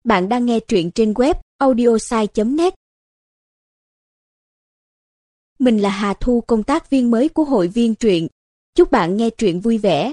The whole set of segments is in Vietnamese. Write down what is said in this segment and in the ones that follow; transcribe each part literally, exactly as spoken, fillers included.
Bạn đang nghe truyện trên web audiosai chấm net. Mình là Hà Thu, công tác viên mới của hội viên truyện. Chúc bạn nghe truyện vui vẻ.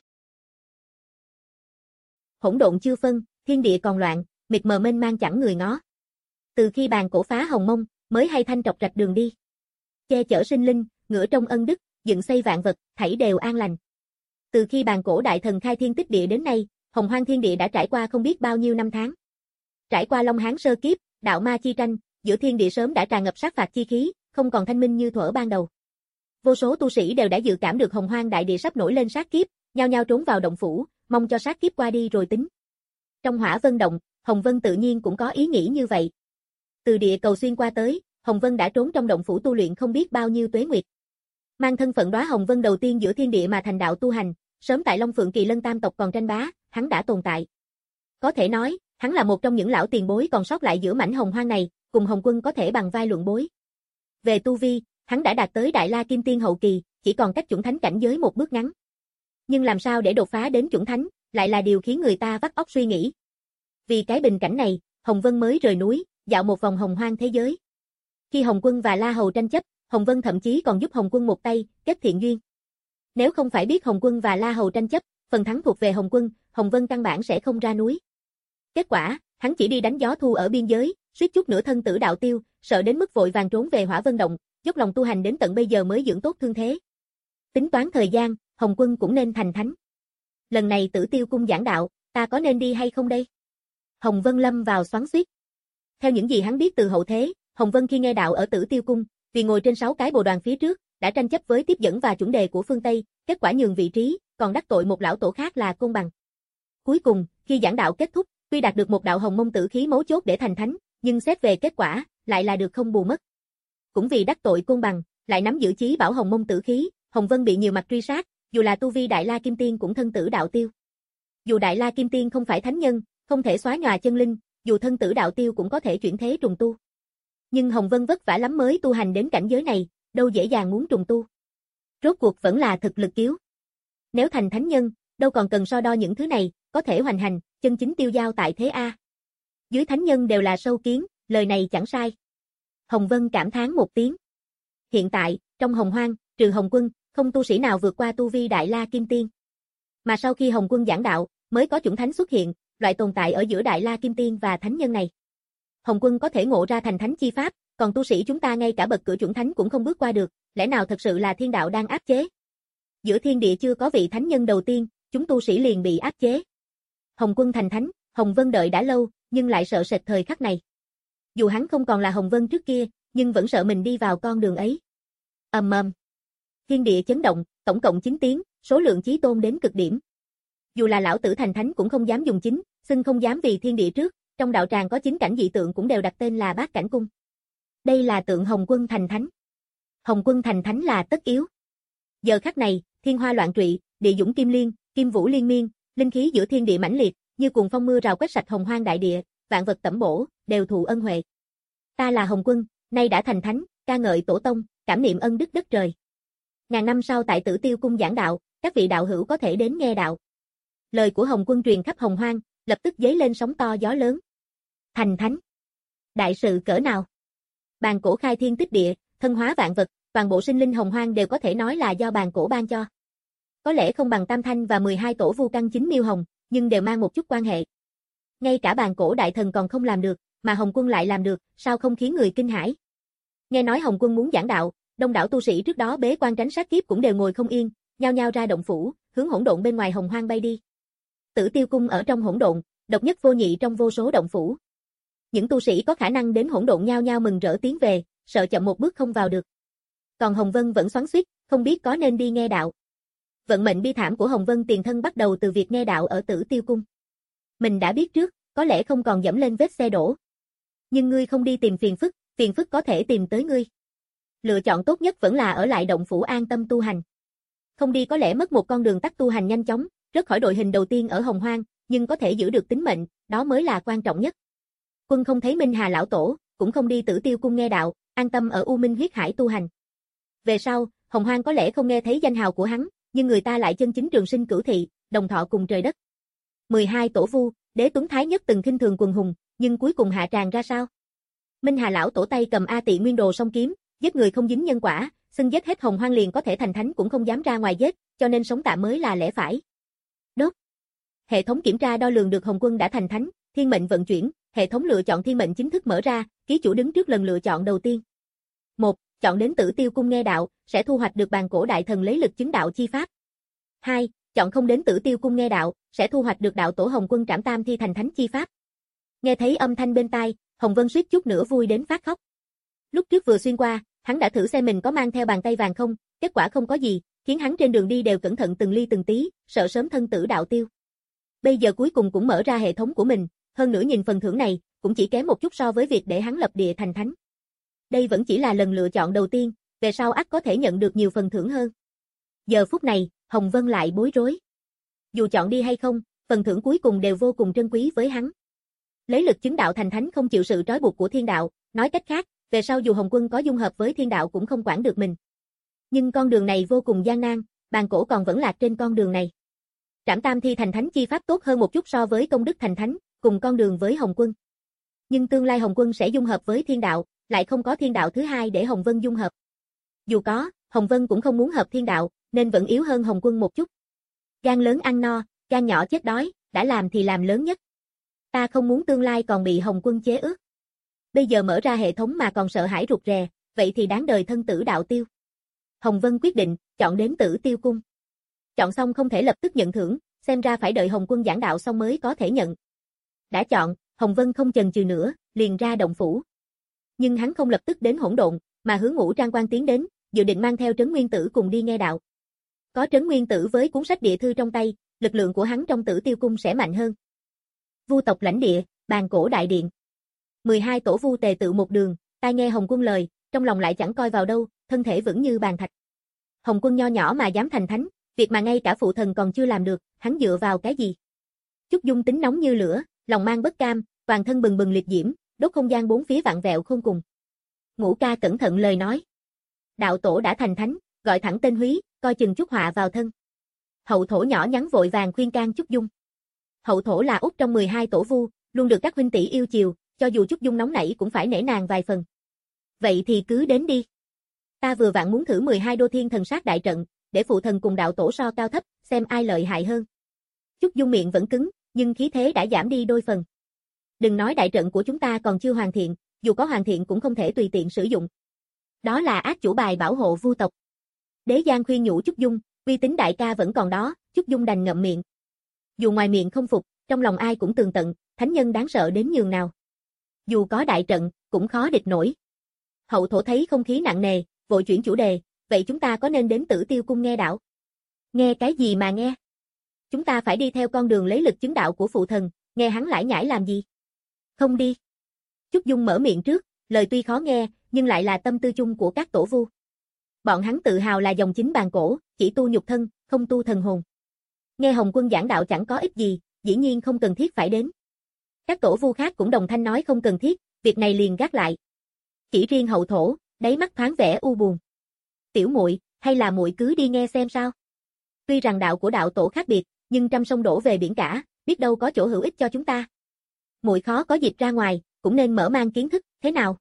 Hỗn độn chưa phân, thiên địa còn loạn, mịt mờ mênh mang chẳng người ngó. Từ khi bàn cổ phá hồng mông, mới hay thanh trọc rạch đường đi. Che chở sinh linh, ngửa trong ân đức, dựng xây vạn vật, thảy đều an lành. Từ khi bàn cổ đại thần khai thiên tích địa đến nay, hồng hoang thiên địa đã trải qua không biết bao nhiêu năm tháng. Trải qua Long Hán sơ kiếp, đạo ma chi tranh, giữa thiên địa sớm đã tràn ngập sát phạt chi khí, không còn thanh minh như thuở ban đầu. Vô số tu sĩ đều đã dự cảm được hồng hoang đại địa sắp nổi lên sát kiếp, nhao nhao trốn vào động phủ, mong cho sát kiếp qua đi rồi tính. Trong Hỏa Vân động, Hồng Vân tự nhiên cũng có ý nghĩ như vậy. Từ địa cầu xuyên qua tới, Hồng Vân đã trốn trong động phủ tu luyện không biết bao nhiêu tuế nguyệt. Mang thân phận đóa Hồng Vân đầu tiên giữa thiên địa mà thành đạo tu hành, sớm tại Long Phượng Kỳ Lân tam tộc còn tranh bá, hắn đã tồn tại. Có thể nói, hắn là một trong những lão tiền bối còn sót lại giữa mảnh hồng hoang này, cùng Hồng Quân có thể bằng vai luận bối. Về tu vi, hắn đã đạt tới Đại La Kim Tiên hậu kỳ, chỉ còn cách chuẩn thánh cảnh giới một bước ngắn. Nhưng làm sao để đột phá đến chuẩn thánh, lại là điều khiến người ta vắt óc suy nghĩ. Vì cái bình cảnh này, Hồng Vân mới rời núi, dạo một vòng hồng hoang thế giới. Khi Hồng Quân và La Hầu tranh chấp, Hồng Vân thậm chí còn giúp Hồng Quân một tay, kết thiện duyên. Nếu không phải biết Hồng Quân và La Hầu tranh chấp, phần thắng thuộc về Hồng Quân, Hồng Vân căn bản sẽ không ra núi. Kết quả, hắn chỉ đi đánh gió thu ở biên giới, suýt chút nữa thân tử đạo tiêu, sợ đến mức vội vàng trốn về Hỏa Vân động, dốc lòng tu hành đến tận bây giờ mới dưỡng tốt thương thế. Tính toán thời gian, Hồng Quân cũng nên thành thánh. Lần này Tử Tiêu cung giảng đạo, ta có nên đi hay không đây? Hồng Vân lâm vào xoắn xuýt. Theo những gì hắn biết từ hậu thế, Hồng Vân khi nghe đạo ở Tử Tiêu cung, vì ngồi trên sáu cái bồ đoàn phía trước, đã tranh chấp với tiếp dẫn và chuẩn đề của phương Tây, kết quả nhường vị trí, còn đắc tội một lão tổ khác là Côn Bằng. Cuối cùng, khi giảng đạo kết thúc, tuy đạt được một đạo hồng mông tử khí mấu chốt để thành thánh, nhưng xét về kết quả, lại là được không bù mất. Cũng vì đắc tội Côn Bằng, lại nắm giữ chí bảo hồng mông tử khí, Hồng Vân bị nhiều mặt truy sát, dù là tu vi Đại La Kim Tiên cũng thân tử đạo tiêu. Dù Đại La Kim Tiên không phải thánh nhân, không thể xóa nhòa chân linh, dù thân tử đạo tiêu cũng có thể chuyển thế trùng tu. Nhưng Hồng Vân vất vả lắm mới tu hành đến cảnh giới này, đâu dễ dàng muốn trùng tu. Rốt cuộc vẫn là thực lực yếu. Nếu thành thánh nhân, đâu còn cần so đo những thứ này, có thể hoành hành, chân chính tiêu dao tại thế A. Dưới thánh nhân đều là sâu kiến, lời này chẳng sai. Hồng Vân cảm thán một tiếng. Hiện tại, trong hồng hoang, trừ Hồng Quân, không tu sĩ nào vượt qua tu vi Đại La Kim Tiên. Mà sau khi Hồng Quân giảng đạo, mới có chuẩn thánh xuất hiện, loại tồn tại ở giữa Đại La Kim Tiên và thánh nhân này. Hồng Quân có thể ngộ ra thành thánh chi pháp, còn tu sĩ chúng ta ngay cả bậc cửa chuẩn thánh cũng không bước qua được, lẽ nào thật sự là thiên đạo đang áp chế? Giữa thiên địa chưa có vị thánh nhân đầu tiên, chúng tu sĩ liền bị áp chế. Hồng Quân thành thánh, Hồng Vân đợi đã lâu, nhưng lại sợ sệt thời khắc này. Dù hắn không còn là Hồng Vân trước kia, nhưng vẫn sợ mình đi vào con đường ấy. Ầm ầm. Thiên địa chấn động, tổng cộng chín tiếng, số lượng chí tôn đến cực điểm. Dù là lão tử thành thánh cũng không dám dùng chính, xưng không dám vì thiên địa trước, trong đạo tràng có chín cảnh dị tượng cũng đều đặt tên là Bát Cảnh Cung. Đây là tượng Hồng Quân thành thánh. Hồng Quân thành thánh là tất yếu. Giờ khắc này, thiên hoa loạn trụy, địa dũng kim liên, kim vũ liên miên, linh khí giữa thiên địa mãnh liệt, như cuồng phong mưa rào quét sạch hồng hoang đại địa, vạn vật tẩm bổ, đều thụ ân huệ. Ta là Hồng Quân, nay đã thành thánh, ca ngợi tổ tông, cảm niệm ân đức đất trời. Ngàn năm sau tại Tử Tiêu cung giảng đạo, các vị đạo hữu có thể đến nghe đạo. Lời của Hồng Quân truyền khắp hồng hoang, lập tức dấy lên sóng to gió lớn. Thành thánh. Đại sự cỡ nào? Bàn cổ khai thiên tích địa, thân hóa vạn vật, toàn bộ sinh linh hồng hoang đều có thể nói là do bàn cổ ban cho. Có lẽ không bằng Tam Thanh và mười hai tổ Vu Căn Chính Miêu Hồng, nhưng đều mang một chút quan hệ. Ngay cả bàn cổ đại thần còn không làm được, mà Hồng Quân lại làm được, sao không khiến người kinh hãi? Nghe nói Hồng Quân muốn giảng đạo, đông đảo tu sĩ trước đó bế quan tránh sát kiếp cũng đều ngồi không yên, nhao nhao ra động phủ, hướng hỗn độn bên ngoài hồng hoang bay đi. Tử Tiêu cung ở trong hỗn độn, độc nhất vô nhị trong vô số động phủ. Những tu sĩ có khả năng đến hỗn độn nhao nhao mừng rỡ tiến về, sợ chậm một bước không vào được. Còn Hồng Vân vẫn xoắn xuýt, không biết có nên đi nghe đạo. Vận mệnh bi thảm của Hồng Vân tiền thân bắt đầu từ việc nghe đạo ở Tử Tiêu cung. Mình đã biết trước, có lẽ không còn dẫm lên vết xe đổ. Nhưng ngươi không đi tìm phiền phức, phiền phức có thể tìm tới ngươi. Lựa chọn tốt nhất vẫn là ở lại động phủ an tâm tu hành. Không đi có lẽ mất một con đường tắt tu hành nhanh chóng, rớt khỏi đội hình đầu tiên ở hồng hoang, nhưng có thể giữ được tính mệnh, đó mới là quan trọng nhất. Quân không thấy Minh Hà lão tổ, cũng không đi Tử Tiêu cung nghe đạo, an tâm ở U Minh huyết hải tu hành. Về sau, hồng hoang có lẽ không nghe thấy danh hào của hắn, nhưng người ta lại chân chính trường sinh cửu thị, đồng thọ cùng trời đất. mười hai tổ Vu, Đế Tuấn Thái Nhất từng khinh thường quần hùng, nhưng cuối cùng hạ tràng ra sao? Minh Hà lão tổ tay cầm A Tị Nguyên Đồ song kiếm, giết người không dính nhân quả, xưng giết hết Hồng Hoang liền có thể thành thánh cũng không dám ra ngoài giết, cho nên sống tạm mới là lẽ phải. Đốt. Hệ thống kiểm tra đo lường được Hồng Quân đã thành thánh, thiên mệnh vận chuyển, hệ thống lựa chọn thiên mệnh chính thức mở ra, ký chủ đứng trước lần lựa chọn đầu tiên. một. Chọn đến Tử Tiêu cung nghe đạo, sẽ thu hoạch được bàn cổ đại thần lấy lực chứng đạo chi pháp. hai. Chọn không đến Tử Tiêu cung nghe đạo, sẽ thu hoạch được đạo tổ Hồng Quân trảm tam thi thành thánh chi pháp. Nghe thấy âm thanh bên tai, Hồng Vân suýt chút nữa vui đến phát khóc. Lúc trước vừa xuyên qua, hắn đã thử xem mình có mang theo bàn tay vàng không, kết quả không có gì, khiến hắn trên đường đi đều cẩn thận từng ly từng tí, sợ sớm thân tử đạo tiêu. Bây giờ cuối cùng cũng mở ra hệ thống của mình, hơn nữa nhìn phần thưởng này, cũng chỉ kém một chút so với việc để hắn lập địa thành thánh. Đây vẫn chỉ là lần lựa chọn đầu tiên, về sau ắt có thể nhận được nhiều phần thưởng hơn. Giờ phút này, Hồng Vân lại bối rối. Dù chọn đi hay không, phần thưởng cuối cùng đều vô cùng trân quý với hắn. Lấy lực chứng đạo thành thánh không chịu sự trói buộc của thiên đạo, nói cách khác, về sau dù Hồng Quân có dung hợp với thiên đạo cũng không quản được mình. Nhưng con đường này vô cùng gian nan, bàn cổ còn vẫn lạc trên con đường này. Trảm tam thi thành thánh chi pháp tốt hơn một chút so với công đức thành thánh, cùng con đường với Hồng Quân. Nhưng tương lai Hồng Quân sẽ dung hợp với thiên đạo, lại không có thiên đạo thứ hai để Hồng Vân dung hợp. Dù có, Hồng Vân cũng không muốn hợp thiên đạo, nên vẫn yếu hơn Hồng Quân một chút. Gan lớn ăn no, gan nhỏ chết đói, đã làm thì làm lớn nhất. Ta không muốn tương lai còn bị Hồng Quân chế ước. Bây giờ mở ra hệ thống mà còn sợ hãi rụt rè, vậy thì đáng đời thân tử đạo tiêu. Hồng Vân quyết định, chọn đến Tử Tiêu cung. Chọn xong không thể lập tức nhận thưởng, xem ra phải đợi Hồng Quân giảng đạo xong mới có thể nhận. Đã chọn, Hồng Vân không chần chừ nữa, liền ra động phủ. Nhưng hắn không lập tức đến hỗn độn, mà hướng Ngũ Trang Quan tiến đến, dự định mang theo Trấn Nguyên Tử cùng đi nghe đạo. Có Trấn Nguyên Tử với cuốn sách địa thư trong tay, lực lượng của hắn trong Tử Tiêu cung sẽ mạnh hơn. Vu tộc lãnh địa, bàn cổ đại điện. mười hai tổ vu tề tự một đường, tai nghe Hồng Quân lời, trong lòng lại chẳng coi vào đâu, thân thể vững như bàn thạch. Hồng Quân nho nhỏ mà dám thành thánh, việc mà ngay cả phụ thần còn chưa làm được, hắn dựa vào cái gì? Chúc Dung tính nóng như lửa, lòng mang bất cam, toàn thân bừng bừng liệt diễm, đốt không gian bốn phía vạn vẹo không cùng. Ngũ ca cẩn thận lời nói. Đạo tổ đã thành thánh, gọi thẳng tên húy, coi chừng chút họa vào thân. Hậu thổ nhỏ nhắn vội vàng khuyên can Chúc Dung. Hậu thổ là út trong mười hai tổ vu, luôn được các huynh tỷ yêu chiều, cho dù Chúc Dung nóng nảy cũng phải nể nàng vài phần. Vậy thì cứ đến đi. Ta vừa vặn muốn thử mười hai đô thiên thần sát đại trận, để phụ thần cùng đạo tổ so cao thấp, xem ai lợi hại hơn. Chúc Dung miệng vẫn cứng, nhưng khí thế đã giảm đi đôi phần. Đừng nói đại trận của chúng ta còn chưa hoàn thiện, dù có hoàn thiện cũng không thể tùy tiện sử dụng. Đó là ác chủ bài bảo hộ vu tộc. Đế Giang khuyên nhủ Chúc Dung, uy tín đại ca vẫn còn đó, Chúc Dung đành ngậm miệng. Dù ngoài miệng không phục, trong lòng ai cũng tường tận, thánh nhân đáng sợ đến nhường nào. Dù có đại trận, cũng khó địch nổi. Hậu thổ thấy không khí nặng nề, vội chuyển chủ đề, vậy chúng ta có nên đến Tử Tiêu cung nghe đạo? Nghe cái gì mà nghe? Chúng ta phải đi theo con đường lấy lực chứng đạo của phụ thần, nghe hắn lải nhải làm gì? Không đi. Chúc Dung mở miệng trước, lời tuy khó nghe, nhưng lại là tâm tư chung của các tổ vu. Bọn hắn tự hào là dòng chính bàn cổ, chỉ tu nhục thân, không tu thần hồn. Nghe Hồng Quân giảng đạo chẳng có ích gì, dĩ nhiên không cần thiết phải đến. Các tổ vu khác cũng đồng thanh nói không cần thiết, việc này liền gác lại. Chỉ riêng hậu thổ, đáy mắt thoáng vẻ u buồn. Tiểu muội, hay là muội cứ đi nghe xem sao? Tuy rằng đạo của đạo tổ khác biệt, nhưng trăm sông đổ về biển cả, biết đâu có chỗ hữu ích cho chúng ta. Muội khó có dịp ra ngoài, cũng nên mở mang kiến thức, thế nào?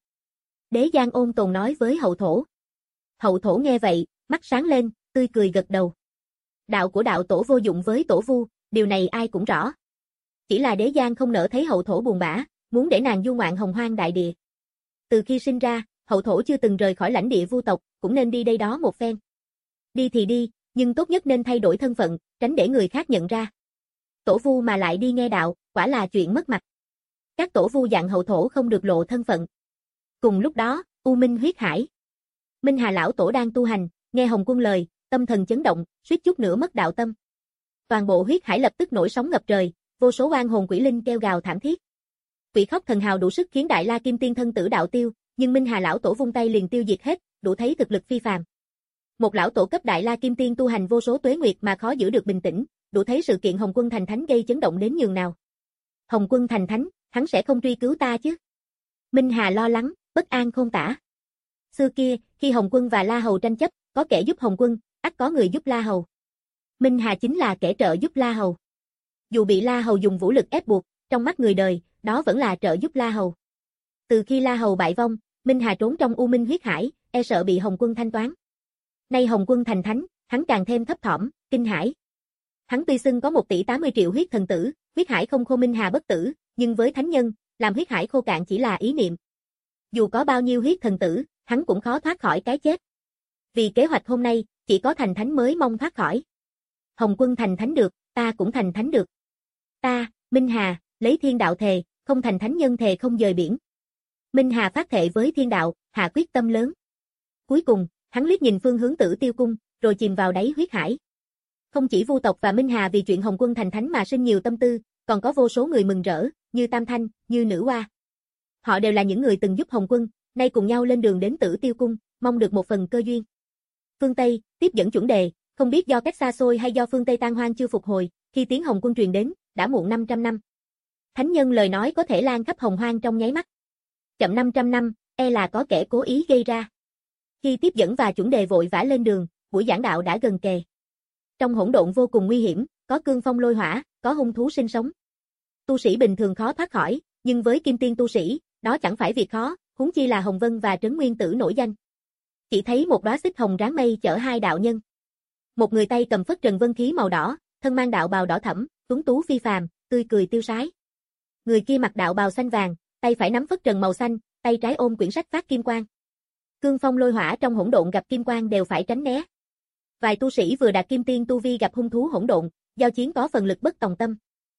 Đế Giang ôn tồn nói với hậu thổ. Hậu thổ nghe vậy, mắt sáng lên, tươi cười gật đầu. Đạo của đạo tổ vô dụng với tổ vu, điều này ai cũng rõ. Chỉ là Đế Giang không nỡ thấy hậu thổ buồn bã, muốn để nàng du ngoạn hồng hoang đại địa. Từ khi sinh ra, hậu thổ chưa từng rời khỏi lãnh địa vu tộc, cũng nên đi đây đó một phen. Đi thì đi, nhưng tốt nhất nên thay đổi thân phận, tránh để người khác nhận ra. Tổ vu mà lại đi nghe đạo, quả là chuyện mất mặt. Các tổ vu dặn hậu thổ không được lộ thân phận. Cùng lúc đó, U Minh huyết hải. Minh Hà lão tổ đang tu hành, nghe Hồng Quân lời, tâm thần chấn động, suýt chút nữa mất đạo tâm. Toàn bộ huyết hải lập tức nổi sóng ngập trời, vô số oan hồn quỷ linh kêu gào thảm thiết. Quỷ khóc thần hào đủ sức khiến Đại La Kim Tiên thân tử đạo tiêu, nhưng Minh Hà lão tổ vung tay liền tiêu diệt hết, đủ thấy thực lực phi phàm. Một lão tổ cấp Đại La Kim Tiên tu hành vô số tuế nguyệt mà khó giữ được bình tĩnh, đủ thấy sự kiện Hồng Quân thành thánh gây chấn động đến nhường nào. Hồng Quân thành thánh, hắn sẽ không truy cứu ta chứ? Minh Hà lo lắng, bất an khôn tả. Xưa kia, khi Hồng Quân và La Hầu tranh chấp, có kẻ giúp Hồng Quân, ắt có người giúp La Hầu. Minh Hà chính là kẻ trợ giúp La Hầu. Dù bị La Hầu dùng vũ lực ép buộc, trong mắt người đời, đó vẫn là trợ giúp La Hầu. Từ khi La Hầu bại vong, Minh Hà trốn trong U Minh huyết hải, e sợ bị Hồng Quân thanh toán. Nay Hồng Quân thành thánh, hắn càng thêm thấp thỏm, kinh hãi. Hắn tuy xưng có một tỷ tám mươi triệu huyết thần tử, huyết hải không khô Minh Hà bất tử, nhưng với thánh nhân, làm huyết hải khô cạn chỉ là ý niệm. Dù có bao nhiêu huyết thần tử, hắn cũng khó thoát khỏi cái chết. Vì kế hoạch hôm nay, chỉ có thành thánh mới mong thoát khỏi. Hồng Quân thành thánh được, ta cũng thành thánh được. Ta, Minh Hà, lấy thiên đạo thề, không thành thánh nhân thề không dời biển. Minh Hà phát thệ với thiên đạo, hạ quyết tâm lớn. Cuối cùng, hắn liếc nhìn phương hướng Tử Tiêu cung, rồi chìm vào đáy huyết hải. Không chỉ Vu tộc và Minh Hà vì chuyện Hồng Quân thành thánh mà sinh nhiều tâm tư, còn có vô số người mừng rỡ, như Tam Thanh, như Nữ Hoa. Họ đều là những người từng giúp Hồng Quân, nay cùng nhau lên đường đến Tử Tiêu cung, mong được một phần cơ duyên. Phương Tây, tiếp dẫn chuẩn đề, không biết do cách xa xôi hay do phương Tây tan hoang chưa phục hồi, khi tiếng Hồng Quân truyền đến, đã muộn năm trăm năm. Thánh nhân lời nói có thể lan khắp hồng hoang trong nháy mắt. Chậm năm trăm năm, e là có kẻ cố ý gây ra. Khi tiếp dẫn và chuẩn đề vội vã lên đường, buổi giảng đạo đã gần kề. Trong hỗn độn vô cùng nguy hiểm, có cương phong lôi hỏa, có hung thú sinh sống. Tu sĩ bình thường khó thoát khỏi, nhưng với kim tiên tu sĩ, đó chẳng phải việc khó, huống chi là Hồng Vân và Trấn Nguyên Tử nổi danh. Chỉ thấy một đóa xích hồng ráng mây chở hai đạo nhân. Một người tay cầm phất trần vân khí màu đỏ, thân mang đạo bào đỏ thẫm, tuấn tú phi phàm, tươi cười tiêu sái. Người kia mặc đạo bào xanh vàng, tay phải nắm phất trần màu xanh, tay trái ôm quyển sách phát kim quang. Cương phong lôi hỏa trong hỗn độn gặp kim quang đều phải tránh né. Vài tu sĩ vừa đạt kim tiên tu vi gặp hung thú hỗn độn, giao chiến có phần lực bất tòng tâm.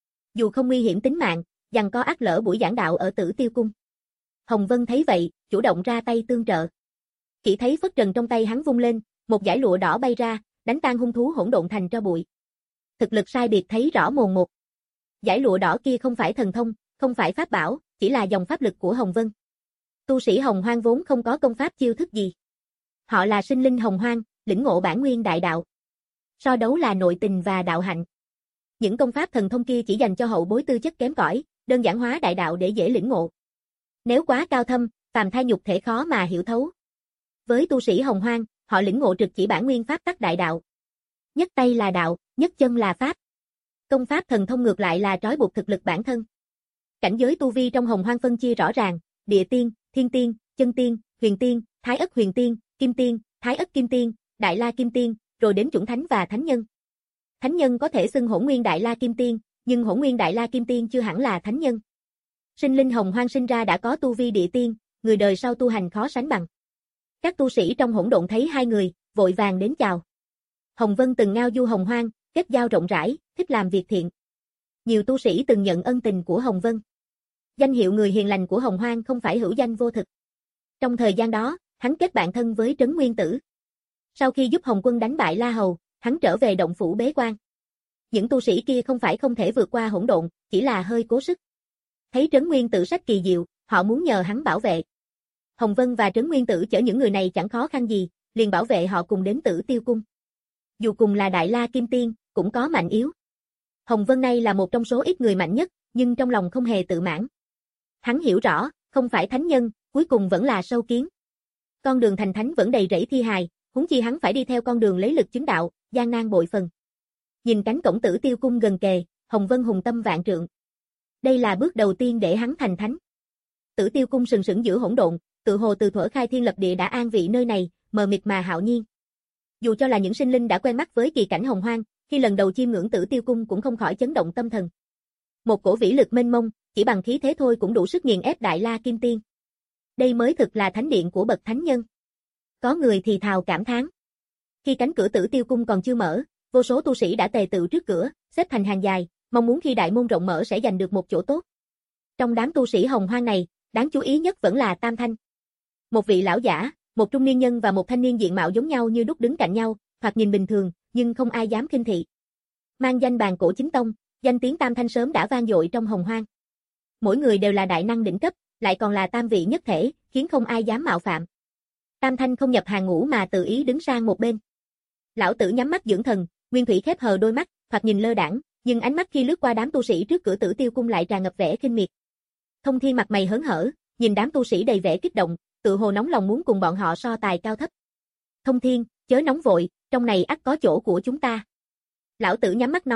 Dù không nguy hiểm tính mạng, giằng co ác lỡ buổi giảng đạo ở Tử Tiêu cung. Hồng Vân thấy vậy, chủ động ra tay tương trợ. Chỉ thấy phất trần trong tay hắn vung lên, một dải lụa đỏ bay ra, đánh tan hung thú hỗn độn thành tro bụi. Thực lực sai biệt thấy rõ mồn một. Dải lụa đỏ kia không phải thần thông, không phải pháp bảo, chỉ là dòng pháp lực của Hồng Vân. Tu sĩ Hồng Hoang vốn không có công pháp chiêu thức gì. Họ là sinh linh Hồng Hoang, lĩnh ngộ bản nguyên đại đạo. So đấu là nội tình và đạo hạnh. Những công pháp thần thông kia chỉ dành cho hậu bối tư chất kém cỏi, đơn giản hóa đại đạo để dễ lĩnh ngộ. Nếu quá cao thâm, phàm thai nhục thể khó mà hiểu thấu. Với tu sĩ Hồng Hoang, họ lĩnh ngộ trực chỉ bản nguyên pháp tắc đại đạo. Nhất tay là đạo, nhất chân là pháp. Công pháp thần thông ngược lại là trói buộc thực lực bản thân. Cảnh giới tu vi trong Hồng Hoang phân chia rõ ràng, địa tiên, thiên tiên, chân tiên, huyền tiên, thái ất huyền tiên, kim tiên, thái ất kim tiên, đại la kim tiên, rồi đến chuẩn thánh và thánh nhân. Thánh nhân có thể xưng hỗn nguyên đại la kim tiên, nhưng hỗn nguyên đại la kim tiên chưa hẳn là thánh nhân. Sinh linh Hồng Hoang sinh ra đã có tu vi địa tiên, người đời sau tu hành khó sánh bằng. Các tu sĩ trong hỗn độn thấy hai người, vội vàng đến chào. Hồng Vân từng ngao du Hồng Hoang, kết giao rộng rãi, thích làm việc thiện. Nhiều tu sĩ từng nhận ân tình của Hồng Vân. Danh hiệu người hiền lành của Hồng Hoang không phải hữu danh vô thực. Trong thời gian đó, hắn kết bạn thân với Trấn Nguyên Tử. Sau khi giúp Hồng Quân đánh bại La Hầu, hắn trở về động phủ bế quan. Những tu sĩ kia không phải không thể vượt qua hỗn độn, chỉ là hơi cố sức. Thấy Trấn Nguyên Tử sách kỳ diệu, họ muốn nhờ hắn bảo vệ. Hồng Vân và Trấn Nguyên Tử chở những người này chẳng khó khăn gì, liền bảo vệ họ cùng đến Tử Tiêu cung. Dù cùng là Đại La Kim Tiên, cũng có mạnh yếu. Hồng Vân này là một trong số ít người mạnh nhất, nhưng trong lòng không hề tự mãn. Hắn hiểu rõ, không phải thánh nhân, cuối cùng vẫn là sâu kiến. Con đường thành thánh vẫn đầy rẫy thi hài, huống chi hắn phải đi theo con đường lấy lực chứng đạo, gian nan bội phần. Nhìn cánh cổng Tử Tiêu cung gần kề, Hồng Vân hùng tâm vạn trượng. Đây là bước đầu tiên để hắn thành thánh. Tử Tiêu cung sừng sững giữa hỗn độn, tự hồ từ thuở khai thiên lập địa đã an vị nơi này, mờ mịt mà hạo nhiên. Dù cho là những sinh linh đã quen mắt với kỳ cảnh hồng hoang, khi lần đầu chiêm ngưỡng Tử Tiêu cung cũng không khỏi chấn động tâm thần. Một cổ vĩ lực mênh mông, chỉ bằng khí thế thôi cũng đủ sức nghiền ép Đại La Kim Tiên. Đây mới thực là thánh điện của bậc thánh nhân. Có người thì thào cảm thán. Khi cánh cửa Tử Tiêu cung còn chưa mở, vô số tu sĩ đã tề tựu trước cửa, xếp thành hàng dài, mong muốn khi đại môn rộng mở sẽ giành được một chỗ tốt. Trong đám tu sĩ hồng hoang này, đáng chú ý nhất vẫn là Tam Thanh. Một vị lão giả, một trung niên nhân và một thanh niên diện mạo giống nhau như đúc đứng cạnh nhau, thoạt nhìn bình thường, nhưng không ai dám khinh thị. Mang danh Bàn Cổ Chính Tông, danh tiếng Tam Thanh sớm đã vang dội trong hồng hoang. Mỗi người đều là đại năng đỉnh cấp, lại còn là tam vị nhất thể, khiến không ai dám mạo phạm. Tam Thanh không nhập hàng ngũ mà tự ý đứng sang một bên. Lão tử nhắm mắt dưỡng thần, Nguyên Thủy khép hờ đôi mắt, thoạt nhìn lơ đãng, nhưng ánh mắt khi lướt qua đám tu sĩ trước cửa Tử Tiêu cung lại tràn ngập vẻ khinh miệt. Thông Thiên mặt mày hớn hở, nhìn đám tu sĩ đầy vẻ kích động, tự hồ nóng lòng muốn cùng bọn họ so tài cao thấp. Thông Thiên, chớ nóng vội, trong này ắt có chỗ của chúng ta. Lão tử nhắm mắt nói,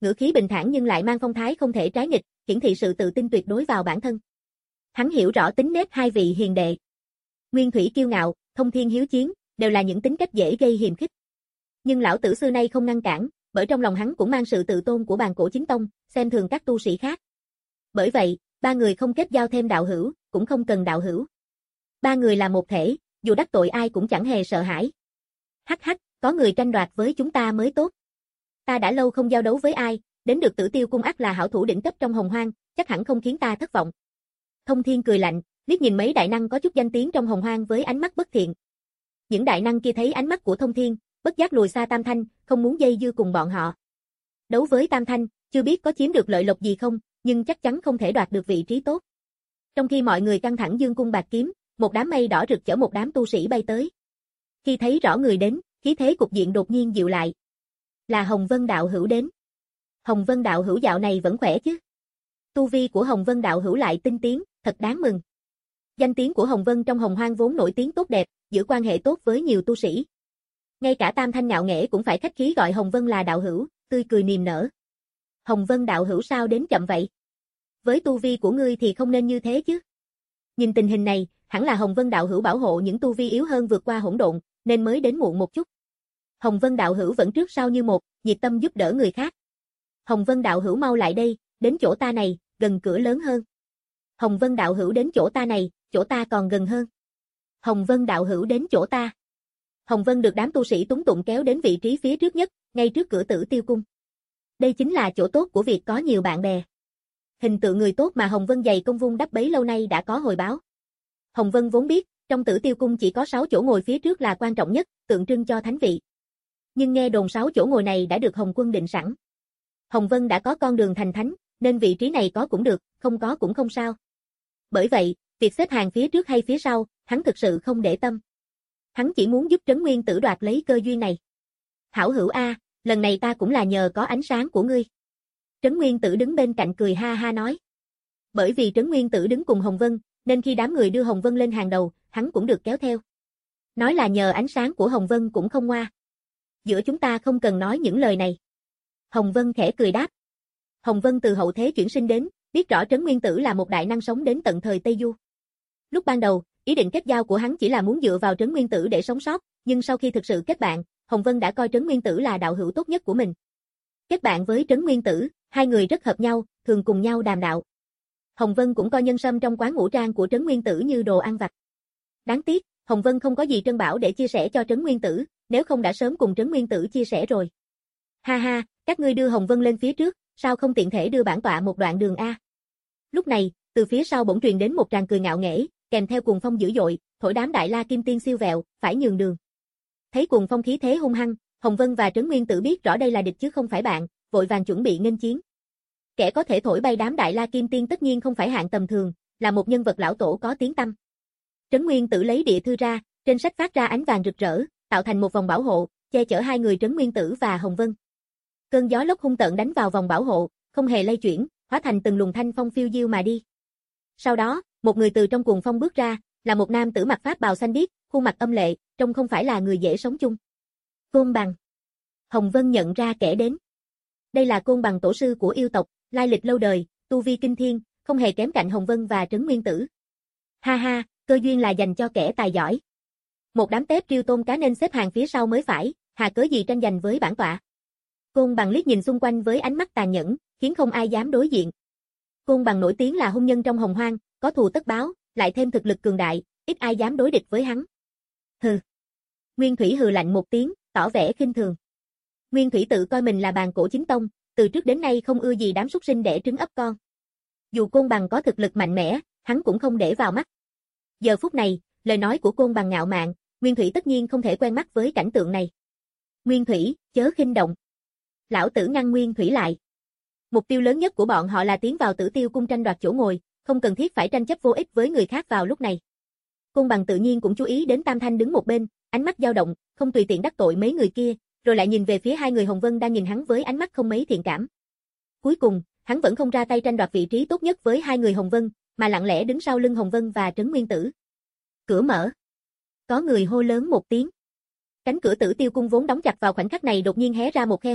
ngữ khí bình thản nhưng lại mang phong thái không thể trái nghịch, hiển thị sự tự tin tuyệt đối vào bản thân. Hắn hiểu rõ tính nết hai vị hiền đệ. Nguyên Thủy kiêu ngạo, Thông Thiên hiếu chiến, đều là những tính cách dễ gây hiềm khích. Nhưng lão tử xưa nay không ngăn cản, bởi trong lòng hắn cũng mang sự tự tôn của bàn cổ chính tông, xem thường các tu sĩ khác. Bởi vậy, ba người không kết giao thêm đạo hữu, cũng không cần đạo hữu. Ba người là một thể, dù đắc tội ai cũng chẳng hề sợ hãi. Hắc hắc, có người tranh đoạt với chúng ta mới tốt. Ta đã lâu không giao đấu với ai, đến được Tử Tiêu cung ắt là hảo thủ đỉnh cấp trong Hồng Hoang, chắc hẳn không khiến ta thất vọng. Thông Thiên cười lạnh, liếc nhìn mấy đại năng có chút danh tiếng trong Hồng Hoang với ánh mắt bất thiện. Những đại năng kia thấy ánh mắt của Thông Thiên, bất giác lùi xa Tam Thanh, không muốn dây dưa cùng bọn họ. Đấu với Tam Thanh, chưa biết có chiếm được lợi lộc gì không, nhưng chắc chắn không thể đoạt được vị trí tốt. Trong khi mọi người căng thẳng dương cung bạc kiếm, một đám mây đỏ rực chở một đám tu sĩ bay tới. Khi thấy rõ người đến, khí thế cục diện đột nhiên dịu lại. Là Hồng Vân đạo hữu đến. Hồng Vân đạo hữu dạo này vẫn khỏe chứ? Tu vi của Hồng Vân đạo hữu lại tinh tiến, thật đáng mừng. Danh tiếng của Hồng Vân trong Hồng Hoang vốn nổi tiếng tốt đẹp, giữ quan hệ tốt với nhiều tu sĩ. Ngay cả Tam Thanh ngạo nghễ cũng phải khách khí gọi Hồng Vân là đạo hữu, tươi cười niềm nở. Hồng Vân đạo hữu sao đến chậm vậy? Với tu vi của ngươi thì không nên như thế chứ. Nhìn tình hình này, hẳn là Hồng Vân đạo hữu bảo hộ những tu vi yếu hơn vượt qua hỗn độn, nên mới đến muộn một chút. Hồng Vân đạo hữu vẫn trước sau như một, nhiệt tâm giúp đỡ người khác. Hồng Vân đạo hữu mau lại đây, đến chỗ ta này, gần cửa lớn hơn. Hồng Vân đạo hữu đến chỗ ta này, chỗ ta còn gần hơn. Hồng Vân đạo hữu đến chỗ ta. Hồng Vân được đám tu sĩ túng tụng kéo đến vị trí phía trước nhất, ngay trước cửa Tử Tiêu cung. Đây chính là chỗ tốt của việc có nhiều bạn bè. Hình tượng người tốt mà Hồng Vân dày công vun đắp bấy lâu nay đã có hồi báo. Hồng Vân vốn biết, trong Tử Tiêu cung chỉ có sáu chỗ ngồi phía trước là quan trọng nhất, tượng trưng cho thánh vị. Nhưng nghe đồn sáu chỗ ngồi này đã được Hồng Quân định sẵn. Hồng Vân đã có con đường thành thánh, nên vị trí này có cũng được, không có cũng không sao. Bởi vậy, việc xếp hàng phía trước hay phía sau, hắn thực sự không để tâm. Hắn chỉ muốn giúp Trấn Nguyên Tử đoạt lấy cơ duyên này. Hảo hữu A, lần này ta cũng là nhờ có ánh sáng của ngươi. Trấn Nguyên Tử đứng bên cạnh cười ha ha nói. Bởi vì Trấn Nguyên Tử đứng cùng Hồng Vân, nên khi đám người đưa Hồng Vân lên hàng đầu, hắn cũng được kéo theo. Nói là nhờ ánh sáng của Hồng Vân cũng không ngoa. Giữa chúng ta không cần nói những lời này. Hồng Vân khẽ cười đáp. Hồng Vân từ hậu thế chuyển sinh đến, biết rõ Trấn Nguyên Tử là một đại năng sống đến tận thời Tây Du. Lúc ban đầu, ý định kết giao của hắn chỉ là muốn dựa vào Trấn Nguyên Tử để sống sót, nhưng sau khi thực sự kết bạn, Hồng Vân đã coi Trấn Nguyên Tử là đạo hữu tốt nhất của mình. Kết bạn với Trấn Nguyên Tử, hai người rất hợp nhau, thường cùng nhau đàm đạo. Hồng Vân cũng coi nhân sâm trong quán ngũ trang của Trấn Nguyên Tử như đồ ăn vặt. Đáng tiếc, Hồng Vân không có gì trân bảo để chia sẻ cho Trấn Nguyên Tử, nếu không đã sớm cùng Trấn Nguyên Tử chia sẻ rồi. Ha ha, các ngươi đưa Hồng Vân lên phía trước, sao không tiện thể đưa bản tọa một đoạn đường a? Lúc này, từ phía sau bỗng truyền đến một tràng cười ngạo nghễ, kèm theo cuồng phong dữ dội, thổi đám đại la kim tiên siêu vẹo, phải nhường đường. Thấy cuồng phong khí thế hung hăng, Hồng Vân và Trấn Nguyên Tử biết rõ đây là địch chứ không phải bạn, vội vàng chuẩn bị nghênh chiến. Kẻ có thể thổi bay đám đại la kim tiên tất nhiên không phải hạng tầm thường, là một nhân vật lão tổ có tiếng tăm. Trấn Nguyên Tử lấy địa thư ra, trên sách phát ra ánh vàng rực rỡ, tạo thành một vòng bảo hộ, che chở hai người Trấn Nguyên Tử và Hồng Vân. Cơn gió lốc hung tợn đánh vào vòng bảo hộ, không hề lay chuyển, hóa thành từng luồng thanh phong phiêu diêu mà đi. Sau đó, một người từ trong cuồng phong bước ra, là một nam tử mặc pháp bào xanh biếc, khuôn mặt âm lệ, trông không phải là người dễ sống chung. Côn Bằng. Hồng Vân nhận ra kẻ đến. Đây là Côn Bằng tổ sư của yêu tộc, lai lịch lâu đời, tu vi kinh thiên, không hề kém cạnh Hồng Vân và Trấn Nguyên Tử. Ha ha, cơ duyên là dành cho kẻ tài giỏi. Một đám tép riêu tôm cá nên xếp hàng phía sau mới phải, hà cớ gì tranh giành với bản tọa. Côn Bằng liếc nhìn xung quanh với ánh mắt tàn nhẫn, khiến không ai dám đối diện. Côn Bằng nổi tiếng là hung nhân trong Hồng Hoang, có thù tất báo, lại thêm thực lực cường đại, ít ai dám đối địch với hắn. Hừ. Nguyên Thủy hừ lạnh một tiếng, tỏ vẻ khinh thường. Nguyên Thủy tự coi mình là bàn cổ chính tông, từ trước đến nay không ưa gì đám súc sinh đẻ trứng ấp con. Dù Côn Bằng có thực lực mạnh mẽ, hắn cũng không để vào mắt. Giờ phút này, lời nói của Côn Bằng ngạo mạn, Nguyên Thủy tất nhiên không thể quen mắt với cảnh tượng này. Nguyên Thủy, chớ khinh động. Lão tử ngăn Nguyên Thủy lại. Mục tiêu lớn nhất của bọn họ là tiến vào Tử Tiêu cung tranh đoạt chỗ ngồi, không cần thiết phải tranh chấp vô ích với người khác vào lúc này. Côn Bằng tự nhiên cũng chú ý đến Tam Thanh đứng một bên, ánh mắt dao động, không tùy tiện đắc tội mấy người kia, rồi lại nhìn về phía hai người Hồng Vân đang nhìn hắn với ánh mắt không mấy thiện cảm. Cuối cùng, hắn vẫn không ra tay tranh đoạt vị trí tốt nhất với hai người Hồng Vân, mà lặng lẽ đứng sau lưng Hồng Vân và Trấn Nguyên Tử. Cửa mở. Có người hô lớn một tiếng. Cánh cửa Tử Tiêu cung vốn đóng chặt vào khoảnh khắc này đột nhiên hé ra một khe hở,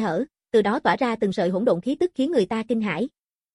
từ đó tỏa ra từng sợi hỗn độn khí tức khiến người ta kinh hãi.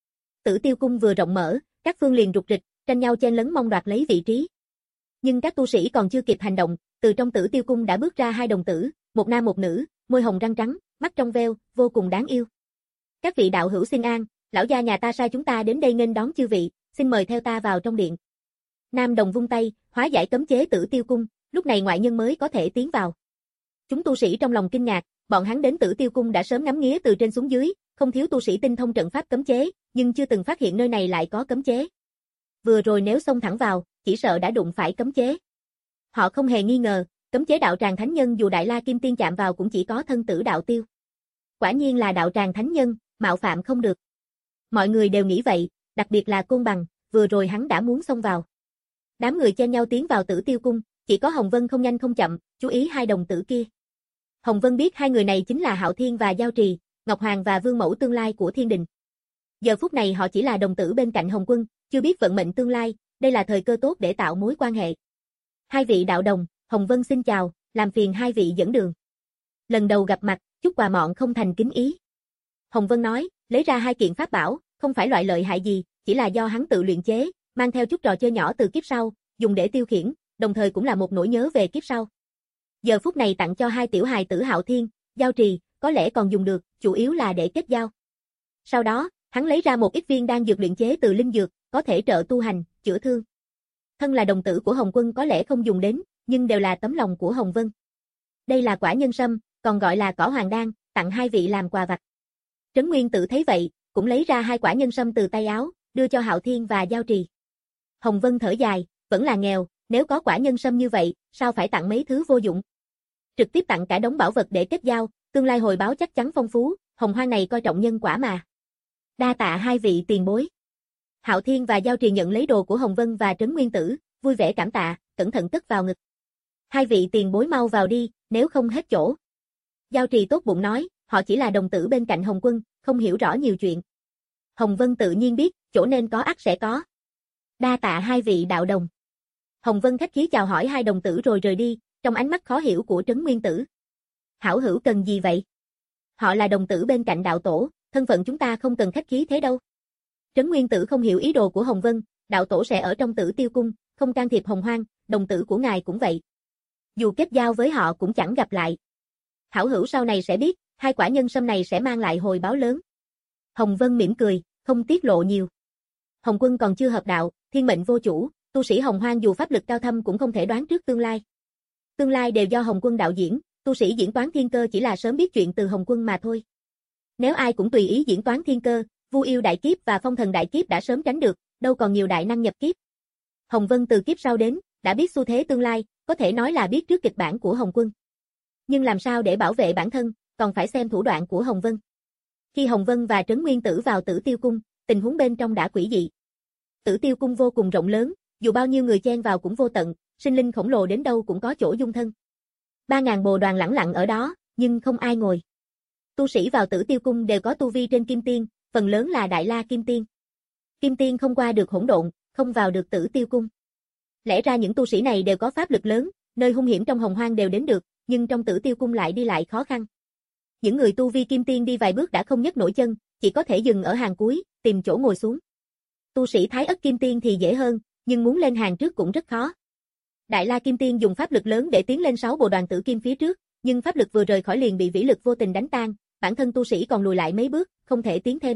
Tử Tiêu cung vừa rộng mở, các phương liền rục rịch, tranh nhau chen lấn mong đoạt lấy vị trí. Nhưng các tu sĩ còn chưa kịp hành động, từ trong Tử Tiêu cung đã bước ra hai đồng tử, một nam một nữ, môi hồng răng trắng, mắt trong veo, vô cùng đáng yêu. Các vị đạo hữu xin an, lão gia nhà ta sai chúng ta đến đây nghênh đón chư vị, xin mời theo ta vào trong điện. Nam đồng vung tay, hóa giải cấm chế Tử Tiêu cung, lúc này ngoại nhân mới có thể tiến vào. Chúng tu sĩ trong lòng kinh ngạc, bọn hắn đến Tử Tiêu cung đã sớm ngắm nghía từ trên xuống dưới, không thiếu tu sĩ tinh thông trận pháp cấm chế, nhưng chưa từng phát hiện nơi này lại có cấm chế. Vừa rồi nếu xông thẳng vào, chỉ sợ đã đụng phải cấm chế. Họ không hề nghi ngờ, cấm chế đạo tràng thánh nhân dù Đại La Kim Tiên chạm vào cũng chỉ có thân tử đạo tiêu. Quả nhiên là đạo tràng thánh nhân, mạo phạm không được. Mọi người đều nghĩ vậy, đặc biệt là Côn Bằng, vừa rồi hắn đã muốn xông vào. Đám người chen nhau tiến vào Tử Tiêu cung, chỉ có Hồng Vân không nhanh không chậm, chú ý hai đồng tử kia. Hồng Vân biết hai người này chính là Hạo Thiên và Giao Trì, Ngọc Hoàng và Vương Mẫu tương lai của Thiên Đình. Giờ phút này họ chỉ là đồng tử bên cạnh Hồng Quân, chưa biết vận mệnh tương lai, đây là thời cơ tốt để tạo mối quan hệ. Hai vị đạo đồng, Hồng Vân xin chào, làm phiền hai vị dẫn đường. Lần đầu gặp mặt, chút quà mọn không thành kính ý. Hồng Vân nói, lấy ra hai kiện pháp bảo, không phải loại lợi hại gì, chỉ là do hắn tự luyện chế, mang theo chút trò chơi nhỏ từ kiếp sau, dùng để tiêu khiển, đồng thời cũng là một nỗi nhớ về kiếp sau. Giờ phút này tặng cho hai tiểu hài tử Hạo Thiên, Giao Trì, có lẽ còn dùng được, chủ yếu là để kết giao. Sau đó, hắn lấy ra một ít viên đan dược luyện chế từ linh dược, có thể trợ tu hành, chữa thương. Thân là đồng tử của Hồng Quân có lẽ không dùng đến, nhưng đều là tấm lòng của Hồng Vân. Đây là quả nhân sâm, còn gọi là cỏ hoàng đan, tặng hai vị làm quà vặt. Trấn Nguyên Tử thấy vậy, cũng lấy ra hai quả nhân sâm từ tay áo, đưa cho Hạo Thiên và Giao Trì. Hồng Vân thở dài, vẫn là nghèo, nếu có quả nhân sâm như vậy, sao phải tặng mấy thứ vô dụng. Trực tiếp tặng cả đống bảo vật để kết giao, tương lai hồi báo chắc chắn phong phú, Hồng Hoang này coi trọng nhân quả mà. Đa tạ hai vị tiền bối. Hạo Thiên và Giao Trì nhận lấy đồ của Hồng Vân và Trấn Nguyên Tử, vui vẻ cảm tạ, cẩn thận cất vào ngực. Hai vị tiền bối mau vào đi, nếu không hết chỗ. Giao Trì tốt bụng nói, họ chỉ là đồng tử bên cạnh Hồng Quân, không hiểu rõ nhiều chuyện. Hồng Vân tự nhiên biết, chỗ nên có ắt sẽ có. Đa tạ hai vị đạo đồng. Hồng Vân khách khí chào hỏi hai đồng tử rồi rời đi, trong ánh mắt khó hiểu của Trấn Nguyên Tử. Hảo hữu cần gì vậy? Họ là đồng tử bên cạnh đạo tổ, thân phận chúng ta không cần khách khí thế đâu. Trấn Nguyên Tử không hiểu ý đồ của Hồng Vân, đạo tổ sẽ ở trong Tử Tiêu cung, không can thiệp Hồng Hoang, đồng tử của ngài cũng vậy. Dù kết giao với họ cũng chẳng gặp lại. Hảo hữu sau này sẽ biết, hai quả nhân sâm này sẽ mang lại hồi báo lớn. Hồng Vân mỉm cười, không tiết lộ nhiều. Hồng Quân còn chưa hợp đạo, thiên mệnh vô chủ, tu sĩ Hồng Hoang dù pháp lực cao thâm cũng không thể đoán trước tương lai. Tương lai đều do Hồng Quân đạo diễn, tu sĩ diễn toán thiên cơ chỉ là sớm biết chuyện từ Hồng Quân mà thôi. Nếu ai cũng tùy ý diễn toán thiên cơ, Vu Yêu đại kiếp và Phong Thần đại kiếp đã sớm tránh được, đâu còn nhiều đại năng nhập kiếp. Hồng Vân từ kiếp sau đến, đã biết xu thế tương lai, có thể nói là biết trước kịch bản của Hồng Quân. Nhưng làm sao để bảo vệ bản thân, còn phải xem thủ đoạn của Hồng Vân. Khi Hồng Vân và Trấn Nguyên Tử vào Tử Tiêu cung, tình huống bên trong đã quỷ dị. Tử Tiêu cung vô cùng rộng lớn, dù bao nhiêu người chen vào cũng vô tận, sinh linh khổng lồ đến đâu cũng có chỗ dung thân. Ba ngàn bồ đoàn lẳng lặng ở đó, nhưng không ai ngồi. Tu sĩ vào Tử Tiêu cung đều có tu vi trên Kim Tiên, phần lớn là Đại La Kim Tiên. Kim Tiên không qua được hỗn độn, không vào được Tử Tiêu cung. Lẽ ra những tu sĩ này đều có pháp lực lớn, nơi hung hiểm trong Hồng Hoang đều đến được, nhưng trong Tử Tiêu cung lại đi lại khó khăn. Những người tu vi Kim Tiên đi vài bước đã không nhấc nổi chân, chỉ có thể dừng ở hàng cuối, tìm chỗ ngồi xuống. Tu sĩ Thái Ất Kim Tiên thì dễ hơn, nhưng muốn lên hàng trước cũng rất khó. Đại La Kim Tiên dùng pháp lực lớn để tiến lên sáu bộ đoàn tử kim phía trước, nhưng pháp lực vừa rời khỏi liền bị vĩ lực vô tình đánh tan, bản thân tu sĩ còn lùi lại mấy bước, không thể tiến thêm.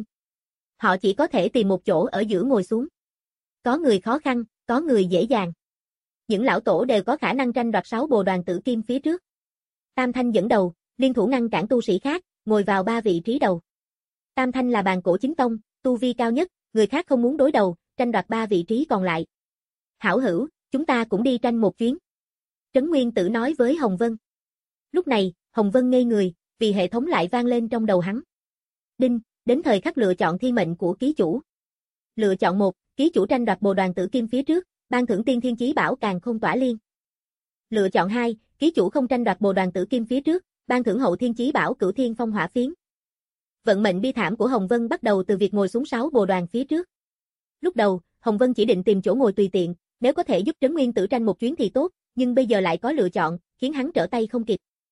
Họ chỉ có thể tìm một chỗ ở giữa ngồi xuống. Có người khó khăn, có người dễ dàng. Những lão tổ đều có khả năng tranh đoạt sáu bộ đoàn tử kim phía trước. Tam Thanh dẫn đầu, liên thủ ngăn cản tu sĩ khác, ngồi vào ba vị trí đầu. Tam Thanh là bàn cổ chính tông, tu vi cao nhất, người khác không muốn đối đầu, tranh đoạt ba vị trí còn lại. Hảo hữu, chúng ta cũng đi tranh một chuyến. Trấn Nguyên Tử nói với Hồng Vân. Lúc này, Hồng Vân ngây người, vì hệ thống lại vang lên trong đầu hắn. Đinh, đến thời khắc lựa chọn thiên mệnh của ký chủ. Lựa chọn một, ký chủ tranh đoạt bồ đoàn tử kim phía trước, ban thưởng tiên thiên chí bảo càn khôn tỏa liên. Lựa chọn hai, ký chủ không tranh đoạt bồ đoàn tử kim phía trước, ban thưởng hậu thiên chí bảo cửu thiên phong hỏa phiến. Vận mệnh bi thảm của Hồng Vân bắt đầu từ việc ngồi xuống sáu bồ đoàn phía trước. Lúc đầu, Hồng Vân chỉ định tìm chỗ ngồi tùy tiện, nếu có thể giúp Trấn Nguyên Tử tranh một chuyến thì tốt, nhưng bây giờ lại có lựa chọn, khiến hắn trở tay không kịp.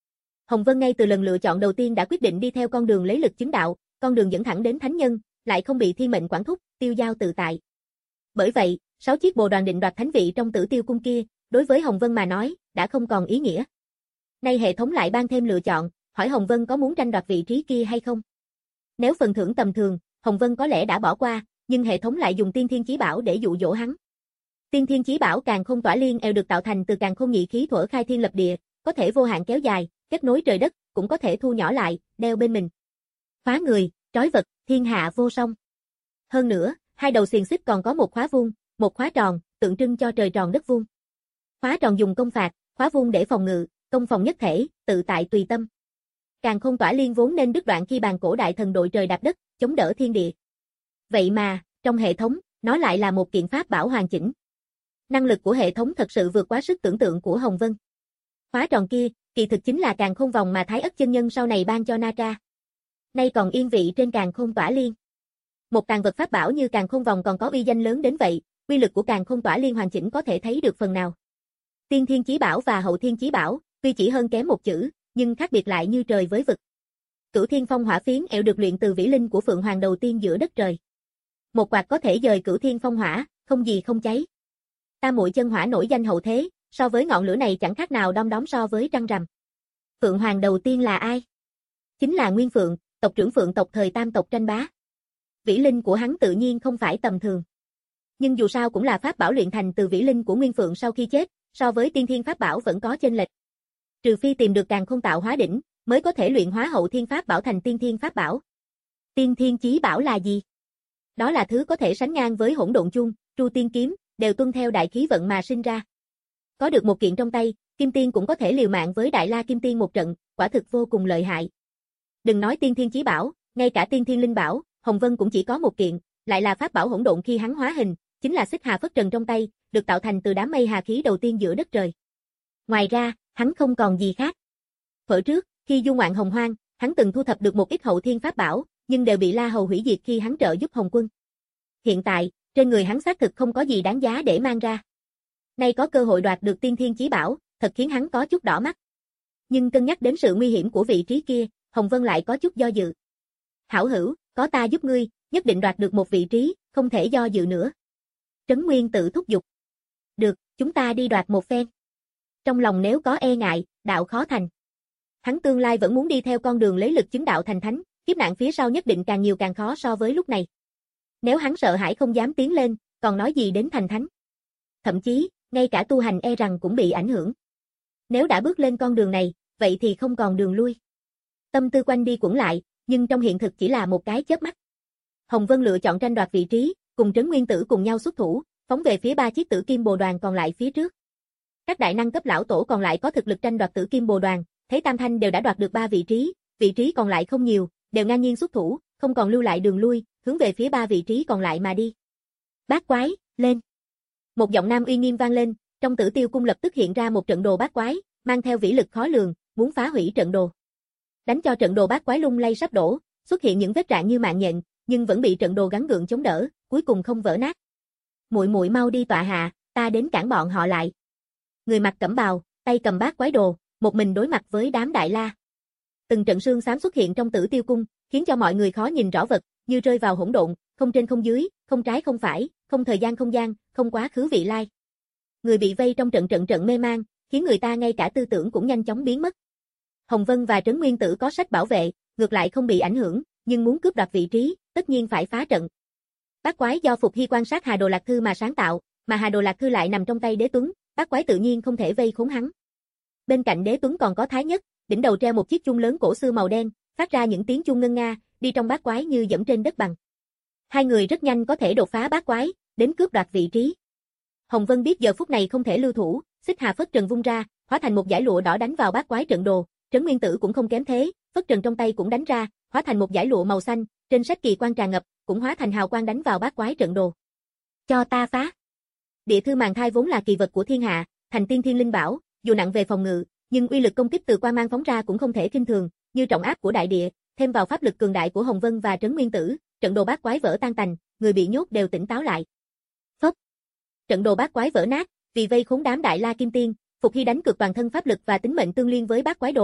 Hồng Vân ngay từ lần lựa chọn đầu tiên đã quyết định đi theo con đường lấy lực chứng đạo, con đường dẫn thẳng đến thánh nhân, lại không bị thiên mệnh quản thúc, tiêu dao tự tại. Bởi vậy, sáu chiếc bồ đoàn định đoạt thánh vị trong Tử Tiêu cung kia, đối với Hồng Vân mà nói, đã không còn ý nghĩa. Nay hệ thống lại ban thêm lựa chọn, hỏi Hồng Vân có muốn tranh đoạt vị trí kia hay không. Nếu phần thưởng tầm thường, Hồng Vân có lẽ đã bỏ qua, nhưng hệ thống lại dùng Tiên Thiên Chí Bảo để dụ dỗ hắn. Tiên Thiên Chí Bảo Càn Khôn Tỏa Liên eo được tạo thành từ càn khôn nhị khí thuở khai thiên lập địa, có thể vô hạn kéo dài, kết nối trời đất, cũng có thể thu nhỏ lại, đeo bên mình. Khóa người, trói vật, thiên hạ vô song. Hơn nữa, hai đầu xiềng xích còn có một khóa vuông, một khóa tròn, tượng trưng cho trời tròn đất vuông. Khóa tròn dùng công phạt, khóa vuông để phòng ngự, công phòng nhất thể, tự tại tùy tâm. Càn Khôn Tỏa Liên vốn nên đứt đoạn khi bàn cổ đại thần đội trời đạp đất, chống đỡ thiên địa. Vậy mà, trong hệ thống, nó lại là một kiện pháp bảo hoàn chỉnh. Năng lực của hệ thống thật sự vượt quá sức tưởng tượng của Hồng Vân. Khóa tròn kia, kỳ thực chính là Càn Khôn Vòng mà Thái Ất chân nhân sau này ban cho Na Tra. Nay còn yên vị trên Càn Khôn Tỏa Liên. Một tàn vật pháp bảo như Càn Khôn Vòng còn có uy danh lớn đến vậy, uy lực của Càn Khôn Tỏa Liên hoàn chỉnh có thể thấy được phần nào. Tiên Thiên Chí Bảo và Hậu Thiên Chí Bảo, tuy chỉ hơn kém một chữ, nhưng khác biệt lại như trời với vực. Cửu Thiên Phong Hỏa Phiến ẻo được luyện từ vĩ linh của Phượng Hoàng đầu tiên giữa đất trời. Một quạt có thể dời Cửu Thiên Phong Hỏa, không gì không cháy. Tam Muội Chân Hỏa nổi danh hậu thế, so với ngọn lửa này chẳng khác nào đom đóm so với trăng rằm. Phượng Hoàng đầu tiên là ai? Chính là Nguyên Phượng, tộc trưởng Phượng tộc thời Tam tộc tranh bá. Vĩ linh của hắn tự nhiên không phải tầm thường. Nhưng dù sao cũng là pháp bảo luyện thành từ vĩ linh của Nguyên Phượng sau khi chết, so với tiên thiên pháp bảo vẫn có chênh lệch. Trừ phi tìm được Càn Khôn Tạo Hóa đỉnh, mới có thể luyện hóa hậu thiên pháp bảo thành tiên thiên pháp bảo. Tiên Thiên Chí Bảo là gì? Đó là thứ có thể sánh ngang với Hỗn Độn Chung, Tru Tiên Kiếm, đều tuân theo đại khí vận mà sinh ra. Có được một kiện trong tay, Kim Tiên cũng có thể liều mạng với Đại La Kim Tiên một trận, quả thực vô cùng lợi hại. Đừng nói Tiên Thiên Chí Bảo, ngay cả Tiên Thiên Linh Bảo, Hồng Vân cũng chỉ có một kiện, lại là pháp bảo hỗn độn khi hắn hóa hình, chính là xích hà phất trần trong tay, được tạo thành từ đám mây hà khí đầu tiên giữa đất trời. Ngoài ra, hắn không còn gì khác. Thuở trước, khi du ngoạn Hồng Hoang, hắn từng thu thập được một ít hậu thiên pháp bảo, nhưng đều bị La Hầu hủy diệt khi hắn trợ giúp Hồng Quân. Hiện tại, trên người hắn xác thực không có gì đáng giá để mang ra. Nay có cơ hội đoạt được Tiên Thiên Chí Bảo, thật khiến hắn có chút đỏ mắt. Nhưng cân nhắc đến sự nguy hiểm của vị trí kia, Hồng Vân lại có chút do dự. Hảo hữu, có ta giúp ngươi, nhất định đoạt được một vị trí, không thể do dự nữa. Trấn Nguyên Tử thúc giục. Được, chúng ta đi đoạt một phen. Trong lòng nếu có e ngại, đạo khó thành. Hắn tương lai vẫn muốn đi theo con đường lấy lực chứng đạo thành thánh, kiếp nạn phía sau nhất định càng nhiều càng khó so với lúc này. Nếu hắn sợ hãi không dám tiến lên, còn nói gì đến thành thánh. Thậm chí, ngay cả tu hành e rằng cũng bị ảnh hưởng. Nếu đã bước lên con đường này, vậy thì không còn đường lui. Tâm tư quanh đi quẩn lại, nhưng trong hiện thực chỉ là một cái chớp mắt. Hồng Vân lựa chọn tranh đoạt vị trí, cùng Trấn Nguyên Tử cùng nhau xuất thủ, phóng về phía ba chiếc Tử Kim Bồ Đoàn còn lại phía trước. Các đại năng cấp lão tổ còn lại có thực lực tranh đoạt Tử Kim Bồ Đoàn, thấy Tam Thanh đều đã đoạt được ba vị trí, vị trí còn lại không nhiều, đều ngang nhiên xuất thủ, không còn lưu lại đường lui, hướng về phía ba vị trí còn lại mà đi. Bát quái, lên. Một giọng nam uy nghiêm vang lên, trong Tử Tiêu cung lập tức hiện ra một trận đồ bát quái, mang theo vĩ lực khó lường, muốn phá hủy trận đồ. Đánh cho trận đồ bát quái lung lay sắp đổ, xuất hiện những vết rạn như mạng nhện, nhưng vẫn bị trận đồ gắng gượng chống đỡ, cuối cùng không vỡ nát. Muội muội mau đi tọa hạ, ta đến cản bọn họ lại. Người mặc cẩm bào, tay cầm bát quái đồ, một mình đối mặt với đám đại la. Từng trận sương xám xuất hiện trong Tử Tiêu cung, khiến cho mọi người khó nhìn rõ vật, như rơi vào hỗn độn, không trên không dưới, không trái không phải, không thời gian không gian, không quá khứ vị lai. Người bị vây trong trận trận trận mê mang, khiến người ta ngay cả tư tưởng cũng nhanh chóng biến mất. Hồng Vân và Trấn Nguyên Tử có sách bảo vệ, ngược lại không bị ảnh hưởng, nhưng muốn cướp đoạt vị trí, tất nhiên phải phá trận. Bát quái do Phục Hy quan sát Hà Đồ Lạc Thư mà sáng tạo, mà Hà Đồ Lạc Thư lại nằm trong tay Đế Tuấn, bát quái tự nhiên không thể vây khốn hắn. Bên cạnh Đế Tuấn còn có Thái Nhất, đỉnh đầu treo một chiếc chuông lớn cổ xưa màu đen, phát ra những tiếng chuông ngân nga, đi trong bát quái như dẫm trên đất bằng. Hai người rất nhanh có thể đột phá bát quái, đến cướp đoạt vị trí. Hồng Vân biết giờ phút này không thể lưu thủ, xích hà phất trần vung ra, hóa thành một dải lụa đỏ đánh vào bát quái trận đồ. Trấn Nguyên Tử cũng không kém thế, phất trần trong tay cũng đánh ra, hóa thành một dải lụa màu xanh, trên sách kỳ quan tràn ngập, cũng hóa thành hào quang đánh vào bát quái trận đồ. Cho ta phá. Địa thư màn thai vốn là kỳ vật của thiên hạ, thành tiên thiên linh bảo, dù nặng về phòng ngự, nhưng uy lực công kích từ quang mang phóng ra cũng không thể khinh thường, như trọng áp của đại địa, thêm vào pháp lực cường đại của Hồng Vân và Trấn Nguyên Tử, trận đồ bát quái vỡ tan tành, người bị nhốt đều tỉnh táo lại. Phốc. Trận đồ bát quái vỡ nát, vì vây khốn đám đại la kim tiên, Phục Hy đánh cược toàn thân pháp lực và tính mệnh tương liên với bát quái đồ,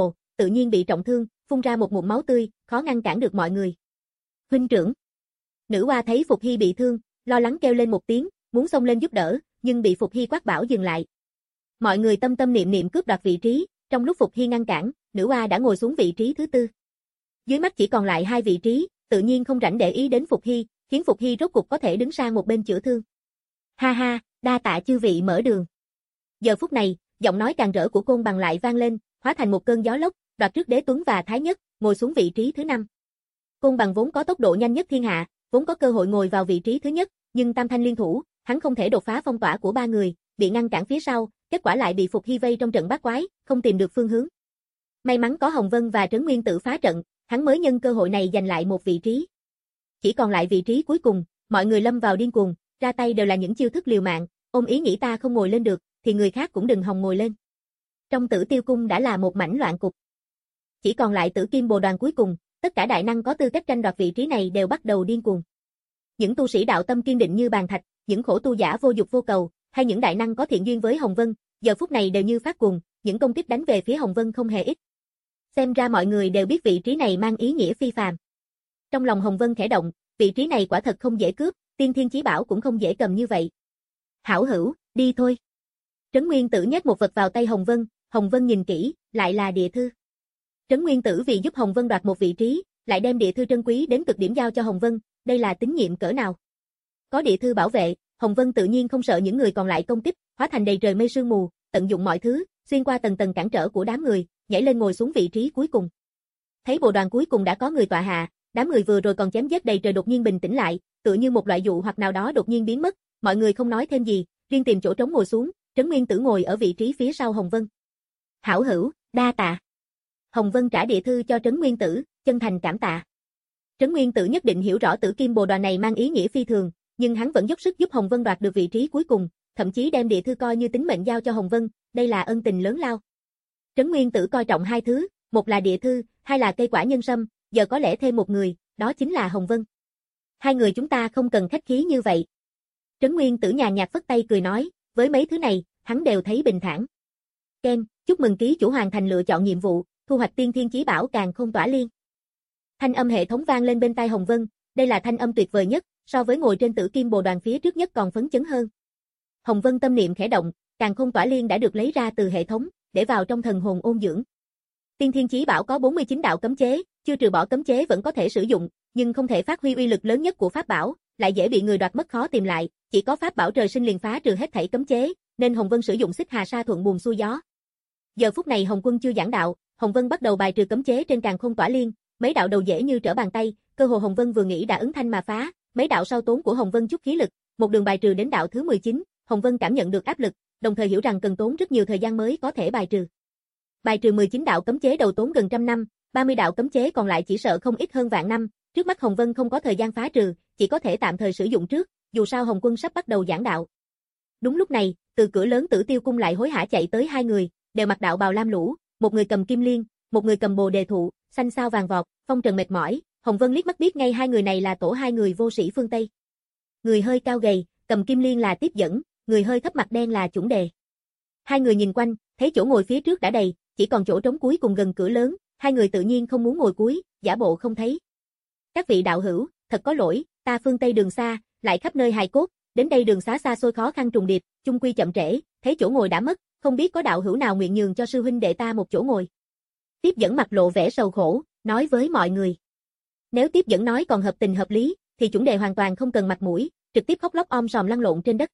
tự nhiên bị trọng thương, phun ra một ngụm máu tươi, khó ngăn cản được mọi người. Huynh trưởng. Nữ oa thấy Phục Hy bị thương, lo lắng kêu lên một tiếng, muốn xông lên giúp đỡ, nhưng bị Phục Hy quát bảo dừng lại. Mọi người tâm tâm niệm niệm cướp đoạt vị trí, trong lúc Phục Hy ngăn cản, nữ oa đã ngồi xuống vị trí thứ tư. Dưới mắt chỉ còn lại hai vị trí, tự nhiên không rảnh để ý đến Phục Hy, khiến Phục Hy rốt cục có thể đứng sang một bên chữa thương. Ha ha, đa tạ chư vị mở đường. Giờ phút này, giọng nói càng rỡ của Côn Bằng lại vang lên, hóa thành một cơn gió lốc, đoạt trước Đế Tuấn và Thái Nhất, ngồi xuống vị trí thứ năm. Côn Bằng vốn có tốc độ nhanh nhất thiên hạ, vốn có cơ hội ngồi vào vị trí thứ nhất, nhưng tam thanh liên thủ, hắn không thể đột phá phong tỏa của ba người, bị ngăn cản phía sau, kết quả lại bị Phục Hy vây trong trận bát quái, không tìm được phương hướng. May mắn có Hồng Vân và Trấn Nguyên Tử phá trận, hắn mới nhân cơ hội này giành lại một vị trí. Chỉ còn lại vị trí cuối cùng, mọi người lâm vào điên cuồng, ra tay đều là những chiêu thức liều mạng, ôm ý nghĩ ta không ngồi lên được, thì người khác cũng đừng hòng ngồi lên. Trong Tử Tiêu cung đã là một mảnh loạn cục. Chỉ còn lại Tử Kim Bồ Đoàn cuối cùng, tất cả đại năng có tư cách tranh đoạt vị trí này đều bắt đầu điên cuồng. Những tu sĩ đạo tâm kiên định như bàn thạch, những khổ tu giả vô dục vô cầu, hay những đại năng có thiện duyên với Hồng Vân, giờ phút này đều như phát cuồng, những công kích đánh về phía Hồng Vân không hề ít. Xem ra mọi người đều biết vị trí này mang ý nghĩa phi phàm. Trong lòng Hồng Vân khẽ động, vị trí này quả thật không dễ cướp, tiên thiên chí bảo cũng không dễ cầm như vậy. Hảo hữu, đi thôi. Trấn Nguyên Tử nhét một vật vào tay Hồng Vân, Hồng Vân nhìn kỹ, lại là địa thư. Trấn Nguyên Tử vì giúp Hồng Vân đoạt một vị trí, lại đem địa thư trân quý đến cực điểm giao cho Hồng Vân, đây là tín nhiệm cỡ nào. Có địa thư bảo vệ, Hồng Vân tự nhiên không sợ những người còn lại công kích, hóa thành đầy trời mây sương mù, tận dụng mọi thứ, xuyên qua tầng tầng cản trở của đám người, nhảy lên ngồi xuống vị trí cuối cùng. Thấy bộ đoàn cuối cùng đã có người tọa hạ, đám người vừa rồi còn chém giết đầy trời đột nhiên bình tĩnh lại, tựa như một loại dụ hoặc nào đó đột nhiên biến mất, mọi người không nói thêm gì, riêng tìm chỗ trống ngồi xuống, Trấn Nguyên Tử ngồi ở vị trí phía sau Hồng Vân. Hảo hữu, đa tạ. Hồng Vân trả địa thư cho Trấn Nguyên Tử, chân thành cảm tạ. Trấn Nguyên Tử nhất định hiểu rõ Tử Kim Bồ Đoàn này mang ý nghĩa phi thường, nhưng hắn vẫn dốc sức giúp Hồng Vân đoạt được vị trí cuối cùng, thậm chí đem địa thư coi như tính mệnh giao cho Hồng Vân, đây là ân tình lớn lao. Trấn Nguyên Tử coi trọng hai thứ, một là địa thư, hai là cây quả nhân sâm, giờ có lẽ thêm một người, đó chính là Hồng Vân. Hai người chúng ta không cần khách khí như vậy. Trấn Nguyên Tử nhàn nhạt phất tay cười nói, với mấy thứ này, hắn đều thấy bình thản. Ken, chúc mừng ký chủ hoàn thành lựa chọn nhiệm vụ, thu hoạch tiên thiên chí bảo Càn Khôn Tỏa Liên. Thanh âm hệ thống vang lên bên tai Hồng Vân, đây là thanh âm tuyệt vời nhất, so với ngồi trên Tử Kim Bồ Đoàn phía trước nhất còn phấn chấn hơn. Hồng Vân tâm niệm khẽ động, Càn Khôn Tỏa Liên đã được lấy ra từ hệ thống, để vào trong thần hồn ôn dưỡng. Tiên thiên chí bảo có bốn mươi chín đạo cấm chế, chưa trừ bỏ cấm chế vẫn có thể sử dụng, nhưng không thể phát huy uy lực lớn nhất của pháp bảo, lại dễ bị người đoạt mất khó tìm lại, chỉ có pháp bảo trời sinh liền phá trừ hết thảy cấm chế, nên Hồng Vân sử dụng Xích Hà Sa thuận buồm xuôi gió. Giờ phút này Hồng Quân chưa giảng đạo, Hồng Vân bắt đầu bài trừ cấm chế trên Càn Khôn Tỏa Liên, mấy đạo đầu dễ như trở bàn tay, cơ hồ Hồng Vân vừa nghĩ đã ứng thanh mà phá, mấy đạo sau tốn của Hồng Vân chút khí lực, một đường bài trừ đến đạo thứ mười chín, Hồng Vân cảm nhận được áp lực, đồng thời hiểu rằng cần tốn rất nhiều thời gian mới có thể bài trừ. Bài trừ mười chín đạo cấm chế đầu tốn gần trăm năm, ba mươi đạo cấm chế còn lại chỉ sợ không ít hơn vạn năm, trước mắt Hồng Vân không có thời gian phá trừ, chỉ có thể tạm thời sử dụng trước, dù sao Hồng Quân sắp bắt đầu giảng đạo. Đúng lúc này, từ cửa lớn Tử Tiêu cung lại hối hả chạy tới hai người, đều mặc đạo bào lam lũ, một người cầm kim liên, một người cầm bồ đề thụ, xanh sao vàng vọt, phong trần mệt mỏi, Hồng Vân liếc mắt biết ngay hai người này là tổ hai người vô sĩ phương Tây. Người hơi cao gầy, cầm kim liên là tiếp dẫn, người hơi thấp mặt đen là chuẩn đề. Hai người nhìn quanh, thấy chỗ ngồi phía trước đã đầy, chỉ còn chỗ trống cuối cùng gần cửa lớn, hai người tự nhiên không muốn ngồi cuối, giả bộ không thấy. Các vị đạo hữu, thật có lỗi, ta phương Tây đường xa, lại khắp nơi hài cốt, đến đây đường xá xa xôi khó khăn trùng điệp, chung quy chậm trễ, thấy chỗ ngồi đã mất, không biết có đạo hữu nào nguyện nhường cho sư huynh đệ ta một chỗ ngồi. Tiếp dẫn mặt lộ vẻ sầu khổ, nói với mọi người. Nếu tiếp dẫn nói còn hợp tình hợp lý, thì chuẩn đề hoàn toàn không cần mặt mũi, trực tiếp khóc lóc om sòm lăn lộn trên đất.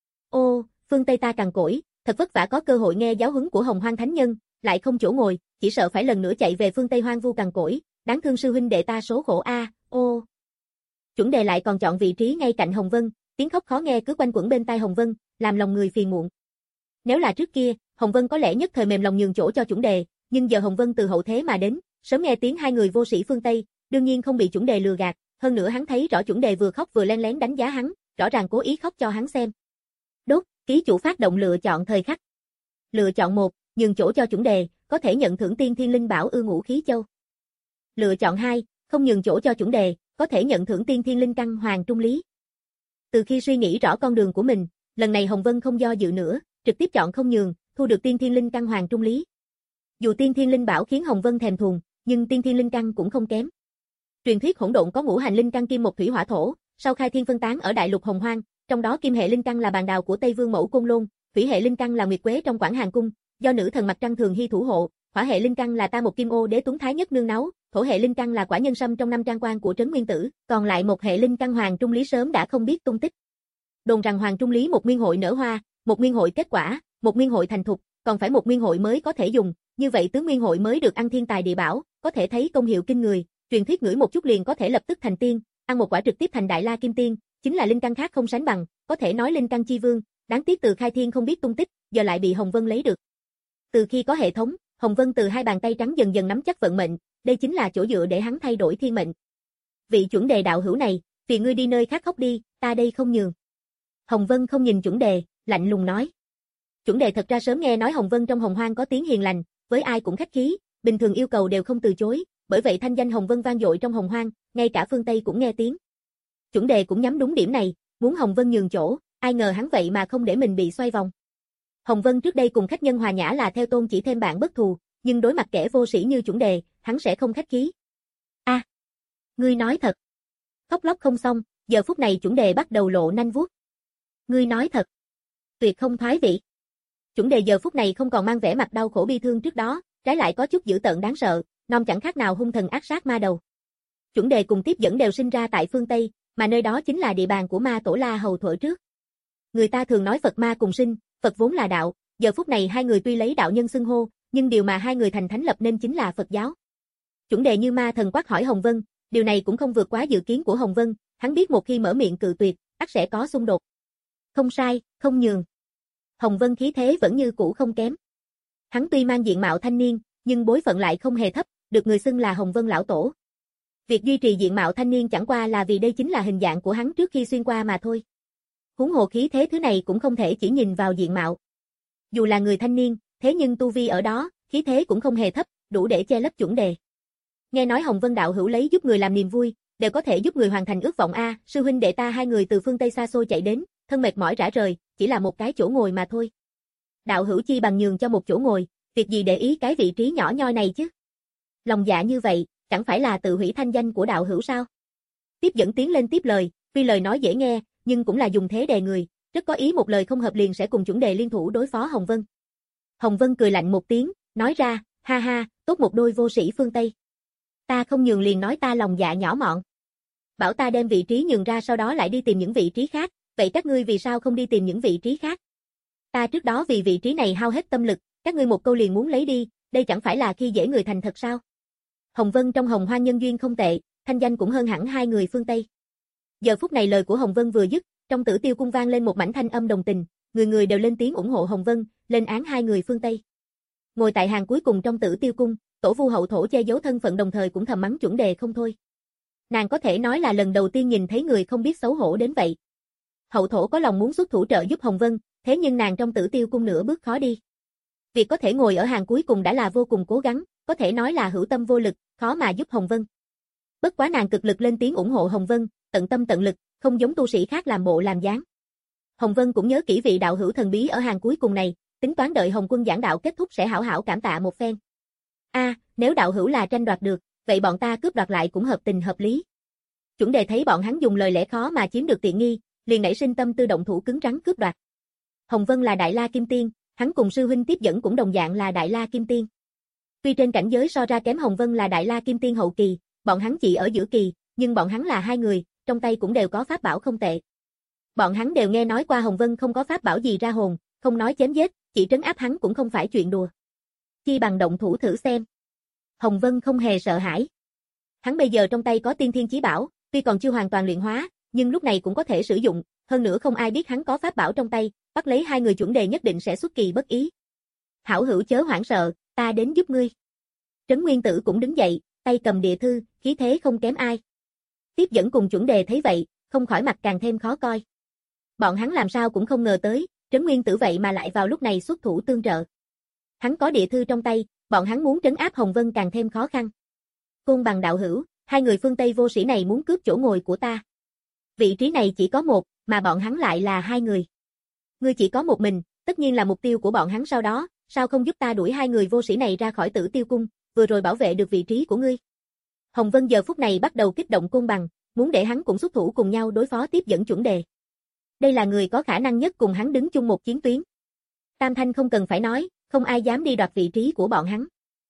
Ô, phương Tây ta cằn cỗi, thật vất vả có cơ hội nghe giáo huấn của Hồng Hoang Thánh Nhân, lại không chỗ ngồi, chỉ sợ phải lần nữa chạy về phương Tây hoang vu cằn cỗi, đáng thương sư huynh đệ ta số khổ a, à, ô. Chuẩn đề lại còn chọn vị trí ngay cạnh Hồng Vân, tiếng khóc khó nghe cứ quanh quẩn bên tai Hồng Vân, làm lòng người phiền muộn. Nếu là trước kia, Hồng Vân có lẽ nhất thời mềm lòng nhường chỗ cho chuẩn đề, nhưng giờ Hồng Vân từ hậu thế mà đến, sớm nghe tiếng hai người vô sĩ phương Tây, đương nhiên không bị chuẩn đề lừa gạt, hơn nữa hắn thấy rõ chuẩn đề vừa khóc vừa len lén đánh giá hắn, rõ ràng cố ý khóc cho hắn xem. Đốt, ký chủ phát động lựa chọn thời khắc. Lựa chọn một, nhường chỗ cho chuẩn đề, có thể nhận thưởng tiên thiên linh bảo ư ngũ khí châu. Lựa chọn hai, không nhường chỗ cho chuẩn đề, có thể nhận thưởng tiên thiên linh căn hoàng trung lý. Từ khi suy nghĩ rõ con đường của mình, lần này Hồng Vân không do dự nữa, trực tiếp chọn không nhường, thu được tiên thiên linh căn hoàng trung lý. Dù tiên thiên linh bảo khiến Hồng Vân thèm thuồng, nhưng tiên thiên linh căn cũng không kém. Truyền thuyết hỗn độn có ngũ hành linh căn kim một thủy hỏa thổ, sau khai thiên phân tán ở đại lục Hồng Hoang, trong đó kim hệ linh căn là bàn đào của Tây Vương mẫu Côn Lôn, thủy hệ linh căn là nguyệt quế trong Quảng Hàn cung, do nữ thần mặt trăng thường hy thủ hộ, hỏa hệ linh căn là Ta Một Kim Ô Đế Tuấn Thái Nhất nương náu, thổ hệ linh căn là Quả Nhân Sâm trong năm trang quan của Trấn Nguyên Tử, còn lại một hệ linh căn Hoàng Trung Lý sớm đã không biết tung tích. Đồn rằng Hoàng Trung Lý một nguyên hội nở hoa, một nguyên hội kết quả, một nguyên hội thành thục, còn phải một nguyên hội mới có thể dùng, như vậy tứ nguyên hội mới được ăn thiên tài địa bảo, có thể thấy công hiệu kinh người, truyền thuyết ngửi một chút liền có thể lập tức thành tiên, ăn một quả trực tiếp thành Đại La Kim Tiên, chính là linh căn khác không sánh bằng, có thể nói linh căn chi vương, đáng tiếc từ khai thiên không biết tung tích, giờ lại bị Hồng Vân lấy được. Từ khi có hệ thống, Hồng Vân từ hai bàn tay trắng dần dần nắm chắc vận mệnh, đây chính là chỗ dựa để hắn thay đổi thiên mệnh. Vị chuẩn đề đạo hữu này, vì ngươi đi nơi khác khóc đi, ta đây không nhường. Hồng Vân không nhìn chuẩn đề, lạnh lùng nói. Chuẩn đề thật ra sớm nghe nói Hồng Vân trong Hồng Hoang có tiếng hiền lành, với ai cũng khách khí, bình thường yêu cầu đều không từ chối, bởi vậy thanh danh Hồng Vân vang dội trong Hồng Hoang, ngay cả phương Tây cũng nghe tiếng. Chuẩn đề cũng nhắm đúng điểm này, muốn Hồng Vân nhường chỗ, ai ngờ hắn vậy mà không để mình bị xoay vòng. Hồng Vân trước đây cùng khách nhân hòa nhã là theo tôn chỉ thêm bạn bất thù, nhưng đối mặt kẻ vô sĩ như chuẩn đề, hắn sẽ không khách khí. A, à, ngươi nói thật. Khóc lóc không xong, giờ phút này chuẩn đề bắt đầu lộ nanh vuốt. Ngươi nói thật. Tuyệt không thoái vị. Chuẩn đề giờ phút này không còn mang vẻ mặt đau khổ bi thương trước đó, trái lại có chút dữ tợn đáng sợ, non chẳng khác nào hung thần ác sát ma đầu. Chuẩn đề cùng tiếp dẫn đều sinh ra tại phương Tây, mà nơi đó chính là địa bàn của ma tổ La Hầu thuở trước. Người ta thường nói Phật ma cùng sinh, Phật vốn là đạo, giờ phút này hai người tuy lấy đạo nhân xưng hô, nhưng điều mà hai người thành thánh lập nên chính là Phật giáo. Chuẩn đề như ma thần quát hỏi Hồng Vân, điều này cũng không vượt quá dự kiến của Hồng Vân, hắn biết một khi mở miệng cự tuyệt, ắt sẽ có xung đột. Không sai, không nhường. Hồng Vân khí thế vẫn như cũ không kém. Hắn tuy mang diện mạo thanh niên, nhưng bối phận lại không hề thấp, được người xưng là Hồng Vân lão tổ. Việc duy trì diện mạo thanh niên chẳng qua là vì đây chính là hình dạng của hắn trước khi xuyên qua mà thôi. Huống hồ khí thế thứ này cũng không thể chỉ nhìn vào diện mạo. Dù là người thanh niên, thế nhưng tu vi ở đó, khí thế cũng không hề thấp, đủ để che lấp chuẩn đề. Nghe nói Hồng Vân đạo hữu lấy giúp người làm niềm vui, đều có thể giúp người hoàn thành ước vọng a, sư huynh đệ ta hai người từ phương Tây xa xôi chạy đến, thân mệt mỏi rã rời, chỉ là một cái chỗ ngồi mà thôi. Đạo hữu chi bằng nhường cho một chỗ ngồi, việc gì để ý cái vị trí nhỏ nhoi này chứ? Lòng dạ như vậy, chẳng phải là tự hủy thanh danh của đạo hữu sao? Tiếp dẫn tiến lên tiếp lời, tuy lời nói dễ nghe, nhưng cũng là dùng thế đè người, rất có ý một lời không hợp liền sẽ cùng chuẩn đề liên thủ đối phó Hồng Vân. Hồng Vân cười lạnh một tiếng, nói ra, ha ha, tốt một đôi vô sĩ phương Tây. Ta không nhường liền nói ta lòng dạ nhỏ mọn. Bảo ta đem vị trí nhường ra sau đó lại đi tìm những vị trí khác, vậy các ngươi vì sao không đi tìm những vị trí khác? Ta trước đó vì vị trí này hao hết tâm lực, các ngươi một câu liền muốn lấy đi, đây chẳng phải là khi dễ người thành thật sao? Hồng Vân trong Hồng Hoang nhân duyên không tệ, thanh danh cũng hơn hẳn hai người phương Tây. Giờ phút này lời của Hồng Vân vừa dứt, trong Tử Tiêu cung vang lên một mảnh thanh âm đồng tình, người người đều lên tiếng ủng hộ Hồng Vân, lên án hai người phương Tây. Ngồi tại hàng cuối cùng trong Tử Tiêu cung, Tổ Vu Hậu Thổ che giấu thân phận đồng thời cũng thầm mắng chuẩn đề không thôi. Nàng có thể nói là lần đầu tiên nhìn thấy người không biết xấu hổ đến vậy. Hậu Thổ có lòng muốn xuất thủ trợ giúp Hồng Vân, thế nhưng nàng trong Tử Tiêu cung nửa bước khó đi. Việc có thể ngồi ở hàng cuối cùng đã là vô cùng cố gắng, có thể nói là hữu tâm vô lực, khó mà giúp Hồng Vân. Bất quá nàng cực lực lên tiếng ủng hộ Hồng Vân, tận tâm tận lực, không giống tu sĩ khác làm bộ làm dáng. Hồng Vân cũng nhớ kỹ vị đạo hữu thần bí ở hàng cuối cùng này, tính toán đợi Hồng Quân giảng đạo kết thúc sẽ hảo hảo cảm tạ một phen. A, à, nếu đạo hữu là tranh đoạt được, vậy bọn ta cướp đoạt lại cũng hợp tình hợp lý. Chuẩn đề thấy bọn hắn dùng lời lẽ khó mà chiếm được tiện nghi, liền nảy sinh tâm tư động thủ cứng rắn cướp đoạt. Hồng Vân là Đại La Kim Tiên, hắn cùng sư huynh tiếp dẫn cũng đồng dạng là Đại La Kim Tiên. Tuy trên cảnh giới so ra kém Hồng Vân là Đại La Kim Tiên hậu kỳ, bọn hắn chỉ ở giữa kỳ, nhưng bọn hắn là hai người, trong tay cũng đều có pháp bảo không tệ. Bọn hắn đều nghe nói qua Hồng Vân không có pháp bảo gì ra hồn, không nói chém giết, chỉ trấn áp hắn cũng không phải chuyện đùa. Chi bằng động thủ thử xem. Hồng Vân không hề sợ hãi. Hắn bây giờ trong tay có tiên thiên chí bảo, tuy còn chưa hoàn toàn luyện hóa, nhưng lúc này cũng có thể sử dụng, hơn nữa không ai biết hắn có pháp bảo trong tay, bắt lấy hai người chuẩn đề nhất định sẽ xuất kỳ bất ý. Hảo hữu chớ hoảng sợ, ta đến giúp ngươi. Trấn Nguyên Tử cũng đứng dậy, tay cầm địa thư, khí thế không kém ai. Tiếp dẫn cùng chuẩn đề thấy vậy, không khỏi mặt càng thêm khó coi. Bọn hắn làm sao cũng không ngờ tới, Trấn Nguyên Tử vậy mà lại vào lúc này xuất thủ tương trợ. Hắn có địa thư trong tay, bọn hắn muốn trấn áp Hồng Vân càng thêm khó khăn. Côn Bằng đạo hữu, hai người phương Tây vô sĩ này muốn cướp chỗ ngồi của ta. Vị trí này chỉ có một, mà bọn hắn lại là hai người. Ngươi chỉ có một mình, tất nhiên là mục tiêu của bọn hắn sau đó, sao không giúp ta đuổi hai người vô sĩ này ra khỏi Tử Tiêu cung, vừa rồi bảo vệ được vị trí của ngươi. Hồng Vân giờ phút này bắt đầu kích động Côn Bằng, muốn để hắn cũng xuất thủ cùng nhau đối phó tiếp dẫn chuẩn đề. Đây là người có khả năng nhất cùng hắn đứng chung một chiến tuyến. Tam Thanh không cần phải nói, không ai dám đi đoạt vị trí của bọn hắn.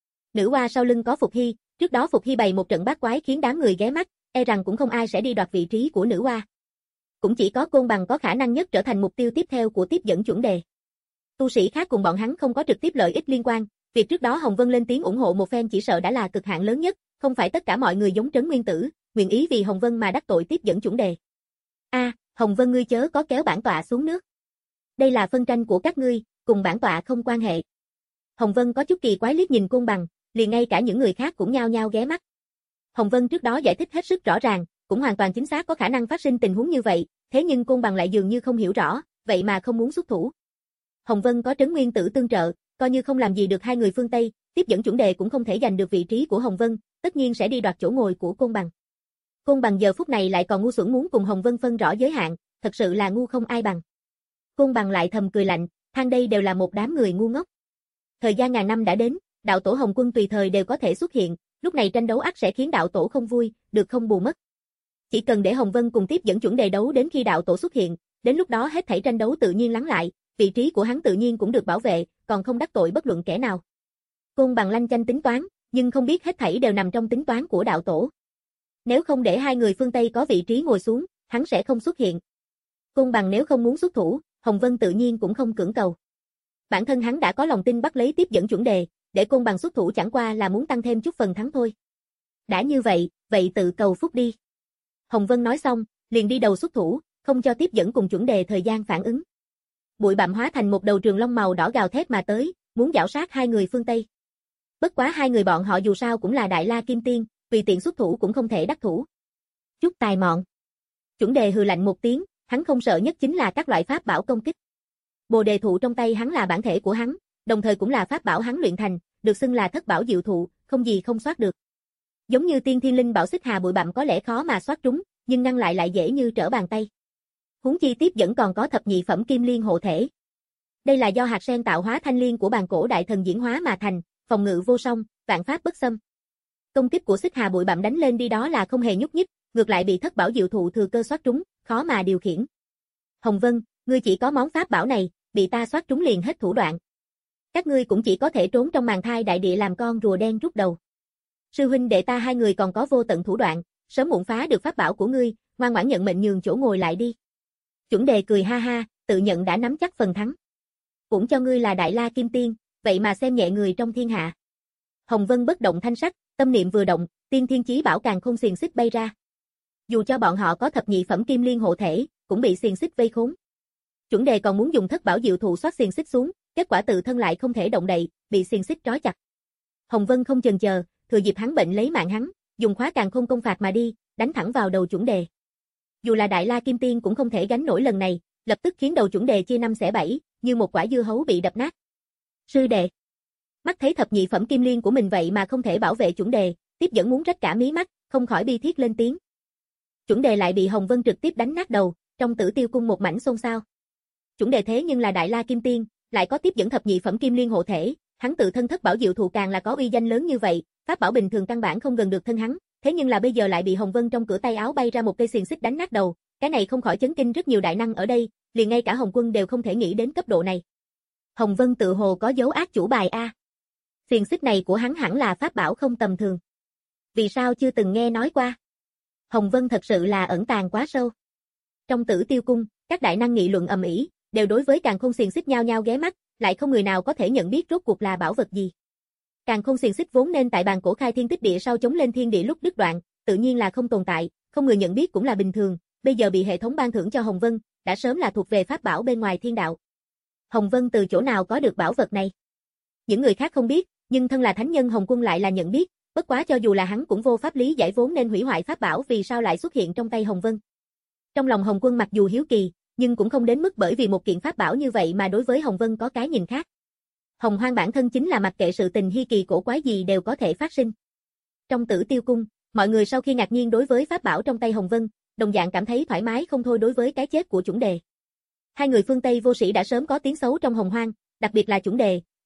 Nữ hoa sau lưng có Phục Hy, trước đó Phục Hy bày một trận bát quái khiến đám người ghé mắt, e rằng cũng không ai sẽ đi đoạt vị trí của nữ hoa. Cũng chỉ có Côn Bằng có khả năng nhất trở thành mục tiêu tiếp theo của tiếp dẫn chuẩn đề. Tu sĩ khác cùng bọn hắn không có trực tiếp lợi ích liên quan, việc trước đó Hồng Vân lên tiếng ủng hộ một phen chỉ sợ đã là cực hạn lớn nhất, không phải tất cả mọi người giống Trấn Nguyên Tử, nguyện ý vì Hồng Vân mà đắc tội tiếp dẫn chuẩn đề. A, à, Hồng Vân ngươi chớ có kéo bản tọa xuống nước. Đây là phân tranh của các ngươi, cùng bản tọa không quan hệ. Hồng Vân có chút kỳ quái liếc nhìn Côn Bằng, liền ngay cả những người khác cũng nhao nhao ghé mắt. Hồng Vân trước đó giải thích hết sức rõ ràng, cũng hoàn toàn chính xác có khả năng phát sinh tình huống như vậy, thế nhưng Côn Bằng lại dường như không hiểu rõ, vậy mà không muốn xuất thủ. Hồng Vân có Trấn Nguyên Tử tương trợ, coi như không làm gì được hai người phương Tây, tiếp dẫn chuẩn đề cũng không thể giành được vị trí của Hồng Vân, tất nhiên sẽ đi đoạt chỗ ngồi của Côn Bằng. Côn Bằng giờ phút này lại còn ngu xuẩn muốn cùng Hồng Vân phân rõ giới hạn, thật sự là ngu không ai bằng. Côn Bằng lại thầm cười lạnh, than đây đều là một đám người ngu ngốc. Thời gian ngàn năm đã đến, đạo tổ Hồng Quân tùy thời đều có thể xuất hiện, lúc này tranh đấu ắt sẽ khiến đạo tổ không vui, được không bù mất. Chỉ cần để Hồng Vân cùng tiếp dẫn chuẩn đề đấu đến khi đạo tổ xuất hiện, đến lúc đó hết thảy tranh đấu tự nhiên lắng lại, vị trí của hắn tự nhiên cũng được bảo vệ, còn không đắc tội bất luận kẻ nào. Côn Bằng lanh chanh tính toán, nhưng không biết hết thảy đều nằm trong tính toán của đạo tổ. Nếu không để hai người phương Tây có vị trí ngồi xuống, hắn sẽ không xuất hiện. Côn Bằng nếu không muốn xuất thủ, Hồng Vân tự nhiên cũng không cưỡng cầu. Bản thân hắn đã có lòng tin bắt lấy tiếp dẫn chuẩn đề, để Côn Bằng xuất thủ chẳng qua là muốn tăng thêm chút phần thắng thôi. Đã như vậy, vậy tự cầu phúc đi. Hồng Vân nói xong, liền đi đầu xuất thủ, không cho tiếp dẫn cùng chuẩn đề thời gian phản ứng. Bụi bặm hóa thành một đầu trường long màu đỏ gào thét mà tới, muốn giảo sát hai người phương Tây. Bất quá hai người bọn họ dù sao cũng là Đại La Kim Tiên, tùy tiện xuất thủ cũng không thể đắc thủ. Chút tài mọn. Chuẩn đề hừ lạnh một tiếng, hắn không sợ nhất chính là các loại pháp bảo công kích. Bồ đề thụ trong tay hắn là bản thể của hắn, đồng thời cũng là pháp bảo hắn luyện thành, được xưng là thất bảo diệu thụ, không gì không soát được. Giống như tiên thiên linh bảo xích hà bụi bặm có lẽ khó mà soát trúng, nhưng ngăn lại lại dễ như trở bàn tay. Huống chi tiếp vẫn còn có thập nhị phẩm kim liên hộ thể. Đây là do hạt sen tạo hóa thanh liên của bàn cổ đại thần diễn hóa mà thành, phòng ngự vô song, vạn pháp bất xâm. Công kích của xích hà bụi bặm đánh lên đi đó là không hề nhúc nhích, ngược lại bị thất bảo diệu thụ thừa cơ soát trúng, khó mà điều khiển. Hồng Vân, ngươi chỉ có món pháp bảo này, bị ta soát trúng liền hết thủ đoạn. Các ngươi cũng chỉ có thể trốn trong màn thai đại địa làm con rùa đen rút đầu. Sư huynh đệ ta hai người còn có vô tận thủ đoạn, sớm muộn phá được pháp bảo của ngươi, ngoan ngoãn nhận mệnh nhường chỗ ngồi lại đi. Chuẩn đề cười ha ha, tự nhận đã nắm chắc phần thắng. Cũng cho ngươi là Đại La Kim Tiên, vậy mà xem nhẹ người trong thiên hạ. Hồng Vân bất động thanh sắc, tâm niệm vừa động, tiên thiên chí bảo càng không xiềng xích bay ra. Dù cho bọn họ có thập nhị phẩm kim liên hộ thể, cũng bị xiềng xích vây khốn. Chuẩn đề còn muốn dùng thất bảo diệu thụ xoát xiềng xích xuống, kết quả tự thân lại không thể động đậy, bị xiềng xích trói chặt. Hồng Vân không chần chờ, thừa dịp hắn bệnh lấy mạng hắn, dùng khóa càn khôn công phạt mà đi, đánh thẳng vào đầu chuẩn đề. Dù là Đại La Kim Tiên cũng không thể gánh nổi lần này, lập tức khiến đầu chuẩn đề chia năm xẻ bảy, như một quả dưa hấu bị đập nát. Sư đệ, mắt thấy thập nhị phẩm kim liên của mình vậy mà không thể bảo vệ chuẩn đề, tiếp dẫn muốn rách cả mí mắt, không khỏi bi thiết lên tiếng. Chuẩn đề lại bị Hồng Vân trực tiếp đánh nát đầu, trong Tử Tiêu cung một mảnh xôn xao. Chuẩn đề thế nhưng là Đại La Kim Tiên, lại có tiếp dẫn thập nhị phẩm kim liên hộ thể, hắn tự thân thất bảo diệu thụ càng là có uy danh lớn như vậy, pháp bảo bình thường căn bản không gần được thân hắn, thế nhưng là bây giờ lại bị Hồng Vân trong cửa tay áo bay ra một cây xiềng xích đánh nát đầu, cái này không khỏi chấn kinh rất nhiều đại năng ở đây, liền ngay cả Hồng Quân đều không thể nghĩ đến cấp độ này. Hồng Vân tự hồ có dấu ác chủ bài a. Xiềng xích này của hắn hẳn là pháp bảo không tầm thường. Vì sao chưa từng nghe nói qua? Hồng Vân thật sự là ẩn tàng quá sâu. Trong Tử Tiêu cung, các đại năng nghị luận ầm ĩ, đều đối với càn khôn xiềng xích nhao nhao ghé mắt, lại không người nào có thể nhận biết rốt cuộc là bảo vật gì. Càn khôn xiềng xích vốn nên tại bàn cổ khai thiên tích địa sau chống lên thiên địa lúc đứt đoạn, tự nhiên là không tồn tại, không người nhận biết cũng là bình thường, bây giờ bị hệ thống ban thưởng cho Hồng Vân, đã sớm là thuộc về pháp bảo bên ngoài thiên đạo. Hồng Vân từ chỗ nào có được bảo vật này? Những người khác không biết, nhưng thân là thánh nhân Hồng Quân lại là nhận biết, bất quá cho dù là hắn cũng vô pháp lý giải vốn nên hủy hoại pháp bảo vì sao lại xuất hiện trong tay Hồng Vân. Trong lòng Hồng Quân mặc dù hiếu kỳ, nhưng cũng không đến mức bởi vì một kiện pháp bảo như vậy mà đối với Hồng Vân có cái nhìn khác. Hồng Hoang bản thân chính là mặc kệ sự tình hi kỳ cổ quái gì đều có thể phát sinh. Trong Tử Tiêu cung, mọi người sau khi ngạc nhiên đối với pháp bảo trong tay Hồng Vân, đồng dạng cảm thấy thoải mái không thôi đối với cái chết của chuẩn đề. Hai người phương Tây vô sĩ đã sớm có tiếng xấu trong Hồng Hoang, đặc biệt là chuẩn đề,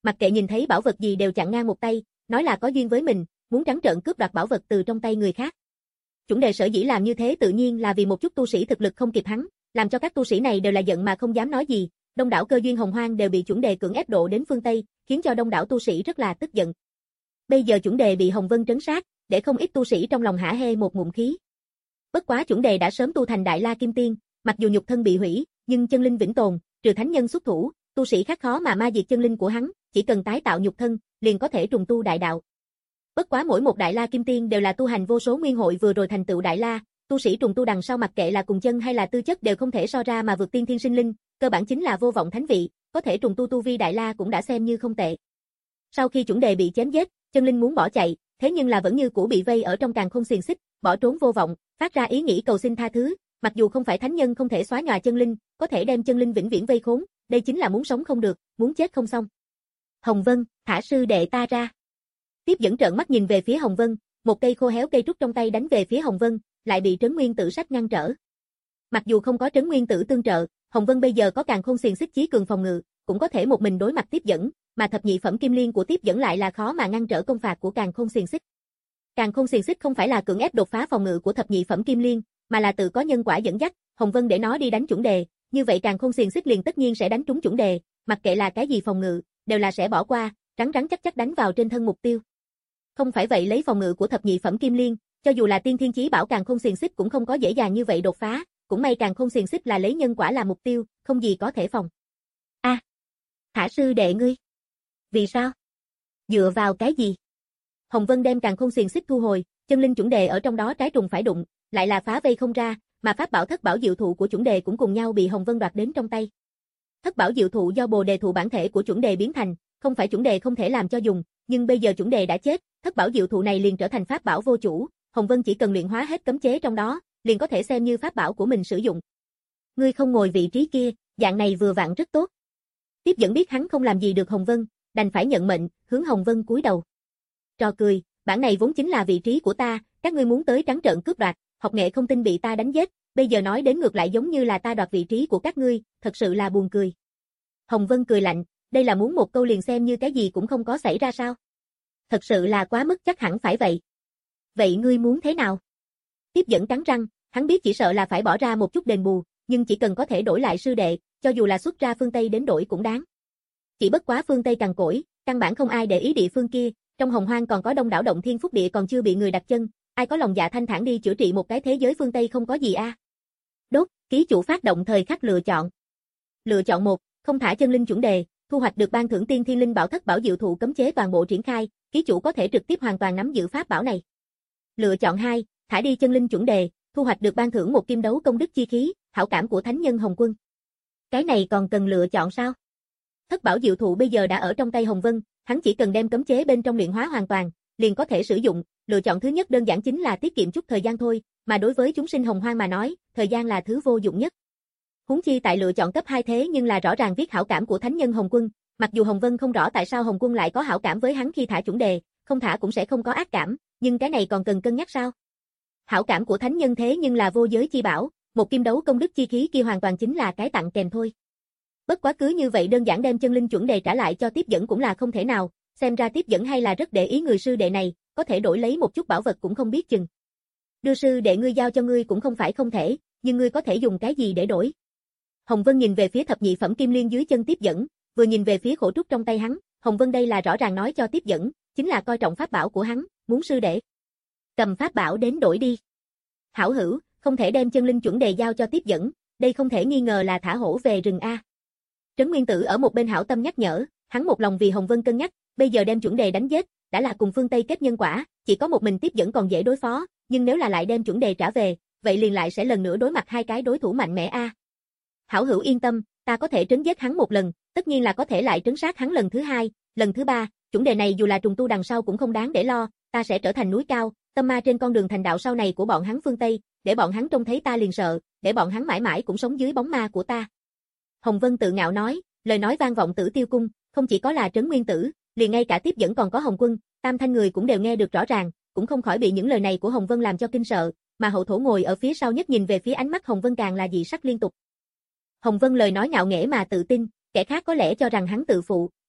Mặc kệ nhìn thấy bảo vật gì đều chặn ngang một tay, nói là có duyên với mình, muốn trắng trợn cướp đoạt bảo vật từ trong tay người khác. Chủng đề sở dĩ làm như thế tự nhiên là vì một chút tu sĩ thực lực không kịp hắn, làm cho các tu sĩ này đều là giận mà không dám nói gì. Đông đảo cơ duyên hồng hoang đều bị chủng đề cưỡng ép độ đến phương Tây, khiến cho đông đảo tu sĩ rất là tức giận. Bây giờ chủng đề bị Hồng Vân trấn sát, để không ít tu sĩ trong lòng hả hê một ngụm khí. Bất quá chủng đề đã sớm tu thành Đại La Kim Tiên, mặc dù nhục thân bị hủy, nhưng chân linh vĩnh tồn, trừ thánh nhân xuất thủ, tu sĩ khác khó mà ma diệt chân linh của hắn, chỉ cần tái tạo nhục thân, liền có thể trùng tu đại đạo. Bất quá mỗi một Đại La Kim Tiên đều là tu hành vô số nguyên hội vừa rồi thành tựu Đại La, tu sĩ trùng tu đằng sau mặc kệ là cùng chân hay là tư chất đều không thể so ra mà vượt tiên thiên sinh linh, cơ bản chính là vô vọng thánh vị, có thể trùng tu tu vi Đại La cũng đã xem như không tệ. Sau khi chủng đề bị chém giết, chân linh muốn bỏ chạy, thế nhưng là vẫn như cũ bị vây ở trong càn khôn xiềng xích, bỏ trốn vô vọng, phát ra ý nghĩ cầu xin tha thứ, mặc dù không phải thánh nhân không thể xóa nhòa chân linh, có thể đem chân linh vĩnh viễn vây khốn, đây chính là muốn sống không được, muốn chết không xong. Hồng Vân, thả sư đệ ta ra. Tiếp dẫn trợn mắt nhìn về phía Hồng Vân, một cây khô héo cây trúc trong tay đánh về phía Hồng Vân, lại bị Trấn Nguyên Tử sách ngăn trở. Mặc dù không có Trấn Nguyên Tử tương trợ, Hồng Vân bây giờ có càn khôn xiềng xích chí cường phòng ngự, cũng có thể một mình đối mặt tiếp dẫn, mà thập nhị phẩm kim liên của tiếp dẫn lại là khó mà ngăn trở công phạt của càn khôn xiềng xích. Càn khôn xiềng xích không phải là cưỡng ép đột phá phòng ngự của thập nhị phẩm kim liên, mà là tự có nhân quả dẫn dắt, Hồng Vân để nó đi đánh chủng đề, như vậy càn khôn xiềng xích liền tất nhiên sẽ đánh trúng chủng đề, mặc kệ là cái gì phòng ngự, đều là sẽ bỏ qua, rắn rắn chắc chắc đánh vào trên thân mục tiêu. Không phải vậy lấy phòng ngự của thập nhị phẩm kim liên, cho dù là tiên thiên chí bảo càn khôn xiềng xích cũng không có dễ dàng như vậy đột phá, cũng may càn khôn xiềng xích là lấy nhân quả làm mục tiêu, không gì có thể phòng. A, à, thả sư đệ ngươi. Vì sao? Dựa vào cái gì? Hồng Vân đem càn khôn xiềng xích thu hồi, chân linh chủng đề ở trong đó trái trùng phải đụng, lại là phá vây không ra, mà pháp bảo thất bảo diệu thụ của chủng đề cũng cùng nhau bị Hồng Vân đoạt đến trong tay. Thất bảo diệu thụ do bồ đề thụ bản thể của chủng đề biến thành, không phải chủng đề không thể làm cho dùng, nhưng bây giờ chủng đề đã chết, thất bảo diệu thụ này liền trở thành pháp bảo vô chủ, Hồng Vân chỉ cần luyện hóa hết cấm chế trong đó, liền có thể xem như pháp bảo của mình sử dụng. Ngươi không ngồi vị trí kia, dạng này vừa vặn rất tốt. Tiếp dẫn biết hắn không làm gì được Hồng Vân, đành phải nhận mệnh, hướng Hồng Vân cúi đầu. Trò cười, bản này vốn chính là vị trí của ta, các ngươi muốn tới trắng trợn cướp đoạt, học nghệ không tin bị ta đánh giết, bây giờ nói đến ngược lại giống như là ta đoạt vị trí của các ngươi, thật sự là buồn cười. Hồng Vân cười lạnh, đây là muốn một câu liền xem như cái gì cũng không có xảy ra sao? Thật sự là quá mức chắc hẳn phải vậy. Vậy ngươi muốn thế nào? Tiếp dẫn cắn răng, hắn biết chỉ sợ là phải bỏ ra một chút đền bù, nhưng chỉ cần có thể đổi lại sư đệ, cho dù là xuất ra phương Tây đến đổi cũng đáng. Chỉ bất quá phương Tây cằn cỗi, căn bản không ai để ý địa phương kia, trong hồng hoang còn có đông đảo động thiên phúc địa còn chưa bị người đặt chân, ai có lòng dạ thanh thản đi chữa trị một cái thế giới phương Tây không có gì a. À? Đốt, ký chủ phát động thời khắc lựa chọn. Lựa chọn một, không thả chân linh chủng đề, thu hoạch được ban thưởng tiên thiên linh bảo thất bảo diệu thụ cấm chế toàn bộ triển khai, ký chủ có thể trực tiếp hoàn toàn nắm giữ pháp bảo này. Lựa chọn hai, thả đi chân linh chủng đề, thu hoạch được ban thưởng một kim đấu công đức chi khí, hảo cảm của thánh nhân Hồng Quân. Cái này còn cần lựa chọn sao? Thất bảo diệu thụ bây giờ đã ở trong tay Hồng Vân, hắn chỉ cần đem cấm chế bên trong luyện hóa hoàn toàn, liền có thể sử dụng, lựa chọn thứ nhất đơn giản chính là tiết kiệm chút thời gian thôi, mà đối với chúng sinh hồng hoang mà nói, thời gian là thứ vô dụng nhất. Huống chi tại lựa chọn cấp hai thế nhưng là rõ ràng viết hảo cảm của thánh nhân Hồng Quân, mặc dù Hồng Vân không rõ tại sao Hồng Quân lại có hảo cảm với hắn khi thả chủng đề, không thả cũng sẽ không có ác cảm, nhưng cái này còn cần cân nhắc sao? Hảo cảm của thánh nhân thế nhưng là vô giới chi bảo, một kim đấu công đức chi khí kia hoàn toàn chính là cái tặng kèm thôi. Bất quá cứ như vậy đơn giản đem chân linh chuẩn đề trả lại cho tiếp dẫn cũng là không thể nào, xem ra tiếp dẫn hay là rất để ý người sư đệ này, có thể đổi lấy một chút bảo vật cũng không biết chừng. Đưa sư đệ ngươi giao cho ngươi cũng không phải không thể, nhưng ngươi có thể dùng cái gì để đổi? Hồng Vân nhìn về phía thập nhị phẩm kim liên dưới chân tiếp dẫn, vừa nhìn về phía khổ trúc trong tay hắn, Hồng Vân đây là rõ ràng nói cho tiếp dẫn, chính là coi trọng pháp bảo của hắn, muốn sư đệ cầm pháp bảo đến đổi đi. Hảo hữu, không thể đem chân linh chuẩn đề giao cho tiếp dẫn, đây không thể nghi ngờ là thả hổ về rừng a. Trấn Nguyên Tử ở một bên hảo tâm nhắc nhở, hắn một lòng vì Hồng Vân cân nhắc, bây giờ đem chuẩn đề đánh giết, đã là cùng phương Tây kết nhân quả, chỉ có một mình tiếp dẫn còn dễ đối phó, nhưng nếu là lại đem chuẩn đề trả về, vậy liền lại sẽ lần nữa đối mặt hai cái đối thủ mạnh mẽ a. Hảo hữu yên tâm, ta có thể trấn giết hắn một lần, tất nhiên là có thể lại trấn sát hắn lần thứ hai, lần thứ ba, chuẩn đề này dù là trùng tu đằng sau cũng không đáng để lo, ta sẽ trở thành núi cao, tâm ma trên con đường thành đạo sau này của bọn hắn phương Tây, để bọn hắn trông thấy ta liền sợ, để bọn hắn mãi mãi cũng sống dưới bóng ma của ta. Hồng Vân tự ngạo nói, lời nói vang vọng Tử Tiêu cung, không chỉ có là Trấn Nguyên Tử, liền ngay cả tiếp dẫn còn có Hồng Quân, tam thanh người cũng đều nghe được rõ ràng, cũng không khỏi bị những lời này của Hồng Vân làm cho kinh sợ, mà hậu thổ ngồi ở phía sau nhất nhìn về phía ánh mắt Hồng Vân càng là dị sắc liên tục. Hồng Vân lời nói ngạo nghễ mà tự tin, kẻ khác có lẽ cho rằng hắn tự phụ,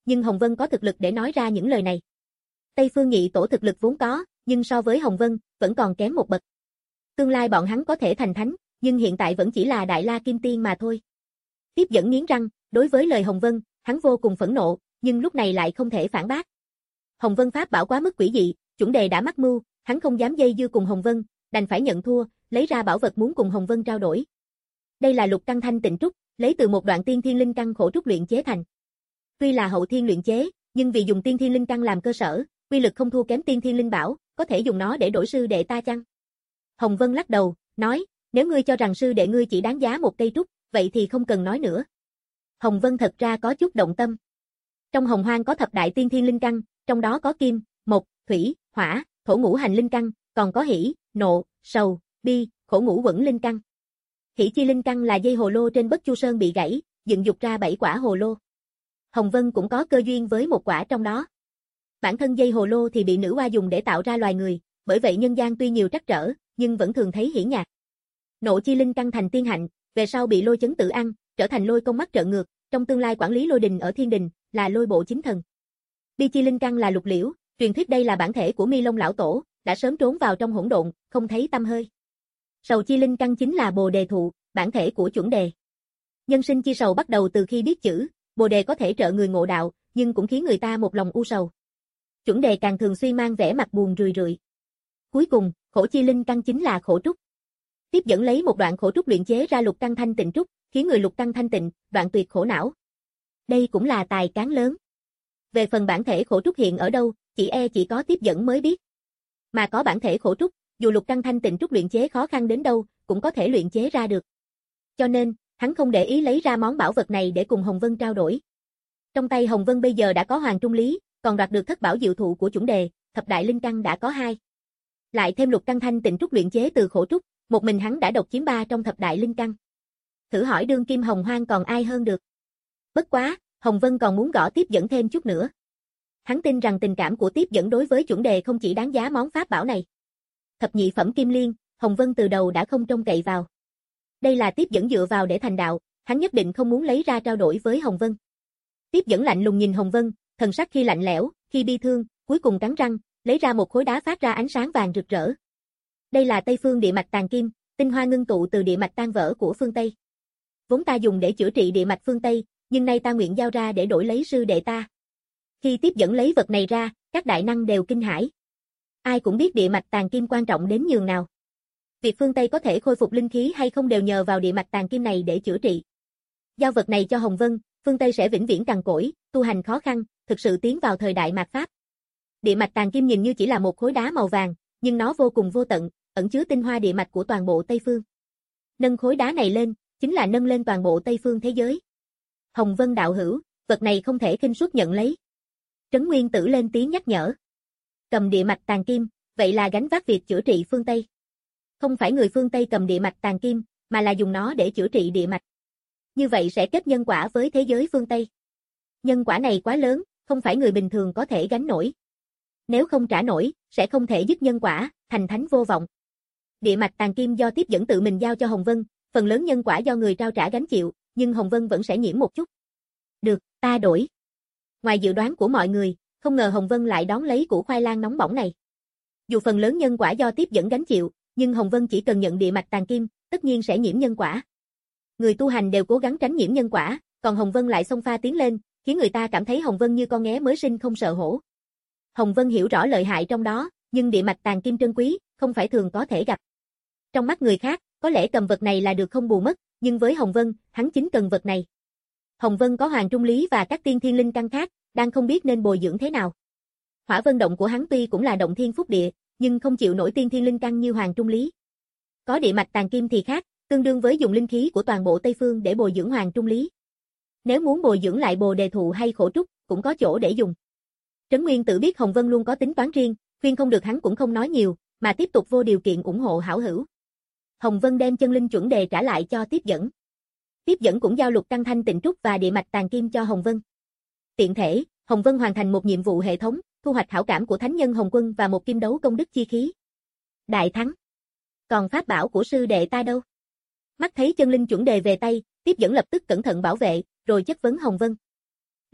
nhưng Hồng Vân có thực lực để nói ra những lời này. Tây Phương Nhị Tổ thực lực vốn có, nhưng so với Hồng Vân, vẫn còn kém một bậc. Tương lai bọn hắn có thể thành thánh, nhưng hiện tại vẫn chỉ là Đại La Kim Tiên mà thôi. Tiếp dẫn nghiến răng, đối với lời Hồng Vân, hắn vô cùng phẫn nộ, nhưng lúc này lại không thể phản bác. Hồng Vân pháp bảo quá mức quỷ dị, chuẩn đề đã mắc mưu, hắn không dám dây dưa cùng Hồng Vân, đành phải nhận thua, lấy ra bảo vật muốn cùng Hồng Vân trao đổi. Đây là lục căn thanh tịnh trúc, lấy từ một đoạn tiên thiên linh căn khổ trúc luyện chế thành. Tuy là hậu thiên luyện chế, nhưng vì dùng tiên thiên linh căn làm cơ sở, uy lực không thua kém tiên thiên linh bảo, có thể dùng nó để đổi sư đệ ta chăng? Hồng Vân lắc đầu, nói, nếu ngươi cho rằng sư đệ ngươi chỉ đáng giá một cây trúc, vậy thì không cần nói nữa. Hồng Vân thật ra có chút động tâm. Trong Hồng Hoang có thập đại tiên thiên linh căn, trong đó có kim, mộc, thủy, hỏa, thổ ngũ hành linh căn, còn có hỷ, nộ, sầu, bi, khổ ngũ quẩn linh căn. Hỷ chi linh căn là dây hồ lô trên Bất Chu Sơn bị gãy, dựng dục ra bảy quả hồ lô. Hồng Vân cũng có cơ duyên với một quả trong đó. Bản thân dây hồ lô thì bị nữ oa dùng để tạo ra loài người, bởi vậy nhân gian tuy nhiều trắc trở, nhưng vẫn thường thấy hỉ nhạc. Nộ chi linh căn thành tiên hạnh, về sau bị lôi chấn tự ăn, trở thành lôi công mắt trợn ngược, trong tương lai quản lý lôi đình ở thiên đình, là lôi bộ chính thần. Bi chi linh căn là lục liễu, truyền thuyết đây là bản thể của Mi Long lão tổ, đã sớm trốn vào trong hỗn độn, không thấy tăm hơi. Sầu chi linh căn chính là bồ đề thụ, bản thể của chuẩn đề. Nhân sinh chi sầu bắt đầu từ khi biết chữ, bồ đề có thể trợ người ngộ đạo, nhưng cũng khiến người ta một lòng u sầu. Chuẩn đề càng thường xuyên mang vẻ mặt buồn rười rượi. Cuối cùng, khổ chi linh căn chính là khổ trúc. Tiếp dẫn lấy một đoạn khổ trúc luyện chế ra lục căn thanh tịnh trúc, khiến người lục căn thanh tịnh, đoạn tuyệt khổ não. Đây cũng là tài cán lớn. Về phần bản thể khổ trúc hiện ở đâu, chỉ e chỉ có tiếp dẫn mới biết. Mà có bản thể khổ trúc, dù lục căn thanh tịnh trúc luyện chế khó khăn đến đâu, cũng có thể luyện chế ra được. Cho nên, hắn không để ý lấy ra món bảo vật này để cùng Hồng Vân trao đổi. Trong tay Hồng Vân bây giờ đã có Hoàng Trung Lý, còn đoạt được thất bảo diệu thụ của chuẩn đề, thập đại linh căn đã có hai. Lại thêm lục căn thanh tịnh trúc luyện chế từ khổ trúc, một mình hắn đã độc chiếm ba trong thập đại linh căn. Thử hỏi đương kim Hồng Hoang còn ai hơn được. Bất quá, Hồng Vân còn muốn gõ tiếp dẫn thêm chút nữa. Hắn tin rằng tình cảm của tiếp dẫn đối với chuẩn đề không chỉ đáng giá món pháp bảo này. Thập nhị phẩm kim liên, Hồng Vân từ đầu đã không trông cậy vào. Đây là tiếp dẫn dựa vào để thành đạo, hắn nhất định không muốn lấy ra trao đổi với Hồng Vân. Tiếp dẫn lạnh lùng nhìn Hồng Vân, thần sắc khi lạnh lẽo, khi bi thương, cuối cùng cắn răng, lấy ra một khối đá phát ra ánh sáng vàng rực rỡ. Đây là Tây Phương địa mạch tàn kim, tinh hoa ngưng tụ từ địa mạch tan vỡ của phương Tây. Vốn ta dùng để chữa trị địa mạch phương Tây, nhưng nay ta nguyện giao ra để đổi lấy sư đệ ta. Khi tiếp dẫn lấy vật này ra, các đại năng đều kinh hãi. Ai cũng biết địa mạch tàn kim quan trọng đến nhường nào. Việc phương Tây có thể khôi phục linh khí hay không đều nhờ vào địa mạch tàn kim này để chữa trị. Giao vật này cho Hồng Vân, phương Tây sẽ vĩnh viễn cằn cỗi, tu hành khó khăn, thực sự tiến vào thời đại mạt Pháp. Địa mạch tàn kim nhìn như chỉ là một khối đá màu vàng, nhưng nó vô cùng vô tận, ẩn chứa tinh hoa địa mạch của toàn bộ Tây Phương. Nâng khối đá này lên, chính là nâng lên toàn bộ Tây Phương thế giới. Hồng Vân đạo hữu, vật này không thể khinh suất nhận lấy. Trấn Nguyên Tử lên tiếng nhắc nhở. Cầm địa mạch tàn kim, vậy là gánh vác việc chữa trị phương Tây. Không phải người phương Tây cầm địa mạch tàn kim, mà là dùng nó để chữa trị địa mạch. Như vậy sẽ kết nhân quả với thế giới phương Tây. Nhân quả này quá lớn, không phải người bình thường có thể gánh nổi. Nếu không trả nổi, sẽ không thể dứt nhân quả, thành thánh vô vọng. Địa mạch tàn kim do tiếp dẫn tự mình giao cho Hồng Vân, phần lớn nhân quả do người trao trả gánh chịu, nhưng Hồng Vân vẫn sẽ nhiễm một chút. Được, ta đổi. Ngoài dự đoán của mọi người, không ngờ Hồng Vân lại đón lấy củ khoai lang nóng bỏng này. Dù phần lớn nhân quả do tiếp dẫn gánh chịu, nhưng Hồng Vân chỉ cần nhận địa mạch tàn kim, tất nhiên sẽ nhiễm nhân quả. Người tu hành đều cố gắng tránh nhiễm nhân quả, còn Hồng Vân lại xông pha tiến lên, khiến người ta cảm thấy Hồng Vân như con nghé mới sinh không sợ hổ. Hồng Vân hiểu rõ lợi hại trong đó, nhưng địa mạch tàn kim trân quý, không phải thường có thể gặp. Trong mắt người khác, có lẽ cầm vật này là được không bù mất, nhưng với Hồng Vân, hắn chính cần vật này. Hồng Vân có Hoàng Trung Lý và các tiên thiên linh căn khác, đang không biết nên bồi dưỡng thế nào. Hỏa Vân động của hắn tuy cũng là động thiên phúc địa, nhưng không chịu nổi tiên thiên linh căn như Hoàng Trung Lý. Có địa mạch tàn kim thì khác, tương đương với dùng linh khí của toàn bộ Tây Phương để bồi dưỡng Hoàng Trung Lý. Nếu muốn bồi dưỡng lại bồ đề thụ hay khổ trúc, cũng có chỗ để dùng. Trấn Nguyên Tử biết Hồng Vân luôn có tính toán riêng, khuyên không được hắn cũng không nói nhiều, mà tiếp tục vô điều kiện ủng hộ hảo hữu. Hồng Vân đem chân linh chuẩn đề trả lại cho tiếp dẫn. Tiếp dẫn cũng giao lục căn thanh tịnh trúc và địa mạch tàn kim cho Hồng Vân. Tiện thể, Hồng Vân hoàn thành một nhiệm vụ hệ thống, thu hoạch hảo cảm của thánh nhân Hồng Quân và một kim đấu công đức chi khí. Đại thắng. Còn pháp bảo của sư đệ ta đâu? Mắt thấy chân linh chuẩn đề về tay, tiếp dẫn lập tức cẩn thận bảo vệ, rồi chất vấn Hồng Vân.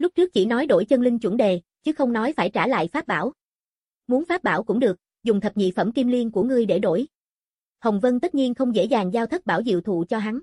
Lúc trước chỉ nói đổi chân linh chuẩn đề, chứ không nói phải trả lại pháp bảo. Muốn pháp bảo cũng được, dùng thập nhị phẩm kim liên của ngươi để đổi. Hồng Vân tất nhiên không dễ dàng giao thất bảo diệu thụ cho hắn.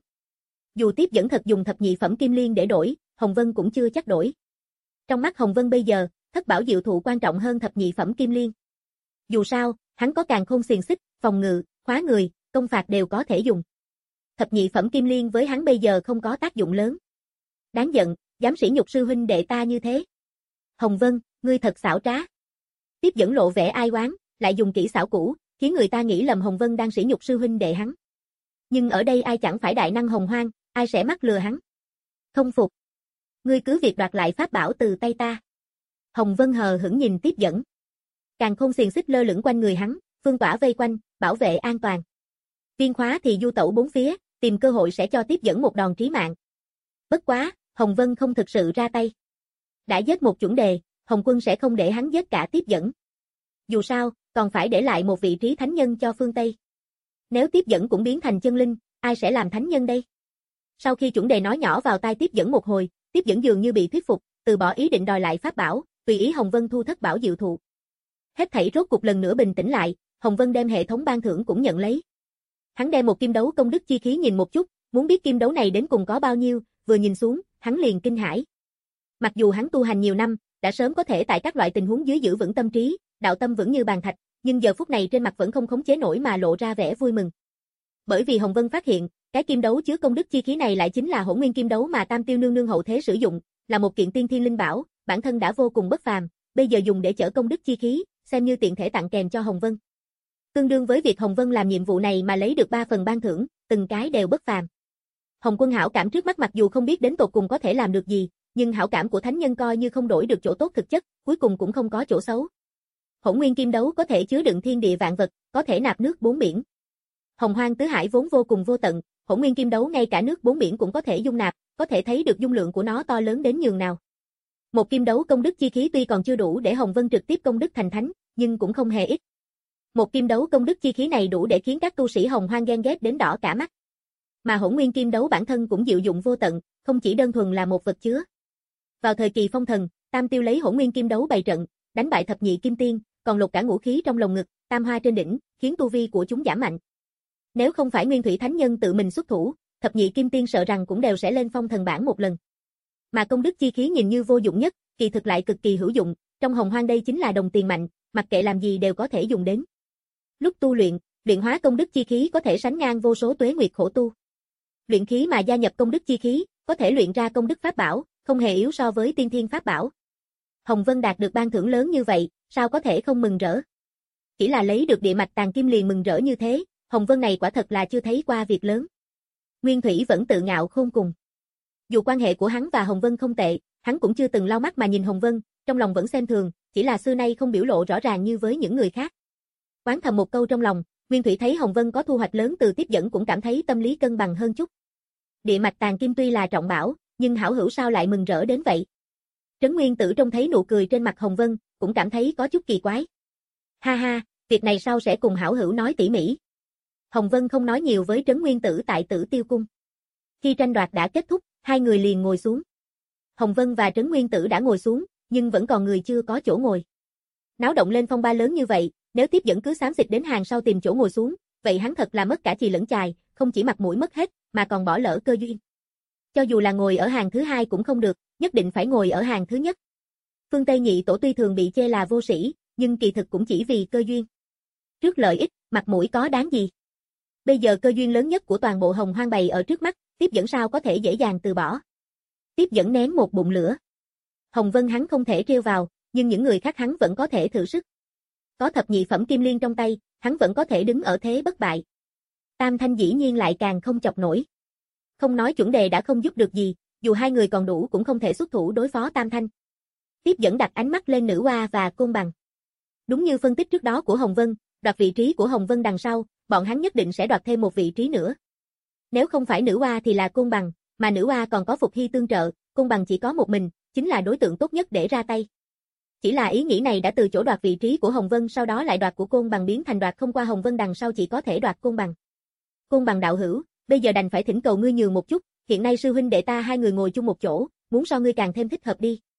Dù tiếp dẫn thật dùng thập nhị phẩm kim liên để đổi, Hồng Vân cũng chưa chắc đổi. Trong mắt Hồng Vân bây giờ, thất bảo diệu thụ quan trọng hơn thập nhị phẩm kim liên. Dù sao, hắn có càn khôn xiềng xích, phòng ngự, khóa người, công phạt đều có thể dùng. Thập nhị phẩm kim liên với hắn bây giờ không có tác dụng lớn. Đáng giận, dám sỉ nhục sư huynh đệ ta như thế. Hồng Vân, ngươi thật xảo trá. Tiếp dẫn lộ vẻ ai oán, lại dùng kỹ xảo cũ, khiến người ta nghĩ lầm Hồng Vân đang sỉ nhục sư huynh đệ hắn. Nhưng ở đây ai chẳng phải đại năng hồng hoang, ai sẽ mắc lừa hắn. Không phục. Ngươi cứ việc đoạt lại pháp bảo từ tay ta. Hồng Vân hờ hững nhìn tiếp dẫn. Càn khôn xiềng xích lơ lửng quanh người hắn, phương tỏa vây quanh, bảo vệ an toàn. Viên khóa thì du tẩu bốn phía, tìm cơ hội sẽ cho tiếp dẫn một đòn trí mạng. Bất quá, Hồng Vân không thực sự ra tay. Đã giết một chuẩn đề, Hồng Quân sẽ không để hắn giết cả tiếp dẫn. Dù sao, còn phải để lại một vị trí thánh nhân cho phương Tây. Nếu tiếp dẫn cũng biến thành chân linh, ai sẽ làm thánh nhân đây? Sau khi chuẩn đề nói nhỏ vào tai tiếp dẫn một hồi, tiếp dẫn dường như bị thuyết phục, từ bỏ ý định đòi lại pháp bảo, tùy ý Hồng Vân thu thất bảo diệu thụ. Hết thảy rốt cục lần nữa bình tĩnh lại, Hồng Vân đem hệ thống ban thưởng cũng nhận lấy. Hắn đem một kim đấu công đức chi khí nhìn một chút, muốn biết kim đấu này đến cùng có bao nhiêu, vừa nhìn xuống, hắn liền kinh hãi. Mặc dù hắn tu hành nhiều năm, đã sớm có thể tại các loại tình huống dưới giữ vững tâm trí, đạo tâm vững như bàn thạch, nhưng giờ phút này trên mặt vẫn không khống chế nổi mà lộ ra vẻ vui mừng. Bởi vì Hồng Vân phát hiện, cái kim đấu chứa công đức chi khí này lại chính là Hỗn Nguyên Kim Đấu mà Tam Tiêu nương nương hậu thế sử dụng, là một kiện tiên thiên linh bảo, bản thân đã vô cùng bất phàm, bây giờ dùng để chở công đức chi khí, xem như tiện thể tặng kèm cho Hồng Vân. Tương đương với việc Hồng Vân làm nhiệm vụ này mà lấy được ba phần ban thưởng, từng cái đều bất phàm. Hồng Quân hảo cảm trước mắt mặc dù không biết đến tột cùng có thể làm được gì, nhưng hảo cảm của thánh nhân coi như không đổi được chỗ tốt thực chất, cuối cùng cũng không có chỗ xấu. Hỗn Nguyên Kim Đấu có thể chứa đựng thiên địa vạn vật, có thể nạp nước bốn biển. Hồng Hoang tứ hải vốn vô cùng vô tận, Hỗn Nguyên Kim Đấu ngay cả nước bốn biển cũng có thể dung nạp, có thể thấy được dung lượng của nó to lớn đến nhường nào. Một kim đấu công đức chi khí tuy còn chưa đủ để Hồng Vân trực tiếp công đức thành thánh, nhưng cũng không hề ít. Một kim đấu công đức chi khí này đủ để khiến các tu sĩ Hồng Hoang ghen ghét đến đỏ cả mắt. Mà Hỗn Nguyên Kim Đấu bản thân cũng diệu dụng vô tận, không chỉ đơn thuần là một vật chứa. Vào thời kỳ phong thần, Tam Tiêu lấy Hỗn Nguyên Kim Đấu bày trận, đánh bại thập nhị kim tiên, còn lột cả ngũ khí trong lồng ngực, tam hoa trên đỉnh, khiến tu vi của chúng giảm mạnh. Nếu không phải Nguyên Thủy Thánh Nhân tự mình xuất thủ, thập nhị kim tiên sợ rằng cũng đều sẽ lên phong thần bảng một lần. Mà công đức chi khí nhìn như vô dụng nhất, kỳ thực lại cực kỳ hữu dụng, trong Hồng Hoang đây chính là đồng tiền mạnh, mặc kệ làm gì đều có thể dùng đến. Lúc tu luyện, luyện hóa công đức chi khí có thể sánh ngang vô số tuế nguyệt khổ tu. Luyện khí mà gia nhập công đức chi khí, có thể luyện ra công đức pháp bảo, không hề yếu so với tiên thiên pháp bảo. Hồng Vân đạt được ban thưởng lớn như vậy, sao có thể không mừng rỡ? Chỉ là lấy được địa mạch tàng kim liền mừng rỡ như thế, Hồng Vân này quả thật là chưa thấy qua việc lớn. Nguyên Thủy vẫn tự ngạo khôn cùng. Dù quan hệ của hắn và Hồng Vân không tệ, hắn cũng chưa từng lau mắt mà nhìn Hồng Vân, trong lòng vẫn xem thường, chỉ là xưa nay không biểu lộ rõ ràng như với những người khác. Oán thầm một câu trong lòng, Nguyên Thủy thấy Hồng Vân có thu hoạch lớn từ tiếp dẫn cũng cảm thấy tâm lý cân bằng hơn chút. Địa mạch tàng kim tuy là trọng bảo, nhưng hảo hữu sao lại mừng rỡ đến vậy? Trấn Nguyên Tử trông thấy nụ cười trên mặt Hồng Vân, cũng cảm thấy có chút kỳ quái. Ha ha, việc này sau sẽ cùng hảo hữu nói tỉ mỉ. Hồng Vân không nói nhiều với Trấn Nguyên Tử tại Tử Tiêu Cung. Khi tranh đoạt đã kết thúc, hai người liền ngồi xuống. Hồng Vân và Trấn Nguyên Tử đã ngồi xuống, nhưng vẫn còn người chưa có chỗ ngồi. Náo động lên phong ba lớn như vậy, nếu tiếp dẫn cứ xám xịt đến hàng sau tìm chỗ ngồi xuống, vậy hắn thật là mất cả chì lẫn chài, không chỉ mặt mũi mất hết, mà còn bỏ lỡ cơ duyên. Cho dù là ngồi ở hàng thứ hai cũng không được, nhất định phải ngồi ở hàng thứ nhất. Phương Tây nhị tổ tuy thường bị chê là vô sĩ, nhưng kỳ thực cũng chỉ vì cơ duyên. Trước lợi ích, mặt mũi có đáng gì? Bây giờ cơ duyên lớn nhất của toàn bộ Hồng Hoang bày ở trước mắt, tiếp dẫn sao có thể dễ dàng từ bỏ. Tiếp dẫn nén một bụng lửa. Hồng Vân hắn không thể trêu vào, nhưng những người khác hắn vẫn có thể thử sức. Có thập nhị phẩm kim liên trong tay, hắn vẫn có thể đứng ở thế bất bại. Tam Thanh dĩ nhiên lại càng không chọc nổi. Không nói chuẩn đề đã không giúp được gì, dù hai người còn đủ cũng không thể xuất thủ đối phó Tam Thanh. Tiếp dẫn đặt ánh mắt lên Nữ Oa và Côn Bằng. Đúng như phân tích trước đó của Hồng Vân, đoạt vị trí của Hồng Vân đằng sau, bọn hắn nhất định sẽ đoạt thêm một vị trí nữa. Nếu không phải Nữ Oa thì là Côn Bằng, mà Nữ Oa còn có Phục Hy tương trợ, Côn Bằng chỉ có một mình, chính là đối tượng tốt nhất để ra tay. Chỉ là ý nghĩ này đã từ chỗ đoạt vị trí của Hồng Vân sau đó lại đoạt của Côn Bằng biến thành đoạt không qua Hồng Vân đằng sau chỉ có thể đoạt Côn Bằng. Côn Bằng đạo hữu, bây giờ đành phải thỉnh cầu ngươi nhường một chút, hiện nay sư huynh đệ ta hai người ngồi chung một chỗ, muốn so ngươi càng thêm thích hợp đi.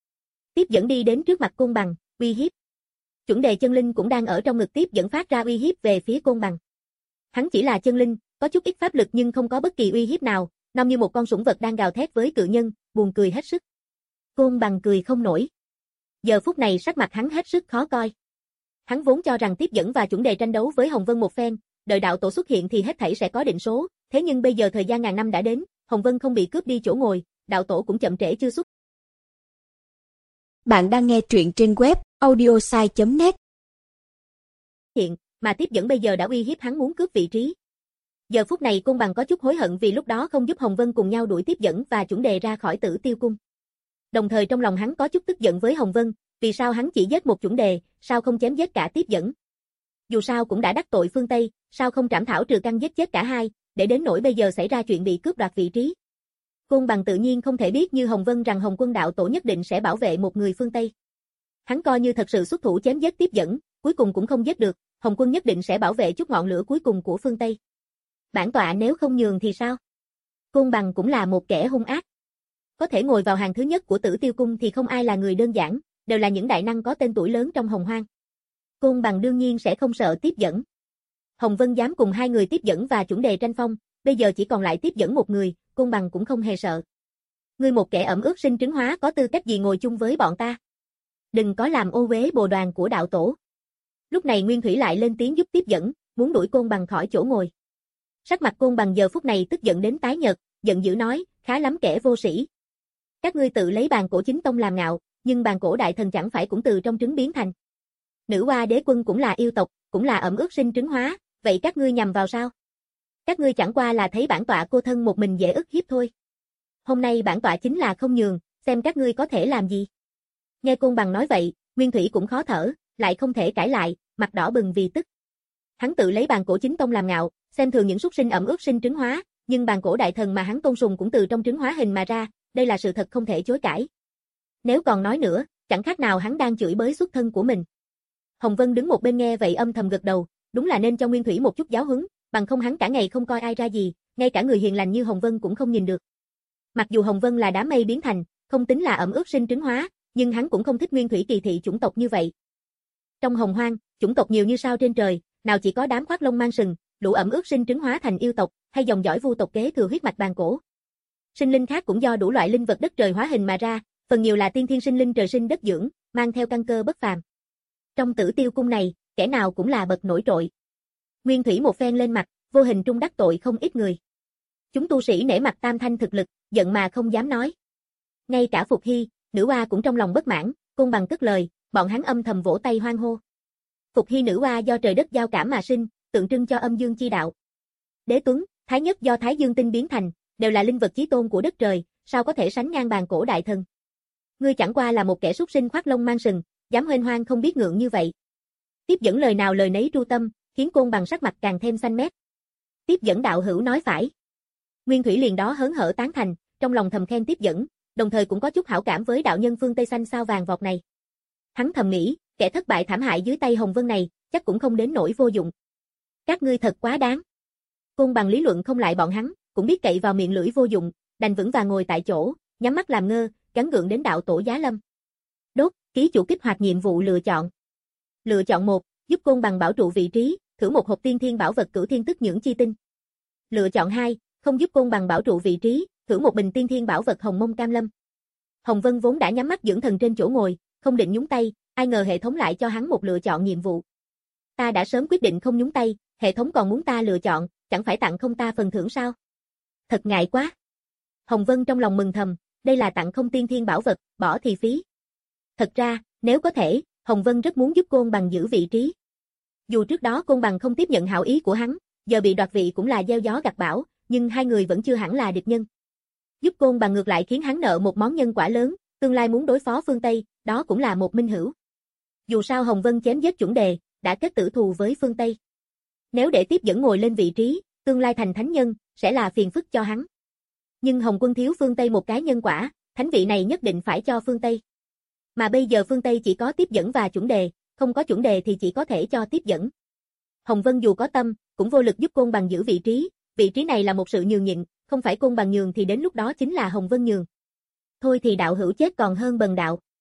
Tiếp dẫn đi đến trước mặt Côn Bằng, uy hiếp. Chuẩn đề chân linh cũng đang ở trong ngực tiếp dẫn phát ra uy hiếp về phía Côn Bằng. Hắn chỉ là chân linh, có chút ít pháp lực nhưng không có bất kỳ uy hiếp nào, nom như một con sủng vật đang gào thét với cự nhân, buồn cười hết sức. Côn Bằng cười không nổi. Giờ phút này sắc mặt hắn hết sức khó coi. Hắn vốn cho rằng tiếp dẫn và chuẩn đề tranh đấu với Hồng Vân một phen, đợi đạo tổ xuất hiện thì hết thảy sẽ có định số, thế nhưng bây giờ thời gian ngàn năm đã đến, Hồng Vân không bị cướp đi chỗ ngồi, đạo tổ cũng chậm trễ chưa xuất. Bạn đang nghe truyện trên web audiosai chấm net. Hiện, mà tiếp dẫn bây giờ đã uy hiếp hắn muốn cướp vị trí. Giờ phút này Côn Bằng có chút hối hận vì lúc đó không giúp Hồng Vân cùng nhau đuổi tiếp dẫn và chuẩn đề ra khỏi Tử Tiêu cung. Đồng thời trong lòng hắn có chút tức giận với Hồng Vân, vì sao hắn chỉ giết một chuẩn đề, sao không chém giết cả tiếp dẫn. Dù sao cũng đã đắc tội phương Tây, sao không trảm thảo trừ căn giết chết cả hai, để đến nỗi bây giờ xảy ra chuyện bị cướp đoạt vị trí. Côn Bằng tự nhiên không thể biết như Hồng Vân rằng Hồng Quân đạo tổ nhất định sẽ bảo vệ một người phương Tây. Hắn coi như thật sự xuất thủ chém giết tiếp dẫn, cuối cùng cũng không giết được, Hồng Quân nhất định sẽ bảo vệ chút ngọn lửa cuối cùng của phương Tây. Bản tọa nếu không nhường thì sao? Côn Bằng cũng là một kẻ hung ác. Có thể ngồi vào hàng thứ nhất của Tử Tiêu cung thì không ai là người đơn giản, đều là những đại năng có tên tuổi lớn trong Hồng Hoang. Côn Bằng đương nhiên sẽ không sợ tiếp dẫn. Hồng Vân dám cùng hai người tiếp dẫn và chuẩn đề tranh phong, bây giờ chỉ còn lại tiếp dẫn một người, Côn Bằng cũng không hề sợ. Ngươi một kẻ ẩm ướt sinh trứng hóa có tư cách gì ngồi chung với bọn ta? Đừng có làm ô uế bồ đoàn của đạo tổ. Lúc này Nguyên Thủy lại lên tiếng giúp tiếp dẫn, muốn đuổi Côn Bằng khỏi chỗ ngồi. Sắc mặt Côn Bằng giờ phút này tức giận đến tái nhợt, giận dữ nói, khá lắm kẻ vô sĩ. Các ngươi tự lấy bàn cổ chính tông làm ngạo, nhưng bàn cổ đại thần chẳng phải cũng từ trong trứng biến thành. Nữ Hoa Đế Quân cũng là yêu tộc, cũng là ẩm ướt sinh trứng hóa, vậy các ngươi nhằm vào sao? Các ngươi chẳng qua là thấy bản tọa cô thân một mình dễ ức hiếp thôi. Hôm nay bản tọa chính là không nhường, xem các ngươi có thể làm gì. Nghe Côn Bằng nói vậy, Nguyên Thủy cũng khó thở, lại không thể cãi lại, mặt đỏ bừng vì tức. Hắn tự lấy bàn cổ chính tông làm ngạo, xem thường những súc sinh ẩm ướt sinh trứng hóa, nhưng bàn cổ đại thần mà hắn tôn sùng cũng từ trong trứng hóa hình mà ra, đây là sự thật không thể chối cãi. Nếu còn nói nữa, chẳng khác nào hắn đang chửi bới xuất thân của mình. Hồng Vân đứng một bên nghe vậy âm thầm gật đầu, đúng là nên cho Nguyên Thủy một chút giáo huấn, bằng không hắn cả ngày không coi ai ra gì, ngay cả người hiền lành như Hồng Vân cũng không nhìn được. Mặc dù Hồng Vân là đám mây biến thành, không tính là ẩm ướt sinh trứng hóa, nhưng hắn cũng không thích Nguyên Thủy kỳ thị chủng tộc như vậy. Trong Hồng Hoang, chủng tộc nhiều như sao trên trời, nào chỉ có đám khoác lông mang sừng, lũ ẩm ướt sinh trứng hóa thành yêu tộc, hay dòng dõi vu tộc kế thừa huyết mạch bàn cổ. Sinh linh khác cũng do đủ loại linh vật đất trời hóa hình mà ra, phần nhiều là tiên thiên sinh linh trời sinh đất dưỡng, mang theo căn cơ bất phàm. Trong Tử Tiêu cung này, kẻ nào cũng là bậc nổi trội. Nguyên Thủy một phen lên mặt, vô hình trung đắc tội không ít người. Chúng tu sĩ nể mặt Tam Thanh thực lực, giận mà không dám nói. Ngay cả Phục Hy, Nữ Hoa cũng trong lòng bất mãn, Côn Bằng cất lời, bọn hắn âm thầm vỗ tay hoan hô. Phục Hy Nữ Hoa do trời đất giao cảm mà sinh, tượng trưng cho âm dương chi đạo. Đế Tuấn, Thái Nhất do Thái Dương tinh biến thành, đều là linh vật chí tôn của đất trời, sao có thể sánh ngang bàn cổ đại thần. Ngươi chẳng qua là một kẻ súc sinh khoác lông mang sừng, dám huênh hoang không biết ngượng như vậy. Tiếp dẫn lời nào lời nấy tru tâm, khiến Côn Bằng sắc mặt càng thêm xanh mét. Tiếp dẫn đạo hữu nói phải. Nguyên Thủy liền đó hớn hở tán thành, trong lòng thầm khen tiếp dẫn, đồng thời cũng có chút hảo cảm với đạo nhân phương Tây xanh sao vàng vọt này. Hắn thầm nghĩ, kẻ thất bại thảm hại dưới tay Hồng Vân này, chắc cũng không đến nỗi vô dụng. Các ngươi thật quá đáng. Côn Bằng lý luận không lại bọn hắn, cũng biết cậy vào miệng lưỡi vô dụng, đành vững vàng ngồi tại chỗ, nhắm mắt làm ngơ, gắng gượng đến đạo tổ giá lâm. Đốt, ký chủ kích hoạt nhiệm vụ lựa chọn. Lựa chọn một, giúp Côn Bằng bảo trụ vị trí, thử một hộp tiên thiên bảo vật cửu thiên tức nhưỡng chi tinh. Lựa chọn hai, không giúp Côn Bằng bảo trụ vị trí, thử một bình tiên thiên bảo vật hồng mông cam lâm. Hồng Vân vốn đã nhắm mắt dưỡng thần trên chỗ ngồi, không định nhúng tay, ai ngờ hệ thống lại cho hắn một lựa chọn nhiệm vụ. Ta đã sớm quyết định không nhúng tay, hệ thống còn muốn ta lựa chọn, chẳng phải tặng không ta phần thưởng sao? Thật ngại quá. Hồng Vân trong lòng mừng thầm, đây là tặng không tiên thiên bảo vật, bỏ thì phí. Thật ra, nếu có thể, Hồng Vân rất muốn giúp Côn Bằng giữ vị trí. Dù trước đó Côn Bằng không tiếp nhận hảo ý của hắn, giờ bị đoạt vị cũng là gieo gió gặt bão, nhưng hai người vẫn chưa hẳn là địch nhân. Giúp Côn Bằng ngược lại khiến hắn nợ một món nhân quả lớn, tương lai muốn đối phó phương Tây, đó cũng là một minh hữu. Dù sao Hồng Vân chém giết chuẩn đề, đã kết tử thù với phương Tây. Nếu để tiếp dẫn ngồi lên vị trí, tương lai thành thánh nhân, sẽ là phiền phức cho hắn. Nhưng Hồng Quân thiếu phương Tây một cái nhân quả, thánh vị này nhất định phải cho phương Tây. Mà bây giờ phương Tây chỉ có tiếp dẫn và chuẩn đề, không có chuẩn đề thì chỉ có thể cho tiếp dẫn. Hồng Vân dù có tâm, cũng vô lực giúp Côn Bằng giữ vị trí, vị trí này là một sự nhường nhịn, không phải Côn Bằng nhường thì đến lúc đó chính là Hồng Vân nhường. Thôi thì đạo hữu chết còn hơn bần đạo.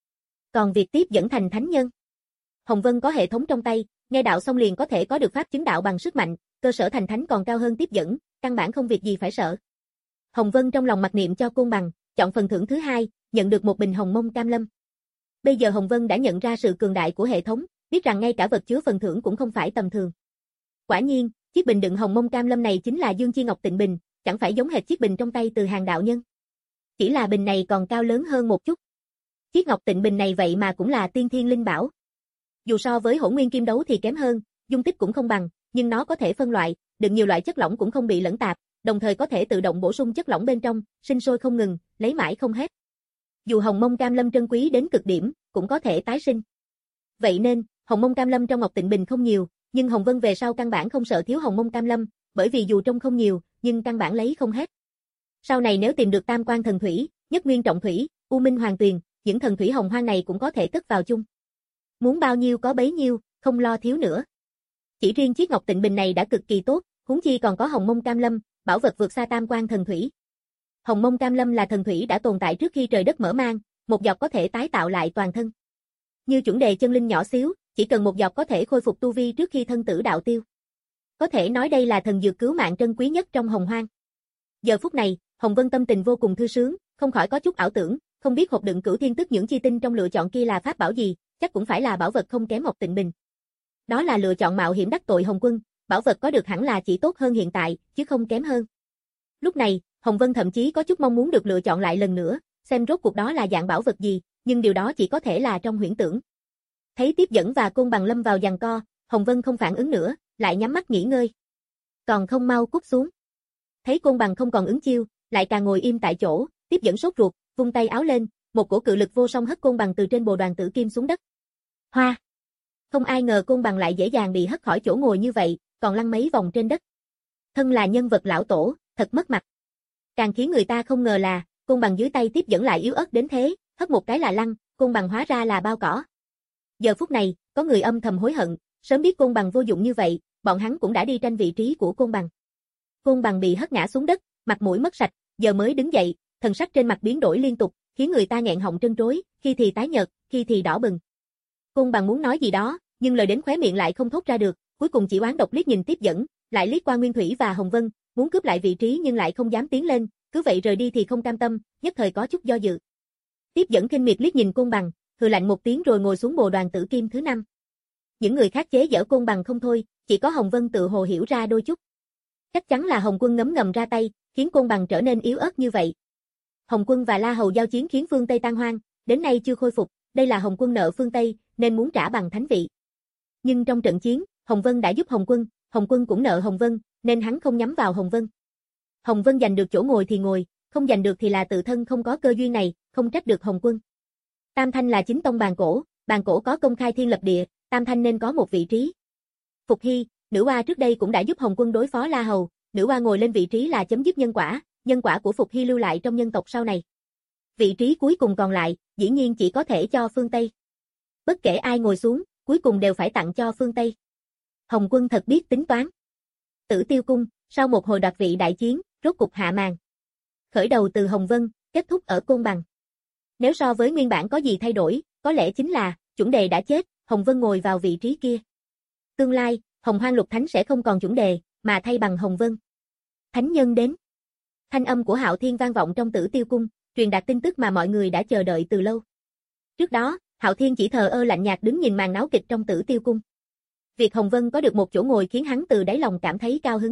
Còn việc tiếp dẫn thành thánh nhân, Hồng Vân có hệ thống trong tay, nghe đạo xong liền có thể có được pháp chứng đạo bằng sức mạnh, cơ sở thành thánh còn cao hơn tiếp dẫn, căn bản không việc gì phải sợ. Hồng Vân trong lòng mặc niệm cho côn bằng, chọn phần thưởng thứ hai, nhận được một bình hồng mông cam lâm. Bây giờ Hồng Vân đã nhận ra sự cường đại của hệ thống, biết rằng ngay cả vật chứa phần thưởng cũng không phải tầm thường. Quả nhiên, chiếc bình đựng hồng mông cam lâm này chính là Dương Chi Ngọc Tịnh Bình, chẳng phải giống hệt chiếc bình trong tay Từ Hàng đạo nhân. Chỉ là bình này còn cao lớn hơn một chút. Chiếc Ngọc Tịnh Bình này vậy mà cũng là tiên thiên linh bảo. Dù so với Hỗn Nguyên Kim Đấu thì kém hơn, dung tích cũng không bằng, nhưng nó có thể phân loại, đựng nhiều loại chất lỏng cũng không bị lẫn tạp, đồng thời có thể tự động bổ sung chất lỏng bên trong, sinh sôi không ngừng, lấy mãi không hết. Dù hồng mông cam lâm trân quý đến cực điểm, cũng có thể tái sinh. Vậy nên, hồng mông cam lâm trong Ngọc Tịnh Bình không nhiều, nhưng Hồng Vân về sau căn bản không sợ thiếu hồng mông cam lâm, bởi vì dù trong không nhiều, nhưng căn bản lấy không hết. Sau này nếu tìm được Tam Quan Thần Thủy, Nhất Nguyên Trọng Thủy, U Minh Hoàng Tuyền, những thần thủy hồng hoang này cũng có thể cất vào chung. Muốn bao nhiêu có bấy nhiêu, không lo thiếu nữa. Chỉ riêng chiếc Ngọc Tịnh Bình này đã cực kỳ tốt, huống chi còn có hồng mông cam lâm, bảo vật vượt xa Tam Quan Thần Thủy. Hồng mông cam lâm là thần thủy đã tồn tại trước khi trời đất mở mang, một giọt có thể tái tạo lại toàn thân. Như chuẩn đề chân linh nhỏ xíu, chỉ cần một giọt có thể khôi phục tu vi trước khi thân tử đạo tiêu. Có thể nói đây là thần dược cứu mạng trân quý nhất trong hồng hoang. Giờ phút này, Hồng Vân tâm tình vô cùng thư sướng, không khỏi có chút ảo tưởng, không biết hộp đựng cửu thiên tức nhưỡng chi tinh trong lựa chọn kia là pháp bảo gì, chắc cũng phải là bảo vật không kém Ngọc Tịnh Bình. Đó là lựa chọn mạo hiểm đắc tội Hồng Quân, bảo vật có được hẳn là chỉ tốt hơn hiện tại, chứ không kém hơn. Lúc này, Hồng Vân thậm chí có chút mong muốn được lựa chọn lại lần nữa, xem rốt cuộc đó là dạng bảo vật gì, nhưng điều đó chỉ có thể là trong huyễn tưởng. Thấy tiếp dẫn và côn bằng lâm vào giằng co, Hồng Vân không phản ứng nữa, lại nhắm mắt nghỉ ngơi. Còn không mau cút xuống. Thấy côn bằng không còn ứng chiêu, lại càng ngồi im tại chỗ, tiếp dẫn sốt ruột, vung tay áo lên, một cổ cự lực vô song hất côn bằng từ trên bồ đoàn tử kim xuống đất. Hoa! Không ai ngờ côn bằng lại dễ dàng bị hất khỏi chỗ ngồi như vậy, còn lăn mấy vòng trên đất. Thân là nhân vật lão tổ, thật mất mặt. Càng khiến người ta không ngờ là, côn bằng dưới tay tiếp dẫn lại yếu ớt đến thế, hất một cái là lăn, côn bằng hóa ra là bao cỏ. Giờ phút này, có người âm thầm hối hận, sớm biết côn bằng vô dụng như vậy, bọn hắn cũng đã đi tranh vị trí của côn bằng. Côn bằng bị hất ngã xuống đất, mặt mũi mất sạch, giờ mới đứng dậy, thần sắc trên mặt biến đổi liên tục, khiến người ta nghẹn họng trân trối, khi thì tái nhợt, khi thì đỏ bừng. Côn bằng muốn nói gì đó, nhưng lời đến khóe miệng lại không thốt ra được, cuối cùng chỉ oán độc liếc nhìn tiếp dẫn, lại liếc qua Nguyên Thủy và Hồng Vân, muốn cướp lại vị trí nhưng lại không dám tiến lên, cứ vậy rời đi thì không cam tâm, nhất thời có chút do dự. Tiếp dẫn khinh miệt liếc nhìn côn bằng, hừ lạnh một tiếng rồi ngồi xuống bồ đoàn tử kim thứ năm. Những người khác chế giễu côn bằng không thôi, chỉ có Hồng Vân tự hồ hiểu ra đôi chút. Chắc chắn là Hồng Quân ngấm ngầm ra tay, khiến côn bằng trở nên yếu ớt như vậy. Hồng Quân và La Hầu giao chiến khiến phương Tây tan hoang, đến nay chưa khôi phục, đây là Hồng Quân nợ phương Tây, nên muốn trả bằng thánh vị. Nhưng trong trận chiến, Hồng Vân đã giúp Hồng Quân, Hồng Quân cũng nợ Hồng Vân, nên hắn không nhắm vào Hồng Vân. Hồng Vân giành được chỗ ngồi thì ngồi, không giành được thì là tự thân không có cơ duyên này, không trách được Hồng Quân. Tam Thanh là chính tông bàn cổ, bàn cổ có công khai thiên lập địa, Tam Thanh nên có một vị trí. Phục Hy, nữ oa trước đây cũng đã giúp Hồng Quân đối phó La Hầu, nữ oa ngồi lên vị trí là chấm dứt nhân quả, nhân quả của Phục Hy lưu lại trong nhân tộc sau này. Vị trí cuối cùng còn lại, dĩ nhiên chỉ có thể cho phương Tây. Bất kể ai ngồi xuống, cuối cùng đều phải tặng cho phương Tây. Hồng Quân thật biết tính toán. Tử Tiêu Cung, sau một hồi đoạt vị đại chiến, rốt cục hạ màn. Khởi đầu từ Hồng Vân, kết thúc ở Côn Bằng. Nếu so với nguyên bản có gì thay đổi, có lẽ chính là, chuẩn đề đã chết, Hồng Vân ngồi vào vị trí kia. Tương lai, Hồng Hoang Lục Thánh sẽ không còn chuẩn đề, mà thay bằng Hồng Vân. Thánh nhân đến. Thanh âm của Hạo Thiên vang vọng trong Tử Tiêu Cung, truyền đạt tin tức mà mọi người đã chờ đợi từ lâu. Trước đó, Hạo Thiên chỉ thờ ơ lạnh nhạt đứng nhìn màn náo kịch trong Tử Tiêu Cung. Việc Hồng Vân có được một chỗ ngồi khiến hắn từ đáy lòng cảm thấy cao hứng.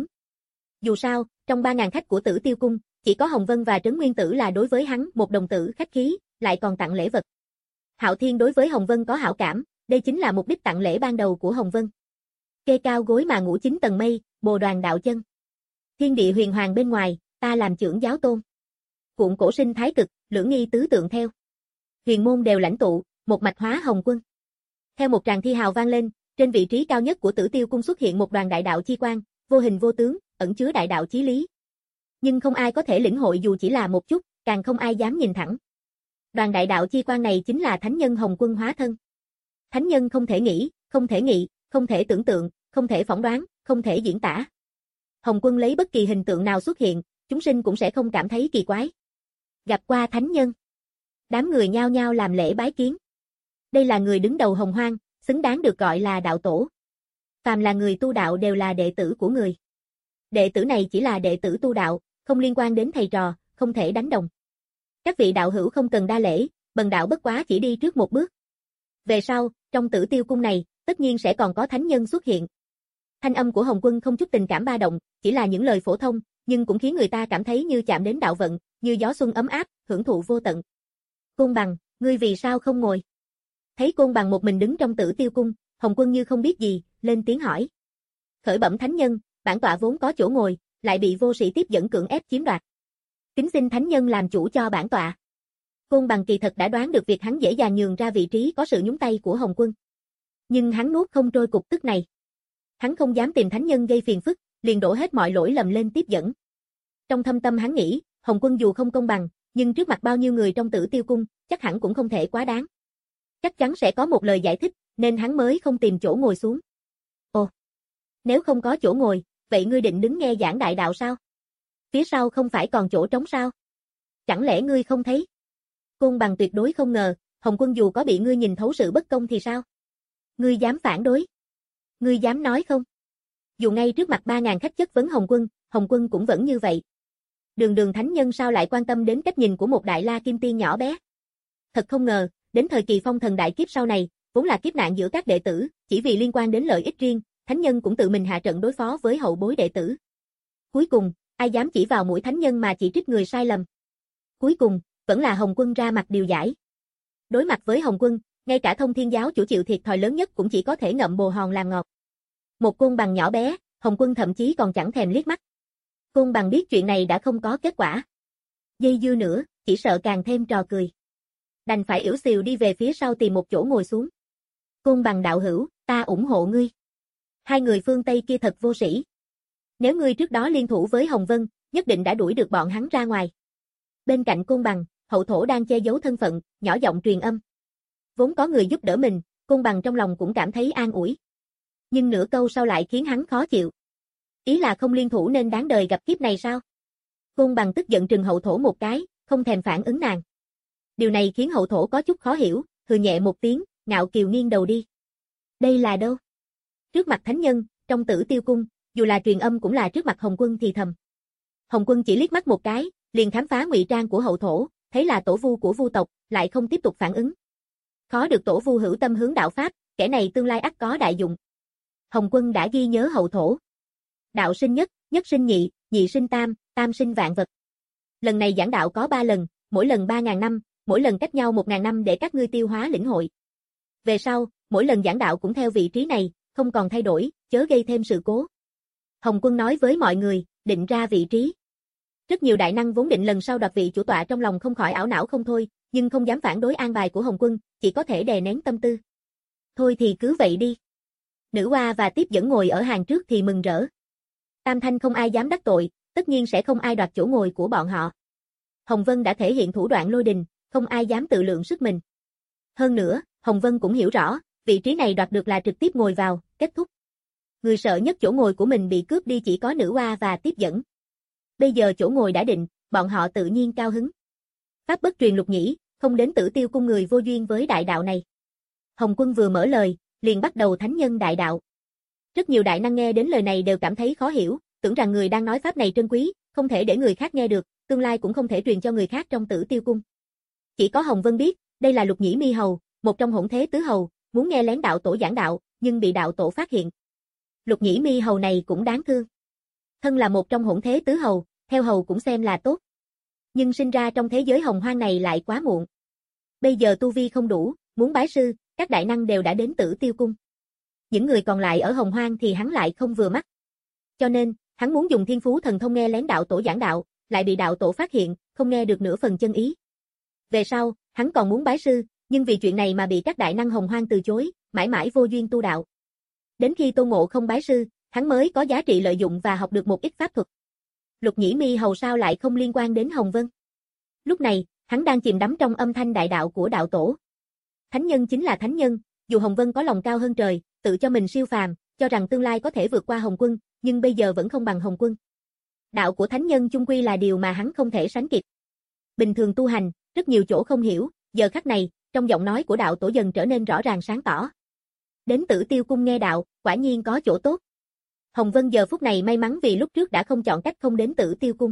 Dù sao, trong ba ngàn khách của Tử Tiêu Cung, chỉ có Hồng Vân và Trấn Nguyên Tử là đối với hắn một đồng tử khách khí, lại còn tặng lễ vật. Hạo Thiên đối với Hồng Vân có hảo cảm, đây chính là mục đích tặng lễ ban đầu của Hồng Vân. Kê cao gối mà ngủ chín tầng mây, bồ đoàn đạo chân. Thiên địa huyền hoàng bên ngoài, ta làm trưởng giáo tôn. Cuộn cổ sinh thái cực, lưỡng nghi tứ tượng theo. Huyền môn đều lãnh tụ, một mạch hóa Hồng Quân. Theo một tràng thi hào vang lên, trên vị trí cao nhất của Tử Tiêu Cung xuất hiện một đoàn đại đạo chi quang, vô hình vô tướng, ẩn chứa đại đạo chí lý. Nhưng không ai có thể lĩnh hội dù chỉ là một chút, càng không ai dám nhìn thẳng. Đoàn đại đạo chi quang này chính là thánh nhân Hồng Quân hóa thân. Thánh nhân không thể nghĩ, không thể nghị, không thể tưởng tượng, không thể phỏng đoán, không thể diễn tả. Hồng Quân lấy bất kỳ hình tượng nào xuất hiện, chúng sinh cũng sẽ không cảm thấy kỳ quái. Gặp qua thánh nhân. Đám người nhao nhao làm lễ bái kiến. Đây là người đứng đầu Hồng Hoang, xứng đáng được gọi là đạo tổ. Phàm là người tu đạo đều là đệ tử của người. Đệ tử này chỉ là đệ tử tu đạo, không liên quan đến thầy trò, không thể đánh đồng. Các vị đạo hữu không cần đa lễ, bần đạo bất quá chỉ đi trước một bước. Về sau, trong Tử Tiêu cung này, tất nhiên sẽ còn có thánh nhân xuất hiện. Thanh âm của Hồng Quân không chút tình cảm ba động, chỉ là những lời phổ thông, nhưng cũng khiến người ta cảm thấy như chạm đến đạo vận, như gió xuân ấm áp, hưởng thụ vô tận. Côn Bằng, ngươi vì sao không ngồi? Thấy Côn Bằng một mình đứng trong Tử Tiêu cung, Hồng Quân như không biết gì, lên tiếng hỏi. Khởi bẩm thánh nhân, bản tọa vốn có chỗ ngồi, lại bị vô sĩ tiếp dẫn cưỡng ép chiếm đoạt. Kính xin thánh nhân làm chủ cho bản tọa. Côn Bằng kỳ thật đã đoán được việc hắn dễ dàng nhường ra vị trí có sự nhúng tay của Hồng Quân. Nhưng hắn nuốt không trôi cục tức này. Hắn không dám tìm thánh nhân gây phiền phức, liền đổ hết mọi lỗi lầm lên tiếp dẫn. Trong thâm tâm hắn nghĩ, Hồng Quân dù không công bằng, nhưng trước mặt bao nhiêu người trong Tử Tiêu cung, chắc hẳn cũng không thể quá đáng. Chắc chắn sẽ có một lời giải thích, nên hắn mới không tìm chỗ ngồi xuống. Ồ, nếu không có chỗ ngồi, vậy ngươi định đứng nghe giảng đại đạo sao? Phía sau không phải còn chỗ trống sao? Chẳng lẽ ngươi không thấy? Côn Bằng tuyệt đối không ngờ, Hồng Quân dù có bị ngươi nhìn thấu sự bất công thì sao? Ngươi dám phản đối? Ngươi dám nói không? Dù ngay trước mặt ba ngàn khách chất vấn Hồng Quân, Hồng Quân cũng vẫn như vậy. Đường đường thánh nhân sao lại quan tâm đến cách nhìn của một đại la kim tiên nhỏ bé? Thật không ngờ, đến thời kỳ phong thần đại kiếp sau này, vốn là kiếp nạn giữa các đệ tử, chỉ vì liên quan đến lợi ích riêng, thánh nhân cũng tự mình hạ trận đối phó với hậu bối đệ tử. Cuối cùng, ai dám chỉ vào mũi thánh nhân mà chỉ trích người sai lầm? Cuối cùng, vẫn là Hồng Quân ra mặt điều giải. Đối mặt với Hồng Quân, ngay cả Thông Thiên giáo chủ chịu thiệt thòi lớn nhất cũng chỉ có thể ngậm bồ hòn làm ngọt. Một Côn Bằng nhỏ bé, Hồng Quân thậm chí còn chẳng thèm liếc mắt. Côn Bằng biết chuyện này đã không có kết quả. Dây dưa nữa, chỉ sợ càng thêm trò cười. Đành phải yểu xìu đi về phía sau tìm một chỗ ngồi xuống. Côn Bằng đạo hữu, ta ủng hộ ngươi. Hai người phương Tây kia thật vô sĩ. Nếu ngươi trước đó liên thủ với Hồng Vân, nhất định đã đuổi được bọn hắn ra ngoài. Bên cạnh Côn Bằng, Hậu Thổ đang che giấu thân phận, nhỏ giọng truyền âm. Vốn có người giúp đỡ mình, Côn Bằng trong lòng cũng cảm thấy an ủi. Nhưng nửa câu sau lại khiến hắn khó chịu. Ý là không liên thủ nên đáng đời gặp kiếp này sao? Côn Bằng tức giận trừng Hậu Thổ một cái, không thèm phản ứng nàng. Điều này khiến Hậu Thổ có chút khó hiểu, hừ nhẹ một tiếng, ngạo kiều nghiêng đầu đi. Đây là đâu? Trước mặt thánh nhân, trong Tử Tiêu cung, dù là truyền âm cũng là trước mặt Hồng Quân thì thầm. Hồng Quân chỉ liếc mắt một cái, liền khám phá ngụy trang của Hậu Thổ, thấy là tổ vu của vu tộc, lại không tiếp tục phản ứng. Khó được tổ vu hữu tâm hướng đạo pháp, kẻ này tương lai ắt có đại dụng. Hồng Quân đã ghi nhớ Hậu Thổ. Đạo sinh nhất, nhất sinh nhị, nhị sinh tam, tam sinh vạn vật. Lần này giảng đạo có ba lần, mỗi lần ba ngàn năm, mỗi lần cách nhau một ngàn năm để các ngươi tiêu hóa lĩnh hội. Về sau, mỗi lần giảng đạo cũng theo vị trí này, không còn thay đổi, chớ gây thêm sự cố. Hồng Quân nói với mọi người, định ra vị trí. Rất nhiều đại năng vốn định lần sau đoạt vị chủ tọa trong lòng không khỏi ảo não không thôi, nhưng không dám phản đối an bài của Hồng Quân, chỉ có thể đè nén tâm tư. Thôi thì cứ vậy đi. Nữ Hoa và Tiếp dẫn ngồi ở hàng trước thì mừng rỡ. Tam Thanh không ai dám đắc tội, tất nhiên sẽ không ai đoạt chỗ ngồi của bọn họ. Hồng Vân đã thể hiện thủ đoạn lôi đình, không ai dám tự lượng sức mình. Hơn nữa, Hồng Vân cũng hiểu rõ, vị trí này đoạt được là trực tiếp ngồi vào, kết thúc. Người sợ nhất chỗ ngồi của mình bị cướp đi chỉ có Nữ Hoa và Tiếp dẫn. Bây giờ chỗ ngồi đã định, bọn họ tự nhiên cao hứng. Pháp bất truyền lục nhĩ, không đến Tử Tiêu cung người vô duyên với đại đạo này. Hồng Quân vừa mở lời, liền bắt đầu thánh nhân đại đạo. Rất nhiều đại năng nghe đến lời này đều cảm thấy khó hiểu, tưởng rằng người đang nói pháp này trân quý, không thể để người khác nghe được, tương lai cũng không thể truyền cho người khác trong Tử Tiêu cung. Chỉ có Hồng Vân biết, đây là Lục Nhĩ Mi Hầu, một trong hỗn thế tứ hầu, muốn nghe lén đạo tổ giảng đạo, nhưng bị đạo tổ phát hiện. Lục Nhĩ Mi Hầu này cũng đáng thương. Thân là một trong hỗn thế tứ hầu, theo hầu cũng xem là tốt. Nhưng sinh ra trong thế giới hồng hoang này lại quá muộn. Bây giờ tu vi không đủ, muốn bái sư, các đại năng đều đã đến Tử Tiêu cung. Những người còn lại ở hồng hoang thì hắn lại không vừa mắt. Cho nên, hắn muốn dùng thiên phú thần thông nghe lén đạo tổ giảng đạo, lại bị đạo tổ phát hiện, không nghe được nửa phần chân ý. Về sau, hắn còn muốn bái sư, nhưng vì chuyện này mà bị các đại năng hồng hoang từ chối, mãi mãi vô duyên tu đạo. Đến khi Tôn Ngộ không bái sư, hắn mới có giá trị lợi dụng và học được một ít pháp thuật. Lục Nhĩ Mi Hầu sao lại không liên quan đến Hồng Vân? Lúc này, hắn đang chìm đắm trong âm thanh đại đạo của đạo tổ. Thánh nhân chính là thánh nhân, dù Hồng Vân có lòng cao hơn trời, tự cho mình siêu phàm, cho rằng tương lai có thể vượt qua Hồng Quân, nhưng bây giờ vẫn không bằng Hồng Quân. Đạo của thánh nhân chung quy là điều mà hắn không thể sánh kịp. Bình thường tu hành, rất nhiều chỗ không hiểu, giờ khắc này, trong giọng nói của đạo tổ dần trở nên rõ ràng sáng tỏ. Đến Tử Tiêu cung nghe đạo, quả nhiên có chỗ tốt. Hồng Vân giờ phút này may mắn vì lúc trước đã không chọn cách không đến Tử Tiêu cung.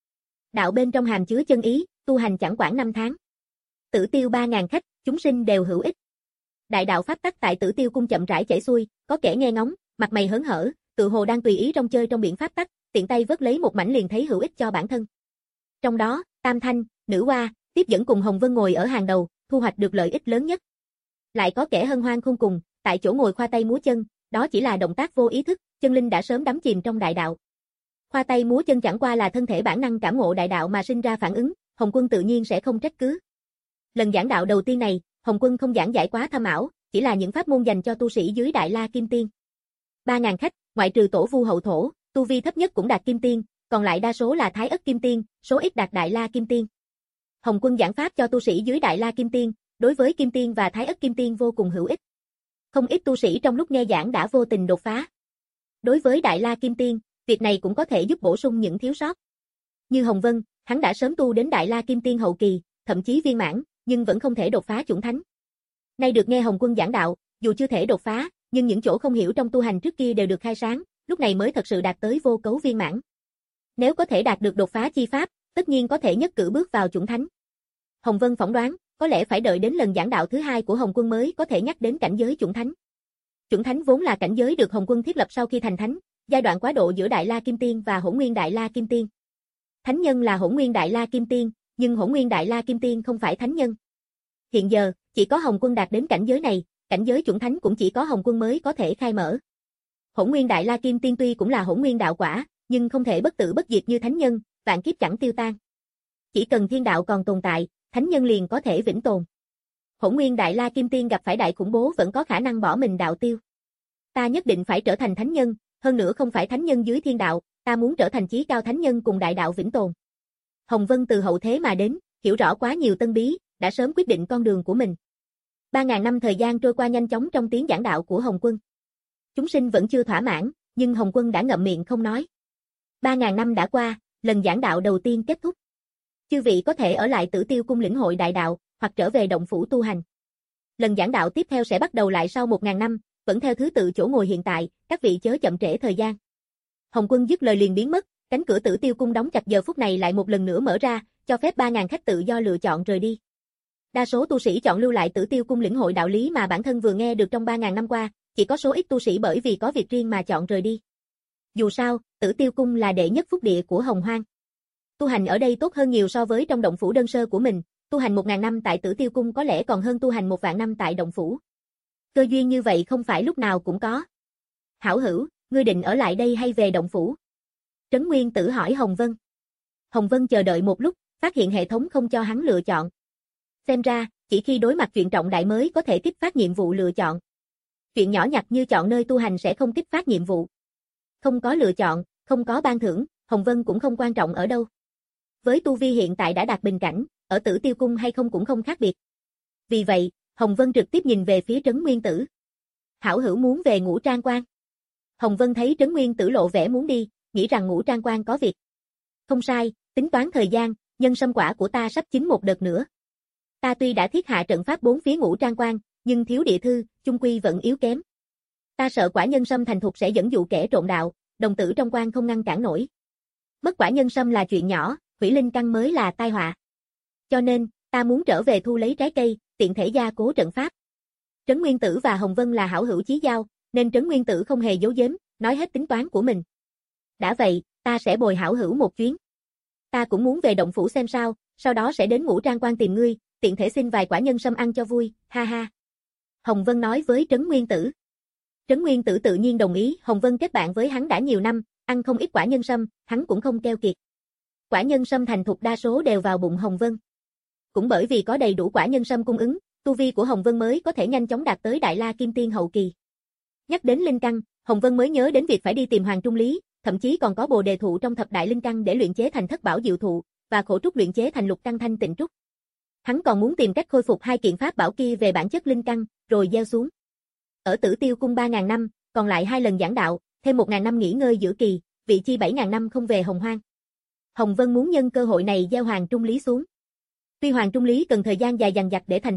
Đạo bên trong hàm chứa chân ý, tu hành chẳng quản năm tháng. Tử Tiêu ba ngàn khách, chúng sinh đều hữu ích. Đại đạo pháp tắc tại Tử Tiêu cung chậm rãi chảy xuôi, có kẻ nghe ngóng, mặt mày hớn hở, tự hồ đang tùy ý rong chơi trong biển pháp tắc, tiện tay vớt lấy một mảnh liền thấy hữu ích cho bản thân. Trong đó, Tam Thanh, Nữ Hoa, tiếp dẫn cùng Hồng Vân ngồi ở hàng đầu, thu hoạch được lợi ích lớn nhất. Lại có kẻ hân hoan không cùng, tại chỗ ngồi khoa tay múa chân, đó chỉ là động tác vô ý thức, chân linh đã sớm đắm chìm trong đại đạo. Khoa tay múa chân chẳng qua là thân thể bản năng cảm ngộ đại đạo mà sinh ra phản ứng, Hồng Quân tự nhiên sẽ không trách cứ. Lần giảng đạo đầu tiên này, Hồng Quân không giảng giải quá thâm ảo, chỉ là những pháp môn dành cho tu sĩ dưới Đại La Kim Tiên. ba ngàn khách, ngoại trừ tổ vu hậu thổ, tu vi thấp nhất cũng đạt Kim Tiên, còn lại đa số là Thái Ất Kim Tiên, số ít đạt Đại La Kim Tiên. Hồng Quân giảng pháp cho tu sĩ dưới Đại La Kim Tiên, đối với Kim Tiên và Thái Ất Kim Tiên vô cùng hữu ích. Không ít tu sĩ trong lúc nghe giảng đã vô tình đột phá. Đối với Đại La Kim Tiên, việc này cũng có thể giúp bổ sung những thiếu sót. Như Hồng Vân, hắn đã sớm tu đến Đại La Kim Tiên hậu kỳ, thậm chí viên mãn, nhưng vẫn không thể đột phá chuẩn thánh. Nay được nghe Hồng Quân giảng đạo, dù chưa thể đột phá, nhưng những chỗ không hiểu trong tu hành trước kia đều được khai sáng, lúc này mới thật sự đạt tới vô cấu viên mãn. Nếu có thể đạt được đột phá chi pháp, tất nhiên có thể nhất cử bước vào chuẩn thánh. Hồng Vân phỏng đoán, có lẽ phải đợi đến lần giảng đạo thứ hai của Hồng Quân mới có thể nhắc đến cảnh giới chuẩn thánh. Chuẩn thánh vốn là cảnh giới được Hồng Quân thiết lập sau khi thành thánh, giai đoạn quá độ giữa Đại La Kim Tiên và Hỗn Nguyên Đại La Kim Tiên. Thánh nhân là Hỗn Nguyên Đại La Kim Tiên, nhưng Hỗn Nguyên Đại La Kim Tiên không phải thánh nhân. Hiện giờ, chỉ có Hồng Quân đạt đến cảnh giới này, cảnh giới chuẩn thánh cũng chỉ có Hồng Quân mới có thể khai mở. Hỗn Nguyên Đại La Kim Tiên tuy cũng là Hỗn Nguyên đạo quả, nhưng không thể bất tử bất diệt như thánh nhân, vạn kiếp chẳng tiêu tan. Chỉ cần thiên đạo còn tồn tại, thánh nhân liền có thể vĩnh tồn. Hỗn Nguyên Đại La Kim Tiên gặp phải đại khủng bố vẫn có khả năng bỏ mình đạo tiêu. Ta nhất định phải trở thành thánh nhân, hơn nữa không phải thánh nhân dưới thiên đạo, ta muốn trở thành chí cao thánh nhân cùng đại đạo vĩnh tồn. Hồng Vân từ hậu thế mà đến, hiểu rõ quá nhiều tân bí, đã sớm quyết định con đường của mình. Ba ngàn năm thời gian trôi qua nhanh chóng trong tiếng giảng đạo của Hồng Quân. Chúng sinh vẫn chưa thỏa mãn, nhưng Hồng Quân đã ngậm miệng không nói. Ba ngàn năm đã qua, lần giảng đạo đầu tiên kết thúc. Chư vị có thể ở lại Tử Tiêu cung lĩnh hội đại đạo, hoặc trở về động phủ tu hành. Lần giảng đạo tiếp theo sẽ bắt đầu lại sau một ngàn năm, vẫn theo thứ tự chỗ ngồi hiện tại, các vị chớ chậm trễ thời gian. Hồng Quân dứt lời liền biến mất, cánh cửa Tử Tiêu cung đóng chặt giờ phút này lại một lần nữa mở ra, cho phép ba ngàn khách tự do lựa chọn rời đi. Đa số tu sĩ chọn lưu lại Tử Tiêu cung lĩnh hội đạo lý mà bản thân vừa nghe được trong ba ngàn năm qua, chỉ có số ít tu sĩ bởi vì có việc riêng mà chọn rời đi. Dù sao, Tử Tiêu cung là đệ nhất phúc địa của Hồng Hoang. Tu hành ở đây tốt hơn nhiều so với trong động phủ đơn sơ của mình, tu hành một ngàn năm tại Tử Tiêu cung có lẽ còn hơn tu hành một vạn năm tại động phủ. Cơ duyên như vậy không phải lúc nào cũng có. Hảo hữu, ngươi định ở lại đây hay về động phủ? Trấn Nguyên Tử hỏi Hồng Vân. Hồng Vân chờ đợi một lúc, phát hiện hệ thống không cho hắn lựa chọn. Xem ra, chỉ khi đối mặt chuyện trọng đại mới có thể kích phát nhiệm vụ lựa chọn. Chuyện nhỏ nhặt như chọn nơi tu hành sẽ không kích phát nhiệm vụ. Không có lựa chọn, không có ban thưởng, Hồng Vân cũng không quan trọng ở đâu. Với tu vi hiện tại đã đạt bình cảnh, ở Tử Tiêu cung hay không cũng không khác biệt. Vì vậy, Hồng Vân trực tiếp nhìn về phía Trấn Nguyên Tử. Hảo hữu muốn về Ngũ Trang Quan. Hồng Vân thấy Trấn Nguyên Tử lộ vẻ muốn đi, nghĩ rằng Ngũ Trang Quan có việc. Không sai, tính toán thời gian, nhân sâm quả của ta sắp chín một đợt nữa. Ta tuy đã thiết hạ trận pháp bốn phía Ngũ Trang Quan, nhưng thiếu địa thư, chung quy vẫn yếu kém. Ta sợ quả nhân sâm thành thục sẽ dẫn dụ kẻ trộm đạo, đồng tử trong quan không ngăn cản nổi. Mất quả nhân sâm là chuyện nhỏ, hủy linh căn mới là tai họa. Cho nên, ta muốn trở về thu lấy trái cây, tiện thể gia cố trận pháp. Trấn Nguyên Tử và Hồng Vân là hảo hữu chí giao, nên Trấn Nguyên Tử không hề giấu giếm, nói hết tính toán của mình. Đã vậy, ta sẽ bồi hảo hữu một chuyến. Ta cũng muốn về động phủ xem sao, sau đó sẽ đến Ngũ Trang Quan tìm ngươi, tiện thể xin vài quả nhân sâm ăn cho vui, ha ha. Hồng Vân nói với Trấn Nguyên Tử. Trấn Nguyên Tử tự nhiên đồng ý, Hồng Vân kết bạn với hắn đã nhiều năm, ăn không ít quả nhân sâm, hắn cũng không keo kiệt. Quả nhân sâm thành thục đa số đều vào bụng Hồng Vân. Cũng bởi vì có đầy đủ quả nhân sâm cung ứng, tu vi của Hồng Vân mới có thể nhanh chóng đạt tới Đại La Kim Tiên hậu kỳ. Nhắc đến linh căn, Hồng Vân mới nhớ đến việc phải đi tìm Hoàng Trung Lý, thậm chí còn có Bồ Đề thụ trong thập đại linh căn để luyện chế thành Thất Bảo Diệu thụ, và Khổ trúc luyện chế thành Lục căn Thanh Tịnh trúc. Hắn còn muốn tìm cách khôi phục hai kiện pháp bảo kia về bản chất linh căn, rồi gieo xuống. Ở Tử Tiêu cung ba ngàn năm, còn lại hai lần giảng đạo, thêm một ngàn năm nghỉ ngơi giữa kỳ, vị chi bảy ngàn năm không về Hồng Hoang. Hồng Vân muốn nhân cơ hội này gieo Hoàng Trung Lý xuống. Tuy Hoàng Trung Lý cần thời gian dài dằng dặc để thành thục,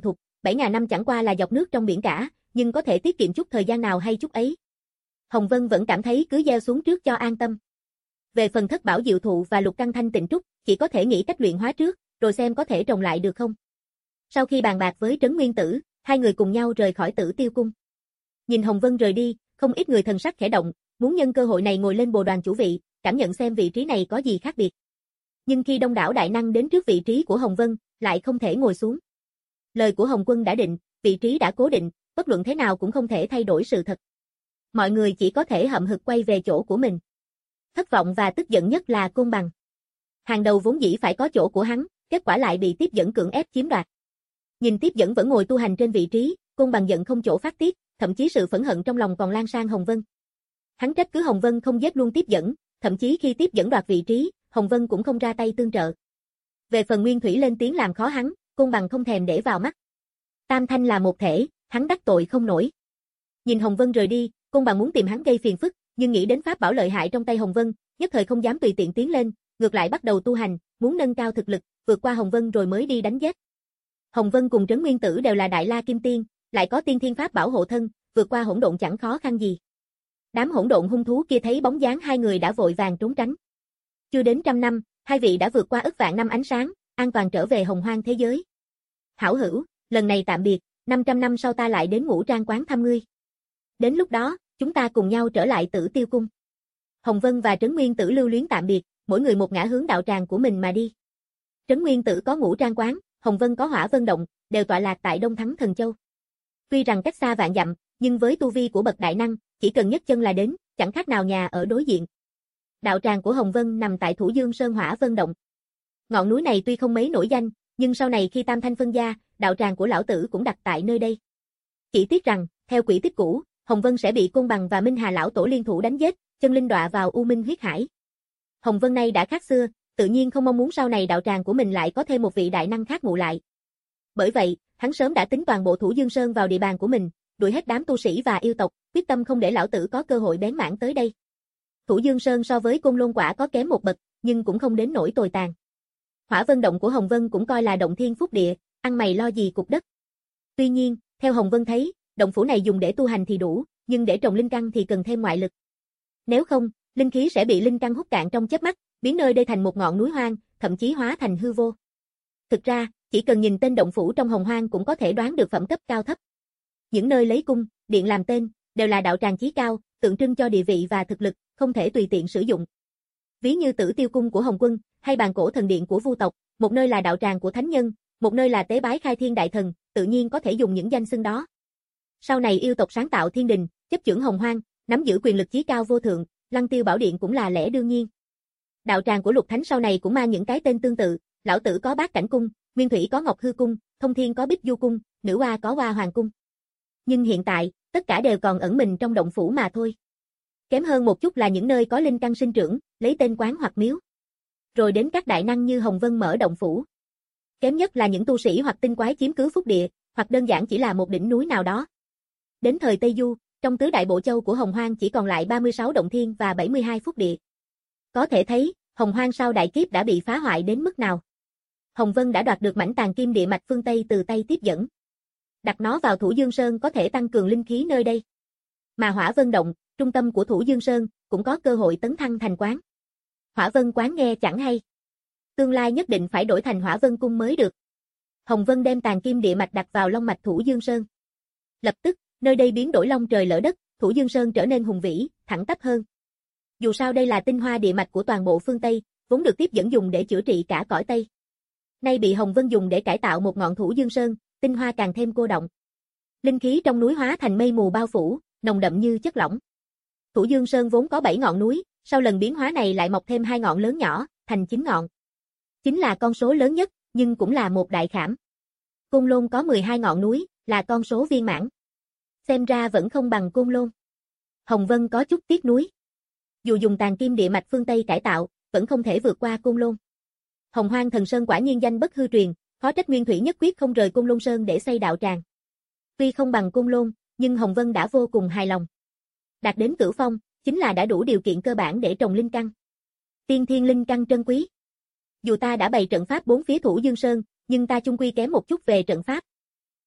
bảy nghìn năm chẳng qua là giọt nước trong biển cả, nhưng có thể tiết kiệm chút thời gian nào hay chút ấy. Hồng Vân vẫn cảm thấy cứ gieo xuống trước cho an tâm. Về phần Thất Bảo Diệu Thụ và Lục Căn Thanh Tịnh Trúc, chỉ có thể nghĩ cách luyện hóa trước, rồi xem có thể trồng lại được không. Sau khi bàn bạc với Trấn Nguyên Tử, hai người cùng nhau rời khỏi Tử Tiêu Cung. Nhìn Hồng Vân rời đi, không ít người thần sắc khẽ động, muốn nhân cơ hội này ngồi lên bồ đoàn chủ vị, cảm nhận xem vị trí này có gì khác biệt. Nhưng khi đông đảo đại năng đến trước vị trí của Hồng Vân, lại không thể ngồi xuống. Lời của Hồng Quân đã định, vị trí đã cố định, bất luận thế nào cũng không thể thay đổi sự thật. Mọi người chỉ có thể hậm hực quay về chỗ của mình. Thất vọng và tức giận nhất là Côn Bằng. Hàng đầu vốn dĩ phải có chỗ của hắn, kết quả lại bị Tiếp Dẫn cưỡng ép chiếm đoạt. Nhìn Tiếp Dẫn vẫn ngồi tu hành trên vị trí, Côn Bằng giận không chỗ phát tiết, thậm chí sự phẫn hận trong lòng còn lan sang Hồng Vân. Hắn trách cứ Hồng Vân không giết luôn Tiếp Dẫn, thậm chí khi Tiếp Dẫn đoạt vị trí, Hồng Vân cũng không ra tay tương trợ. Về phần Nguyên Thủy lên tiếng làm khó hắn, Côn Bằng không thèm để vào mắt. Tam thanh là một thể, hắn đắc tội không nổi. Nhìn Hồng Vân rời đi, Côn Bằng muốn tìm hắn gây phiền phức, nhưng nghĩ đến pháp bảo lợi hại trong tay Hồng Vân, nhất thời không dám tùy tiện tiến lên, ngược lại bắt đầu tu hành, muốn nâng cao thực lực, vượt qua Hồng Vân rồi mới đi đánh giết. Hồng Vân cùng Trấn Nguyên Tử đều là Đại La Kim Tiên, lại có tiên thiên pháp bảo hộ thân, vượt qua hỗn độn chẳng khó khăn gì. Đám hỗn độn hung thú kia thấy bóng dáng hai người đã vội vàng trốn tránh. Chưa đến trăm năm, hai vị đã vượt qua ức vạn năm ánh sáng, an toàn trở về hồng hoang thế giới. Hảo hữu, lần này tạm biệt, năm trăm năm sau ta lại đến Ngũ Trang quán thăm ngươi. Đến lúc đó, chúng ta cùng nhau trở lại Tử Tiêu Cung. Hồng Vân và Trấn Nguyên Tử lưu luyến tạm biệt, mỗi người một ngả hướng đạo tràng của mình mà đi. Trấn Nguyên Tử có Ngũ Trang quán, Hồng Vân có Hỏa Vân động, đều tọa lạc tại Đông Thắng Thần Châu. Tuy rằng cách xa vạn dặm, nhưng với tu vi của bậc đại năng, chỉ cần nhấc chân là đến, chẳng khác nào nhà ở đối diện. Đạo tràng của Hồng Vân nằm tại Thủ Dương Sơn Hỏa Vân động. Ngọn núi này tuy không mấy nổi danh, nhưng sau này khi Tam Thanh phân gia, đạo tràng của lão tử cũng đặt tại nơi đây. Chỉ tiếc rằng, theo quỹ tích cũ, Hồng Vân sẽ bị Côn Bằng và Minh Hà lão tổ liên thủ đánh giết, chân linh đọa vào U Minh huyết hải. Hồng Vân nay đã khác xưa, tự nhiên không mong muốn sau này đạo tràng của mình lại có thêm một vị đại năng khác ngụ lại. Bởi vậy, hắn sớm đã tính toàn bộ Thủ Dương Sơn vào địa bàn của mình, đuổi hết đám tu sĩ và yêu tộc, quyết tâm không để lão tử có cơ hội bén mảng tới đây. Thủ Dương Sơn so với Côn Lôn quả có kém một bậc, nhưng cũng không đến nỗi tồi tàn. Hỏa Vân động của Hồng Vân cũng coi là động thiên phúc địa, ăn mày lo gì cục đất. Tuy nhiên, theo Hồng Vân thấy, động phủ này dùng để tu hành thì đủ, nhưng để trồng linh căn thì cần thêm ngoại lực. Nếu không, linh khí sẽ bị linh căn hút cạn trong chớp mắt, biến nơi đây thành một ngọn núi hoang, thậm chí hóa thành hư vô. Thực ra, chỉ cần nhìn tên động phủ trong Hồng Hoang cũng có thể đoán được phẩm cấp cao thấp. Những nơi lấy cung, điện làm tên, đều là đạo tràng chí cao, tượng trưng cho địa vị và thực lực, không thể tùy tiện sử dụng. Ví như Tử Tiêu Cung của Hồng Quân, hay Bàn Cổ Thần Điện của Vu tộc, một nơi là đạo tràng của thánh nhân, một nơi là tế bái khai thiên đại thần, tự nhiên có thể dùng những danh xưng đó. Sau này yêu tộc sáng tạo thiên đình, chấp chưởng Hồng Hoang, nắm giữ quyền lực chí cao vô thượng, Lăng Tiêu Bảo Điện cũng là lẽ đương nhiên. Đạo tràng của Lục Thánh sau này cũng mang những cái tên tương tự, lão tử có Bát Cảnh Cung, Nguyên Thủy có Ngọc Hư Cung, Thông Thiên có Bích Du Cung, Nữ Hoa có Hoa Hoàng Cung. Nhưng hiện tại, tất cả đều còn ẩn mình trong động phủ mà thôi. Kém hơn một chút là những nơi có linh căn sinh trưởng, lấy tên quán hoặc miếu. Rồi đến các đại năng như Hồng Vân mở động phủ. Kém nhất là những tu sĩ hoặc tinh quái chiếm cứ phúc địa, hoặc đơn giản chỉ là một đỉnh núi nào đó. Đến thời Tây Du, trong tứ đại bộ châu của Hồng Hoang chỉ còn lại ba mươi sáu động thiên và bảy mươi hai phúc địa. Có thể thấy, Hồng Hoang sau đại kiếp đã bị phá hoại đến mức nào. Hồng Vân đã đoạt được mảnh tàn kim địa mạch phương Tây từ tay Tiếp Dẫn. Đặt nó vào Thủ Dương Sơn có thể tăng cường linh khí nơi đây. Mà Hỏa Vân động, trung tâm của Thủ Dương Sơn, cũng có cơ hội tấn thăng thành quán. Hỏa Vân quán nghe chẳng hay. Tương lai nhất định phải đổi thành Hỏa Vân cung mới được. Hồng Vân đem tàn kim địa mạch đặt vào long mạch Thủ Dương Sơn. Lập tức, nơi đây biến đổi long trời lở đất, Thủ Dương Sơn trở nên hùng vĩ, thẳng tắp hơn. Dù sao đây là tinh hoa địa mạch của toàn bộ phương Tây, vốn được Tiếp Dẫn dùng để chữa trị cả cõi Tây. Nay bị Hồng Vân dùng để cải tạo một ngọn Thủ Dương Sơn, tinh hoa càng thêm cô động. Linh khí trong núi hóa thành mây mù bao phủ, nồng đậm như chất lỏng. Thủ Dương Sơn vốn có bảy ngọn núi, sau lần biến hóa này lại mọc thêm hai ngọn lớn nhỏ, thành chín ngọn. Chính là con số lớn nhất, nhưng cũng là một đại khảm. Côn Lôn có mười hai ngọn núi, là con số viên mãn. Xem ra vẫn không bằng Côn Lôn. Hồng Vân có chút tiếc nuối. Dù dùng tàn kim địa mạch phương Tây cải tạo, vẫn không thể vượt qua Côn Lôn. Hồng Hoang Thần Sơn quả nhiên danh bất hư truyền, khó trách Nguyên Thủy nhất quyết không rời Côn Lôn Sơn để xây đạo tràng. Tuy không bằng Côn Lôn, nhưng Hồng Vân đã vô cùng hài lòng. Đạt đến cửu phong, chính là đã đủ điều kiện cơ bản để trồng linh căn. Tiên thiên linh căn trân quý. Dù ta đã bày trận pháp bốn phía Thủ Dương Sơn, nhưng ta chung quy kém một chút về trận pháp.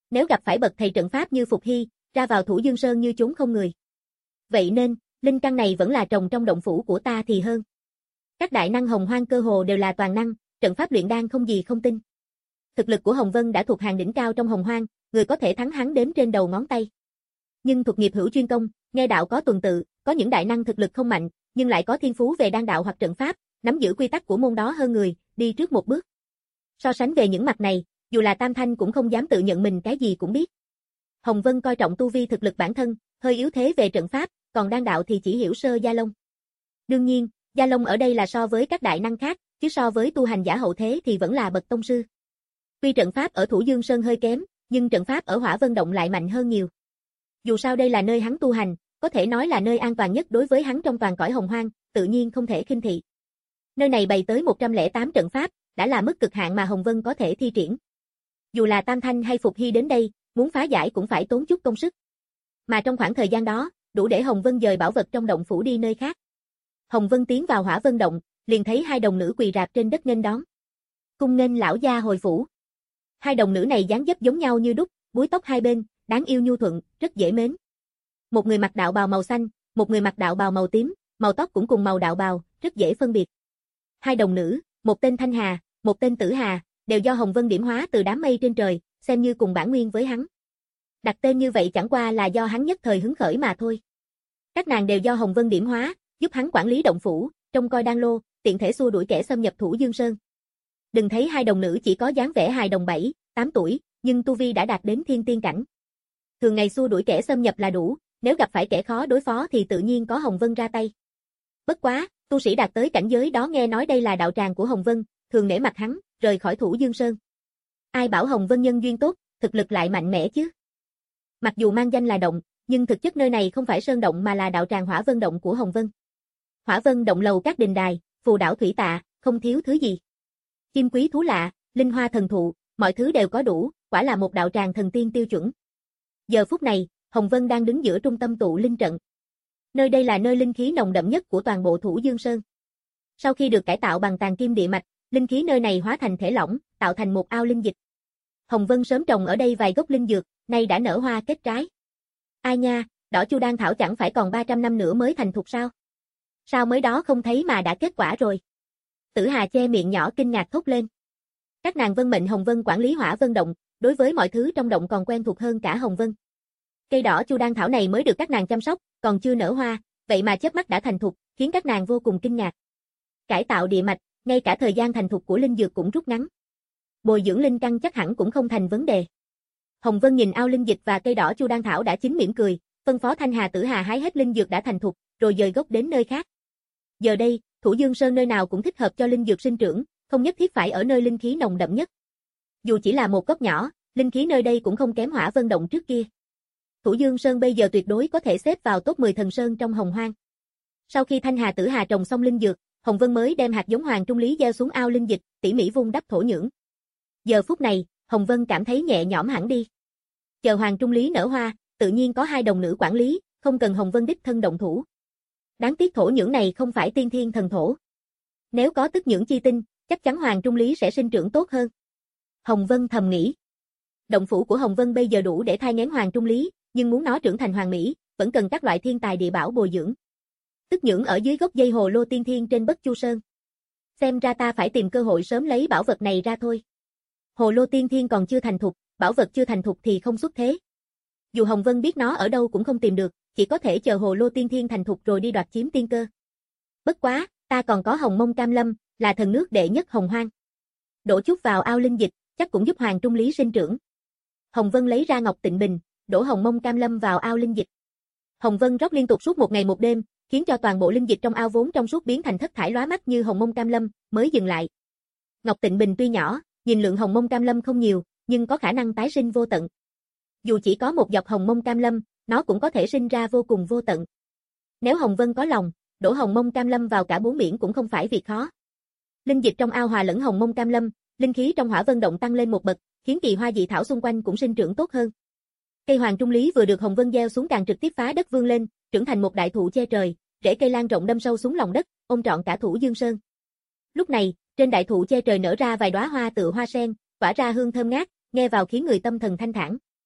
Nếu gặp phải bậc thầy trận pháp như Phục Hy, ra vào Thủ Dương Sơn như chốn không người. Vậy nên, linh căn này vẫn là trồng trong động phủ của ta thì hơn. Các đại năng Hồng Hoang cơ hồ đều là toàn năng, trận pháp luyện đan không gì không tin. Thực lực của Hồng Vân đã thuộc hàng đỉnh cao trong Hồng Hoang, người có thể thắng hắn đếm trên đầu ngón tay. Nhưng thuộc nghiệp hữu chuyên công, nghe đạo có tuần tự, có những đại năng thực lực không mạnh, nhưng lại có thiên phú về đan đạo hoặc trận pháp, nắm giữ quy tắc của môn đó hơn người, đi trước một bước. So sánh về những mặt này, dù là Tam Thanh cũng không dám tự nhận mình cái gì cũng biết. Hồng Vân coi trọng tu vi thực lực bản thân, hơi yếu thế về trận pháp, còn đan đạo thì chỉ hiểu sơ gia lông. Đương nhiên, gia lông ở đây là so với các đại năng khác, chứ so với tu hành giả hậu thế thì vẫn là bậc tông sư. Tuy trận pháp ở Thủ Dương Sơn hơi kém, nhưng trận pháp ở Hỏa Vân Động lại mạnh hơn nhiều. Dù sao đây là nơi hắn tu hành, có thể nói là nơi an toàn nhất đối với hắn trong toàn cõi Hồng Hoang, tự nhiên không thể khinh thị. Nơi này bày tới một trăm lẻ tám trận pháp, đã là mức cực hạn mà Hồng Vân có thể thi triển. Dù là Tam Thanh hay Phục Hy đến đây, muốn phá giải cũng phải tốn chút công sức. Mà trong khoảng thời gian đó, đủ để Hồng Vân dời bảo vật trong động phủ đi nơi khác. Hồng Vân tiến vào Hỏa Vân Động, liền thấy hai đồng nữ quỳ rạp trên đất nghênh đón. Cung nghênh lão gia hồi phủ. Hai đồng nữ này dáng dấp giống nhau như đúc, búi tóc hai bên, đáng yêu nhu thuận, rất dễ mến. Một người mặc đạo bào màu xanh, một người mặc đạo bào màu tím, màu tóc cũng cùng màu đạo bào, rất dễ phân biệt. Hai đồng nữ, một tên Thanh Hà, một tên Tử Hà, đều do Hồng Vân điểm hóa từ đám mây trên trời, xem như cùng bản nguyên với hắn. Đặt tên như vậy chẳng qua là do hắn nhất thời hứng khởi mà thôi. Các nàng đều do Hồng Vân điểm hóa, giúp hắn quản lý động phủ, trông coi đan lô, tiện thể xua đuổi kẻ xâm nhập Thủ Dương Sơn. Đừng thấy hai đồng nữ chỉ có dáng vẻ hài đồng bảy, tám tuổi, nhưng tu vi đã đạt đến thiên tiên cảnh. Thường ngày xua đuổi kẻ xâm nhập là đủ, nếu gặp phải kẻ khó đối phó thì tự nhiên có Hồng Vân ra tay. Bất quá, tu sĩ đạt tới cảnh giới đó nghe nói đây là đạo tràng của Hồng Vân, thường nể mặt hắn, rời khỏi Thủ Dương Sơn. Ai bảo Hồng Vân nhân duyên tốt, thực lực lại mạnh mẽ chứ. Mặc dù mang danh là động, nhưng thực chất nơi này không phải sơn động mà là đạo tràng Hỏa Vân Động của Hồng Vân. Hỏa Vân Động lầu các đình đài, phù đảo thủy tạ, không thiếu thứ gì. Chim quý thú lạ, linh hoa thần thụ, mọi thứ đều có đủ, quả là một đạo tràng thần tiên tiêu chuẩn. Giờ phút này, Hồng Vân đang đứng giữa trung tâm tụ linh trận. Nơi đây là nơi linh khí nồng đậm nhất của toàn bộ Thủ Dương Sơn. Sau khi được cải tạo bằng tàn kim địa mạch, linh khí nơi này hóa thành thể lỏng, tạo thành một ao linh dịch. Hồng Vân sớm trồng ở đây vài gốc linh dược, nay đã nở hoa kết trái. Ai nha, đỏ chu đan thảo chẳng phải còn ba trăm năm nữa mới thành thục sao? Sao mới đó không thấy mà đã kết quả rồi? Tử Hà che miệng nhỏ kinh ngạc thốt lên. Các nàng vân mệnh Hồng Vân quản lý Hỏa Vân Động, đối với mọi thứ trong động còn quen thuộc hơn cả Hồng Vân. Cây đỏ chu đan thảo này mới được các nàng chăm sóc, còn chưa nở hoa, vậy mà chớp mắt đã thành thục, khiến các nàng vô cùng kinh ngạc. Cải tạo địa mạch, ngay cả thời gian thành thục của linh dược cũng rút ngắn. Bồi dưỡng linh căn chắc hẳn cũng không thành vấn đề. Hồng Vân nhìn ao linh dịch và cây đỏ chu đan thảo đã chín mỉm cười, phân phó Thanh Hà Tử Hà hái hết linh dược đã thành thục, rồi dời gốc đến nơi khác. Giờ đây, Thủ Dương Sơn nơi nào cũng thích hợp cho linh dược sinh trưởng, không nhất thiết phải ở nơi linh khí nồng đậm nhất. Dù chỉ là một gốc nhỏ, linh khí nơi đây cũng không kém Hỏa Vân Động trước kia. Thủ Dương Sơn bây giờ tuyệt đối có thể xếp vào top mười thần sơn trong Hồng Hoang. Sau khi Thanh Hà Tử Hà trồng xong linh dược, Hồng Vân mới đem hạt giống Hoàng Trung Lý gieo xuống ao linh dịch, tỉ mỉ vun đắp thổ nhưỡng. Giờ phút này, Hồng Vân cảm thấy nhẹ nhõm hẳn đi. Chờ Hoàng Trung Lý nở hoa, tự nhiên có hai đồng nữ quản lý, không cần Hồng Vân đích thân động thủ. Đáng tiếc thổ nhưỡng này không phải tiên thiên thần thổ. Nếu có tức nhưỡng chi tinh, chắc chắn Hoàng Trung Lý sẽ sinh trưởng tốt hơn. Hồng Vân thầm nghĩ. Động phủ của Hồng Vân bây giờ đủ để thai nghén Hoàng Trung Lý, nhưng muốn nó trưởng thành hoàn mỹ, vẫn cần các loại thiên tài địa bảo bồi dưỡng. Tức nhưỡng ở dưới gốc dây hồ lô tiên thiên trên Bất Chu Sơn. Xem ra ta phải tìm cơ hội sớm lấy bảo vật này ra thôi. Hồ lô tiên thiên còn chưa thành thục, bảo vật chưa thành thục thì không xuất thế. Dù Hồng Vân biết nó ở đâu cũng không tìm được, chỉ có thể chờ hồ lô tiên thiên thành thục rồi đi đoạt chiếm tiên cơ. Bất quá, ta còn có Hồng Mông Cam Lâm, là thần nước đệ nhất Hồng Hoang. Đổ chút vào ao linh dịch, chắc cũng giúp Hoàng Trung Lý sinh trưởng. Hồng Vân lấy ra ngọc tịnh bình, đổ Hồng Mông Cam Lâm vào ao linh dịch. Hồng Vân rót liên tục suốt một ngày một đêm, khiến cho toàn bộ linh dịch trong ao vốn trong suốt biến thành thất thải lóa mắt như Hồng Mông Cam Lâm, mới dừng lại. Ngọc tịnh bình tuy nhỏ, nhìn lượng Hồng Mông Cam Lâm không nhiều, nhưng có khả năng tái sinh vô tận. Dù chỉ có một giọt Hồng Mông Cam Lâm, nó cũng có thể sinh ra vô cùng vô tận. Nếu Hồng Vân có lòng, đổ Hồng Mông Cam Lâm vào cả bốn biển cũng không phải việc khó. Linh dịch trong ao hòa lẫn Hồng Mông Cam Lâm, linh khí trong Hỏa Vân Động tăng lên một bậc, khiến kỳ hoa dị thảo xung quanh cũng sinh trưởng tốt hơn. Cây Hoàng Trung Lý vừa được Hồng Vân gieo xuống càng trực tiếp phá đất vươn lên, trưởng thành một đại thụ che trời, rễ cây lan rộng đâm sâu xuống lòng đất, ôm trọn cả Thủ Dương Sơn. Lúc này, trên đại thụ che trời nở ra vài đóa hoa tựa hoa sen, tỏa ra hương thơm ngát, nghe vào khiến người tâm thần thanh thản.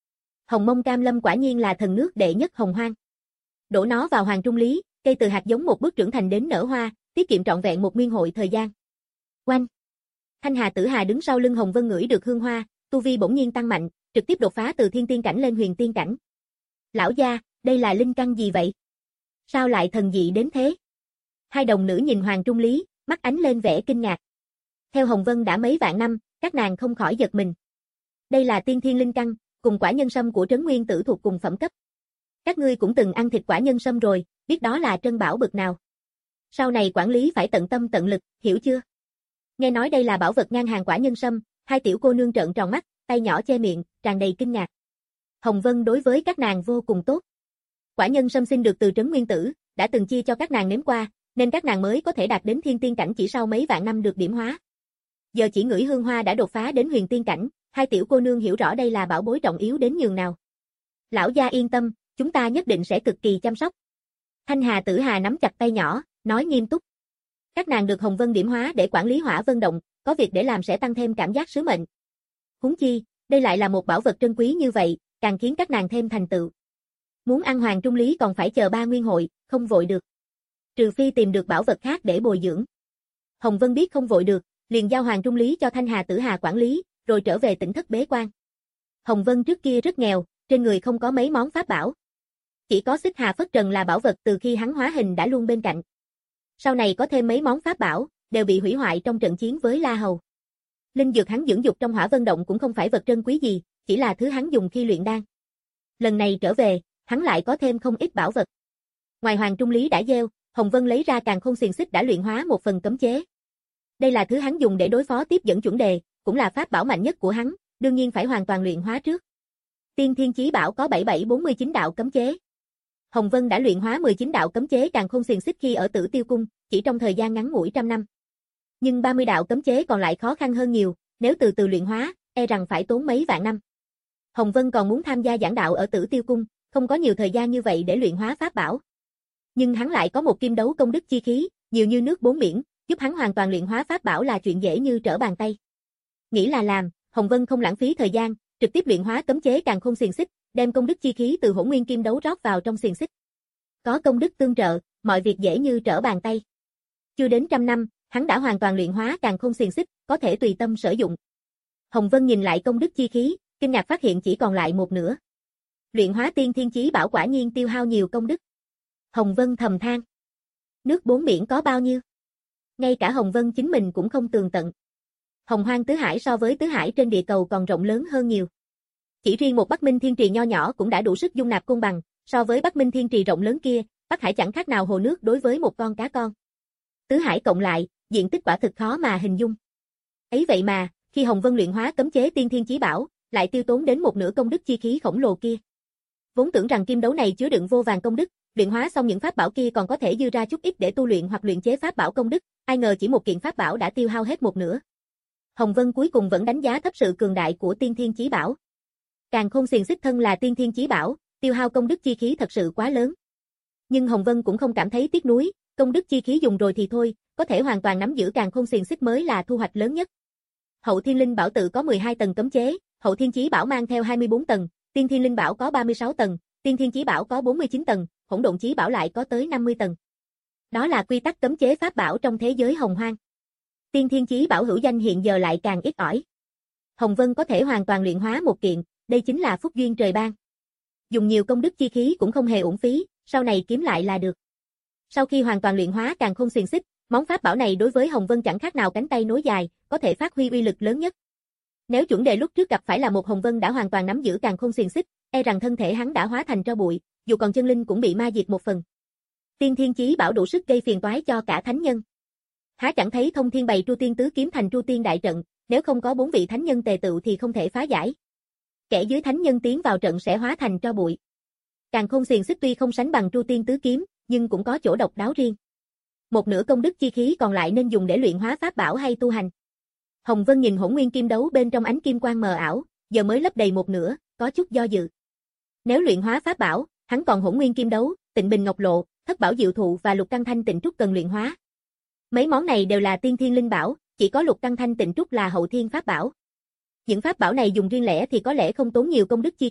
Hồng Mông Cam Lâm quả nhiên là thần nước đệ nhất hồng hoang. Đổ nó vào hoàng trung lý, cây từ hạt giống một bước trưởng thành đến nở hoa, tiết kiệm trọn vẹn một nguyên hội thời gian. Oanh! Thanh Hà Tử Hà đứng sau lưng Hồng Vân ngửi được hương hoa, tu vi bỗng nhiên tăng mạnh, trực tiếp đột phá từ thiên tiên cảnh lên huyền tiên cảnh. Lão gia, đây là linh căn gì vậy? Sao lại thần dị đến thế? Hai đồng nữ nhìn Hoàng Trung Lý, mắt ánh lên vẻ kinh ngạc. Theo Hồng Vân đã mấy vạn năm, các nàng không khỏi giật mình. Đây là tiên thiên linh căn, cùng quả nhân sâm của Trấn Nguyên Tử thuộc cùng phẩm cấp. Các ngươi cũng từng ăn thịt quả nhân sâm rồi, biết đó là trân bảo bực nào. Sau này quản lý phải tận tâm tận lực, hiểu chưa? Nghe nói đây là bảo vật ngang hàng quả nhân sâm, hai tiểu cô nương trợn tròn mắt, tay nhỏ che miệng, tràn đầy kinh ngạc. Hồng Vân đối với các nàng vô cùng tốt. Quả nhân sâm sinh được từ Trấn Nguyên Tử, đã từng chia cho các nàng nếm qua, nên các nàng mới có thể đạt đến thiên tiên cảnh chỉ sau mấy vạn năm được điểm hóa. Giờ chỉ ngửi hương hoa đã đột phá đến huyền tiên cảnh, hai tiểu cô nương hiểu rõ đây là bảo bối trọng yếu đến nhường nào. Lão gia yên tâm, chúng ta nhất định sẽ cực kỳ chăm sóc. Thanh Hà Tử Hà nắm chặt tay nhỏ, nói nghiêm túc. Các nàng được Hồng Vân điểm hóa để quản lý Hỏa Vân Động, có việc để làm sẽ tăng thêm cảm giác sứ mệnh. Huống chi, đây lại là một bảo vật trân quý như vậy, càng khiến các nàng thêm thành tựu. Muốn ăn Hoàng Trung Lý còn phải chờ ba nguyên hội, không vội được. Trừ phi tìm được bảo vật khác để bồi dưỡng. Hồng Vân biết không vội được, liền giao Hoàng Trung Lý cho Thanh Hà Tử Hà quản lý, rồi trở về tỉnh thất bế quan. Hồng Vân trước kia rất nghèo, trên người không có mấy món pháp bảo. Chỉ có Xích Hà Phất Trần là bảo vật từ khi hắn hóa hình đã luôn bên cạnh. Sau này có thêm mấy món pháp bảo, đều bị hủy hoại trong trận chiến với La Hầu. Linh dược hắn dưỡng dục trong Hỏa Vân Động cũng không phải vật trân quý gì, chỉ là thứ hắn dùng khi luyện đan. Lần này trở về, hắn lại có thêm không ít bảo vật. Ngoài Hoàng Trung Lý đã gieo, Hồng Vân lấy ra Càn Khôn Xiềng Xích đã luyện hóa một phần cấm chế. Đây là thứ hắn dùng để đối phó tiếp dẫn chuẩn đề, cũng là pháp bảo mạnh nhất của hắn, đương nhiên phải hoàn toàn luyện hóa trước. Tiên Thiên Chí Bảo có bảy bảy bốn mươi chín đạo cấm chế. Hồng Vân đã luyện hóa mười chín đạo cấm chế Càn Khôn Xiềng Xích khi ở Tử Tiêu Cung, chỉ trong thời gian ngắn ngủi trăm năm. Nhưng ba mươi đạo cấm chế còn lại khó khăn hơn nhiều, nếu từ từ luyện hóa, e rằng phải tốn mấy vạn năm. Hồng Vân còn muốn tham gia giảng đạo ở Tử Tiêu Cung, không có nhiều thời gian như vậy để luyện hóa pháp bảo. Nhưng hắn lại có một kim đấu công đức chi khí, nhiều như nước bốn biển, giúp hắn hoàn toàn luyện hóa pháp bảo là chuyện dễ như trở bàn tay. Nghĩ là làm, Hồng Vân không lãng phí thời gian, trực tiếp luyện hóa cấm chế Càn Khôn Xiềng Xích, đem công đức chi khí từ Hỗn Nguyên Kim Đấu rót vào trong xiềng xích. Có công đức tương trợ, mọi việc dễ như trở bàn tay. Chưa đến trăm năm, hắn đã hoàn toàn luyện hóa Càn Khôn Xiềng Xích, có thể tùy tâm sử dụng. Hồng Vân nhìn lại công đức chi khí, kinh ngạc phát hiện chỉ còn lại một nửa. Luyện hóa Tiên Thiên Chí Bảo quả nhiên tiêu hao nhiều công đức. Hồng Vân thầm than. Nước bốn biển có bao nhiêu? Ngay cả Hồng Vân chính mình cũng không tường tận. Hồng Hoang tứ hải so với tứ hải trên địa cầu còn rộng lớn hơn nhiều. Chỉ riêng một Bắc Minh Thiên Trì nho nhỏ cũng đã đủ sức dung nạp côn bằng, so với Bắc Minh Thiên Trì rộng lớn kia, Bắc Hải chẳng khác nào hồ nước đối với một con cá con. Tứ hải cộng lại, diện tích quả thực khó mà hình dung. Ấy vậy mà, khi Hồng Vân luyện hóa cấm chế Tiên Thiên Chí Bảo, lại tiêu tốn đến một nửa công đức chi khí khổng lồ kia. Vốn tưởng rằng kim đấu này chứa đựng vô vàn công đức, luyện hóa xong những pháp bảo kia còn có thể dư ra chút ít để tu luyện hoặc luyện chế pháp bảo công đức, ai ngờ chỉ một kiện pháp bảo đã tiêu hao hết một nửa. Hồng Vân cuối cùng vẫn đánh giá thấp sự cường đại của Tiên Thiên Chí Bảo. Càn Khôn Xiềng Xích thân là Tiên Thiên Chí Bảo, tiêu hao công đức chi khí thật sự quá lớn. Nhưng Hồng Vân cũng không cảm thấy tiếc nuối, công đức chi khí dùng rồi thì thôi, có thể hoàn toàn nắm giữ Càn Khôn Xiềng Xích mới là thu hoạch lớn nhất. Hậu Thiên Linh Bảo tự có mười hai tầng cấm chế, Hậu Thiên Chí Bảo mang theo hai mươi bốn tầng, Tiên Thiên Linh Bảo có ba mươi sáu tầng, Tiên Thiên Chí Bảo có bốn mươi chín tầng, Hỗn Độn Chí Bảo lại có tới năm mươi tầng. Đó là quy tắc cấm chế pháp bảo trong thế giới hồng hoang. Tiên Thiên Chí Bảo hữu danh hiện giờ lại càng ít ỏi. Hồng Vân có thể hoàn toàn luyện hóa một kiện, đây chính là phúc duyên trời ban. Dùng nhiều công đức chi khí cũng không hề uổng phí, sau này kiếm lại là được. Sau khi hoàn toàn luyện hóa Càn Khôn Xiềng Xích, món pháp bảo này đối với Hồng Vân chẳng khác nào cánh tay nối dài, có thể phát huy uy lực lớn nhất. Nếu chuẩn đề lúc trước gặp phải là một Hồng Vân đã hoàn toàn nắm giữ Càn Khôn Xiềng Xích, e rằng thân thể hắn đã hóa thành tro bụi, dù còn chân linh cũng bị ma diệt một phần. Tiên Thiên Chí Bảo đủ sức gây phiền toái cho cả thánh nhân. Há chẳng thấy Thông Thiên bày Tru Tiên Tứ Kiếm thành Tru Tiên đại trận, nếu không có bốn vị thánh nhân tề tựu thì không thể phá giải. Kẻ dưới thánh nhân tiến vào trận sẽ hóa thành tro bụi. Càn Khôn Xiềng Xích tuy không sánh bằng Tru Tiên Tứ Kiếm, nhưng cũng có chỗ độc đáo riêng. Một nửa công đức chi khí còn lại nên dùng để luyện hóa pháp bảo hay tu hành. Hồng Vân nhìn Hỗn Nguyên Kim Đấu bên trong ánh kim quang mờ ảo, giờ mới lấp đầy một nửa, có chút do dự. Nếu luyện hóa pháp bảo, hắn còn Hỗn Nguyên Kim Đấu, Tịnh Bình Ngọc Lộ, Thất Bảo Diệu Thụ và Lục Căn Thanh Tịnh Trúc cần luyện hóa. Mấy món này đều là tiên thiên linh bảo, chỉ có Lục Căn Thanh Tịnh Trúc là hậu thiên pháp bảo. Những pháp bảo này dùng riêng lẻ thì có lẽ không tốn nhiều công đức chi khí,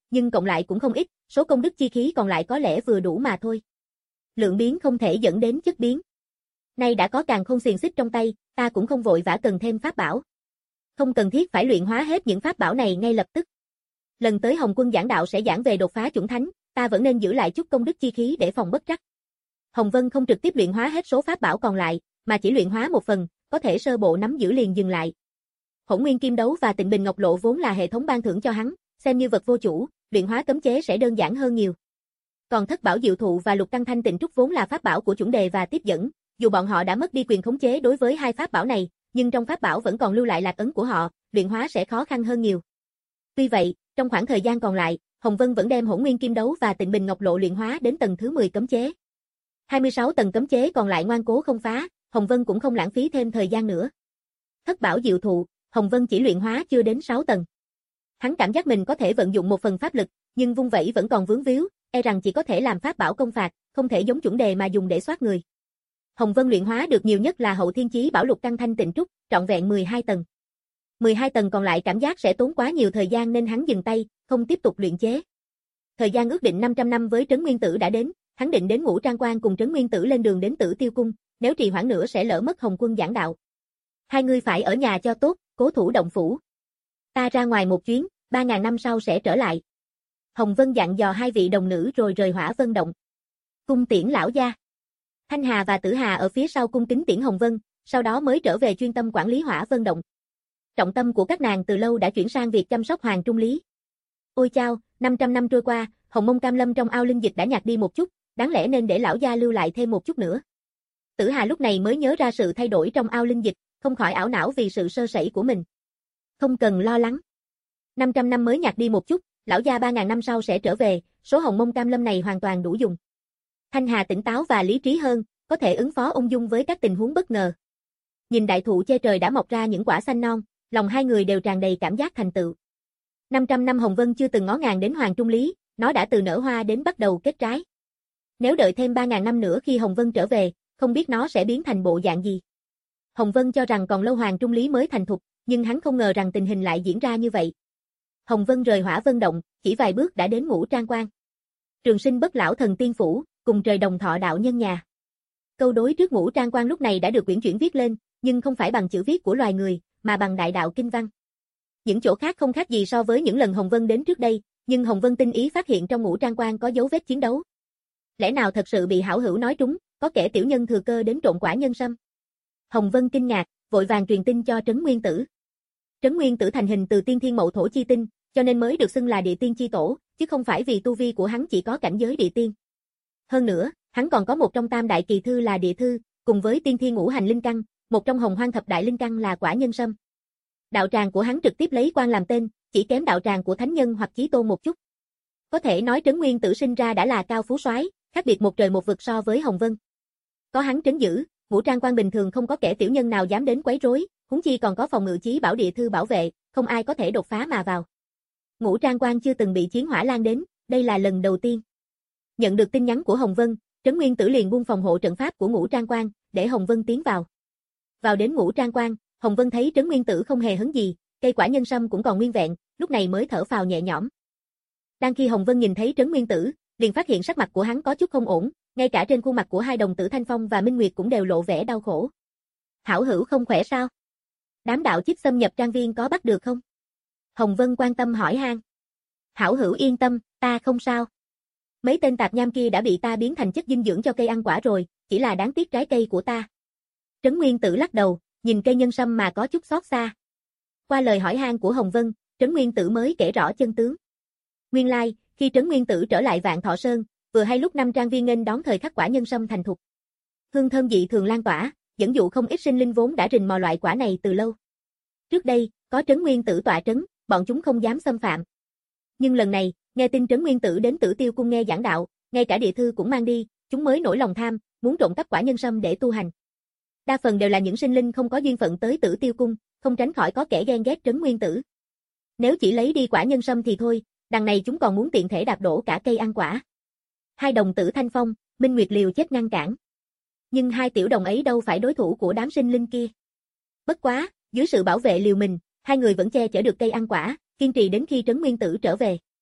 nhưng cộng lại cũng không ít, số công đức chi khí còn lại có lẽ vừa đủ mà thôi. Lượng biến không thể dẫn đến chất biến. Nay đã có càn khôn xiềng xích trong tay, ta cũng không vội vã cần thêm pháp bảo. Không cần thiết phải luyện hóa hết những pháp bảo này ngay lập tức. Lần tới Hồng Quân giảng đạo sẽ giảng về đột phá chủng thánh, ta vẫn nên giữ lại chút công đức chi khí để phòng bất trắc. Hồng Vân không trực tiếp luyện hóa hết số pháp bảo còn lại, mà chỉ luyện hóa một phần, có thể sơ bộ nắm giữ liền dừng lại. Hỗn Nguyên Kim Đấu và Tịnh Bình Ngọc Lộ vốn là hệ thống ban thưởng cho hắn, xem như vật vô chủ, luyện hóa cấm chế sẽ đơn giản hơn nhiều. Còn Thất Bảo Diệu Thụ và Lục Căn Thanh Tịnh Trúc vốn là pháp bảo của chuẩn đề và tiếp dẫn, dù bọn họ đã mất đi quyền khống chế đối với hai pháp bảo này, nhưng trong pháp bảo vẫn còn lưu lại lạc ấn của họ, luyện hóa sẽ khó khăn hơn nhiều. Tuy vậy, trong khoảng thời gian còn lại, Hồng Vân vẫn đem Hỗn Nguyên Kim Đấu và Tịnh Bình Ngọc Lộ luyện hóa đến tầng thứ mười cấm chế. hai mươi sáu tầng cấm chế còn lại ngoan cố không phá, Hồng Vân cũng không lãng phí thêm thời gian nữa. Thất Bảo Diệu Thụ, Hồng Vân chỉ luyện hóa chưa đến sáu tầng. Hắn cảm giác mình có thể vận dụng một phần pháp lực, nhưng vung vẩy vẫn còn vướng víu, e rằng chỉ có thể làm pháp bảo công phạt, không thể giống chuẩn đề mà dùng để soát người. Hồng Vân luyện hóa được nhiều nhất là Hậu Thiên Chí Bảo Lục Căn Thanh Tịnh Trúc, trọn vẹn mười hai tầng. mười hai tầng còn lại cảm giác sẽ tốn quá nhiều thời gian nên hắn dừng tay, không tiếp tục luyện chế. Thời gian ước định năm trăm năm với Trấn Nguyên Tử đã đến, hắn định đến Ngũ Trang Quan cùng Trấn Nguyên Tử lên đường đến Tử Tiêu Cung, nếu trì hoãn nữa sẽ lỡ mất Hồng Quân giảng đạo. Hai người phải ở nhà cho tốt, cố thủ động phủ. Ta ra ngoài một chuyến, ba ngàn năm sau sẽ trở lại. Hồng Vân dặn dò hai vị đồng nữ rồi rời Hỏa Vân Động. Cung tiễn lão gia. Thanh Hà và Tử Hà ở phía sau cung kính tiễn Hồng Vân, sau đó mới trở về chuyên tâm quản lý Hỏa Vân Động. Trọng tâm của các nàng từ lâu đã chuyển sang việc chăm sóc Hoàng Trung Lý. Ôi chao, năm trăm năm trôi qua, Hồng Mông Cam Lâm trong ao linh dịch đã nhạt đi một chút, đáng lẽ nên để lão gia lưu lại thêm một chút nữa. Tử Hà lúc này mới nhớ ra sự thay đổi trong ao linh dịch, không khỏi ảo não vì sự sơ sẩy của mình. Không cần lo lắng. năm trăm năm mới nhạt đi một chút, lão gia ba ngàn năm sau sẽ trở về, số Hồng Mông Cam Lâm này hoàn toàn đủ dùng. Thanh Hà tỉnh táo và lý trí hơn, có thể ứng phó ung dung với các tình huống bất ngờ. Nhìn đại thụ che trời đã mọc ra những quả xanh non, lòng hai người đều tràn đầy cảm giác thành tựu. năm trăm năm Hồng Vân chưa từng ngó ngàng đến Hoàng Trung Lý, nó đã từ nở hoa đến bắt đầu kết trái. Nếu đợi thêm ba ngàn năm nữa khi Hồng Vân trở về, không biết nó sẽ biến thành bộ dạng gì. Hồng Vân cho rằng còn lâu Hoàng Trung Lý mới thành thục, nhưng hắn không ngờ rằng tình hình lại diễn ra như vậy. Hồng Vân rời Hỏa Vân Động, chỉ vài bước đã đến Ngũ Trang Quan. Trường Sinh Bất Lão Thần Tiên Phủ, cùng trời đồng thọ đạo nhân nhà. Câu đối trước Ngũ Trang Quan lúc này đã được quyển chuyển viết lên, nhưng không phải bằng chữ viết của loài người, mà bằng đại đạo kinh văn. Những chỗ khác không khác gì so với những lần Hồng Vân đến trước đây, nhưng Hồng Vân tinh ý phát hiện trong Ngũ Trang Quan có dấu vết chiến đấu. Lẽ nào thật sự bị hảo hữu nói trúng, có kẻ tiểu nhân thừa cơ đến trộn quả nhân sâm? Hồng Vân kinh ngạc, vội vàng truyền tin cho Trấn Nguyên Tử. Trấn Nguyên Tử thành hình từ tiên thiên mậu thổ chi tinh, cho nên mới được xưng là địa tiên chi tổ, chứ không phải vì tu vi của hắn chỉ có cảnh giới địa tiên. Hơn nữa, hắn còn có một trong tam đại kỳ thư là địa thư, cùng với tiên thiên ngũ hành linh căn, một trong hồng hoang thập đại linh căn là quả nhân sâm. Đạo tràng của hắn trực tiếp lấy quan làm tên, chỉ kém đạo tràng của thánh nhân hoặc chí tôn một chút. Có thể nói Trấn Nguyên Tử sinh ra đã là cao phú soái, khác biệt một trời một vực so với Hồng Vân. Có hắn trấn giữ, Ngũ Trang Quan bình thường không có kẻ tiểu nhân nào dám đến quấy rối, huống chi còn có phòng ngự chí bảo địa thư bảo vệ, không ai có thể đột phá mà vào. Ngũ Trang Quan chưa từng bị chiến hỏa lan đến, đây là lần đầu tiên. Nhận được tin nhắn của Hồng Vân, Trấn Nguyên Tử liền buông phòng hộ trận pháp của Ngũ Trang Quan, để Hồng Vân tiến vào. Vào đến Ngũ Trang Quan, Hồng Vân thấy Trấn Nguyên Tử không hề hấn gì, cây quả nhân sâm cũng còn nguyên vẹn, lúc này mới thở phào nhẹ nhõm. Đang khi Hồng Vân nhìn thấy Trấn Nguyên Tử, liền phát hiện sắc mặt của hắn có chút không ổn, ngay cả trên khuôn mặt của hai đồng tử Thanh Phong và Minh Nguyệt cũng đều lộ vẻ đau khổ. Hảo hữu không khỏe sao? Đám đạo chích xâm nhập trang viên có bắt được không? Hồng Vân quan tâm hỏi han. Hảo hữu yên tâm, ta không sao. Mấy tên tạp nham kia đã bị ta biến thành chất dinh dưỡng cho cây ăn quả rồi, chỉ là đáng tiếc trái cây của ta. Trấn Nguyên Tử lắc đầu, nhìn cây nhân sâm mà có chút xót xa. Qua lời hỏi han của Hồng Vân, Trấn Nguyên Tử mới kể rõ chân tướng. Nguyên lai, khi Trấn Nguyên Tử trở lại Vạn Thọ Sơn, vừa hay lúc năm trang viên nghênh đón thời khắc quả nhân sâm thành thục. Hương thơm dị thường lan tỏa, dẫn dụ không ít sinh linh vốn đã rình mò loại quả này từ lâu. Trước đây, có Trấn Nguyên Tử tọa trấn, bọn chúng không dám xâm phạm. Nhưng lần này, nghe tin Trấn Nguyên Tử đến Tử Tiêu Cung nghe giảng đạo, ngay cả địa thư cũng mang đi, chúng mới nổi lòng tham, muốn trộm cắp quả nhân sâm để tu hành. Đa phần đều là những sinh linh không có duyên phận tới Tử Tiêu Cung, không tránh khỏi có kẻ ghen ghét Trấn Nguyên Tử. Nếu chỉ lấy đi quả nhân sâm thì thôi, đằng này chúng còn muốn tiện thể đạp đổ cả cây ăn quả. Hai đồng tử Thanh Phong, Minh Nguyệt liều chết ngăn cản. Nhưng hai tiểu đồng ấy đâu phải đối thủ của đám sinh linh kia. Bất quá, dưới sự bảo vệ liều mình, hai người vẫn che chở được cây ăn quả, kiên trì đến khi Trấn Nguyên Tử trở về.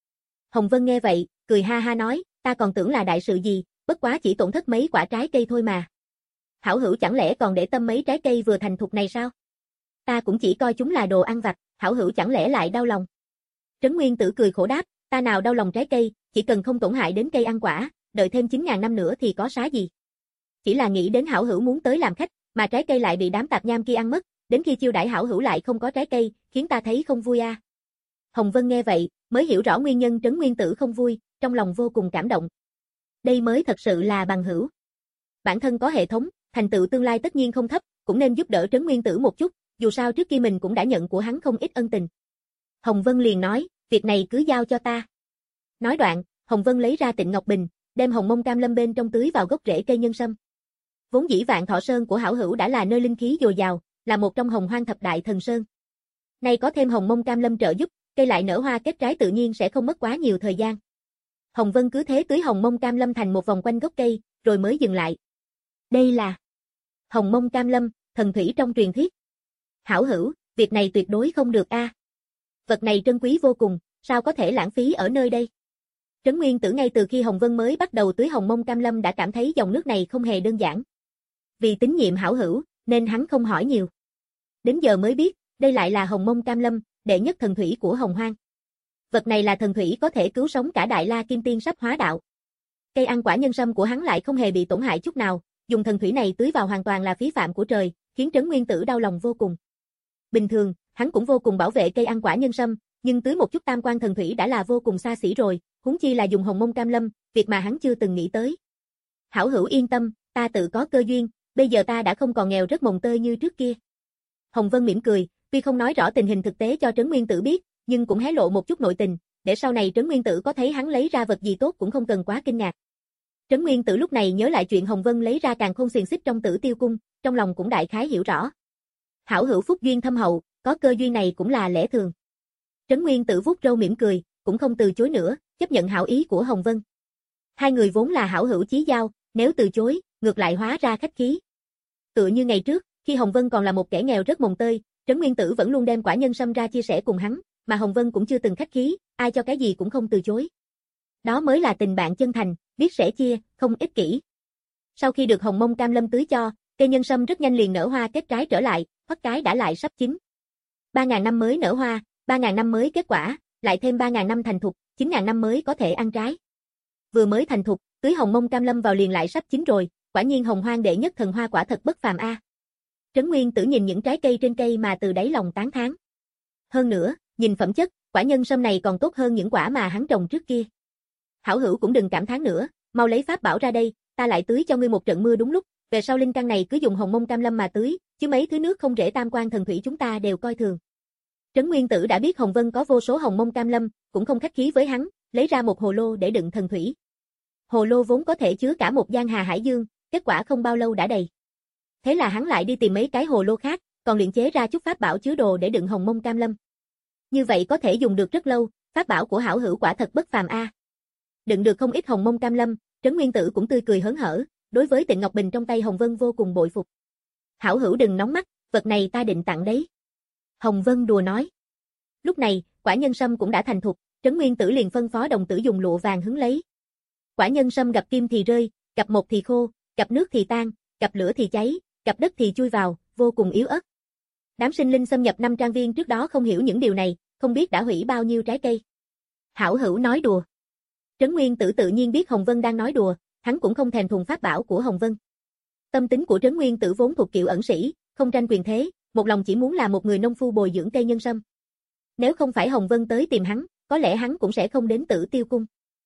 Hồng Vân nghe vậy, cười ha ha nói, ta còn tưởng là đại sự gì, bất quá chỉ tổn thất mấy quả trái cây thôi mà. Hảo hữu chẳng lẽ còn để tâm mấy trái cây vừa thành thục này sao? Ta cũng chỉ coi chúng là đồ ăn vặt, hảo hữu chẳng lẽ lại đau lòng? Trấn Nguyên Tử cười khổ đáp, ta nào đau lòng trái cây, chỉ cần không tổn hại đến cây ăn quả, đợi thêm chín ngàn năm nữa thì có xá gì. Chỉ là nghĩ đến hảo hữu muốn tới làm khách, mà trái cây lại bị đám tạp nham kia ăn mất, đến khi chiêu đãi hảo hữu lại không có trái cây, khiến ta thấy không vui a. Hồng Vân nghe vậy, mới hiểu rõ nguyên nhân Trấn Nguyên Tử không vui, trong lòng vô cùng cảm động. Đây mới thật sự là bằng hữu. Bản thân có hệ thống, thành tựu tương lai tất nhiên không thấp, cũng nên giúp đỡ Trấn Nguyên Tử một chút, dù sao trước kia mình cũng đã nhận của hắn không ít ân tình. Hồng Vân liền nói, việc này cứ giao cho ta. Nói đoạn, Hồng Vân lấy ra Tịnh Ngọc Bình, đem hồng mông cam lâm bên trong tưới vào gốc rễ cây nhân sâm. Vốn dĩ Vạn Thọ Sơn của hảo hữu đã là nơi linh khí dồi dào, là một trong hồng hoang thập đại thần sơn. Nay có thêm hồng mông cam lâm trợ giúp, cây lại nở hoa kết trái tự nhiên sẽ không mất quá nhiều thời gian. Hồng Vân cứ thế tưới hồng mông cam lâm thành một vòng quanh gốc cây, rồi mới dừng lại. Đây là hồng mông cam lâm, thần thủy trong truyền thuyết. Hảo hữu, việc này tuyệt đối không được a. Vật này trân quý vô cùng, sao có thể lãng phí ở nơi đây? Trấn Nguyên Tử ngay từ khi Hồng Vân mới bắt đầu tưới hồng mông cam lâm đã cảm thấy dòng nước này không hề đơn giản. Vì tín nhiệm hảo hữu, nên hắn không hỏi nhiều. Đến giờ mới biết, đây lại là hồng mông cam lâm, đệ nhất thần thủy của hồng hoang. Vật này là thần thủy có thể cứu sống cả Đại La Kim Tiên sắp hóa đạo. Cây ăn quả nhân sâm của hắn lại không hề bị tổn hại chút nào, dùng thần thủy này tưới vào hoàn toàn là phí phạm của trời, khiến Trấn Nguyên Tử đau lòng vô cùng. Bình thường, hắn cũng vô cùng bảo vệ cây ăn quả nhân sâm, nhưng tưới một chút tam quan thần thủy đã là vô cùng xa xỉ rồi, huống chi là dùng hồng mông cam lâm, việc mà hắn chưa từng nghĩ tới. Hảo hữu yên tâm, ta tự có cơ duyên, bây giờ ta đã không còn nghèo rất mồng tơi như trước kia. Hồng Vân mỉm cười, tuy không nói rõ tình hình thực tế cho Trấn Nguyên Tử biết, nhưng cũng hé lộ một chút nội tình, để sau này Trấn Nguyên Tử có thấy hắn lấy ra vật gì tốt cũng không cần quá kinh ngạc. Trấn Nguyên Tử lúc này nhớ lại chuyện Hồng Vân lấy ra càn khôn xiềng xích trong Tử Tiêu Cung, trong lòng cũng đại khái hiểu rõ. Hảo hữu phúc duyên thâm hậu, có cơ duyên này cũng là lẽ thường. Trấn Nguyên Tử vuốt râu mỉm cười, cũng không từ chối nữa, chấp nhận hảo ý của Hồng Vân. Hai người vốn là hảo hữu chí giao, nếu từ chối, ngược lại hóa ra khách khí. Tựa như ngày trước, khi Hồng Vân còn là một kẻ nghèo rất mồng tơi, Trấn Nguyên Tử vẫn luôn đem quả nhân sâm ra chia sẻ cùng hắn, mà Hồng Vân cũng chưa từng khách khí, ai cho cái gì cũng không từ chối. Đó mới là tình bạn chân thành, biết sẻ chia, không ích kỷ. Sau khi được hồng mông cam lâm tưới cho, cây nhân sâm rất nhanh liền nở hoa kết trái trở lại, thoát cái đã lại sắp chín. ba ngàn năm mới nở hoa, ba ngàn năm mới kết quả, lại thêm ba ngàn năm thành thục, chín ngàn năm mới có thể ăn trái. Vừa mới thành thục, tưới hồng mông cam lâm vào liền lại sắp chín rồi, quả nhiên hồng hoang đệ nhất thần hoa quả thật bất phàm a. Trấn Nguyên Tử nhìn những trái cây trên cây mà từ đáy lòng tán thán. Hơn nữa, nhìn phẩm chất, quả nhân sâm này còn tốt hơn những quả mà hắn trồng trước kia. Hảo hữu cũng đừng cảm thán nữa, mau lấy pháp bảo ra đây, ta lại tưới cho ngươi một trận mưa đúng lúc, về sau linh căn này cứ dùng hồng mông cam lâm mà tưới, chứ mấy thứ nước không rễ tam quan thần thủy chúng ta đều coi thường. Trấn Nguyên Tử đã biết Hồng Vân có vô số hồng mông cam lâm, cũng không khách khí với hắn, lấy ra một hồ lô để đựng thần thủy. Hồ lô vốn có thể chứa cả một giang hà hải dương, kết quả không bao lâu đã đầy. Thế là hắn lại đi tìm mấy cái hồ lô khác, còn luyện chế ra chút pháp bảo chứa đồ để đựng hồng mông cam lâm. Như vậy có thể dùng được rất lâu, pháp bảo của hảo hữu quả thật bất phàm a. Đựng được không ít hồng mông cam lâm, Trấn Nguyên Tử cũng tươi cười hớn hở, đối với Tịnh Ngọc Bình trong tay Hồng Vân vô cùng bội phục. Hảo hữu đừng nóng mắt, vật này ta định tặng đấy. Hồng Vân đùa nói. Lúc này, quả nhân sâm cũng đã thành thục, Trấn Nguyên Tử liền phân phó đồng tử dùng lụa vàng hứng lấy. Quả nhân sâm gặp kim thì rơi, gặp một thì khô, gặp nước thì tan, gặp lửa thì cháy, gặp đất thì chui vào, vô cùng yếu ớt. Đám sinh linh xâm nhập năm trang viên trước đó không hiểu những điều này, không biết đã hủy bao nhiêu trái cây. Hảo hữu nói đùa. Trấn Nguyên Tử tự nhiên biết Hồng Vân đang nói đùa, hắn cũng không thèm thuồng pháp bảo của Hồng Vân. Tâm tính của Trấn Nguyên Tử vốn thuộc kiểu ẩn sĩ, không tranh quyền thế, một lòng chỉ muốn là một người nông phu bồi dưỡng cây nhân sâm. Nếu không phải Hồng Vân tới tìm hắn, có lẽ hắn cũng sẽ không đến Tử Tiêu Cung.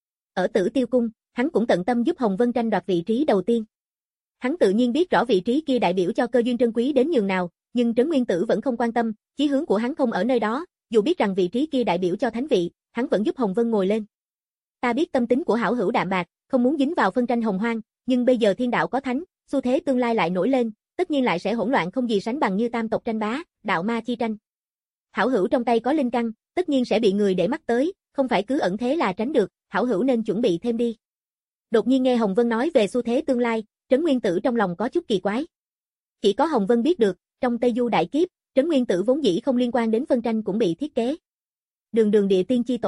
Ở Tử Tiêu Cung, hắn cũng tận tâm giúp Hồng Vân tranh đoạt vị trí đầu tiên. Hắn tự nhiên biết rõ vị trí kia đại biểu cho cơ duyên trân quý đến nhường nào, nhưng Trấn Nguyên Tử vẫn không quan tâm, chí hướng của hắn không ở nơi đó, dù biết rằng vị trí kia đại biểu cho thánh vị, hắn vẫn giúp Hồng Vân ngồi lên. Ta biết tâm tính của hảo hữu đạm bạc, không muốn dính vào phân tranh hồng hoang, nhưng bây giờ thiên đạo có thánh, xu thế tương lai lại nổi lên, tất nhiên lại sẽ hỗn loạn không gì sánh bằng như tam tộc tranh bá, đạo ma chi tranh. Hảo hữu trong tay có linh căn, tất nhiên sẽ bị người để mắt tới, không phải cứ ẩn thế là tránh được, hảo hữu nên chuẩn bị thêm đi. Đột nhiên nghe Hồng Vân nói về xu thế tương lai, Trấn Nguyên Tử trong lòng có chút kỳ quái. Chỉ có Hồng Vân biết được, trong Tây Du đại kiếp, Trấn Nguyên Tử vốn dĩ không liên quan đến phân tranh cũng bị thiết kế. Đường đường địa tiên chi tổ,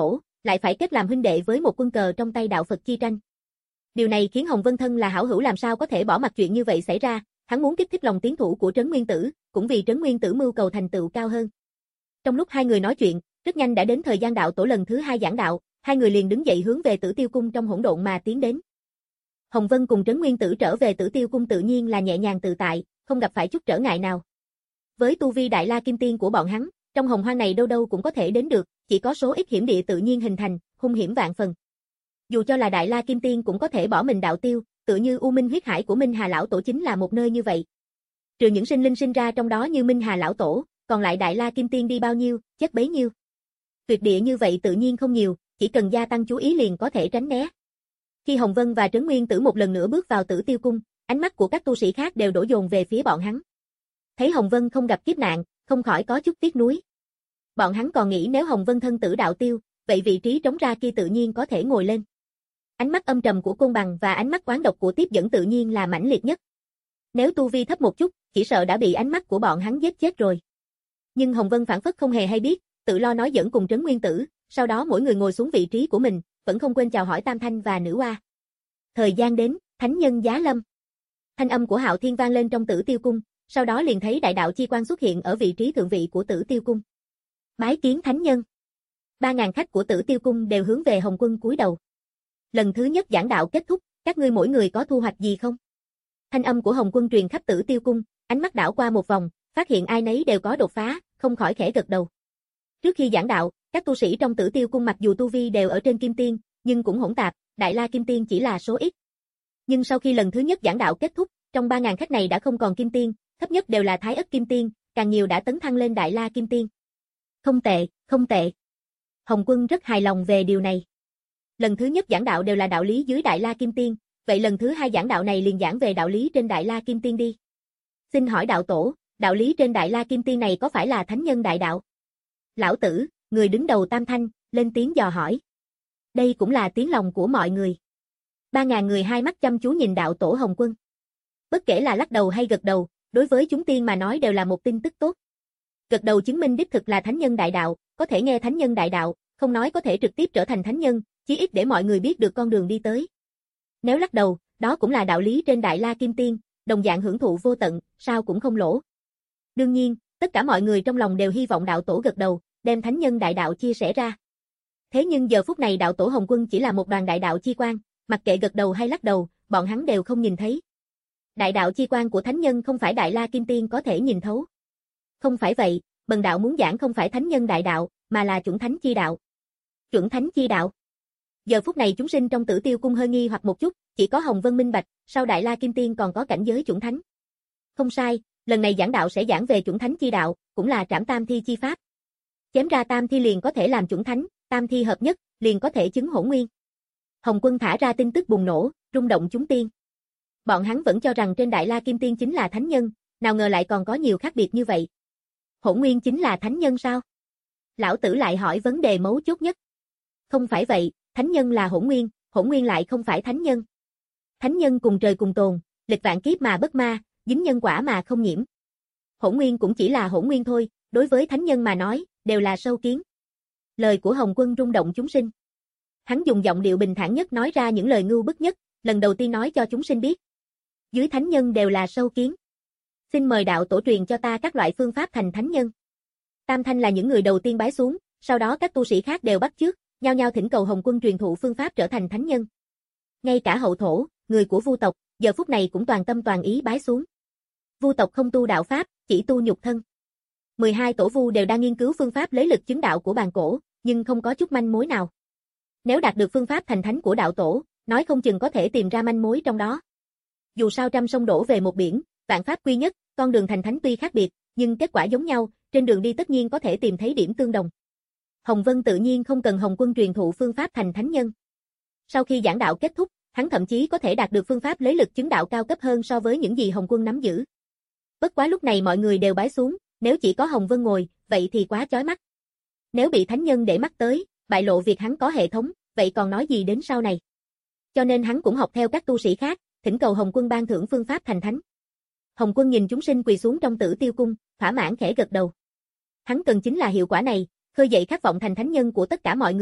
lại phải kết làm huynh đệ với một quân cờ trong tay đạo Phật chi tranh. Điều này khiến Hồng Vân thân là hảo hữu làm sao có thể bỏ mặc chuyện như vậy xảy ra, hắn muốn kích thích lòng tiến thủ của Trấn Nguyên Tử, cũng vì Trấn Nguyên Tử mưu cầu thành tựu cao hơn. Trong lúc hai người nói chuyện, rất nhanh đã đến thời gian đạo tổ lần thứ hai giảng đạo, hai người liền đứng dậy hướng về Tử Tiêu Cung trong hỗn độn mà tiến đến. Hồng Vân cùng Trấn Nguyên Tử trở về Tử Tiêu Cung tự nhiên là nhẹ nhàng tự tại, không gặp phải chút trở ngại nào. Với tu vi Đại La Kim Tiên của bọn hắn, trong hồng hoang này đâu đâu cũng có thể đến được, chỉ có số ít hiểm địa tự nhiên hình thành, hung hiểm vạn phần. Dù cho là Đại La Kim Tiên cũng có thể bỏ mình đạo tiêu, tựa như U Minh huyết hải của Minh Hà lão tổ chính là một nơi như vậy. Trừ những sinh linh sinh ra trong đó như Minh Hà lão tổ, còn lại Đại La Kim Tiên đi bao nhiêu, chết bấy nhiêu. Tuyệt địa như vậy tự nhiên không nhiều, chỉ cần gia tăng chú ý liền có thể tránh né. Khi Hồng Vân và Trấn Nguyên Tử một lần nữa bước vào Tử Tiêu Cung, ánh mắt của các tu sĩ khác đều đổ dồn về phía bọn hắn. Thấy Hồng Vân không gặp kiếp nạn, không khỏi có chút tiếc nuối. Bọn hắn còn nghĩ nếu Hồng Vân thân tử đạo tiêu, vậy vị trí trống ra kia tự nhiên có thể ngồi lên. Ánh mắt âm trầm của Côn Bằng và ánh mắt quán độc của Tiếp Dẫn tự nhiên là mãnh liệt nhất. Nếu tu vi thấp một chút, chỉ sợ đã bị ánh mắt của bọn hắn giết chết rồi. Nhưng Hồng Vân phản phất không hề hay biết, tự lo nói dẫn cùng Trấn Nguyên Tử, sau đó mỗi người ngồi xuống vị trí của mình, vẫn không quên chào hỏi Tam Thanh và Nữ Oa. Thời gian đến, thánh nhân giá lâm. Thanh âm của Hạo Thiên vang lên trong Tử Tiêu Cung, sau đó liền thấy đại đạo chi quang xuất hiện ở vị trí thượng vị của Tử Tiêu Cung. Bái kiến thánh nhân. Ba ngàn khách của Tử Tiêu Cung đều hướng về Hồng Quân cúi đầu. Lần thứ nhất giảng đạo kết thúc, các ngươi mỗi người có thu hoạch gì không? Thanh âm của Hồng Quân truyền khắp Tử Tiêu Cung, ánh mắt đảo qua một vòng, phát hiện ai nấy đều có đột phá, không khỏi khẽ gật đầu. Trước khi giảng đạo, các tu sĩ trong Tử Tiêu Cung mặc dù tu vi đều ở trên Kim Tiên, nhưng cũng hỗn tạp, Đại La Kim Tiên chỉ là số ít. Nhưng sau khi lần thứ nhất giảng đạo kết thúc, trong ba ngàn khách này đã không còn Kim Tiên, thấp nhất đều là Thái Ất Kim Tiên, càng nhiều đã tấn thăng lên Đại La Kim Tiên. Không tệ, không tệ. Hồng Quân rất hài lòng về điều này. Lần thứ nhất giảng đạo đều là đạo lý dưới Đại La Kim Tiên, vậy lần thứ hai giảng đạo này liền giảng về đạo lý trên Đại La Kim Tiên đi. Xin hỏi đạo tổ, đạo lý trên Đại La Kim Tiên này có phải là thánh nhân đại đạo? Lão tử, người đứng đầu Tam Thanh, lên tiếng dò hỏi. Đây cũng là tiếng lòng của mọi người. Ba ngàn người hai mắt chăm chú nhìn đạo tổ Hồng Quân. Bất kể là lắc đầu hay gật đầu, đối với chúng tiên mà nói đều là một tin tức tốt. Gật đầu chứng minh đích thực là thánh nhân đại đạo, có thể nghe thánh nhân đại đạo, không nói có thể trực tiếp trở thành thánh nhân, chí ít để mọi người biết được con đường đi tới. Nếu lắc đầu, đó cũng là đạo lý trên Đại La Kim Tiên, đồng dạng hưởng thụ vô tận, sao cũng không lỗ. Đương nhiên, tất cả mọi người trong lòng đều hy vọng đạo tổ gật đầu, đem thánh nhân đại đạo chia sẻ ra. Thế nhưng giờ phút này đạo tổ Hồng Quân chỉ là một đoàn đại đạo chi quang, mặc kệ gật đầu hay lắc đầu, bọn hắn đều không nhìn thấy. Đại đạo chi quang của thánh nhân không phải Đại La Kim Tiên có thể nhìn thấu. Không phải vậy, bần đạo muốn giảng không phải thánh nhân đại đạo, mà là chuẩn thánh chi đạo. Chuẩn thánh chi đạo. Giờ phút này chúng sinh trong Tử Tiêu Cung hơi nghi hoặc một chút, chỉ có Hồng Vân minh bạch, sau Đại La Kim Tiên còn có cảnh giới chuẩn thánh. Không sai, lần này giảng đạo sẽ giảng về chuẩn thánh chi đạo, cũng là trảm tam thi chi pháp. Chém ra tam thi liền có thể làm chuẩn thánh, tam thi hợp nhất, liền có thể chứng hỗn nguyên. Hồng Quân thả ra tin tức bùng nổ, rung động chúng tiên. Bọn hắn vẫn cho rằng trên Đại La Kim Tiên chính là thánh nhân, nào ngờ lại còn có nhiều khác biệt như vậy. Hỗn nguyên chính là thánh nhân sao? Lão tử lại hỏi vấn đề mấu chốt nhất. Không phải vậy, thánh nhân là hỗn nguyên, hỗn nguyên lại không phải thánh nhân. Thánh nhân cùng trời cùng tồn, lịch vạn kiếp mà bất ma, dính nhân quả mà không nhiễm. Hỗn nguyên cũng chỉ là hỗn nguyên thôi, đối với thánh nhân mà nói, đều là sâu kiến. Lời của Hồng Quân rung động chúng sinh. Hắn dùng giọng điệu bình thản nhất nói ra những lời ngưu bức nhất, lần đầu tiên nói cho chúng sinh biết. Dưới thánh nhân đều là sâu kiến. Xin mời đạo tổ truyền cho ta các loại phương pháp thành thánh nhân. Tam Thanh là những người đầu tiên bái xuống, sau đó các tu sĩ khác đều bắt chước, nhao nhao thỉnh cầu Hồng Quân truyền thụ phương pháp trở thành thánh nhân. Ngay cả hậu thổ, người của Vu tộc, giờ phút này cũng toàn tâm toàn ý bái xuống. Vu tộc không tu đạo pháp, chỉ tu nhục thân. mười hai tổ Vu đều đang nghiên cứu phương pháp lấy lực chứng đạo của bàn cổ, nhưng không có chút manh mối nào. Nếu đạt được phương pháp thành thánh của đạo tổ, nói không chừng có thể tìm ra manh mối trong đó. Dù sao trăm sông đổ về một biển, vạn pháp quy nhất, con đường thành thánh tuy khác biệt, nhưng kết quả giống nhau, trên đường đi tất nhiên có thể tìm thấy điểm tương đồng. Hồng Vân tự nhiên không cần Hồng Quân truyền thụ phương pháp thành thánh nhân. Sau khi giảng đạo kết thúc, hắn thậm chí có thể đạt được phương pháp lấy lực chứng đạo cao cấp hơn so với những gì Hồng Quân nắm giữ. Bất quá lúc này mọi người đều bái xuống, nếu chỉ có Hồng Vân ngồi, vậy thì quá chói mắt. Nếu bị thánh nhân để mắt tới, bại lộ việc hắn có hệ thống, vậy còn nói gì đến sau này. Cho nên hắn cũng học theo các tu sĩ khác, thỉnh cầu Hồng Quân ban thưởng phương pháp thành thánh. Hồng Quân nhìn chúng sinh quỳ xuống trong Tử Tiêu Cung, thỏa mãn khẽ gật đầu. Hắn cần chính là hiệu quả này, khơi dậy khát vọng thành thánh nhân của tất cả mọi người,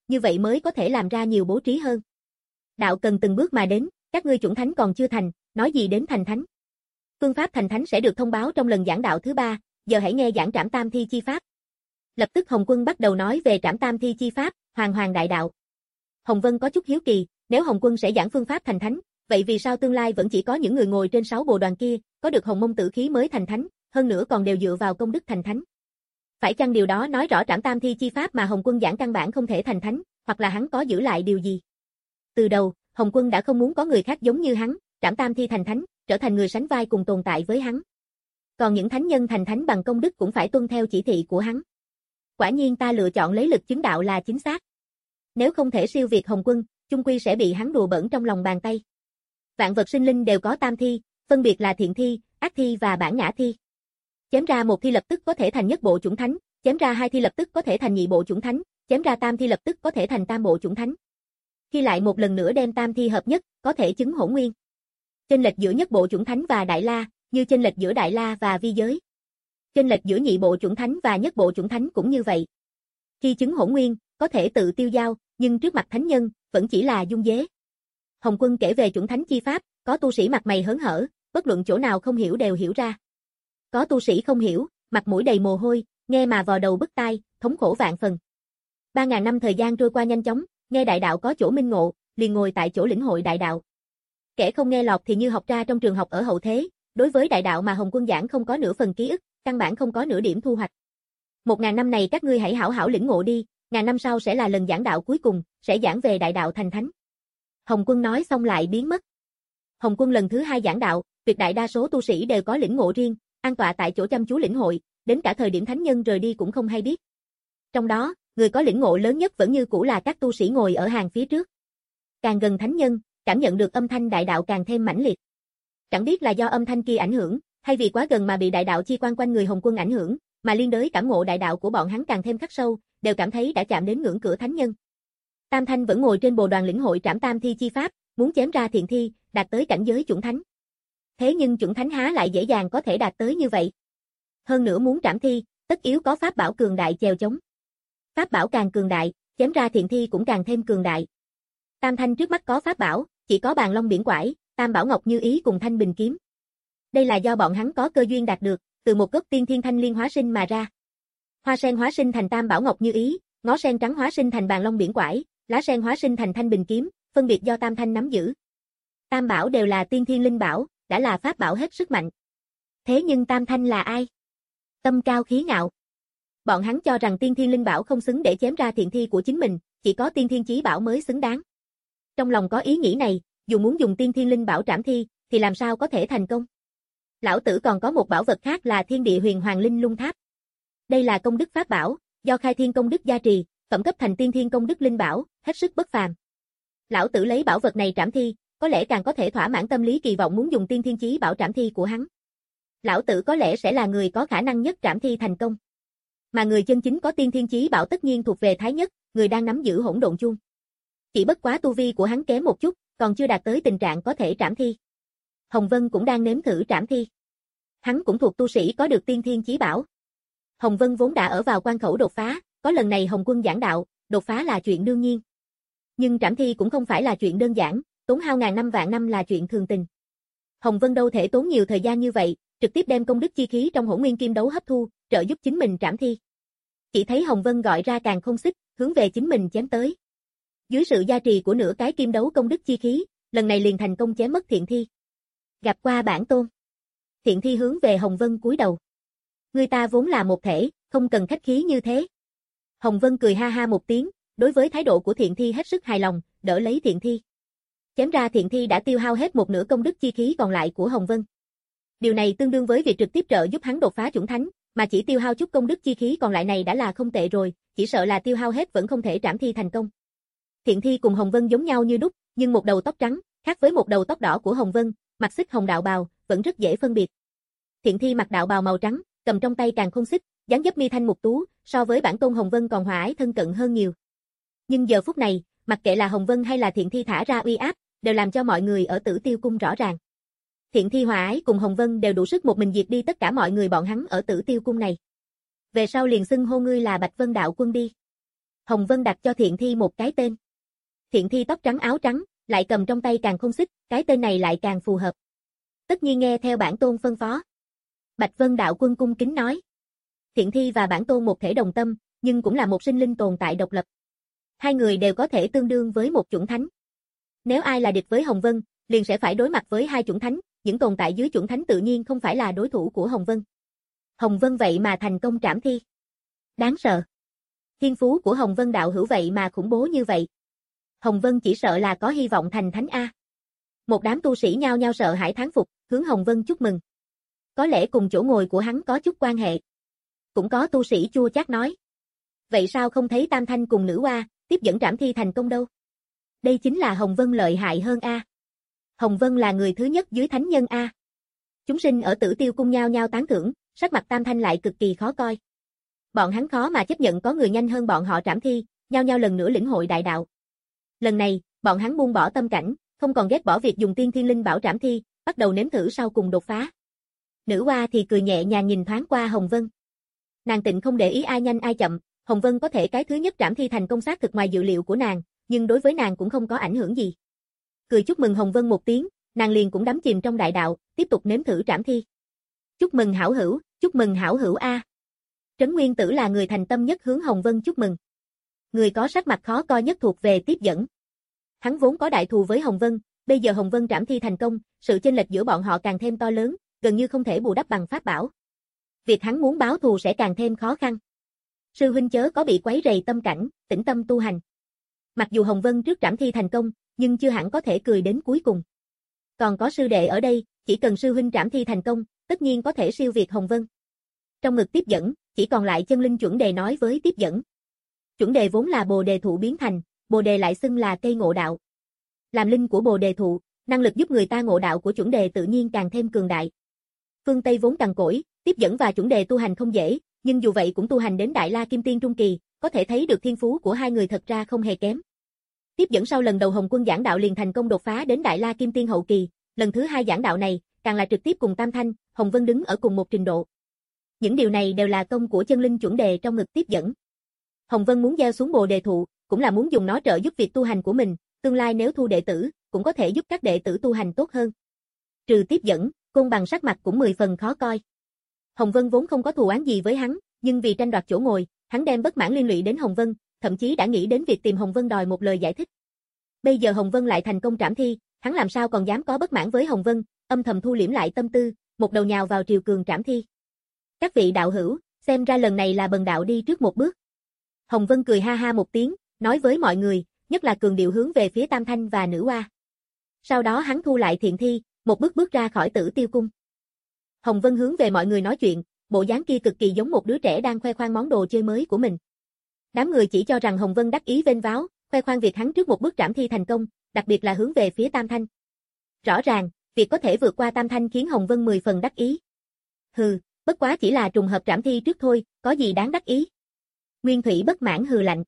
như vậy mới có thể làm ra nhiều bố trí hơn. Đạo cần từng bước mà đến, các ngươi chuẩn thánh còn chưa thành, nói gì đến thành thánh. Phương pháp thành thánh sẽ được thông báo trong lần giảng đạo thứ ba, giờ hãy nghe giảng trảm tam thi chi pháp. Lập tức Hồng Quân bắt đầu nói về trảm tam thi chi pháp, hoàng hoàng đại đạo. Hồng Vân có chút hiếu kỳ, nếu Hồng Quân sẽ giảng phương pháp thành thánh, vậy vì sao tương lai vẫn chỉ có những người ngồi trên sáu bồ đoàn kia, có được hồng mông tử khí mới thành thánh, hơn nữa còn đều dựa vào công đức thành thánh. Phải chăng điều đó nói rõ trảm tam thi chi pháp mà Hồng Quân giảng căn bản không thể thành thánh, hoặc là hắn có giữ lại điều gì? Từ đầu, Hồng Quân đã không muốn có người khác giống như hắn, trảm tam thi thành thánh, trở thành người sánh vai cùng tồn tại với hắn. Còn những thánh nhân thành thánh bằng công đức cũng phải tuân theo chỉ thị của hắn. Quả nhiên ta lựa chọn lấy lực chứng đạo là chính xác. Nếu không thể siêu việt Hồng Quân, chung quy sẽ bị hắn đùa bỡn trong lòng bàn tay. Vạn vật sinh linh đều có tam thi, phân biệt là thiện thi, ác thi và bản ngã thi. Chém ra một thi lập tức có thể thành nhất bộ chủng thánh, chém ra hai thi lập tức có thể thành nhị bộ chủng thánh, chém ra tam thi lập tức có thể thành tam bộ chủng thánh. Khi lại một lần nữa đem tam thi hợp nhất, có thể chứng hỗn nguyên. Chênh lệch giữa nhất bộ chủng thánh và đại la, như chênh lệch giữa đại la và vi giới. Chênh lệch giữa nhị bộ chủng thánh và nhất bộ chủng thánh cũng như vậy. Khi chứng hỗn nguyên, có thể tự tiêu dao, nhưng trước mặt thánh nhân, vẫn chỉ là dung dế. Hồng Quân kể về chủng thánh chi pháp, có tu sĩ mặt mày hớn hở, bất luận chỗ nào không hiểu đều hiểu ra. Có tu sĩ không hiểu, mặt mũi đầy mồ hôi, nghe mà vò đầu bứt tai, thống khổ vạn phần. Ba ngàn năm thời gian trôi qua nhanh chóng, nghe đại đạo có chỗ minh ngộ, liền ngồi tại chỗ lĩnh hội đại đạo. Kẻ không nghe lọt thì như học ra trong trường học ở hậu thế, đối với đại đạo mà Hồng Quân giảng không có nửa phần ký ức, căn bản không có nửa điểm thu hoạch. Một ngàn năm này các ngươi hãy hảo hảo lĩnh ngộ đi, ngàn năm sau sẽ là lần giảng đạo cuối cùng, sẽ giảng về đại đạo thành thánh. Hồng Quân nói xong lại biến mất. Hồng Quân lần thứ hai giảng đạo, tuyệt đại đa số tu sĩ đều có lĩnh ngộ riêng, an tọa tại chỗ chăm chú lĩnh hội, đến cả thời điểm thánh nhân rời đi cũng không hay biết. Trong đó, người có lĩnh ngộ lớn nhất vẫn như cũ là các tu sĩ ngồi ở hàng phía trước. Càng gần thánh nhân, cảm nhận được âm thanh đại đạo càng thêm mãnh liệt. Chẳng biết là do âm thanh kia ảnh hưởng, hay vì quá gần mà bị đại đạo chi quan quanh người Hồng Quân ảnh hưởng, mà liên đới cảm ngộ đại đạo của bọn hắn càng thêm khắc sâu, đều cảm thấy đã chạm đến ngưỡng cửa thánh nhân. Tam Thanh vẫn ngồi trên bồ đoàn lĩnh hội trảm tam thi chi pháp, muốn chém ra thiện thi, đạt tới cảnh giới chuẩn thánh. Thế nhưng chuẩn thánh há lại dễ dàng có thể đạt tới như vậy. Hơn nữa muốn trảm thi, tất yếu có pháp bảo cường đại chèo chống. Pháp bảo càng cường đại, chém ra thiện thi cũng càng thêm cường đại. Tam Thanh trước mắt có pháp bảo, chỉ có Bàn Long Biển Quải, Tam Bảo Ngọc Như Ý cùng Thanh Bình Kiếm. Đây là do bọn hắn có cơ duyên đạt được, từ một gốc tiên thiên thanh liên hóa sinh mà ra. Hoa sen hóa sinh thành Tam Bảo Ngọc Như Ý, ngó sen trắng hóa sinh thành Bàn Long Biển Quải, lá sen hóa sinh thành Thanh Bình Kiếm, phân biệt do Tam Thanh nắm giữ. Tam bảo đều là tiên thiên linh bảo, đã là pháp bảo hết sức mạnh. Thế nhưng Tam Thanh là ai? Tâm cao khí ngạo. Bọn hắn cho rằng tiên thiên linh bảo không xứng để chém ra thiện thi của chính mình, chỉ có tiên thiên chí bảo mới xứng đáng. Trong lòng có ý nghĩ này, dù muốn dùng tiên thiên linh bảo trảm thi, thì làm sao có thể thành công? Lão tử còn có một bảo vật khác là Thiên Địa Huyền Hoàng Linh Lung Tháp. Đây là công đức pháp bảo, do khai thiên công đức gia trì, phẩm cấp thành tiên thiên công đức linh bảo, hết sức bất phàm. Lão tử lấy bảo vật này trảm thi, có lẽ càng có thể thỏa mãn tâm lý kỳ vọng muốn dùng tiên thiên chí bảo trảm thi của hắn. Lão tử có lẽ sẽ là người có khả năng nhất trảm thi thành công. Mà người chân chính có tiên thiên chí bảo tất nhiên thuộc về Thái Nhất, người đang nắm giữ hỗn độn chuông. Chỉ bất quá tu vi của hắn kém một chút, còn chưa đạt tới tình trạng có thể trảm thi. Hồng Vân cũng đang nếm thử trảm thi. Hắn cũng thuộc tu sĩ có được tiên thiên chí bảo. Hồng Vân vốn đã ở vào quan khẩu đột phá, có lần này Hồng Quân giảng đạo, đột phá là chuyện đương nhiên. Nhưng trảm thi cũng không phải là chuyện đơn giản, tốn hao ngàn năm vạn năm là chuyện thường tình. Hồng Vân đâu thể tốn nhiều thời gian như vậy, trực tiếp đem công đức chi khí trong Hỗn Nguyên Kim Đấu hấp thu, trợ giúp chính mình trảm thi. Chỉ thấy Hồng Vân gọi ra càng không xích, hướng về chính mình chém tới. Dưới sự gia trì của nửa cái kim đấu công đức chi khí, lần này liền thành công chém mất thiện thi. Gặp qua bản tôn. Thiện thi hướng về Hồng Vân cúi đầu. Người ta vốn là một thể, không cần khách khí như thế. Hồng Vân cười ha ha một tiếng, đối với thái độ của thiện thi hết sức hài lòng, đỡ lấy thiện thi. Chém ra thiện thi đã tiêu hao hết một nửa công đức chi khí còn lại của Hồng Vân. Điều này tương đương với việc trực tiếp trợ giúp hắn đột phá chuẩn thánh, mà chỉ tiêu hao chút công đức chi khí còn lại này đã là không tệ rồi, chỉ sợ là tiêu hao hết vẫn không thể trảm thi thành công. Thiện thi cùng Hồng Vân giống nhau như đúc, nhưng một đầu tóc trắng, khác với một đầu tóc đỏ của Hồng Vân, mặc xích hồng đạo bào, vẫn rất dễ phân biệt. Thiện thi mặc đạo bào màu trắng, cầm trong tay càng không xích, dáng dấp mi thanh mục tú, so với bản tôn Hồng Vân còn hòa ái thân cận hơn nhiều. Nhưng giờ phút này, mặc kệ là Hồng Vân hay là thiện thi thả ra uy áp, đều làm cho mọi người ở Tử Tiêu Cung rõ ràng. Thiện thi hòa ái cùng Hồng Vân đều đủ sức một mình diệt đi tất cả mọi người bọn hắn ở Tử Tiêu Cung này. Về sau liền xưng hô ngươi là Bạch Vân Đạo Quân đi. Hồng Vân đặt cho Thiện Thi một cái tên. Thiện Thi tóc trắng áo trắng, lại cầm trong tay càng không xích, cái tên này lại càng phù hợp. Tất nhiên nghe theo bản tôn phân phó. Bạch Vân Đạo Quân cung kính nói. Thiện Thi và bản tôn một thể đồng tâm, nhưng cũng là một sinh linh tồn tại độc lập. Hai người đều có thể tương đương với một chủng thánh. Nếu ai là địch với Hồng Vân, liền sẽ phải đối mặt với hai chủng thánh, những tồn tại dưới chủng thánh tự nhiên không phải là đối thủ của Hồng Vân. Hồng Vân vậy mà thành công trảm thi. Đáng sợ. Thiên phú của Hồng Vân đạo hữu vậy mà khủng bố như vậy. Hồng Vân chỉ sợ là có hy vọng thành thánh A. Một đám tu sĩ nhao nhao sợ hãi thán phục, hướng Hồng Vân chúc mừng. Có lẽ cùng chỗ ngồi của hắn có chút quan hệ. Cũng có tu sĩ chua chát nói. Vậy sao không thấy Tam Thanh cùng nữ oa, tiếp dẫn trảm thi thành công đâu? Đây chính là Hồng Vân lợi hại hơn A. Hồng Vân là người thứ nhất dưới thánh nhân A. Chúng sinh ở Tử Tiêu cung nhao nhao tán thưởng, sắc mặt Tam Thanh lại cực kỳ khó coi. Bọn hắn khó mà chấp nhận có người nhanh hơn bọn họ trảm thi, nhao nhao lần nữa lĩnh hội đại đạo. Lần này, bọn hắn buông bỏ tâm cảnh, không còn ghét bỏ việc dùng tiên thiên linh bảo trảm thi, bắt đầu nếm thử sau cùng đột phá. Nữ oa thì cười nhẹ nhàng nhìn thoáng qua Hồng Vân. Nàng tịnh không để ý ai nhanh ai chậm, Hồng Vân có thể cái thứ nhất trảm thi thành công xác thực ngoài dự liệu của nàng, nhưng đối với nàng cũng không có ảnh hưởng gì. Cười chúc mừng Hồng Vân một tiếng, nàng liền cũng đắm chìm trong đại đạo, tiếp tục nếm thử trảm thi. Chúc mừng hảo hữu, chúc mừng hảo hữu A. Trấn Nguyên Tử là người thành tâm nhất hướng Hồng Vân chúc mừng. Người có sắc mặt khó coi nhất thuộc về tiếp dẫn. Hắn vốn có đại thù với Hồng Vân, bây giờ Hồng Vân trảm thi thành công, sự chênh lệch giữa bọn họ càng thêm to lớn, gần như không thể bù đắp bằng pháp bảo. Việc hắn muốn báo thù sẽ càng thêm khó khăn. Sư huynh chớ có bị quấy rầy tâm cảnh, tĩnh tâm tu hành. Mặc dù Hồng Vân trước trảm thi thành công, nhưng chưa hẳn có thể cười đến cuối cùng. Còn có sư đệ ở đây, chỉ cần sư huynh trảm thi thành công, tất nhiên có thể siêu việt Hồng Vân. Trong ngực tiếp dẫn, chỉ còn lại chân linh chuẩn đề nói với tiếp dẫn. Chuẩn đề vốn là bồ đề thụ biến thành, bồ đề lại xưng là cây ngộ đạo. Làm linh của bồ đề thụ, năng lực giúp người ta ngộ đạo của chuẩn đề tự nhiên càng thêm cường đại. Phương Tây vốn cằn cỗi, tiếp dẫn và chuẩn đề tu hành không dễ, nhưng dù vậy cũng tu hành đến Đại La Kim Tiên Trung Kỳ, có thể thấy được thiên phú của hai người thật ra không hề kém. Tiếp dẫn sau lần đầu Hồng Quân giảng đạo liền thành công đột phá đến Đại La Kim Tiên hậu kỳ, lần thứ hai giảng đạo này, càng là trực tiếp cùng Tam Thanh, Hồng Vân đứng ở cùng một trình độ. Những điều này đều là công của chân linh chuẩn đề trong ngực tiếp dẫn. Hồng Vân muốn gieo xuống bồ đề thụ, cũng là muốn dùng nó trợ giúp việc tu hành của mình, tương lai nếu thu đệ tử, cũng có thể giúp các đệ tử tu hành tốt hơn. Trừ tiếp dẫn, Côn Bằng sắc mặt cũng mười phần khó coi. Hồng Vân vốn không có thù oán gì với hắn, nhưng vì tranh đoạt chỗ ngồi, hắn đem bất mãn liên lụy đến Hồng Vân, thậm chí đã nghĩ đến việc tìm Hồng Vân đòi một lời giải thích. Bây giờ Hồng Vân lại thành công trảm thi, hắn làm sao còn dám có bất mãn với Hồng Vân, âm thầm thu liễm lại tâm tư, một đầu nhào vào triều cường trảm thi. Các vị đạo hữu, xem ra lần này là bần đạo đi trước một bước. Hồng Vân cười ha ha một tiếng, nói với mọi người, nhất là cường điệu hướng về phía Tam Thanh và nữ oa. Sau đó hắn thu lại Thiện Thi, một bước bước ra khỏi Tử Tiêu cung. Hồng Vân hướng về mọi người nói chuyện, bộ dáng kia cực kỳ giống một đứa trẻ đang khoe khoang món đồ chơi mới của mình. Đám người chỉ cho rằng Hồng Vân đắc ý vênh váo, khoe khoang việc hắn trước một bước trảm thi thành công, đặc biệt là hướng về phía Tam Thanh. Rõ ràng, việc có thể vượt qua Tam Thanh khiến Hồng Vân mười phần đắc ý. Hừ, bất quá chỉ là trùng hợp trảm thi trước thôi, có gì đáng đắc ý. Nguyên Thủy bất mãn hừ lạnh.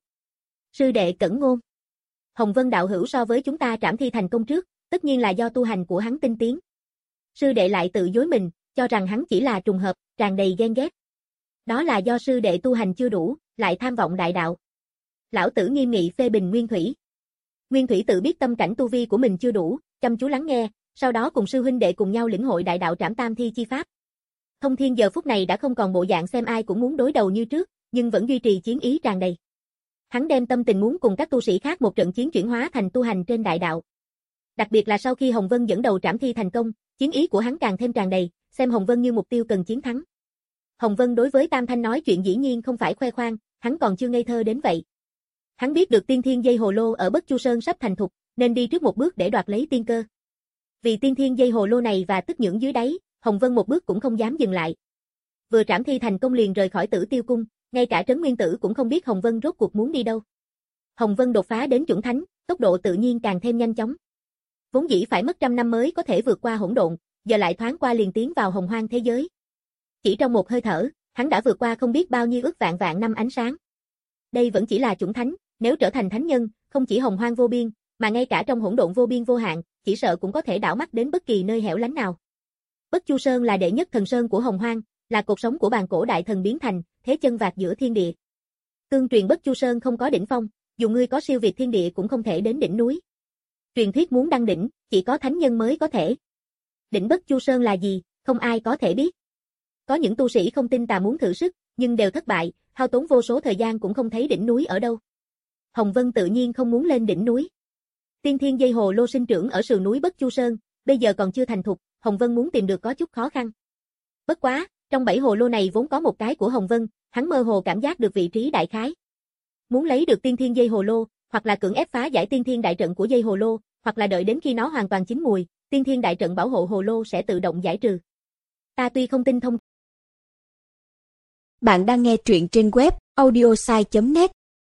Sư đệ cẩn ngôn. Hồng Vân đạo hữu so với chúng ta trảm thi thành công trước, tất nhiên là do tu hành của hắn tinh tiến. Sư đệ lại tự dối mình, cho rằng hắn chỉ là trùng hợp, tràn đầy ghen ghét. Đó là do sư đệ tu hành chưa đủ, lại tham vọng đại đạo. Lão tử nghiêm nghị phê bình Nguyên Thủy. Nguyên Thủy tự biết tâm cảnh tu vi của mình chưa đủ, chăm chú lắng nghe, sau đó cùng sư huynh đệ cùng nhau lĩnh hội đại đạo trảm tam thi chi pháp. Thông Thiên giờ phút này đã không còn bộ dạng xem ai cũng muốn đối đầu như trước, nhưng vẫn duy trì chiến ý tràn đầy. Hắn đem tâm tình muốn cùng các tu sĩ khác một trận chiến chuyển hóa thành tu hành trên đại đạo. Đặc biệt là sau khi Hồng Vân dẫn đầu trảm thi thành công, chiến ý của hắn càng thêm tràn đầy, xem Hồng Vân như mục tiêu cần chiến thắng. Hồng Vân đối với Tam Thanh nói chuyện dĩ nhiên không phải khoe khoang, hắn còn chưa ngây thơ đến vậy. Hắn biết được tiên thiên dây hồ lô ở Bất Chu Sơn sắp thành thục, nên đi trước một bước để đoạt lấy tiên cơ. Vì tiên thiên dây hồ lô này và tức nhưỡng dưới đáy, Hồng Vân một bước cũng không dám dừng lại. Vừa trảm thi thành công liền rời khỏi Tử Tiêu cung, ngay cả Trấn Nguyên Tử cũng không biết Hồng Vân rốt cuộc muốn đi đâu. Hồng Vân đột phá đến chuẩn thánh, tốc độ tự nhiên càng thêm nhanh chóng. Vốn dĩ phải mất trăm năm mới có thể vượt qua hỗn độn, giờ lại thoáng qua liền tiến vào hồng hoang thế giới. Chỉ trong một hơi thở, hắn đã vượt qua không biết bao nhiêu ức vạn vạn năm ánh sáng. Đây vẫn chỉ là chuẩn thánh, nếu trở thành thánh nhân, không chỉ hồng hoang vô biên, mà ngay cả trong hỗn độn vô biên vô hạn, chỉ sợ cũng có thể đảo mắt đến bất kỳ nơi hẻo lánh nào. Bất Chu Sơn là đệ nhất thần sơn của hồng hoang, là cột sống của bàn cổ đại thần biến thành, thế chân vạc giữa thiên địa. Tương truyền Bất Chu Sơn không có đỉnh phong, dù ngươi có siêu việt thiên địa cũng không thể đến đỉnh núi. Truyền thuyết muốn đăng đỉnh, chỉ có thánh nhân mới có thể. Đỉnh Bất Chu Sơn là gì, không ai có thể biết. Có những tu sĩ không tin tà muốn thử sức, nhưng đều thất bại, hao tốn vô số thời gian cũng không thấy đỉnh núi ở đâu. Hồng Vân tự nhiên không muốn lên đỉnh núi. Tiên Thiên Dây Hồ Lô sinh trưởng ở sườn núi Bất Chu Sơn, bây giờ còn chưa thành thục, Hồng Vân muốn tìm được có chút khó khăn. Bất quá, trong bảy hồ lô này vốn có một cái của Hồng Vân, hắn mơ hồ cảm giác được vị trí đại khái. Muốn lấy được Tiên Thiên Dây Hồ Lô, hoặc là cưỡng ép phá giải Tiên Thiên Đại Trận của Dây Hồ Lô, hoặc là đợi đến khi nó hoàn toàn chín mùi, Tiên Thiên Đại Trận bảo hộ hồ lô sẽ tự động giải trừ. Ta tuy không tin thông. Bạn đang nghe truyện trên web audiosai chấm net.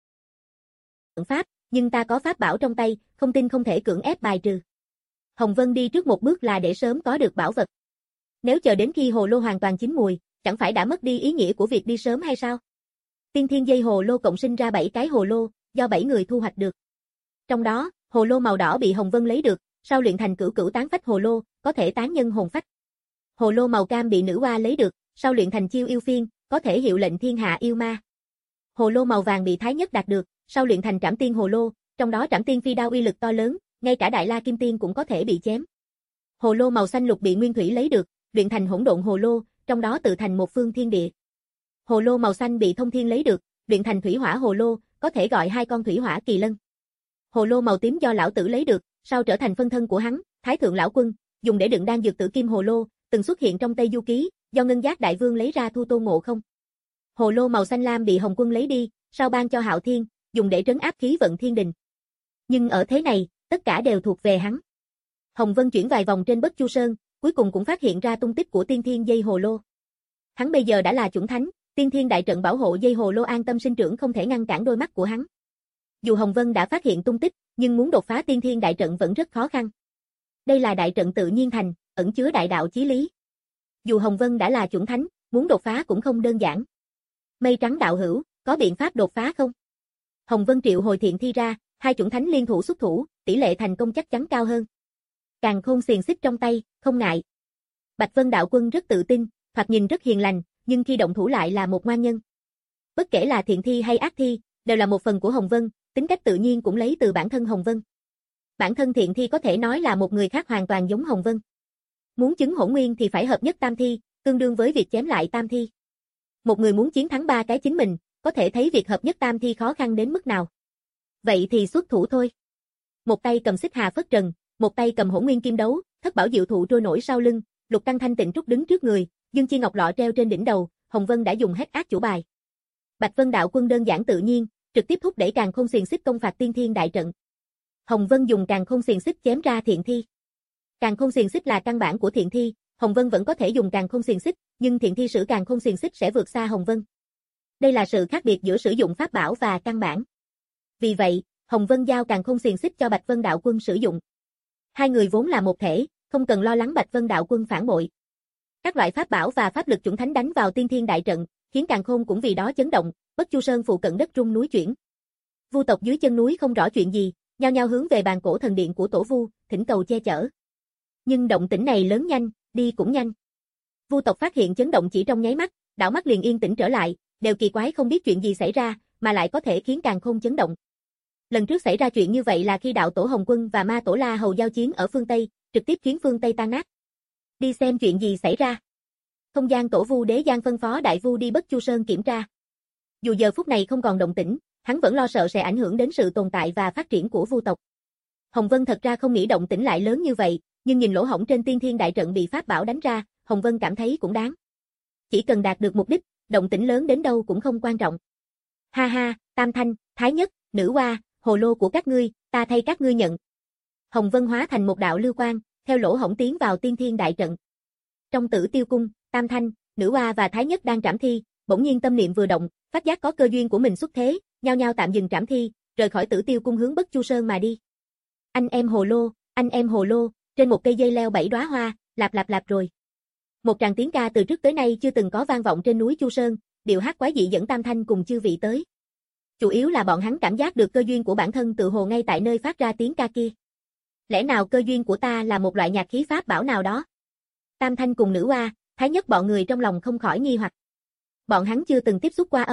Pháp, nhưng ta có pháp bảo trong tay, không tin không thể cưỡng ép bài trừ. Hồng Vân đi trước một bước là để sớm có được bảo vật. Nếu chờ đến khi hồ lô hoàn toàn chín mùi, chẳng phải đã mất đi ý nghĩa của việc đi sớm hay sao? Tiên Thiên Dây Hồ Lô cộng sinh ra bảy cái hồ lô, do bảy người thu hoạch được. Trong đó, hồ lô màu đỏ bị Hồng Vân lấy được, sau luyện thành cửu cửu tán phách hồ lô, có thể tán nhân hồn phách. Hồ lô màu cam bị nữ oa lấy được, sau luyện thành chiêu yêu phiên, có thể hiệu lệnh thiên hạ yêu ma. Hồ lô màu vàng bị Thái Nhất đạt được, sau luyện thành Trảm Tiên hồ lô, trong đó Trảm Tiên phi đao uy lực to lớn, ngay cả Đại La Kim Tiên cũng có thể bị chém. Hồ lô màu xanh lục bị Nguyên Thủy lấy được, luyện thành Hỗn Độn hồ lô, trong đó tự thành một phương thiên địa. Hồ lô màu xanh bị Thông Thiên lấy được, luyện thành Thủy Hỏa hồ lô, có thể gọi hai con Thủy Hỏa kỳ lân. Hồ lô màu tím do lão tử lấy được, sau trở thành phân thân của hắn, Thái Thượng lão quân, dùng để đựng đan dược Tử Kim hồ lô, từng xuất hiện trong Tây Du Ký, do Ngân Giác Đại Vương lấy ra thu Tôn Ngộ Không. Hồ lô màu xanh lam bị Hồng Quân lấy đi, sau ban cho Hạo Thiên, dùng để trấn áp khí vận thiên đình. Nhưng ở thế này, tất cả đều thuộc về hắn. Hồng Vân chuyển vài vòng trên Bất Chu Sơn, cuối cùng cũng phát hiện ra tung tích của Tiên Thiên Dây Hồ Lô. Hắn bây giờ đã là chuẩn thánh, Tiên Thiên Đại Trận bảo hộ Dây Hồ Lô an tâm sinh trưởng không thể ngăn cản đôi mắt của hắn. Dù Hồng Vân đã phát hiện tung tích, nhưng muốn đột phá Tiên Thiên Đại Trận vẫn rất khó khăn. Đây là đại trận tự nhiên thành, ẩn chứa đại đạo chí lý. Dù Hồng Vân đã là chuẩn thánh, muốn đột phá cũng không đơn giản. Mây trắng đạo hữu, có biện pháp đột phá không? Hồng Vân triệu hồi thiện thi ra, hai chuẩn thánh liên thủ xuất thủ, tỷ lệ thành công chắc chắn cao hơn. Càn khôn xiềng xích trong tay, không ngại. Bạch Vân đạo quân rất tự tin, thoạt nhìn rất hiền lành, nhưng khi động thủ lại là một ngoan nhân. Bất kể là thiện thi hay ác thi, đều là một phần của Hồng Vân, tính cách tự nhiên cũng lấy từ bản thân Hồng Vân. Bản thân thiện thi có thể nói là một người khác hoàn toàn giống Hồng Vân. Muốn chứng hỗn nguyên thì phải hợp nhất tam thi, tương đương với việc chém lại tam thi. Một người muốn chiến thắng ba cái chính mình, có thể thấy việc hợp nhất tam thi khó khăn đến mức nào. Vậy thì xuất thủ thôi. Một tay cầm xích hà phất trần, một tay cầm hỗn nguyên kim đấu, thất bảo diệu thụ trôi nổi sau lưng, lục căn thanh tịnh trúc đứng trước người, dương chi ngọc lọ treo trên đỉnh đầu, Hồng Vân đã dùng hết ác chủ bài. Bạch Vân đạo quân đơn giản tự nhiên, trực tiếp thúc đẩy càn khôn xiềng xích công phạt Tiên Thiên Đại Trận. Hồng Vân dùng càn khôn xiềng xích chém ra thiện thi. Càn khôn xiềng xích là căn bản của thiện thi, Hồng Vân vẫn có thể dùng càn khôn xiềng xích, nhưng thiện thi sử càn khôn xiềng xích sẽ vượt xa Hồng Vân. Đây là sự khác biệt giữa sử dụng pháp bảo và căn bản. Vì vậy, Hồng Vân giao càn khôn xiềng xích cho Bạch Vân đạo quân sử dụng. Hai người vốn là một thể, không cần lo lắng Bạch Vân đạo quân phản bội. Các loại pháp bảo và pháp lực chuẩn thánh đánh vào Tiên Thiên Đại Trận, khiến càn khôn cũng vì đó chấn động, Bất Chu Sơn phụ cận đất rung núi chuyển. Vu tộc dưới chân núi không rõ chuyện gì, nhao nhao hướng về bàn cổ thần điện của Tổ Vu, thỉnh cầu che chở. Nhưng động tĩnh này lớn nhanh, đi cũng nhanh. Vu tộc phát hiện chấn động chỉ trong nháy mắt, đảo mắt liền yên tĩnh trở lại, đều kỳ quái không biết chuyện gì xảy ra, mà lại có thể khiến càn khôn chấn động. Lần trước xảy ra chuyện như vậy là khi đạo tổ Hồng Quân và ma tổ La Hầu giao chiến ở phương Tây, trực tiếp khiến phương Tây tan nát. Đi xem chuyện gì xảy ra. Không gian tổ Vu Đế Giang phân phó đại vu đi Bất Chu Sơn kiểm tra. Dù giờ phút này không còn động tĩnh, hắn vẫn lo sợ sẽ ảnh hưởng đến sự tồn tại và phát triển của Vu tộc. Hồng Vân thật ra không nghĩ động tĩnh lại lớn như vậy, nhưng nhìn lỗ hổng trên Tiên Thiên Đại Trận bị pháp bảo đánh ra, Hồng Vân cảm thấy cũng đáng. Chỉ cần đạt được mục đích, động tĩnh lớn đến đâu cũng không quan trọng. Ha ha, Tam Thanh, Thái Nhất, Nữ Oa, hồ lô của các ngươi, ta thay các ngươi nhận. Hồng Vân hóa thành một đạo lưu quang, theo lỗ hổng tiến vào Tiên Thiên Đại Trận. Trong Tử Tiêu Cung, Tam Thanh, Nữ Oa và Thái Nhất đang trảm thi, bỗng nhiên tâm niệm vừa động, phát giác có cơ duyên của mình xuất thế, nhao nhao tạm dừng trảm thi, rời khỏi Tử Tiêu Cung hướng Bất Chu Sơn mà đi. Anh em hồ lô, anh em hồ lô, trên một cây dây leo bảy đóa hoa, lạp lạp lạp rồi. Một tràng tiếng ca từ trước tới nay chưa từng có vang vọng trên núi Chu Sơn, điệu hát quái dị dẫn Tam Thanh cùng chư vị tới. Chủ yếu là bọn hắn cảm giác được cơ duyên của bản thân tự hồ ngay tại nơi phát ra tiếng ca kia. Lẽ nào cơ duyên của ta là một loại nhạc khí pháp bảo nào đó? Tam Thanh cùng Nữ Oa, Thái Nhất bọn người trong lòng không khỏi nghi hoặc. Bọn hắn chưa từng tiếp xúc qua âm lực,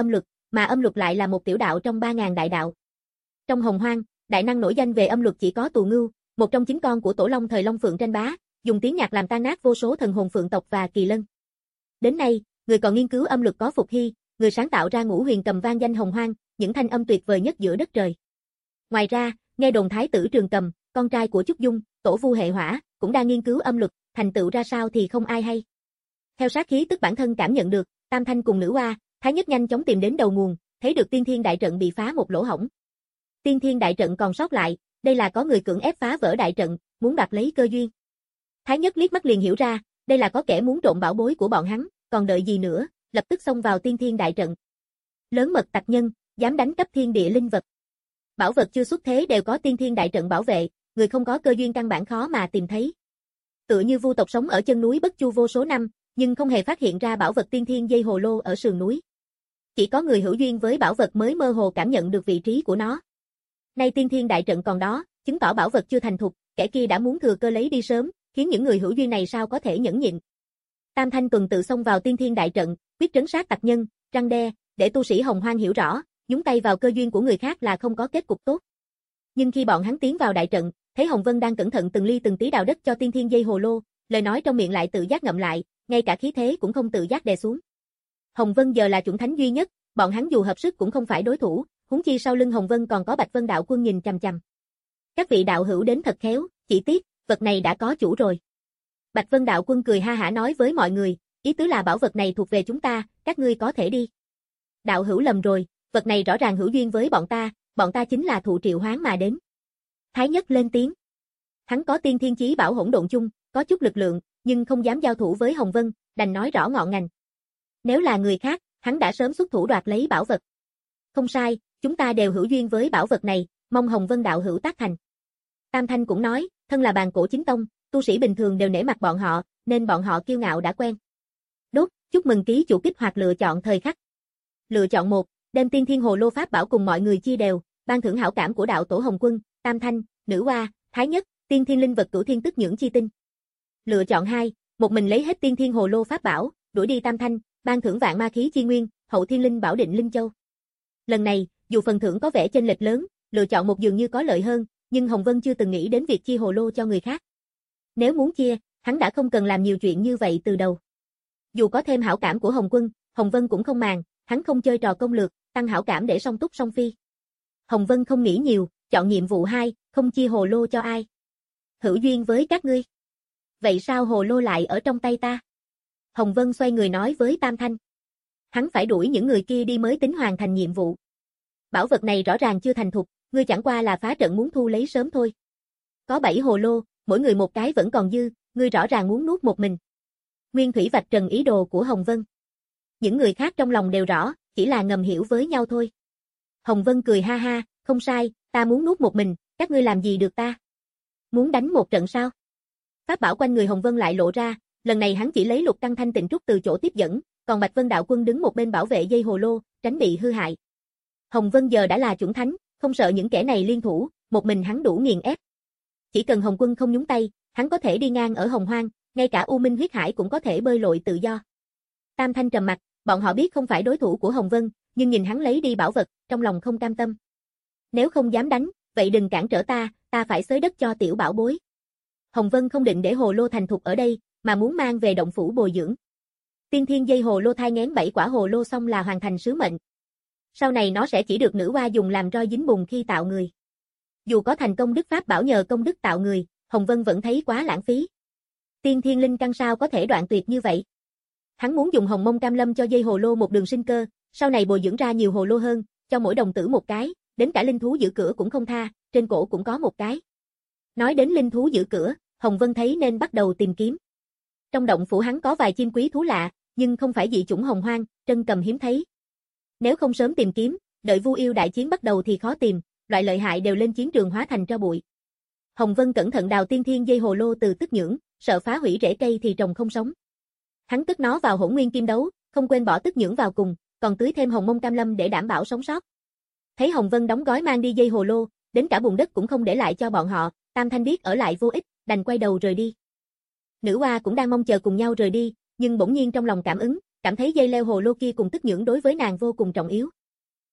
mà âm luật lại là một tiểu đạo trong ba ngàn đại đạo. Trong Hồng Hoang, đại năng nổi danh về âm luật chỉ có Tù Ngưu, một trong chín con của Tổ Long thời Long Phượng tranh bá, dùng tiếng nhạc làm tan nát vô số thần hồn phượng tộc và kỳ lân. Đến nay, người còn nghiên cứu âm luật có Phục Hy, người sáng tạo ra Ngũ Huyền Cầm vang danh Hồng Hoang, những thanh âm tuyệt vời nhất giữa đất trời. Ngoài ra, nghe đồn Thái tử Trường Cầm, con trai của Chúc Dung, tổ vu hệ hỏa, cũng đang nghiên cứu âm luật, thành tựu ra sao thì không ai hay. Theo sát khí tức bản thân cảm nhận được, Tam Thanh cùng Nữ Oa, Thái Nhất nhanh chóng tìm đến đầu nguồn, thấy được Tiên Thiên Đại Trận bị phá một lỗ hổng. Tiên Thiên Đại Trận còn sót lại, đây là có người cưỡng ép phá vỡ đại trận, muốn đoạt lấy cơ duyên. Thái Nhất liếc mắt liền hiểu ra, đây là có kẻ muốn trộm bảo bối của bọn hắn, còn đợi gì nữa, lập tức xông vào Tiên Thiên Đại Trận. Lớn mật tặc nhân, dám đánh cắp thiên địa linh vật. Bảo vật chưa xuất thế đều có Tiên Thiên Đại Trận bảo vệ, người không có cơ duyên căn bản khó mà tìm thấy. Tựa như vu tộc sống ở chân núi Bất Chu vô số năm, nhưng không hề phát hiện ra bảo vật tiên thiên dây hồ lô ở sườn núi. Chỉ có người hữu duyên với bảo vật mới mơ hồ cảm nhận được vị trí của nó. Nay Tiên Thiên Đại Trận còn đó, chứng tỏ bảo vật chưa thành thục, kẻ kia đã muốn thừa cơ lấy đi sớm, khiến những người hữu duyên này sao có thể nhẫn nhịn. Tam Thanh tuần tự xông vào Tiên Thiên Đại Trận, quyết trấn sát tặc nhân, răn đe, để tu sĩ Hồng Hoang hiểu rõ, nhúng tay vào cơ duyên của người khác là không có kết cục tốt. Nhưng khi bọn hắn tiến vào đại trận, thấy Hồng Vân đang cẩn thận từng ly từng tí đào đất cho Tiên Thiên dây hồ lô, lời nói trong miệng lại tự giác ngậm lại, ngay cả khí thế cũng không tự giác đè xuống. Hồng Vân giờ là chủng thánh duy nhất, bọn hắn dù hợp sức cũng không phải đối thủ, huống chi sau lưng Hồng Vân còn có Bạch Vân đạo quân nhìn chằm chằm. Các vị đạo hữu đến thật khéo, chỉ tiếc, vật này đã có chủ rồi. Bạch Vân đạo quân cười ha hả nói với mọi người, ý tứ là bảo vật này thuộc về chúng ta, các ngươi có thể đi. Đạo hữu lầm rồi, vật này rõ ràng hữu duyên với bọn ta, bọn ta chính là thụ triệu hoán mà đến. Thái Nhất lên tiếng. Hắn có tiên thiên chí bảo hỗn độn chung, có chút lực lượng, nhưng không dám giao thủ với Hồng Vân, đành nói rõ ngọn ngành. Nếu là người khác, hắn đã sớm xuất thủ đoạt lấy bảo vật. Không sai, chúng ta đều hữu duyên với bảo vật này, mong Hồng Vân đạo hữu tác thành. Tam Thanh cũng nói, thân là bàn cổ chính tông, tu sĩ bình thường đều nể mặt bọn họ, nên bọn họ kiêu ngạo đã quen. Đốt, chúc mừng ký chủ kích hoạt lựa chọn thời khắc. Lựa chọn một, đem Tiên Thiên Hồ Lô Pháp bảo cùng mọi người chia đều, ban thưởng hảo cảm của đạo tổ Hồng Quân, Tam Thanh, Nữ Oa, Thái Nhất, Tiên Thiên Linh vật Cửu Thiên Tức Nhưỡng chi tinh. Lựa chọn hai, một mình lấy hết Tiên Thiên Hồ Lô Pháp bảo, đuổi đi Tam Thanh, ban thưởng vạn ma khí chi nguyên, hậu thiên linh bảo định linh châu. Lần này, dù phần thưởng có vẻ chênh lệch lớn, lựa chọn một dường như có lợi hơn, nhưng Hồng Vân chưa từng nghĩ đến việc chia hồ lô cho người khác. Nếu muốn chia, hắn đã không cần làm nhiều chuyện như vậy từ đầu. Dù có thêm hảo cảm của Hồng Quân, Hồng Vân cũng không màng, hắn không chơi trò công lược, tăng hảo cảm để song túc song phi. Hồng Vân không nghĩ nhiều, chọn nhiệm vụ hai, không chia hồ lô cho ai. Hữu duyên với các ngươi. Vậy sao hồ lô lại ở trong tay ta? Hồng Vân xoay người nói với Tam Thanh. Hắn phải đuổi những người kia đi mới tính hoàn thành nhiệm vụ. Bảo vật này rõ ràng chưa thành thục, ngươi chẳng qua là phá trận muốn thu lấy sớm thôi. Có bảy hồ lô, mỗi người một cái vẫn còn dư, ngươi rõ ràng muốn nuốt một mình. Nguyên Thủy vạch trần ý đồ của Hồng Vân. Những người khác trong lòng đều rõ, chỉ là ngầm hiểu với nhau thôi. Hồng Vân cười ha ha, không sai, ta muốn nuốt một mình, các ngươi làm gì được ta? Muốn đánh một trận sao? Pháp bảo quanh người Hồng Vân lại lộ ra, lần này hắn chỉ lấy Lục Căng Thanh Tịnh Trúc từ chỗ tiếp dẫn, còn Bạch Vân đạo quân đứng một bên bảo vệ dây hồ lô, tránh bị hư hại. Hồng Vân giờ đã là chuẩn thánh, không sợ những kẻ này liên thủ, một mình hắn đủ nghiền ép. Chỉ cần Hồng Quân không nhúng tay, hắn có thể đi ngang ở Hồng Hoang, ngay cả U Minh huyết hải cũng có thể bơi lội tự do. Tam Thanh trầm mặt, bọn họ biết không phải đối thủ của Hồng Vân, nhưng nhìn hắn lấy đi bảo vật, trong lòng không cam tâm. Nếu không dám đánh, vậy đừng cản trở ta, ta phải xới đất cho tiểu bảo bối. Hồng Vân không định để hồ lô thành thục ở đây, mà muốn mang về động phủ bồi dưỡng. Tiên Thiên dây hồ lô thai nghén bảy quả hồ lô xong là hoàn thành sứ mệnh. Sau này nó sẽ chỉ được Nữ Oa dùng làm roi dính bùn khi tạo người. Dù có thành công đức pháp bảo nhờ công đức tạo người, Hồng Vân vẫn thấy quá lãng phí. Tiên Thiên linh căn sao có thể đoạn tuyệt như vậy? Hắn muốn dùng Hồng Mông Cam Lâm cho dây hồ lô một đường sinh cơ, sau này bồi dưỡng ra nhiều hồ lô hơn, cho mỗi đồng tử một cái, đến cả linh thú giữ cửa cũng không tha, trên cổ cũng có một cái. Nói đến linh thú giữ cửa, Hồng Vân thấy nên bắt đầu tìm kiếm. Trong động phủ hắn có vài chim quý thú lạ, nhưng không phải dị chủng Hồng Hoang, trân cầm hiếm thấy. Nếu không sớm tìm kiếm, đợi Vu Yêu đại chiến bắt đầu thì khó tìm, loại lợi hại đều lên chiến trường hóa thành tro bụi. Hồng Vân cẩn thận đào tiên thiên dây hồ lô từ tức nhưỡng, sợ phá hủy rễ cây thì trồng không sống. Hắn cất nó vào Hỗn Nguyên Kim Đấu, không quên bỏ tức nhưỡng vào cùng, còn tưới thêm Hồng Mông Cam Lâm để đảm bảo sống sót. Thấy Hồng Vân đóng gói mang đi dây hồ lô, đến cả bùn đất cũng không để lại cho bọn họ, Tam Thanh biết ở lại vô ích, đành quay đầu rời đi. Nữ Oa cũng đang mong chờ cùng nhau rời đi, nhưng bỗng nhiên trong lòng cảm ứng, cảm thấy dây leo hồ lô kia cùng tức nhưỡng đối với nàng vô cùng trọng yếu.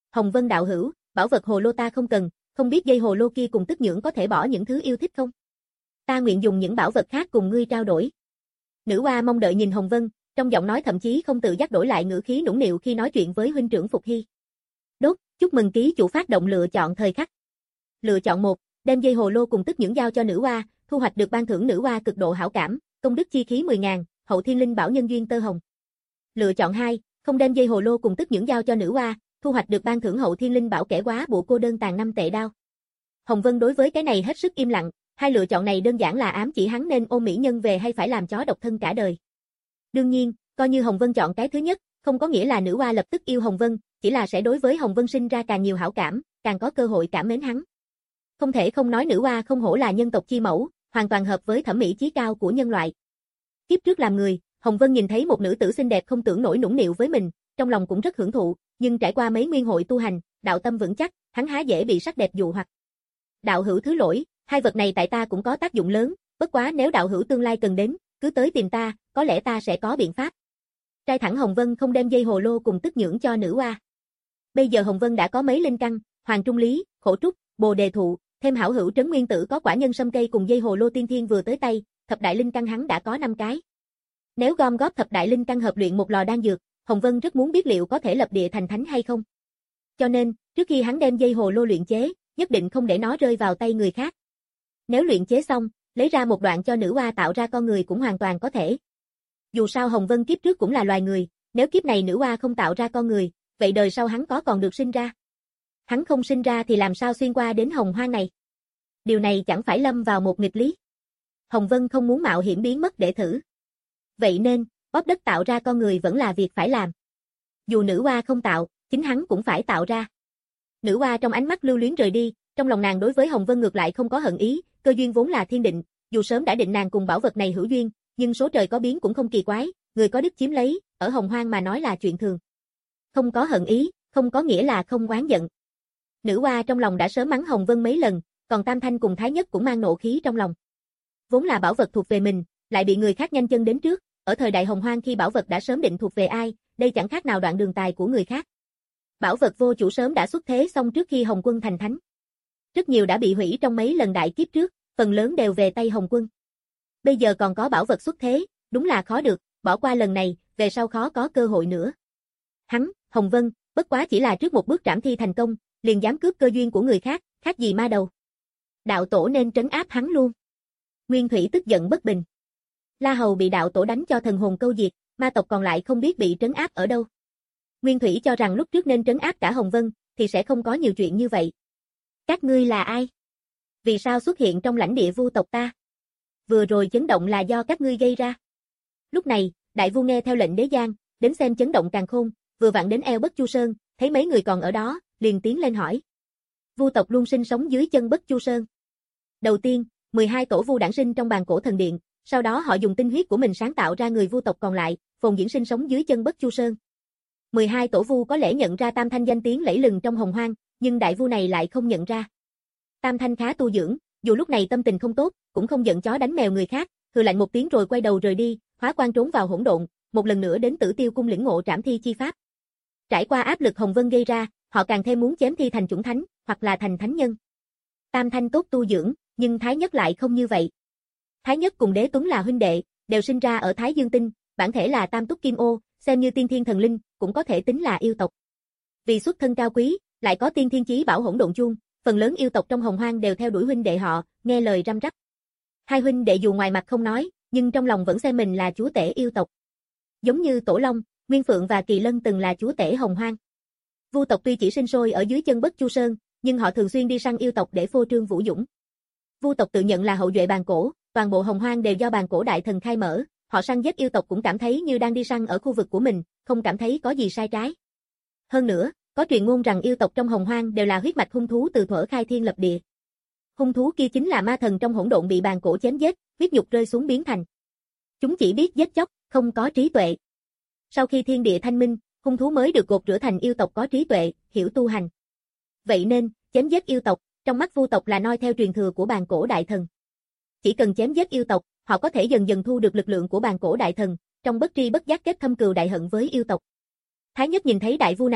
Hồng Vân đạo hữu, bảo vật hồ lô ta không cần, không biết dây hồ lô kia cùng tức nhưỡng có thể bỏ những thứ yêu thích không? Ta nguyện dùng những bảo vật khác cùng ngươi trao đổi. Nữ oa mong đợi nhìn Hồng Vân, trong giọng nói thậm chí không tự giác đổi lại ngữ khí nũng nịu khi nói chuyện với huynh trưởng Phục Hy. Đốt, chúc mừng ký chủ phát động lựa chọn thời khắc. Lựa chọn một, đem dây hồ lô cùng tức nhưỡng giao cho nữ oa, thu hoạch được ban thưởng nữ oa cực độ hảo cảm, công đức chi khí mười ngàn, hậu thiên linh bảo nhân duyên tơ hồng. Lựa chọn hai, không đem dây hồ lô cùng tức nhưỡng giao cho nữ oa, thu hoạch được ban thưởng hậu thiên linh bảo kẻ quá bộ cô đơn tàn năm tệ đao. Hồng Vân đối với cái này hết sức im lặng, hai lựa chọn này đơn giản là ám chỉ hắn nên ôm mỹ nhân về hay phải làm chó độc thân cả đời. Đương nhiên, coi như Hồng Vân chọn cái thứ nhất, không có nghĩa là nữ oa lập tức yêu Hồng Vân, chỉ là sẽ đối với Hồng Vân sinh ra càng nhiều hảo cảm, càng có cơ hội cảm mến hắn. Không thể không nói nữ oa không hổ là nhân tộc chi mẫu, hoàn toàn hợp với thẩm mỹ chí cao của nhân loại. Kiếp trước làm người, Hồng Vân nhìn thấy một nữ tử xinh đẹp không tưởng nổi nũng nịu với mình, trong lòng cũng rất hưởng thụ, nhưng trải qua mấy nguyên hội tu hành, đạo tâm vững chắc, hắn há dễ bị sắc đẹp dụ hoặc. Đạo hữu thứ lỗi, hai vật này tại ta cũng có tác dụng lớn, bất quá nếu đạo hữu tương lai cần đến, cứ tới tìm ta, có lẽ ta sẽ có biện pháp. Trai thẳng Hồng Vân không đem dây hồ lô cùng tức nhưỡng cho nữ oa. Bây giờ Hồng Vân đã có mấy linh căn, hoàng trung lý, khổ trúc, bồ đề thụ, thêm hảo hữu trấn nguyên tử có quả nhân sâm cây cùng dây hồ lô tiên thiên vừa tới tay, thập đại linh căn hắn đã có năm cái. Nếu gom góp thập đại linh căn hợp luyện một lò đan dược, Hồng Vân rất muốn biết liệu có thể lập địa thành thánh hay không. Cho nên, trước khi hắn đem dây hồ lô luyện chế, nhất định không để nó rơi vào tay người khác. Nếu luyện chế xong, lấy ra một đoạn cho nữ oa tạo ra con người cũng hoàn toàn có thể. Dù sao Hồng Vân kiếp trước cũng là loài người, nếu kiếp này nữ oa không tạo ra con người, vậy đời sau hắn có còn được sinh ra? Hắn không sinh ra thì làm sao xuyên qua đến hồng hoang này? Điều này chẳng phải lâm vào một nghịch lý. Hồng Vân không muốn mạo hiểm biến mất để thử. Vậy nên, bóp đất tạo ra con người vẫn là việc phải làm. Dù nữ oa không tạo, chính hắn cũng phải tạo ra. Nữ oa trong ánh mắt lưu luyến rời đi, trong lòng nàng đối với Hồng Vân ngược lại không có hận ý, cơ duyên vốn là thiên định, dù sớm đã định nàng cùng bảo vật này hữu duyên, nhưng số trời có biến cũng không kỳ quái, người có đức chiếm lấy, ở hồng hoang mà nói là chuyện thường. Không có hận ý, không có nghĩa là không oán giận. Nữ oa trong lòng đã sớm mắng Hồng Vân mấy lần, còn Tam Thanh cùng Thái Nhất cũng mang nộ khí trong lòng. Vốn là bảo vật thuộc về mình, lại bị người khác nhanh chân đến trước, ở thời đại hồng hoang khi bảo vật đã sớm định thuộc về ai, đây chẳng khác nào đoạn đường tài của người khác. Bảo vật vô chủ sớm đã xuất thế xong trước khi Hồng Quân thành thánh. Rất nhiều đã bị hủy trong mấy lần đại kiếp trước, phần lớn đều về tay Hồng Quân. Bây giờ còn có bảo vật xuất thế, đúng là khó được, bỏ qua lần này, về sau khó có cơ hội nữa. Hắn, Hồng Vân, bất quá chỉ là trước một bước trảm thi thành công, liền dám cướp cơ duyên của người khác, khác gì ma đầu. Đạo tổ nên trấn áp hắn luôn. Nguyên Thủy tức giận bất bình. La Hầu bị đạo tổ đánh cho thần hồn câu diệt, ma tộc còn lại không biết bị trấn áp ở đâu. Nguyên Thủy cho rằng lúc trước nên trấn áp cả Hồng Vân, thì sẽ không có nhiều chuyện như vậy. Các ngươi là ai? Vì sao xuất hiện trong lãnh địa vu tộc ta? Vừa rồi chấn động là do các ngươi gây ra. Lúc này, đại vu nghe theo lệnh đế giang, đến xem chấn động càn khôn, vừa vặn đến eo Bất Chu Sơn, thấy mấy người còn ở đó, liền tiến lên hỏi. Vu tộc luôn sinh sống dưới chân Bất Chu Sơn. Đầu tiên, mười hai tổ vu đản sinh trong bàn cổ thần điện, sau đó họ dùng tinh huyết của mình sáng tạo ra người vu tộc còn lại, phồn diễn sinh sống dưới chân Bất Chu Sơn. mười hai tổ vu có lẽ nhận ra Tam Thanh danh tiếng lẫy lừng trong hồng hoang, nhưng đại vu này lại không nhận ra. Tam Thanh khá tu dưỡng, dù lúc này tâm tình không tốt, cũng không giận chó đánh mèo người khác, hừ lạnh một tiếng rồi quay đầu rời đi, hóa quan trốn vào hỗn độn, một lần nữa đến Tử Tiêu cung lĩnh ngộ trảm thi chi pháp. Trải qua áp lực Hồng Vân gây ra, họ càng thêm muốn chém thi thành chủng thánh, hoặc là thành thánh nhân. Tam Thanh tốt tu dưỡng, nhưng Thái Nhất lại không như vậy. Thái Nhất cùng Đế Tuấn là huynh đệ, đều sinh ra ở Thái Dương Tinh, bản thể là Tam Túc Kim Ô, xem như tiên thiên thần linh, cũng có thể tính là yêu tộc. Vì xuất thân cao quý, lại có tiên thiên chí bảo hỗn độn chuông, phần lớn yêu tộc trong hồng hoang đều theo đuổi huynh đệ họ, nghe lời răm rắp. Hai huynh đệ dù ngoài mặt không nói, nhưng trong lòng vẫn xem mình là chúa tể yêu tộc. Giống như Tổ Long, Nguyên Phượng và Kỳ Lân từng là chúa tể hồng hoang. Vu tộc tuy chỉ sinh sôi ở dưới chân Bất Chu Sơn, nhưng họ thường xuyên đi săn yêu tộc để phô trương vũ dũng. Vu tộc tự nhận là hậu duệ bàn cổ, toàn bộ hồng hoang đều do bàn cổ đại thần khai mở, họ săn giết yêu tộc cũng cảm thấy như đang đi săn ở khu vực của mình, không cảm thấy có gì sai trái. Hơn nữa, có truyền ngôn rằng yêu tộc trong hồng hoang đều là huyết mạch hung thú từ thuở khai thiên lập địa. Hung thú kia chính là ma thần trong hỗn độn bị bàn cổ chém giết, huyết nhục rơi xuống biến thành. Chúng chỉ biết giết chóc, không có trí tuệ. Sau khi thiên địa thanh minh, hung thú mới được gột rửa thành yêu tộc có trí tuệ, hiểu tu hành. Vậy nên, chém giết yêu tộc, trong mắt vu tộc là noi theo truyền thừa của bàn cổ đại thần. Chỉ cần chém giết yêu tộc, họ có thể dần dần thu được lực lượng của bàn cổ đại thần, trong bất tri bất giác kết thâm cừu đại hận với yêu tộc. Thái Nhất nhìn thấy đại vu này,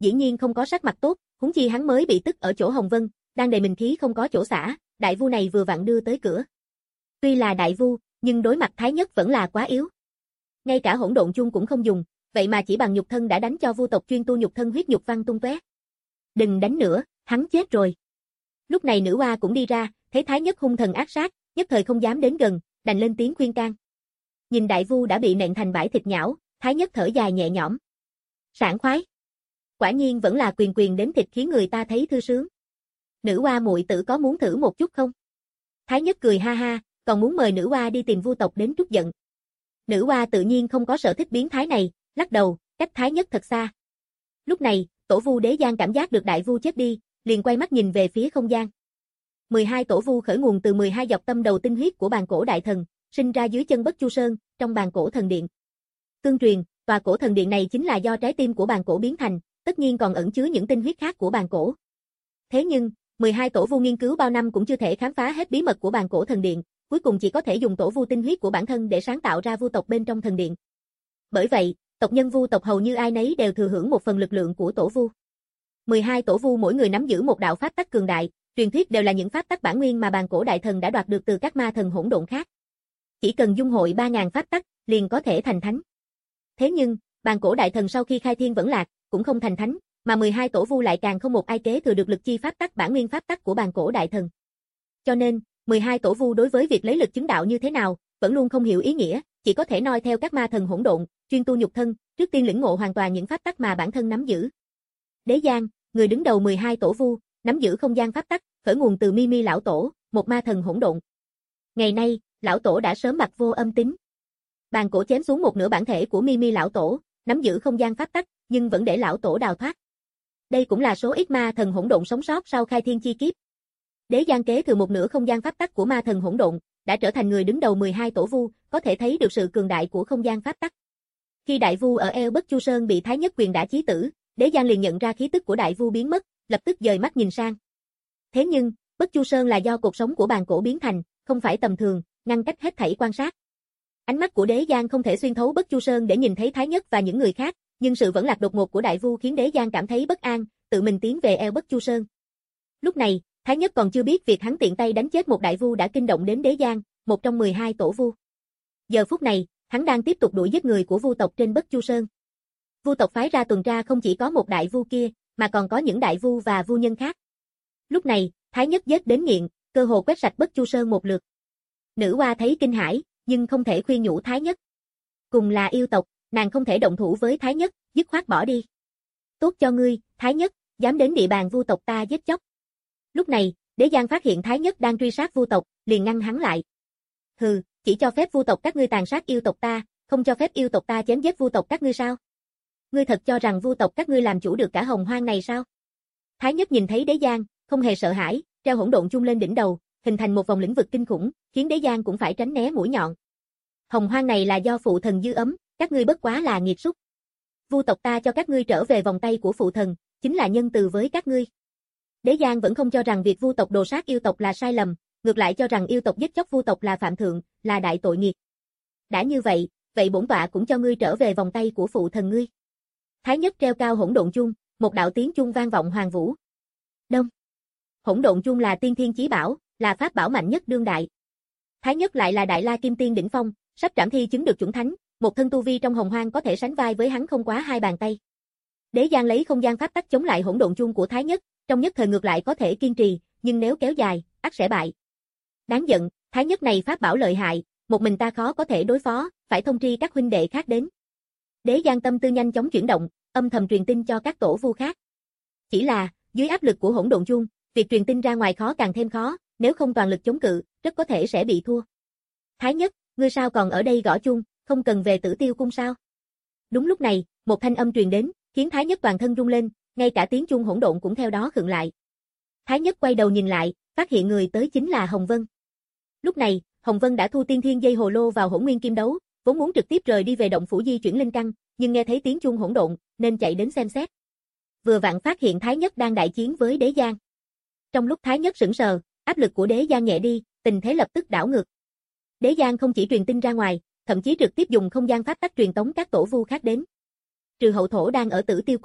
dĩ nhiên không có sắc mặt tốt, huống chi hắn mới bị tức ở chỗ Hồng Vân, đang đầy mình khí không có chỗ xả, đại vu này vừa vặn đưa tới cửa. Tuy là đại vu, nhưng đối mặt Thái Nhất vẫn là quá yếu. Ngay cả hỗn độn chung cũng không dùng, vậy mà chỉ bằng nhục thân đã đánh cho vu tộc chuyên tu nhục thân huyết nhục văng tung tóe. Đừng đánh nữa, hắn chết rồi. Lúc này nữ oa cũng đi ra, thấy Thái Nhất hung thần ác sát, nhất thời không dám đến gần, đành lên tiếng khuyên can. Nhìn đại vu đã bị nện thành bãi thịt nhão, Thái Nhất thở dài nhẹ nhõm. Sảng khoái. Quả nhiên vẫn là quyền quyền đến thịt khiến người ta thấy thư sướng. Nữ oa muội tử có muốn thử một chút không? Thái Nhất cười ha ha, còn muốn mời nữ oa đi tìm vu tộc đến trút giận. Nữ oa tự nhiên không có sở thích biến thái này, lắc đầu, cách Thái Nhất thật xa. Lúc này, tổ vu Đế Giang cảm giác được đại vu chết đi, liền quay mắt nhìn về phía không gian. mười hai tổ vu khởi nguồn từ mười hai dọc tâm đầu tinh huyết của bàn cổ đại thần, sinh ra dưới chân Bất Chu Sơn, trong bàn cổ thần điện. Tương truyền, tòa cổ thần điện này chính là do trái tim của bàn cổ biến thành, tất nhiên còn ẩn chứa những tinh huyết khác của bàn cổ. Thế nhưng, mười hai tổ vu nghiên cứu bao năm cũng chưa thể khám phá hết bí mật của bàn cổ thần điện, cuối cùng chỉ có thể dùng tổ vu tinh huyết của bản thân để sáng tạo ra vu tộc bên trong thần điện. Bởi vậy, tộc nhân vu tộc hầu như ai nấy đều thừa hưởng một phần lực lượng của tổ vu. mười hai tổ vu mỗi người nắm giữ một đạo pháp tắc cường đại, truyền thuyết đều là những pháp tắc bản nguyên mà bàn cổ đại thần đã đoạt được từ các ma thần hỗn độn khác. Chỉ cần dung hội ba ngàn pháp tắc, liền có thể thành thánh. Thế nhưng, bàn cổ đại thần sau khi khai thiên vẫn lạc, cũng không thành thánh, mà mười hai tổ vu lại càng không một ai kế thừa được lực chi pháp tắc bản nguyên pháp tắc của bàn cổ đại thần. Cho nên, mười hai tổ vu đối với việc lấy lực chứng đạo như thế nào, vẫn luôn không hiểu ý nghĩa, chỉ có thể noi theo các ma thần hỗn độn, chuyên tu nhục thân, trước tiên lĩnh ngộ hoàn toàn những pháp tắc mà bản thân nắm giữ. Đế Giang, người đứng đầu mười hai tổ vu, nắm giữ không gian pháp tắc, khởi nguồn từ Mi Mi lão tổ, một ma thần hỗn độn. Ngày nay, lão tổ đã sớm bặt vô âm tính. Bàn cổ chém xuống một nửa bản thể của Mi Mi lão tổ, nắm giữ không gian pháp tắc, nhưng vẫn để lão tổ đào thoát. Đây cũng là số ít ma thần hỗn độn sống sót sau khai thiên chi kiếp. Đế Giang kế thừa một nửa không gian pháp tắc của ma thần hỗn độn, đã trở thành người đứng đầu mười hai tổ vu, có thể thấy được sự cường đại của không gian pháp tắc. Khi đại vu ở eo Bất Chu Sơn bị Thái Nhất quyền đả chí tử, Đế Giang liền nhận ra khí tức của đại vu biến mất, lập tức dời mắt nhìn sang. Thế nhưng, Bất Chu Sơn là do cột sống của bàn cổ biến thành, không phải tầm thường, ngăn cách hết thảy quan sát. Ánh mắt của Đế Giang không thể xuyên thấu Bất Chu Sơn để nhìn thấy Thái Nhất và những người khác, nhưng sự vẫn lạc đột ngột của đại vu khiến Đế Giang cảm thấy bất an, tự mình tiến về eo Bất Chu Sơn. Lúc này, Thái Nhất còn chưa biết việc hắn tiện tay đánh chết một đại vu đã kinh động đến Đế Giang, một trong mười hai tổ vu. Giờ phút này, hắn đang tiếp tục đuổi giết người của vu tộc trên Bất Chu Sơn. Vu tộc phái ra tuần tra không chỉ có một đại vu kia, mà còn có những đại vu và vu nhân khác. Lúc này, Thái Nhất giết đến nghiện, cơ hồ quét sạch Bất Chu Sơn một lượt. Nữ oa thấy kinh hãi, nhưng không thể khuyên nhủ Thái Nhất. Cùng là yêu tộc, nàng không thể động thủ với Thái Nhất, dứt khoát bỏ đi. Tốt cho ngươi, Thái Nhất, dám đến địa bàn vu tộc ta giết chóc. Lúc này, Đế Giang phát hiện Thái Nhất đang truy sát vu tộc, liền ngăn hắn lại. Hừ, chỉ cho phép vu tộc các ngươi tàn sát yêu tộc ta, không cho phép yêu tộc ta chém giết vu tộc các ngươi sao? Ngươi thật cho rằng vu tộc các ngươi làm chủ được cả hồng hoang này sao? Thái Nhất nhìn thấy Đế Giang, không hề sợ hãi, treo hỗn độn chung lên đỉnh đầu, hình thành một vòng lĩnh vực kinh khủng, khiến Đế Giang cũng phải tránh né mũi nhọn. Hồng hoang này là do phụ thần dư ấm, các ngươi bất quá là nghiệt súc. Vu tộc ta cho các ngươi trở về vòng tay của phụ thần, chính là nhân từ với các ngươi. Đế Giang vẫn không cho rằng việc vu tộc đồ sát yêu tộc là sai lầm, ngược lại cho rằng yêu tộc giết chóc vu tộc là phạm thượng, là đại tội nghiệt. Đã như vậy, vậy bổn tọa cũng cho ngươi trở về vòng tay của phụ thần ngươi. Thái Nhất treo cao hỗn độn chung, một đạo tiếng chung vang vọng hoàng vũ. Đông. Hỗn độn chung là tiên thiên chí bảo, là pháp bảo mạnh nhất đương đại. Thái Nhất lại là đại la kim tiên đỉnh phong, sắp trảm thi chứng được chuẩn thánh, một thân tu vi trong hồng hoang có thể sánh vai với hắn không quá hai bàn tay. Đế Giang lấy không gian pháp tắc chống lại hỗn độn chung của Thái Nhất, trong nhất thời ngược lại có thể kiên trì, nhưng nếu kéo dài, ắt sẽ bại. Đáng giận, Thái Nhất này pháp bảo lợi hại, một mình ta khó có thể đối phó, phải thông tri các huynh đệ khác đến. Đế Giang tâm tư nhanh chóng chuyển động, âm thầm truyền tin cho các tổ vu khác. Chỉ là, dưới áp lực của hỗn độn chung, việc truyền tin ra ngoài khó càng thêm khó, nếu không toàn lực chống cự, rất có thể sẽ bị thua. Thái Nhất, ngươi sao còn ở đây gõ chung, không cần về Tử Tiêu cung sao? Đúng lúc này, một thanh âm truyền đến, khiến Thái Nhất toàn thân rung lên, ngay cả tiếng chuông hỗn độn cũng theo đó khựng lại. Thái Nhất quay đầu nhìn lại, phát hiện người tới chính là Hồng Vân. Lúc này, Hồng Vân đã thu tiên thiên dây hồ lô vào hỗn nguyên kim đấu, vốn muốn trực tiếp rời đi về động phủ di chuyển linh căn, nhưng nghe thấy tiếng chuông hỗn độn, nên chạy đến xem xét. Vừa vặn phát hiện Thái Nhất đang đại chiến với Đế Giang. Trong lúc Thái Nhất sững sờ, áp lực của Đế Giang nhẹ đi, tình thế lập tức đảo ngược. Đế Giang không chỉ truyền tin ra ngoài, thậm chí trực tiếp dùng không gian pháp tắc truyền tống các tổ vu khác đến. Trừ hậu thổ đang ở Tử Tiêu cung,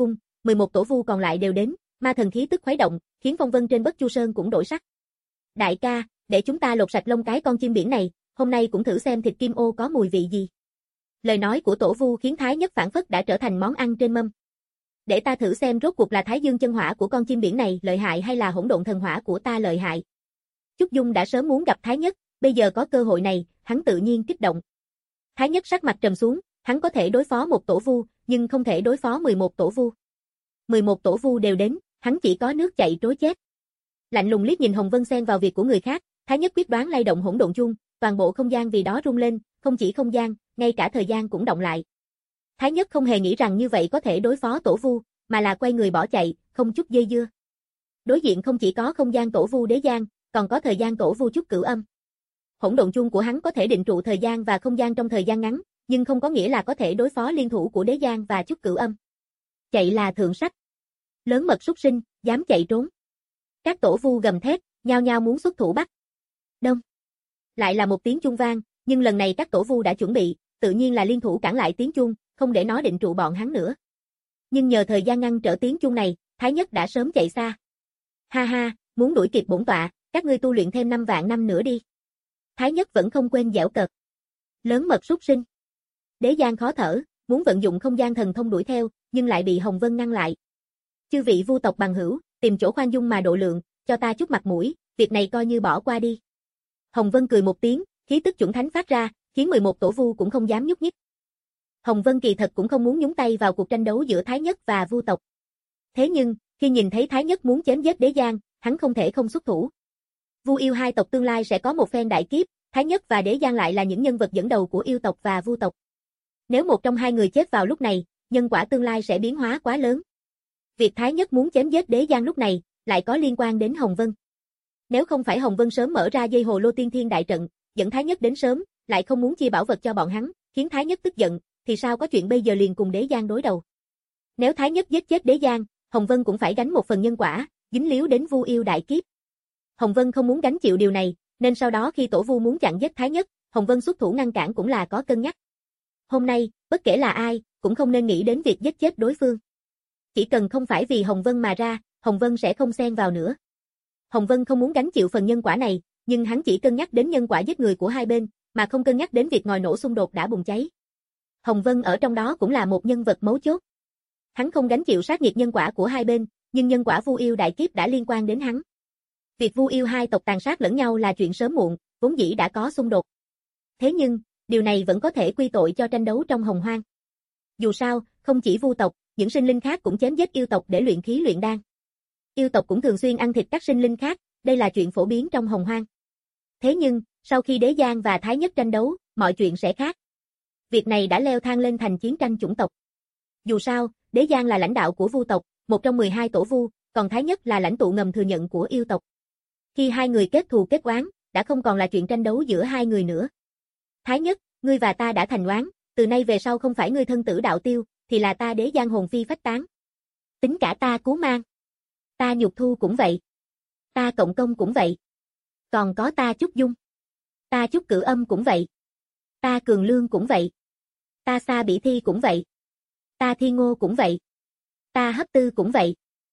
mười một tổ vu còn lại đều đến, ma thần khí tức khuấy động, khiến phong vân trên Bất Chu Sơn cũng đổi sắc. Đại ca, để chúng ta lột sạch lông cái con chim biển này, hôm nay cũng thử xem thịt kim ô có mùi vị gì. Lời nói của tổ vu khiến Thái Nhất phảng phất đã trở thành món ăn trên mâm. Để ta thử xem rốt cuộc là Thái Dương chân hỏa của con chim biển này lợi hại hay là hỗn độn thần hỏa của ta lợi hại. Chúc Dung đã sớm muốn gặp Thái Nhất, bây giờ có cơ hội này, hắn tự nhiên kích động. Thái Nhất sắc mặt trầm xuống, hắn có thể đối phó một tổ vu, nhưng không thể đối phó mười một tổ vu. mười một tổ vu đều đến, hắn chỉ có nước chạy trối chết. Lạnh lùng liếc nhìn Hồng Vân xen vào việc của người khác, Thái Nhất quyết đoán lay động hỗn độn chung, toàn bộ không gian vì đó rung lên, không chỉ không gian, ngay cả thời gian cũng động lại. Thái Nhất không hề nghĩ rằng như vậy có thể đối phó tổ vu, mà là quay người bỏ chạy, không chút dây dưa. Đối diện không chỉ có không gian tổ vu Đế Giang, còn có thời gian tổ vu Trúc Cửu Âm. Hỗn độn chung của hắn có thể định trụ thời gian và không gian trong thời gian ngắn, nhưng không có nghĩa là có thể đối phó liên thủ của Đế Giang và Trúc Cửu Âm. Chạy là thượng sách. Lớn mật súc sinh, dám chạy trốn. Các tổ vu gầm thét, nhao nhao muốn xuất thủ bắt. Đông. Lại là một tiếng chuông vang, nhưng lần này các tổ vu đã chuẩn bị, tự nhiên là liên thủ cản lại tiếng chuông, không để nó định trụ bọn hắn nữa. Nhưng nhờ thời gian ngăn trở tiếng chuông này, Thái Nhất đã sớm chạy xa. Ha ha, muốn đuổi kịp bổn tọa, các ngươi tu luyện thêm năm vạn năm nữa đi. Thái Nhất vẫn không quên giễu cợt. Lớn mật súc sinh. Đế Giang khó thở, muốn vận dụng không gian thần thông đuổi theo, nhưng lại bị Hồng Vân ngăn lại. Chư vị vu tộc bằng hữu, tìm chỗ khoan dung mà độ lượng, cho ta chút mặt mũi, việc này coi như bỏ qua đi. Hồng Vân cười một tiếng, khí tức chuẩn thánh phát ra, khiến mười một tổ vu cũng không dám nhúc nhích. Hồng Vân kỳ thật cũng không muốn nhúng tay vào cuộc tranh đấu giữa Thái Nhất và vu tộc. Thế nhưng, khi nhìn thấy Thái Nhất muốn chém giết Đế Giang, hắn không thể không xuất thủ. Vu yêu hai tộc tương lai sẽ có một phen đại kiếp, Thái Nhất và Đế Giang lại là những nhân vật dẫn đầu của yêu tộc và vu tộc. Nếu một trong hai người chết vào lúc này, nhân quả tương lai sẽ biến hóa quá lớn. Việc Thái Nhất muốn chém giết Đế Giang lúc này, lại có liên quan đến Hồng Vân. Nếu không phải Hồng Vân sớm mở ra dây hồ lô tiên thiên đại trận, dẫn Thái Nhất đến sớm, lại không muốn chia bảo vật cho bọn hắn, khiến Thái Nhất tức giận, thì sao có chuyện bây giờ liền cùng Đế Giang đối đầu. Nếu Thái Nhất giết chết Đế Giang, Hồng Vân cũng phải gánh một phần nhân quả, dính líu đến vu yêu đại kiếp. Hồng Vân không muốn gánh chịu điều này, nên sau đó khi tổ vu muốn chặn giết Thái Nhất, Hồng Vân xuất thủ ngăn cản cũng là có cân nhắc. Hôm nay, bất kể là ai, cũng không nên nghĩ đến việc giết chết đối phương. Chỉ cần không phải vì Hồng Vân mà ra, Hồng Vân sẽ không xen vào nữa. Hồng Vân không muốn gánh chịu phần nhân quả này, nhưng hắn chỉ cân nhắc đến nhân quả giết người của hai bên, mà không cân nhắc đến việc ngòi nổ xung đột đã bùng cháy. Hồng Vân ở trong đó cũng là một nhân vật mấu chốt. Hắn không gánh chịu sát nghiệt nhân quả của hai bên, nhưng nhân quả vu yêu đại kiếp đã liên quan đến hắn. Việc vu yêu hai tộc tàn sát lẫn nhau là chuyện sớm muộn, vốn dĩ đã có xung đột. Thế nhưng, điều này vẫn có thể quy tội cho tranh đấu trong hồng hoang. Dù sao, không chỉ vu tộc, những sinh linh khác cũng chém giết yêu tộc để luyện khí luyện đan. Yêu tộc cũng thường xuyên ăn thịt các sinh linh khác, đây là chuyện phổ biến trong hồng hoang. Thế nhưng, sau khi Đế Giang và Thái Nhất tranh đấu, mọi chuyện sẽ khác. Việc này đã leo thang lên thành chiến tranh chủng tộc. Dù sao, Đế Giang là lãnh đạo của vu tộc, một trong mười hai tổ vu, còn Thái Nhất là lãnh tụ ngầm thừa nhận của yêu tộc. Khi hai người kết thù kết oán, đã không còn là chuyện tranh đấu giữa hai người nữa. Thái Nhất, ngươi và ta đã thành oán, từ nay về sau không phải ngươi thân tử đạo tiêu, thì là ta Đế Giang hồn phi phách tán. Tính cả ta cứu mang. Ta nhục thu cũng vậy. Ta cộng công cũng vậy. Còn có ta Trúc Dung. Ta Trúc Cửu Âm cũng vậy. Ta Cường Lương cũng vậy. Ta Sa Bỉ Thi cũng vậy. Ta Thi Ngô cũng vậy. Ta Hấp Tư cũng vậy.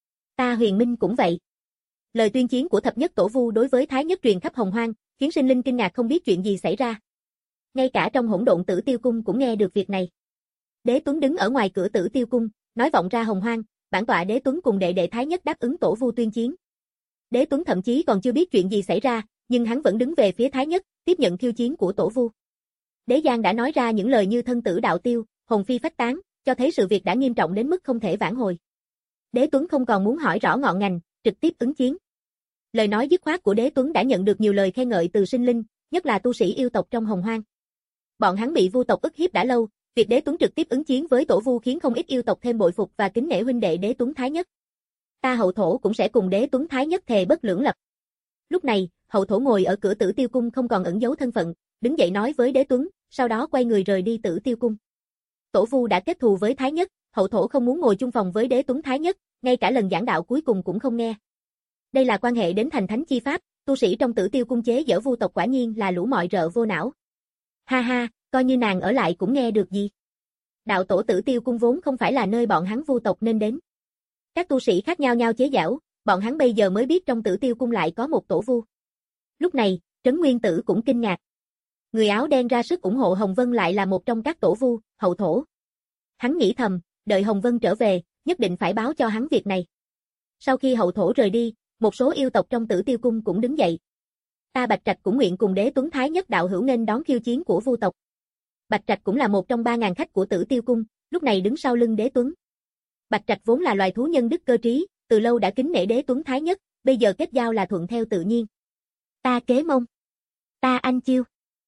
Ta Huyền Minh cũng vậy. Lời tuyên chiến của thập nhất tổ vu đối với Thái Nhất truyền khắp hồng hoang, khiến sinh linh kinh ngạc không biết chuyện gì xảy ra. Ngay cả trong hỗn độn Tử Tiêu Cung cũng nghe được việc này. Đế Tuấn đứng ở ngoài cửa Tử Tiêu Cung, nói vọng ra hồng hoang, bản tọa Đế Tuấn cùng đệ đệ Thái Nhất đáp ứng tổ vu tuyên chiến. Đế Tuấn thậm chí còn chưa biết chuyện gì xảy ra, nhưng hắn vẫn đứng về phía Thái Nhất, tiếp nhận khiêu chiến của tổ vu. Đế Giang đã nói ra những lời như thân tử đạo tiêu, hồn phi phách tán, cho thấy sự việc đã nghiêm trọng đến mức không thể vãn hồi. Đế Tuấn không còn muốn hỏi rõ ngọn ngành, trực tiếp ứng chiến. Lời nói dứt khoát của Đế Tuấn đã nhận được nhiều lời khen ngợi từ sinh linh, nhất là tu sĩ yêu tộc trong hồng hoang. Bọn hắn bị vu tộc ức hiếp đã lâu, việc Đế Tuấn trực tiếp ứng chiến với tổ vu khiến không ít yêu tộc thêm bội phục và kính nể huynh đệ Đế Tuấn Thái Nhất. Ta Hậu Thổ cũng sẽ cùng Đế Tuấn Thái Nhất thề bất lưỡng lập. Lúc này, Hậu Thổ ngồi ở cửa Tử Tiêu Cung không còn ẩn giấu thân phận, đứng dậy nói với Đế Tuấn, sau đó quay người rời đi Tử Tiêu Cung. Tổ vu đã kết thù với Thái Nhất, Hậu Thổ không muốn ngồi chung phòng với Đế Tuấn Thái Nhất, ngay cả lần giảng đạo cuối cùng cũng không nghe. Đây là quan hệ đến thành thánh chi pháp, tu sĩ trong Tử Tiêu Cung chế giễu vu tộc quả nhiên là lũ mọi rợ vô não. Ha ha, coi như nàng ở lại cũng nghe được gì. Đạo tổ Tử Tiêu Cung vốn không phải là nơi bọn hắn vu tộc nên đến. Các tu sĩ khác nhau nhau chế giễu, bọn hắn bây giờ mới biết trong Tử Tiêu cung lại có một tổ vu. Lúc này, Trấn Nguyên Tử cũng kinh ngạc. Người áo đen ra sức ủng hộ Hồng Vân lại là một trong các tổ vu, hậu thổ. Hắn nghĩ thầm, đợi Hồng Vân trở về, nhất định phải báo cho hắn việc này. Sau khi hậu thổ rời đi, một số yêu tộc trong Tử Tiêu cung cũng đứng dậy. Ta Bạch Trạch cũng nguyện cùng Đế Tuấn Thái Nhất đạo hữu nghênh đón khiêu chiến của vu tộc. Bạch Trạch cũng là một trong ba ngàn khách của Tử Tiêu cung, lúc này đứng sau lưng Đế Tuấn. Bạch Trạch vốn là loài thú nhân đức cơ trí, từ lâu đã kính nể Đế Tuấn Thái Nhất, bây giờ kết giao là thuận theo tự nhiên. Ta Kế Mông, ta Anh Chiêu,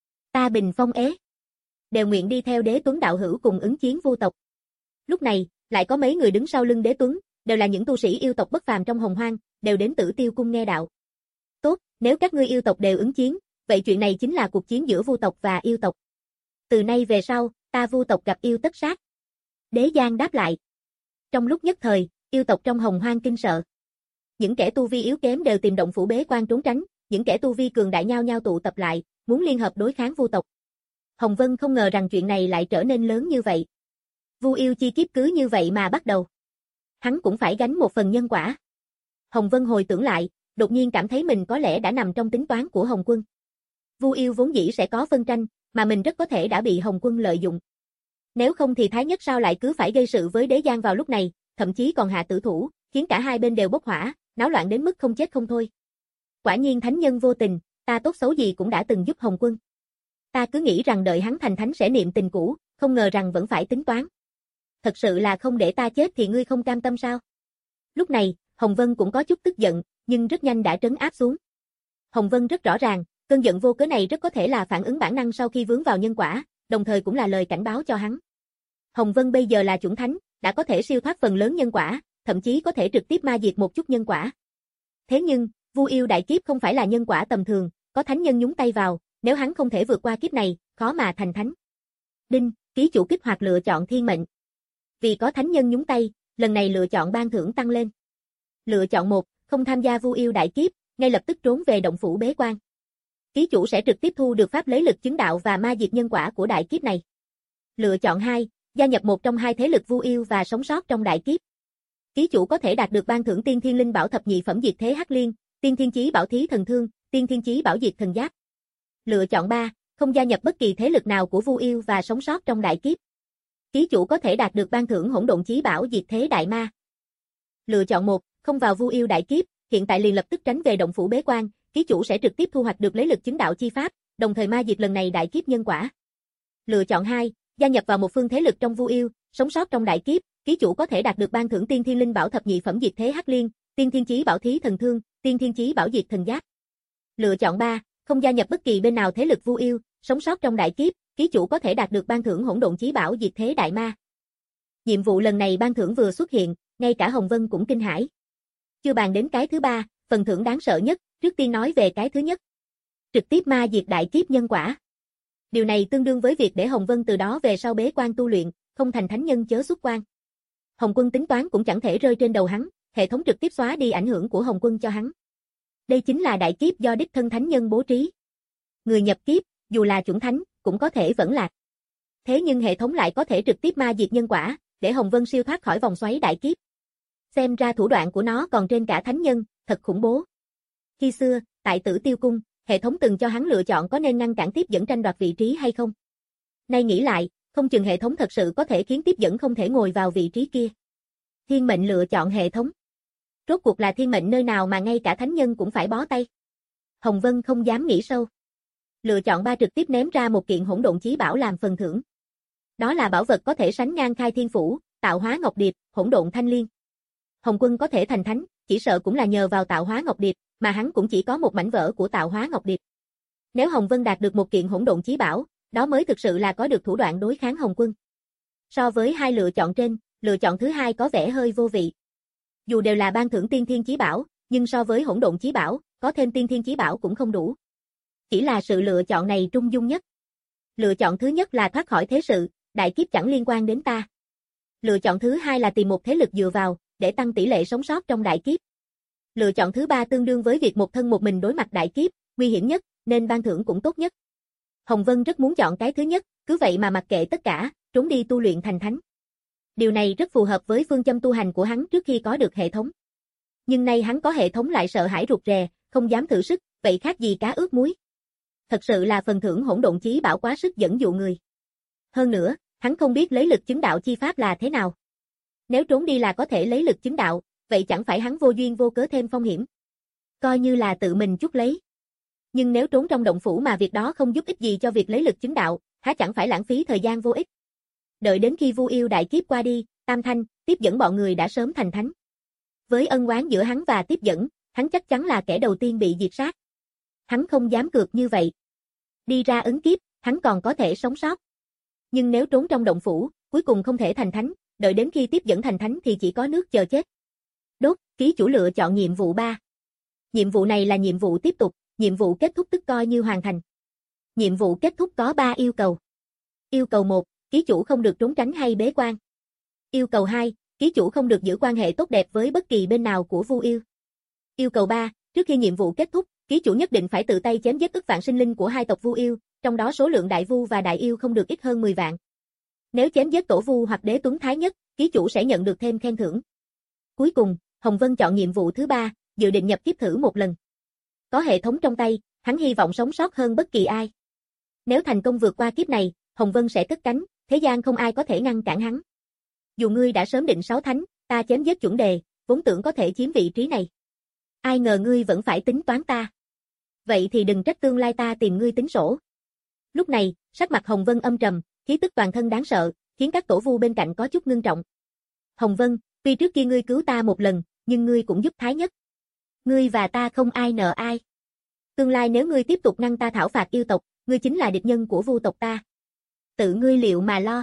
ta Bình Phong Ế, đều nguyện đi theo Đế Tuấn đạo hữu cùng ứng chiến vu tộc. Lúc này, lại có mấy người đứng sau lưng Đế Tuấn, đều là những tu sĩ yêu tộc bất phàm trong Hồng Hoang, đều đến Tử Tiêu cung nghe đạo. Tốt, nếu các ngươi yêu tộc đều ứng chiến, vậy chuyện này chính là cuộc chiến giữa vu tộc và yêu tộc. Từ nay về sau, ta vu tộc gặp yêu tất sát. Đế Giang đáp lại. Trong lúc nhất thời, yêu tộc trong Hồng Hoang kinh sợ. Những kẻ tu vi yếu kém đều tìm động phủ bế quan trốn tránh, những kẻ tu vi cường đại nhau nhau tụ tập lại, muốn liên hợp đối kháng vu tộc. Hồng Vân không ngờ rằng chuyện này lại trở nên lớn như vậy. Vu yêu chi kiếp cứ như vậy mà bắt đầu. Hắn cũng phải gánh một phần nhân quả. Hồng Vân hồi tưởng lại, đột nhiên cảm thấy mình có lẽ đã nằm trong tính toán của Hồng Quân. Vu yêu vốn dĩ sẽ có phân tranh, mà mình rất có thể đã bị Hồng Quân lợi dụng. Nếu không thì Thái Nhất sao lại cứ phải gây sự với Đế Giang vào lúc này, thậm chí còn hạ tử thủ, khiến cả hai bên đều bốc hỏa, náo loạn đến mức không chết không thôi. Quả nhiên thánh nhân vô tình, ta tốt xấu gì cũng đã từng giúp Hồng Quân. Ta cứ nghĩ rằng đợi hắn thành thánh sẽ niệm tình cũ, không ngờ rằng vẫn phải tính toán. Thật sự là không để ta chết thì ngươi không cam tâm sao? Lúc này, Hồng Vân cũng có chút tức giận, nhưng rất nhanh đã trấn áp xuống. Hồng Vân rất rõ ràng, cơn giận vô cớ này rất có thể là phản ứng bản năng sau khi vướng vào nhân quả, đồng thời cũng là lời cảnh báo cho hắn. Hồng Vân bây giờ là chuẩn thánh, đã có thể siêu thoát phần lớn nhân quả, thậm chí có thể trực tiếp ma diệt một chút nhân quả. Thế nhưng, Vu yêu đại kiếp không phải là nhân quả tầm thường, có thánh nhân nhúng tay vào, nếu hắn không thể vượt qua kiếp này, khó mà thành thánh. Đinh, ký chủ kích hoạt lựa chọn thiên mệnh. Vì có thánh nhân nhúng tay, lần này lựa chọn ban thưởng tăng lên. Lựa chọn một, không tham gia Vu yêu đại kiếp, ngay lập tức trốn về động phủ bế quan. Ký chủ sẽ trực tiếp thu được pháp lấy lực chứng đạo và ma diệt nhân quả của đại kiếp này. Lựa chọn hai, gia nhập một trong hai thế lực Vu yêu và sống sót trong đại kiếp. Ký chủ có thể đạt được ban thưởng Tiên Thiên Linh Bảo thập nhị phẩm diệt thế hắc liên, Tiên Thiên Chí Bảo Thí Thần Thương, Tiên Thiên Chí Bảo Diệt Thần Giáp. Lựa chọn ba, không gia nhập bất kỳ thế lực nào của Vu yêu và sống sót trong đại kiếp. Ký chủ có thể đạt được ban thưởng Hỗn Độn Chí Bảo Diệt Thế Đại Ma. Lựa chọn một, không vào Vu yêu đại kiếp, hiện tại liền lập tức tránh về động phủ bế quan, ký chủ sẽ trực tiếp thu hoạch được lấy lực chứng đạo chi pháp, đồng thời ma diệt lần này đại kiếp nhân quả. Lựa chọn hai, gia nhập vào một phương thế lực trong Vu yêu, sống sót trong đại kiếp, ký chủ có thể đạt được ban thưởng Tiên Thiên Linh Bảo thập nhị phẩm diệt thế hắc liên, Tiên Thiên Chí Bảo Thí Thần Thương, Tiên Thiên Chí Bảo Diệt Thần Giáp. Lựa chọn ba, không gia nhập bất kỳ bên nào thế lực Vu yêu, sống sót trong đại kiếp, ký chủ có thể đạt được ban thưởng Hỗn Độn Chí Bảo Diệt Thế Đại Ma. Nhiệm vụ lần này ban thưởng vừa xuất hiện, ngay cả Hồng Vân cũng kinh hãi. Chưa bàn đến cái thứ ba, phần thưởng đáng sợ nhất, trước tiên nói về cái thứ nhất. Trực tiếp ma diệt đại kiếp nhân quả. Điều này tương đương với việc để Hồng Vân từ đó về sau bế quan tu luyện, không thành thánh nhân chớ xuất quan. Hồng Quân tính toán cũng chẳng thể rơi trên đầu hắn, hệ thống trực tiếp xóa đi ảnh hưởng của Hồng Quân cho hắn. Đây chính là đại kiếp do đích thân thánh nhân bố trí. Người nhập kiếp, dù là chuẩn thánh, cũng có thể vẫn lạc. Thế nhưng hệ thống lại có thể trực tiếp ma diệt nhân quả, để Hồng Vân siêu thoát khỏi vòng xoáy đại kiếp. Xem ra thủ đoạn của nó còn trên cả thánh nhân, thật khủng bố. Khi xưa, tại Tử Tiêu cung, hệ thống từng cho hắn lựa chọn có nên ngăn cản tiếp dẫn tranh đoạt vị trí hay không. Nay nghĩ lại, không chừng hệ thống thật sự có thể khiến tiếp dẫn không thể ngồi vào vị trí kia. Thiên mệnh lựa chọn hệ thống. Rốt cuộc là thiên mệnh nơi nào mà ngay cả thánh nhân cũng phải bó tay. Hồng Vân không dám nghĩ sâu. Lựa chọn ba trực tiếp ném ra một kiện Hỗn Độn Chí Bảo làm phần thưởng. Đó là bảo vật có thể sánh ngang Khai Thiên Phủ, Tạo Hóa Ngọc Điệp, Hỗn Độn Thanh Liên. Hồng Quân có thể thành thánh, chỉ sợ cũng là nhờ vào Tạo Hóa Ngọc Điệp, mà hắn cũng chỉ có một mảnh vỡ của Tạo Hóa Ngọc Điệp. Nếu Hồng Vân đạt được một kiện Hỗn Độn Chí Bảo, đó mới thực sự là có được thủ đoạn đối kháng Hồng Quân. So với hai lựa chọn trên, lựa chọn thứ hai có vẻ hơi vô vị. Dù đều là ban thưởng Tiên Thiên Chí Bảo, nhưng so với Hỗn Độn Chí Bảo, có thêm Tiên Thiên Chí Bảo cũng không đủ. Chỉ là sự lựa chọn này trung dung nhất. Lựa chọn thứ nhất là thoát khỏi thế sự, đại kiếp chẳng liên quan đến ta. Lựa chọn thứ hai là tìm một thế lực dựa vào, để tăng tỷ lệ sống sót trong đại kiếp. Lựa chọn thứ ba tương đương với việc một thân một mình đối mặt đại kiếp, nguy hiểm nhất, nên ban thưởng cũng tốt nhất. Hồng Vân rất muốn chọn cái thứ nhất, cứ vậy mà mặc kệ tất cả, trốn đi tu luyện thành thánh. Điều này rất phù hợp với phương châm tu hành của hắn trước khi có được hệ thống. Nhưng nay hắn có hệ thống lại sợ hãi rụt rè, không dám thử sức, vậy khác gì cá ướp muối. Thật sự là phần thưởng hỗn độn chí bảo quá sức dẫn dụ người. Hơn nữa, hắn không biết lấy lực chứng đạo chi pháp là thế nào. Nếu trốn đi là có thể lấy lực chứng đạo, vậy chẳng phải hắn vô duyên vô cớ thêm phong hiểm. Coi như là tự mình chuốc lấy. Nhưng nếu trốn trong động phủ mà việc đó không giúp ích gì cho việc lấy lực chứng đạo, há chẳng phải lãng phí thời gian vô ích. Đợi đến khi Vu Yêu đại kiếp qua đi, Tam Thanh, Tiếp Dẫn bọn người đã sớm thành thánh. Với ân oán giữa hắn và Tiếp Dẫn, hắn chắc chắn là kẻ đầu tiên bị diệt sát. Hắn không dám cược như vậy. Đi ra ứng kiếp, hắn còn có thể sống sót. Nhưng nếu trốn trong động phủ, cuối cùng không thể thành thánh, đợi đến khi Tiếp Dẫn thành thánh thì chỉ có nước chờ chết. Đốt, ký chủ lựa chọn nhiệm vụ ba. Nhiệm vụ này là nhiệm vụ tiếp tục, nhiệm vụ kết thúc tức coi như hoàn thành. Nhiệm vụ kết thúc có ba yêu cầu. Yêu cầu một, ký chủ không được trốn tránh hay bế quan. Yêu cầu hai, ký chủ không được giữ quan hệ tốt đẹp với bất kỳ bên nào của Vu Yêu. Yêu cầu ba, trước khi nhiệm vụ kết thúc, ký chủ nhất định phải tự tay chém giết ức vạn sinh linh của hai tộc Vu Yêu, trong đó số lượng đại vu và đại yêu không được ít hơn mười vạn. Nếu chém giết tổ vu hoặc đế tuấn thái nhất, ký chủ sẽ nhận được thêm khen thưởng. Cuối cùng, Hồng Vân chọn nhiệm vụ thứ ba, dự định nhập kiếp thử một lần. Có hệ thống trong tay, hắn hy vọng sống sót hơn bất kỳ ai. Nếu thành công vượt qua kiếp này, Hồng Vân sẽ cất cánh, thế gian không ai có thể ngăn cản hắn. Dù ngươi đã sớm định sáu thánh, ta chém giết chuẩn đề, vốn tưởng có thể chiếm vị trí này. Ai ngờ ngươi vẫn phải tính toán ta. Vậy thì đừng trách tương lai ta tìm ngươi tính sổ. Lúc này, sắc mặt Hồng Vân âm trầm, khí tức toàn thân đáng sợ, khiến các tổ vu bên cạnh có chút ngưng trọng. Hồng Vân, tuy trước kia ngươi cứu ta một lần, nhưng ngươi cũng giúp Thái Nhất. Ngươi và ta không ai nợ ai. Tương lai nếu ngươi tiếp tục ngăn ta thảo phạt yêu tộc, ngươi chính là địch nhân của Vu tộc ta. Tự ngươi liệu mà lo.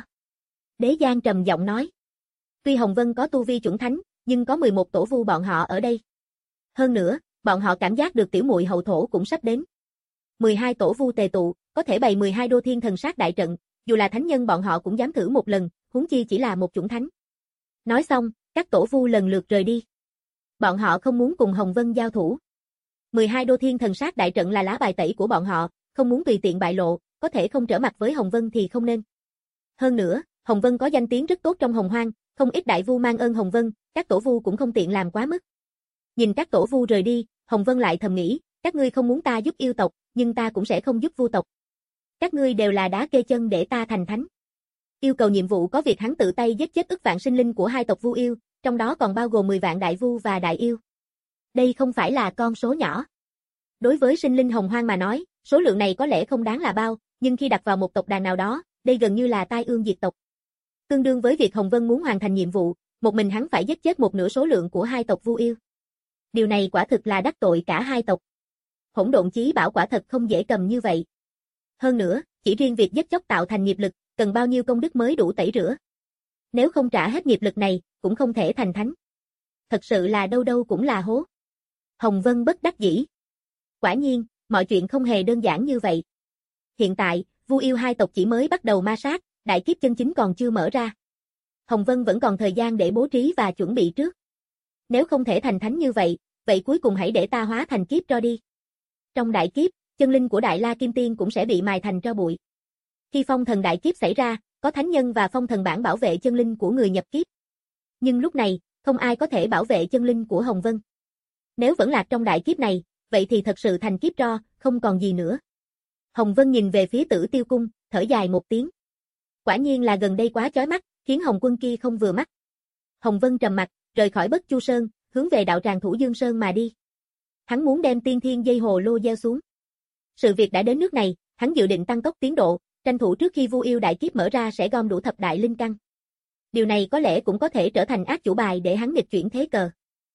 Đế Giang trầm giọng nói. Tuy Hồng Vân có tu vi chuẩn thánh, nhưng có mười một tổ vu bọn họ ở đây. Hơn nữa, bọn họ cảm giác được tiểu muội hậu thổ cũng sắp đến. mười hai tổ vu tề tụ, có thể bày mười hai đô thiên thần sát đại trận, dù là thánh nhân bọn họ cũng dám thử một lần, huống chi chỉ là một chuẩn thánh. Nói xong, các tổ vu lần lượt rời đi. Bọn họ không muốn cùng Hồng Vân giao thủ. mười hai đô thiên thần sát đại trận là lá bài tẩy của bọn họ, không muốn tùy tiện bại lộ, có thể không trở mặt với Hồng Vân thì không nên. Hơn nữa, Hồng Vân có danh tiếng rất tốt trong Hồng Hoang, không ít đại vu mang ơn Hồng Vân, các tổ vu cũng không tiện làm quá mức. Nhìn các tổ vu rời đi, Hồng Vân lại thầm nghĩ, các ngươi không muốn ta giúp yêu tộc, nhưng ta cũng sẽ không giúp Vu tộc. Các ngươi đều là đá kê chân để ta thành thánh. Yêu cầu nhiệm vụ có việc hắn tự tay giết chết ức vạn sinh linh của hai tộc Vu yêu, trong đó còn bao gồm mười vạn đại vu và đại yêu. Đây không phải là con số nhỏ. Đối với sinh linh Hồng Hoang mà nói, số lượng này có lẽ không đáng là bao, nhưng khi đặt vào một tộc đàn nào đó, đây gần như là tai ương diệt tộc. Tương đương với việc Hồng Vân muốn hoàn thành nhiệm vụ, một mình hắn phải giết chết một nửa số lượng của hai tộc Vu yêu. Điều này quả thực là đắc tội cả hai tộc. Hỗn độn chí bảo quả thật không dễ cầm như vậy. Hơn nữa, chỉ riêng việc giết chóc tạo thành nghiệp lực, cần bao nhiêu công đức mới đủ tẩy rửa. Nếu không trả hết nghiệp lực này, cũng không thể thành thánh. Thật sự là đâu đâu cũng là hố. Hồng Vân bất đắc dĩ. Quả nhiên, mọi chuyện không hề đơn giản như vậy. Hiện tại, Vu yêu hai tộc chỉ mới bắt đầu ma sát, đại kiếp chân chính còn chưa mở ra. Hồng Vân vẫn còn thời gian để bố trí và chuẩn bị trước. Nếu không thể thành thánh như vậy, vậy cuối cùng hãy để ta hóa thành kiếp tro đi. Trong đại kiếp, chân linh của Đại La Kim Tiên cũng sẽ bị mài thành tro bụi. Khi phong thần đại kiếp xảy ra, có thánh nhân và phong thần bản bảo vệ chân linh của người nhập kiếp. Nhưng lúc này, không ai có thể bảo vệ chân linh của Hồng Vân. Nếu vẫn lạc trong đại kiếp này, vậy thì thật sự thành kiếp tro, không còn gì nữa. Hồng Vân nhìn về phía Tử Tiêu Cung, thở dài một tiếng. Quả nhiên là gần đây quá chói mắt, khiến Hồng Quân kia không vừa mắt. Hồng Vân trầm mặt, rời khỏi Bất Chu Sơn, hướng về đạo tràng Thủ Dương Sơn mà đi. Hắn muốn đem tiên thiên dây hồ lô gieo xuống. Sự việc đã đến nước này, hắn dự định tăng tốc tiến độ, tranh thủ trước khi Vu yêu đại kiếp mở ra sẽ gom đủ thập đại linh căn. Điều này có lẽ cũng có thể trở thành ác chủ bài để hắn nghịch chuyển thế cờ.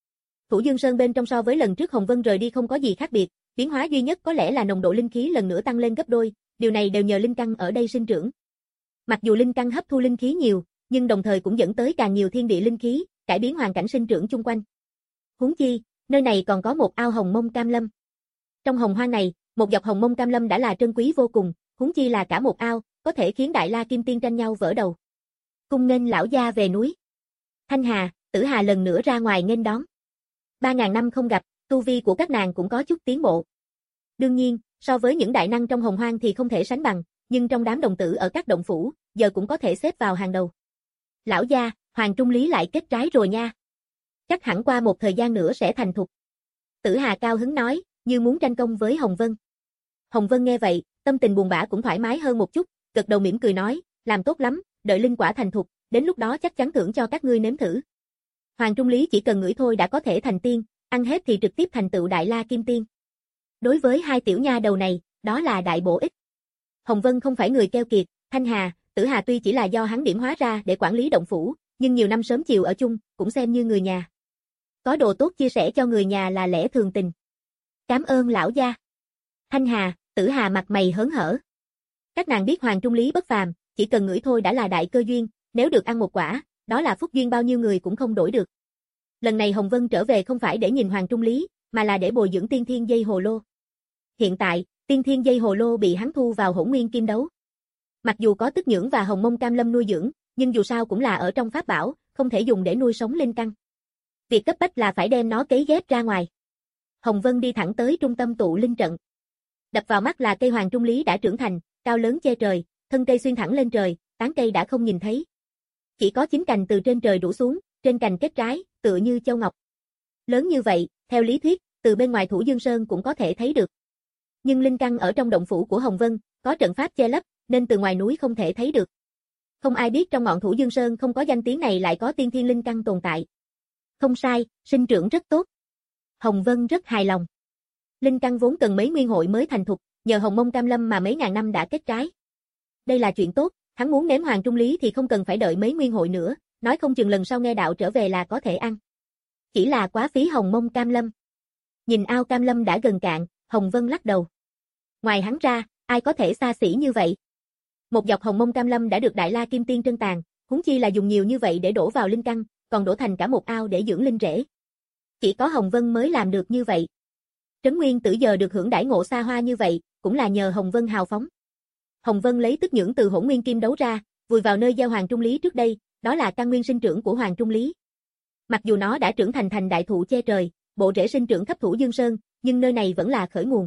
Thủ Dương Sơn bên trong so với lần trước Hồng Vân rời đi không có gì khác biệt, biến hóa duy nhất có lẽ là nồng độ linh khí lần nữa tăng lên gấp đôi, điều này đều nhờ linh căn ở đây sinh trưởng. Mặc dù linh căn hấp thu linh khí nhiều, nhưng đồng thời cũng dẫn tới càng nhiều thiên địa linh khí, cải biến hoàn cảnh sinh trưởng chung quanh. Huống chi, nơi này còn có một ao hồng mông cam lâm. Trong hồng hoang này, một dọc hồng mông cam lâm đã là trân quý vô cùng, huống chi là cả một ao, có thể khiến Đại La Kim Tiên tranh nhau vỡ đầu. Cung nghênh lão gia về núi. Thanh Hà, Tử Hà lần nữa ra ngoài nghênh đón. Ba ngàn năm không gặp, tu vi của các nàng cũng có chút tiến bộ. Đương nhiên, so với những đại năng trong hồng hoang thì không thể sánh bằng, nhưng trong đám đồng tử ở các động phủ, giờ cũng có thể xếp vào hàng đầu. Lão gia, Hoàng Trung Lý lại kết trái rồi nha. Chắc hẳn qua một thời gian nữa sẽ thành thục. Tử Hà cao hứng nói, như muốn tranh công với Hồng Vân. Hồng Vân nghe vậy, tâm tình buồn bã cũng thoải mái hơn một chút, gật đầu mỉm cười nói, làm tốt lắm, đợi linh quả thành thục, đến lúc đó chắc chắn thưởng cho các ngươi nếm thử. Hoàng Trung Lý chỉ cần ngửi thôi đã có thể thành tiên, ăn hết thì trực tiếp thành tựu Đại La Kim Tiên. Đối với hai tiểu nha đầu này, đó là đại bổ ích. Hồng Vân không phải người keo kiệt, Thanh Hà, Tử Hà tuy chỉ là do hắn điểm hóa ra để quản lý động phủ, nhưng nhiều năm sớm chiều ở chung, cũng xem như người nhà. Có đồ tốt chia sẻ cho người nhà là lẽ thường tình. Cảm ơn lão gia. Thanh Hà, Tử Hà mặt mày hớn hở. Các nàng biết Hoàng Trung Lý bất phàm, chỉ cần ngửi thôi đã là đại cơ duyên, nếu được ăn một quả, đó là phúc duyên bao nhiêu người cũng không đổi được. Lần này Hồng Vân trở về không phải để nhìn Hoàng Trung Lý, mà là để bồi dưỡng tiên thiên dây hồ lô. Hiện tại, tiên thiên dây hồ lô bị hắn thu vào Hỗn Nguyên Kim Đấu. Mặc dù có Tức Nhưỡng và Hồng Mông Cam Lâm nuôi dưỡng, nhưng dù sao cũng là ở trong pháp bảo, không thể dùng để nuôi sống linh căn. Việc cấp bách là phải đem nó cấy ghép ra ngoài. Hồng Vân đi thẳng tới trung tâm tụ linh trận. Đập vào mắt là cây Hoàng Trung Lý đã trưởng thành, cao lớn che trời, thân cây xuyên thẳng lên trời, tán cây đã không nhìn thấy. Chỉ có chín cành từ trên trời rủ xuống, trên cành kết trái, tựa như châu ngọc. Lớn như vậy, theo lý thuyết, từ bên ngoài Thủ Dương Sơn cũng có thể thấy được. Nhưng linh căn ở trong động phủ của Hồng Vân, có trận pháp che lấp, nên từ ngoài núi không thể thấy được. Không ai biết trong ngọn Thủ Dương Sơn không có danh tiếng này lại có tiên thiên linh căn tồn tại. Không sai, sinh trưởng rất tốt. Hồng Vân rất hài lòng. Linh căn vốn cần mấy nguyên hội mới thành thục, nhờ Hồng Mông Cam Lâm mà mấy ngàn năm đã kết trái. Đây là chuyện tốt, hắn muốn nếm Hoàng Trung Lý thì không cần phải đợi mấy nguyên hội nữa, nói không chừng lần sau nghe đạo trở về là có thể ăn. Chỉ là quá phí Hồng Mông Cam Lâm. Nhìn ao Cam Lâm đã gần cạn, Hồng Vân lắc đầu. Ngoài hắn ra, ai có thể xa xỉ như vậy? Một dọc Hồng Mông Cam Lâm đã được Đại La Kim Tiên trân tàn, huống chi là dùng nhiều như vậy để đổ vào linh căn, còn đổ thành cả một ao để dưỡng linh rễ. Chỉ có Hồng Vân mới làm được như vậy. Trấn Nguyên Tử giờ được hưởng đãi ngộ xa hoa như vậy, cũng là nhờ Hồng Vân hào phóng. Hồng Vân lấy Tức Nhưỡng từ Hỗn Nguyên Kim Đấu ra, vùi vào nơi gieo Hoàng Trung Lý trước đây, đó là căn nguyên sinh trưởng của Hoàng Trung Lý. Mặc dù nó đã trưởng thành thành đại thụ che trời, bộ rễ sinh trưởng khắp Thủ Dương Sơn, nhưng nơi này vẫn là khởi nguồn.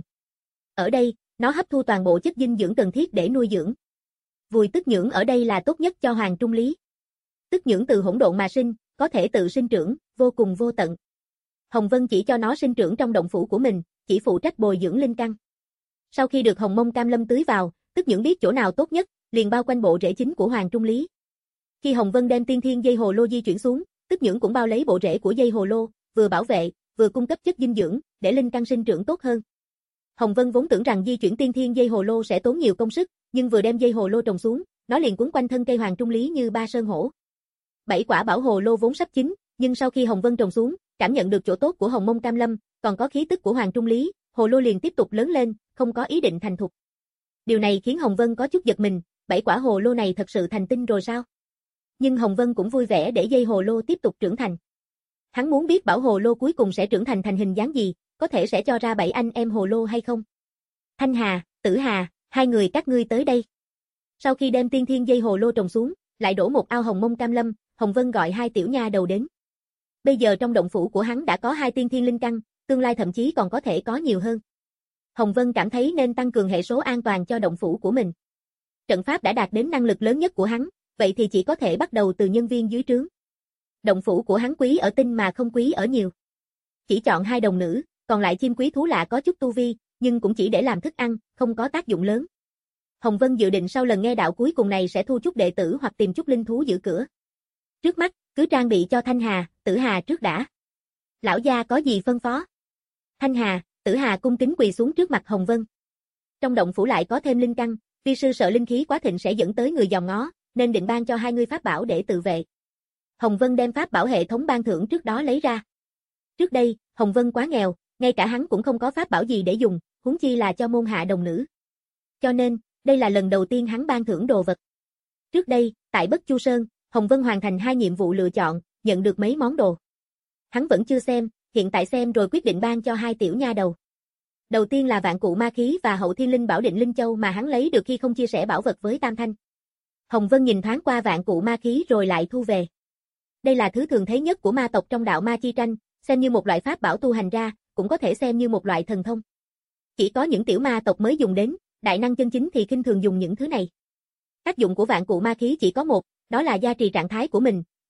Ở đây, nó hấp thu toàn bộ chất dinh dưỡng cần thiết để nuôi dưỡng. Vùi Tức Nhưỡng ở đây là tốt nhất cho Hoàng Trung Lý. Tức Nhưỡng từ hỗn độn mà sinh, có thể tự sinh trưởng, vô cùng vô tận. Hồng Vân chỉ cho nó sinh trưởng trong động phủ của mình, chỉ phụ trách bồi dưỡng linh căn. Sau khi được Hồng Mông Cam Lâm tưới vào, Tức Nhưỡng biết chỗ nào tốt nhất, liền bao quanh bộ rễ chính của Hoàng Trung Lý. Khi Hồng Vân đem tiên thiên dây hồ lô di chuyển xuống, Tức Nhưỡng cũng bao lấy bộ rễ của dây hồ lô, vừa bảo vệ, vừa cung cấp chất dinh dưỡng, để linh căn sinh trưởng tốt hơn. Hồng Vân vốn tưởng rằng di chuyển tiên thiên dây hồ lô sẽ tốn nhiều công sức, nhưng vừa đem dây hồ lô trồng xuống, nó liền quấn quanh thân cây Hoàng Trung Lý như ba sơn hổ. Bảy quả bảo hồ lô vốn sắp chín, nhưng sau khi Hồng Vân trồng xuống, cảm nhận được chỗ tốt của Hồng Mông Cam Lâm, còn có khí tức của Hoàng Trung Lý, hồ lô liền tiếp tục lớn lên, không có ý định thành thục. Điều này khiến Hồng Vân có chút giật mình, bảy quả hồ lô này thật sự thành tinh rồi sao? Nhưng Hồng Vân cũng vui vẻ để dây hồ lô tiếp tục trưởng thành. Hắn muốn biết bảo hồ lô cuối cùng sẽ trưởng thành thành hình dáng gì, có thể sẽ cho ra bảy anh em hồ lô hay không? Thanh Hà, Tử Hà, hai người các ngươi tới đây. Sau khi đem tiên thiên dây hồ lô trồng xuống, lại đổ một ao Hồng Mông Cam Lâm, Hồng Vân gọi hai tiểu nha đầu đến. Bây giờ trong động phủ của hắn đã có hai tiên thiên linh căn, tương lai thậm chí còn có thể có nhiều hơn. Hồng Vân cảm thấy nên tăng cường hệ số an toàn cho động phủ của mình. Trận pháp đã đạt đến năng lực lớn nhất của hắn, vậy thì chỉ có thể bắt đầu từ nhân viên dưới trướng. Động phủ của hắn quý ở tinh mà không quý ở nhiều. Chỉ chọn hai đồng nữ, còn lại chim quý thú lạ có chút tu vi, nhưng cũng chỉ để làm thức ăn, không có tác dụng lớn. Hồng Vân dự định sau lần nghe đạo cuối cùng này sẽ thu chút đệ tử hoặc tìm chút linh thú giữ cửa. Trước mắt, cứ trang bị cho Thanh Hà, Tử Hà trước đã. Lão gia có gì phân phó? Thanh Hà, Tử Hà cung kính quỳ xuống trước mặt Hồng Vân. Trong động phủ lại có thêm linh căn, vi sư sợ linh khí quá thịnh sẽ dẫn tới người dòm ngó, nên định ban cho hai người pháp bảo để tự vệ. Hồng Vân đem pháp bảo hệ thống ban thưởng trước đó lấy ra. Trước đây, Hồng Vân quá nghèo, ngay cả hắn cũng không có pháp bảo gì để dùng, huống chi là cho môn hạ đồng nữ. Cho nên, đây là lần đầu tiên hắn ban thưởng đồ vật. Trước đây, tại Bất Chu Sơn, Hồng Vân hoàn thành hai nhiệm vụ lựa chọn, nhận được mấy món đồ. Hắn vẫn chưa xem, hiện tại xem rồi quyết định ban cho hai tiểu nha đầu. Đầu tiên là vạn cụ ma khí và hậu thiên linh bảo định linh châu mà hắn lấy được khi không chia sẻ bảo vật với Tam Thanh. Hồng Vân nhìn thoáng qua vạn cụ ma khí rồi lại thu về. Đây là thứ thường thấy nhất của ma tộc trong đạo ma chi tranh, xem như một loại pháp bảo tu hành ra, cũng có thể xem như một loại thần thông. Chỉ có những tiểu ma tộc mới dùng đến, đại năng chân chính thì khinh thường dùng những thứ này. Tác dụng của vạn cụ ma khí chỉ có một, đó là gia trì trạng thái của mình,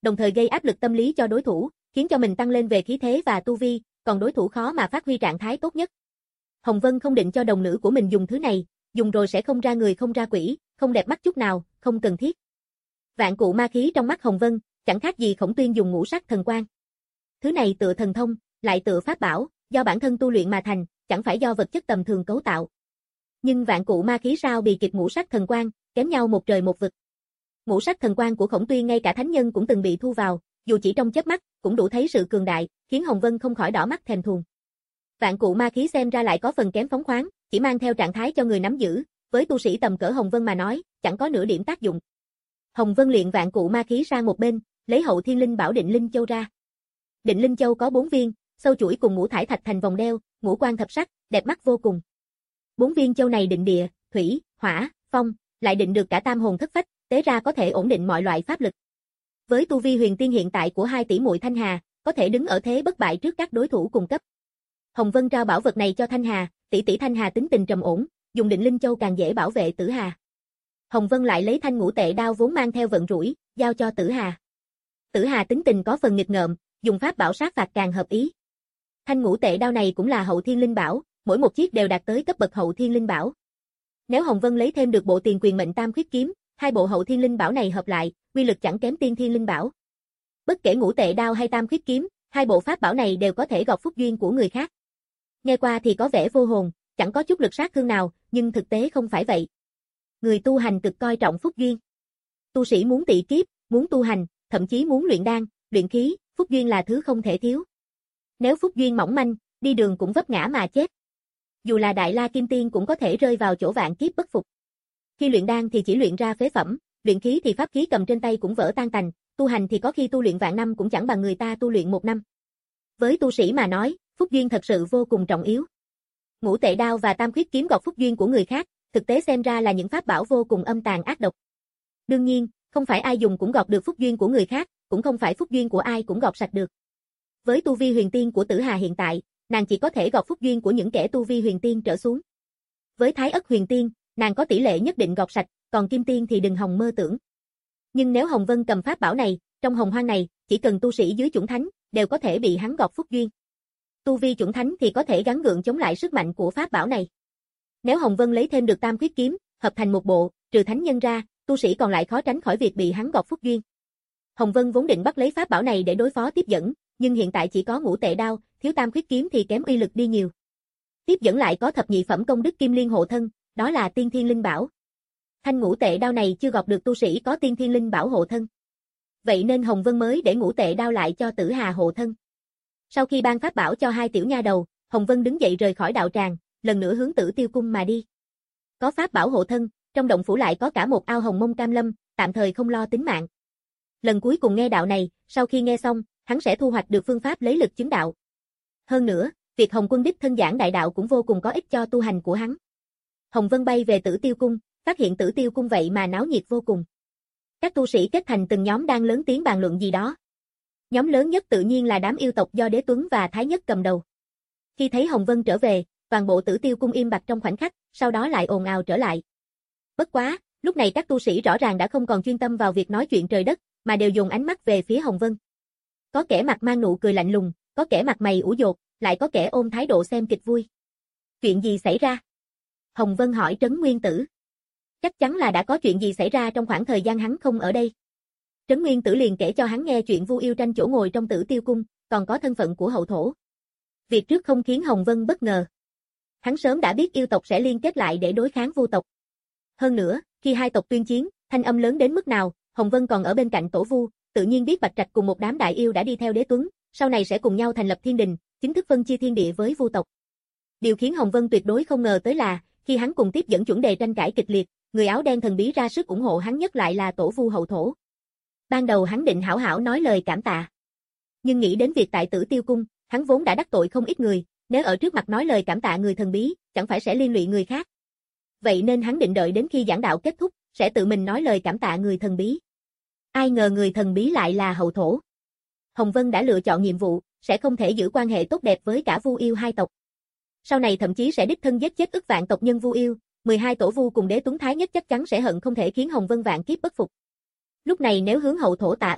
đồng thời gây áp lực tâm lý cho đối thủ, khiến cho mình tăng lên về khí thế và tu vi, còn đối thủ khó mà phát huy trạng thái tốt nhất. Hồng Vân không định cho đồng nữ của mình dùng thứ này, dùng rồi sẽ không ra người không ra quỷ, không đẹp mắt chút nào, không cần thiết. Vạn cụ ma khí trong mắt Hồng Vân, chẳng khác gì Khổng Tuyên dùng ngũ sắc thần quang. Thứ này tựa thần thông, lại tựa pháp bảo, do bản thân tu luyện mà thành, chẳng phải do vật chất tầm thường cấu tạo. Nhưng vạn cụ ma khí sao bị kịp ngũ sắc thần quang, kém nhau một trời một vực. Ngũ sắc thần quang của Khổng Tuyên ngay cả thánh nhân cũng từng bị thu vào, dù chỉ trong chớp mắt, cũng đủ thấy sự cường đại, khiến Hồng Vân không khỏi đỏ mắt thèm thuồng. Vạn cụ ma khí xem ra lại có phần kém phóng khoáng, chỉ mang theo trạng thái cho người nắm giữ, với tu sĩ tầm cỡ Hồng Vân mà nói, chẳng có nửa điểm tác dụng. Hồng Vân luyện vạn cụ ma khí sang một bên, lấy Hậu Thiên Linh Bảo Định Linh Châu ra. Định Linh Châu có bốn viên, sâu chuỗi cùng ngũ thải thạch thành vòng đeo, ngũ quan thập sắc, đẹp mắt vô cùng. Bốn viên châu này định địa, thủy, hỏa, phong, lại định được cả tam hồn thất phách, tế ra có thể ổn định mọi loại pháp lực. Với tu vi huyền tiên hiện tại của hai tỷ muội Thanh Hà, có thể đứng ở thế bất bại trước các đối thủ cùng cấp. Hồng Vân trao bảo vật này cho Thanh Hà, tỷ tỷ Thanh Hà tính tình trầm ổn, dùng Định Linh Châu càng dễ bảo vệ Tử Hà. Hồng Vân lại lấy thanh ngũ tệ đao vốn mang theo vận rủi, giao cho Tử Hà. Tử Hà tính tình có phần nghịch ngợm, dùng pháp bảo sát phạt càng hợp ý. Thanh ngũ tệ đao này cũng là Hậu Thiên Linh Bảo, mỗi một chiếc đều đạt tới cấp bậc Hậu Thiên Linh Bảo. Nếu Hồng Vân lấy thêm được bộ Tiền Quyền Mệnh Tam Khuyết Kiếm, hai bộ Hậu Thiên Linh Bảo này hợp lại, uy lực chẳng kém Tiên Thiên Linh Bảo. Bất kể ngũ tệ đao hay Tam Khuyết Kiếm, hai bộ pháp bảo này đều có thể gọt phúc duyên của người khác. Nghe qua thì có vẻ vô hồn, chẳng có chút lực sát thương nào, nhưng thực tế không phải vậy. Người tu hành cực coi trọng phúc duyên. Tu sĩ muốn tị kiếp, muốn tu hành, thậm chí muốn luyện đan, luyện khí, phúc duyên là thứ không thể thiếu. Nếu phúc duyên mỏng manh, đi đường cũng vấp ngã mà chết. Dù là Đại La Kim Tiên cũng có thể rơi vào chỗ vạn kiếp bất phục. Khi luyện đan thì chỉ luyện ra phế phẩm, luyện khí thì pháp khí cầm trên tay cũng vỡ tan tành, tu hành thì có khi tu luyện vạn năm cũng chẳng bằng người ta tu luyện một năm. Với tu sĩ mà nói, phúc duyên thật sự vô cùng trọng yếu. Ngũ tệ đao và Tam Khuyết Kiếm gọt phúc duyên của người khác, thực tế xem ra là những pháp bảo vô cùng âm tàn ác độc. Đương nhiên, không phải ai dùng cũng gọt được phúc duyên của người khác, cũng không phải phúc duyên của ai cũng gọt sạch được. Với tu vi huyền tiên của Tử Hà hiện tại, nàng chỉ có thể gọt phúc duyên của những kẻ tu vi huyền tiên trở xuống. Với Thái Ất huyền tiên, nàng có tỷ lệ nhất định gọt sạch, còn Kim Tiên thì đừng hòng mơ tưởng. Nhưng nếu Hồng Vân cầm pháp bảo này, trong hồng hoang này, chỉ cần tu sĩ dưới chủng thánh, đều có thể bị hắn gọt phúc duyên. Tu vi chủng thánh thì có thể gắng gượng chống lại sức mạnh của pháp bảo này. Nếu Hồng Vân lấy thêm được Tam Khuyết Kiếm, hợp thành một bộ, trừ thánh nhân ra, tu sĩ còn lại khó tránh khỏi việc bị hắn gọt phúc duyên. Hồng Vân vốn định bắt lấy pháp bảo này để đối phó tiếp dẫn, nhưng hiện tại chỉ có ngũ tệ đao, thiếu Tam Khuyết Kiếm thì kém uy lực đi nhiều. Tiếp dẫn lại có thập nhị phẩm công đức Kim Liên hộ thân, đó là Tiên Thiên Linh Bảo. Thanh ngũ tệ đao này chưa gọt được tu sĩ có Tiên Thiên Linh Bảo hộ thân. Vậy nên Hồng Vân mới để ngũ tệ đao lại cho Tử Hà hộ thân. Sau khi ban pháp bảo cho hai tiểu nha đầu, Hồng Vân đứng dậy rời khỏi đạo tràng, lần nữa hướng Tử Tiêu Cung mà đi. Có pháp bảo hộ thân, trong động phủ lại có cả một ao hồng mông cam lâm, tạm thời không lo tính mạng. Lần cuối cùng nghe đạo này, sau khi nghe xong, hắn sẽ thu hoạch được phương pháp lấy lực chứng đạo. Hơn nữa, việc Hồng Quân đích thân giảng đại đạo cũng vô cùng có ích cho tu hành của hắn. Hồng Vân bay về Tử Tiêu Cung, phát hiện Tử Tiêu Cung vậy mà náo nhiệt vô cùng. Các tu sĩ kết thành từng nhóm đang lớn tiếng bàn luận gì đó. Nhóm lớn nhất tự nhiên là đám yêu tộc do Đế Tuấn và Thái Nhất cầm đầu. Khi thấy Hồng Vân trở về, toàn bộ Tử Tiêu Cung im bặt trong khoảnh khắc, sau đó lại ồn ào trở lại. Bất quá, lúc này các tu sĩ rõ ràng đã không còn chuyên tâm vào việc nói chuyện trời đất, mà đều dồn ánh mắt về phía Hồng Vân. Có kẻ mặt mang nụ cười lạnh lùng, có kẻ mặt mày ủ dột, lại có kẻ ôm thái độ xem kịch vui. Chuyện gì xảy ra? Hồng Vân hỏi Trấn Nguyên Tử. Chắc chắn là đã có chuyện gì xảy ra trong khoảng thời gian hắn không ở đây. Trấn Nguyên Tử liền kể cho hắn nghe chuyện Vu Yêu tranh chỗ ngồi trong Tử Tiêu Cung, còn có thân phận của hậu thổ. Việc trước không khiến Hồng Vân bất ngờ. Hắn sớm đã biết yêu tộc sẽ liên kết lại để đối kháng Vu tộc. Hơn nữa, khi hai tộc tuyên chiến, thanh âm lớn đến mức nào, Hồng Vân còn ở bên cạnh tổ Vu, tự nhiên biết Bạch Trạch cùng một đám đại yêu đã đi theo Đế Tuấn, sau này sẽ cùng nhau thành lập thiên đình, chính thức phân chia thiên địa với Vu tộc. Điều khiến Hồng Vân tuyệt đối không ngờ tới là, khi hắn cùng tiếp dẫn chuẩn đề tranh cãi kịch liệt, người áo đen thần bí ra sức ủng hộ hắn nhất lại là tổ Vu hậu thổ. Ban đầu hắn định hảo hảo nói lời cảm tạ. Nhưng nghĩ đến việc tại Tử Tiêu Cung, hắn vốn đã đắc tội không ít người, nếu ở trước mặt nói lời cảm tạ người thần bí, chẳng phải sẽ liên lụy người khác. Vậy nên hắn định đợi đến khi giảng đạo kết thúc, sẽ tự mình nói lời cảm tạ người thần bí. Ai ngờ người thần bí lại là hậu thổ. Hồng Vân đã lựa chọn nhiệm vụ, sẽ không thể giữ quan hệ tốt đẹp với cả Vu Yêu hai tộc. Sau này thậm chí sẽ đích thân giết chết ức vạn tộc nhân Vu Yêu, mười hai tổ Vu cùng Đế Tuấn Thái Nhất chắc chắn sẽ hận không thể khiến Hồng Vân vạn kiếp bất phục. Lúc này nếu hướng hậu thổ tạ ơn,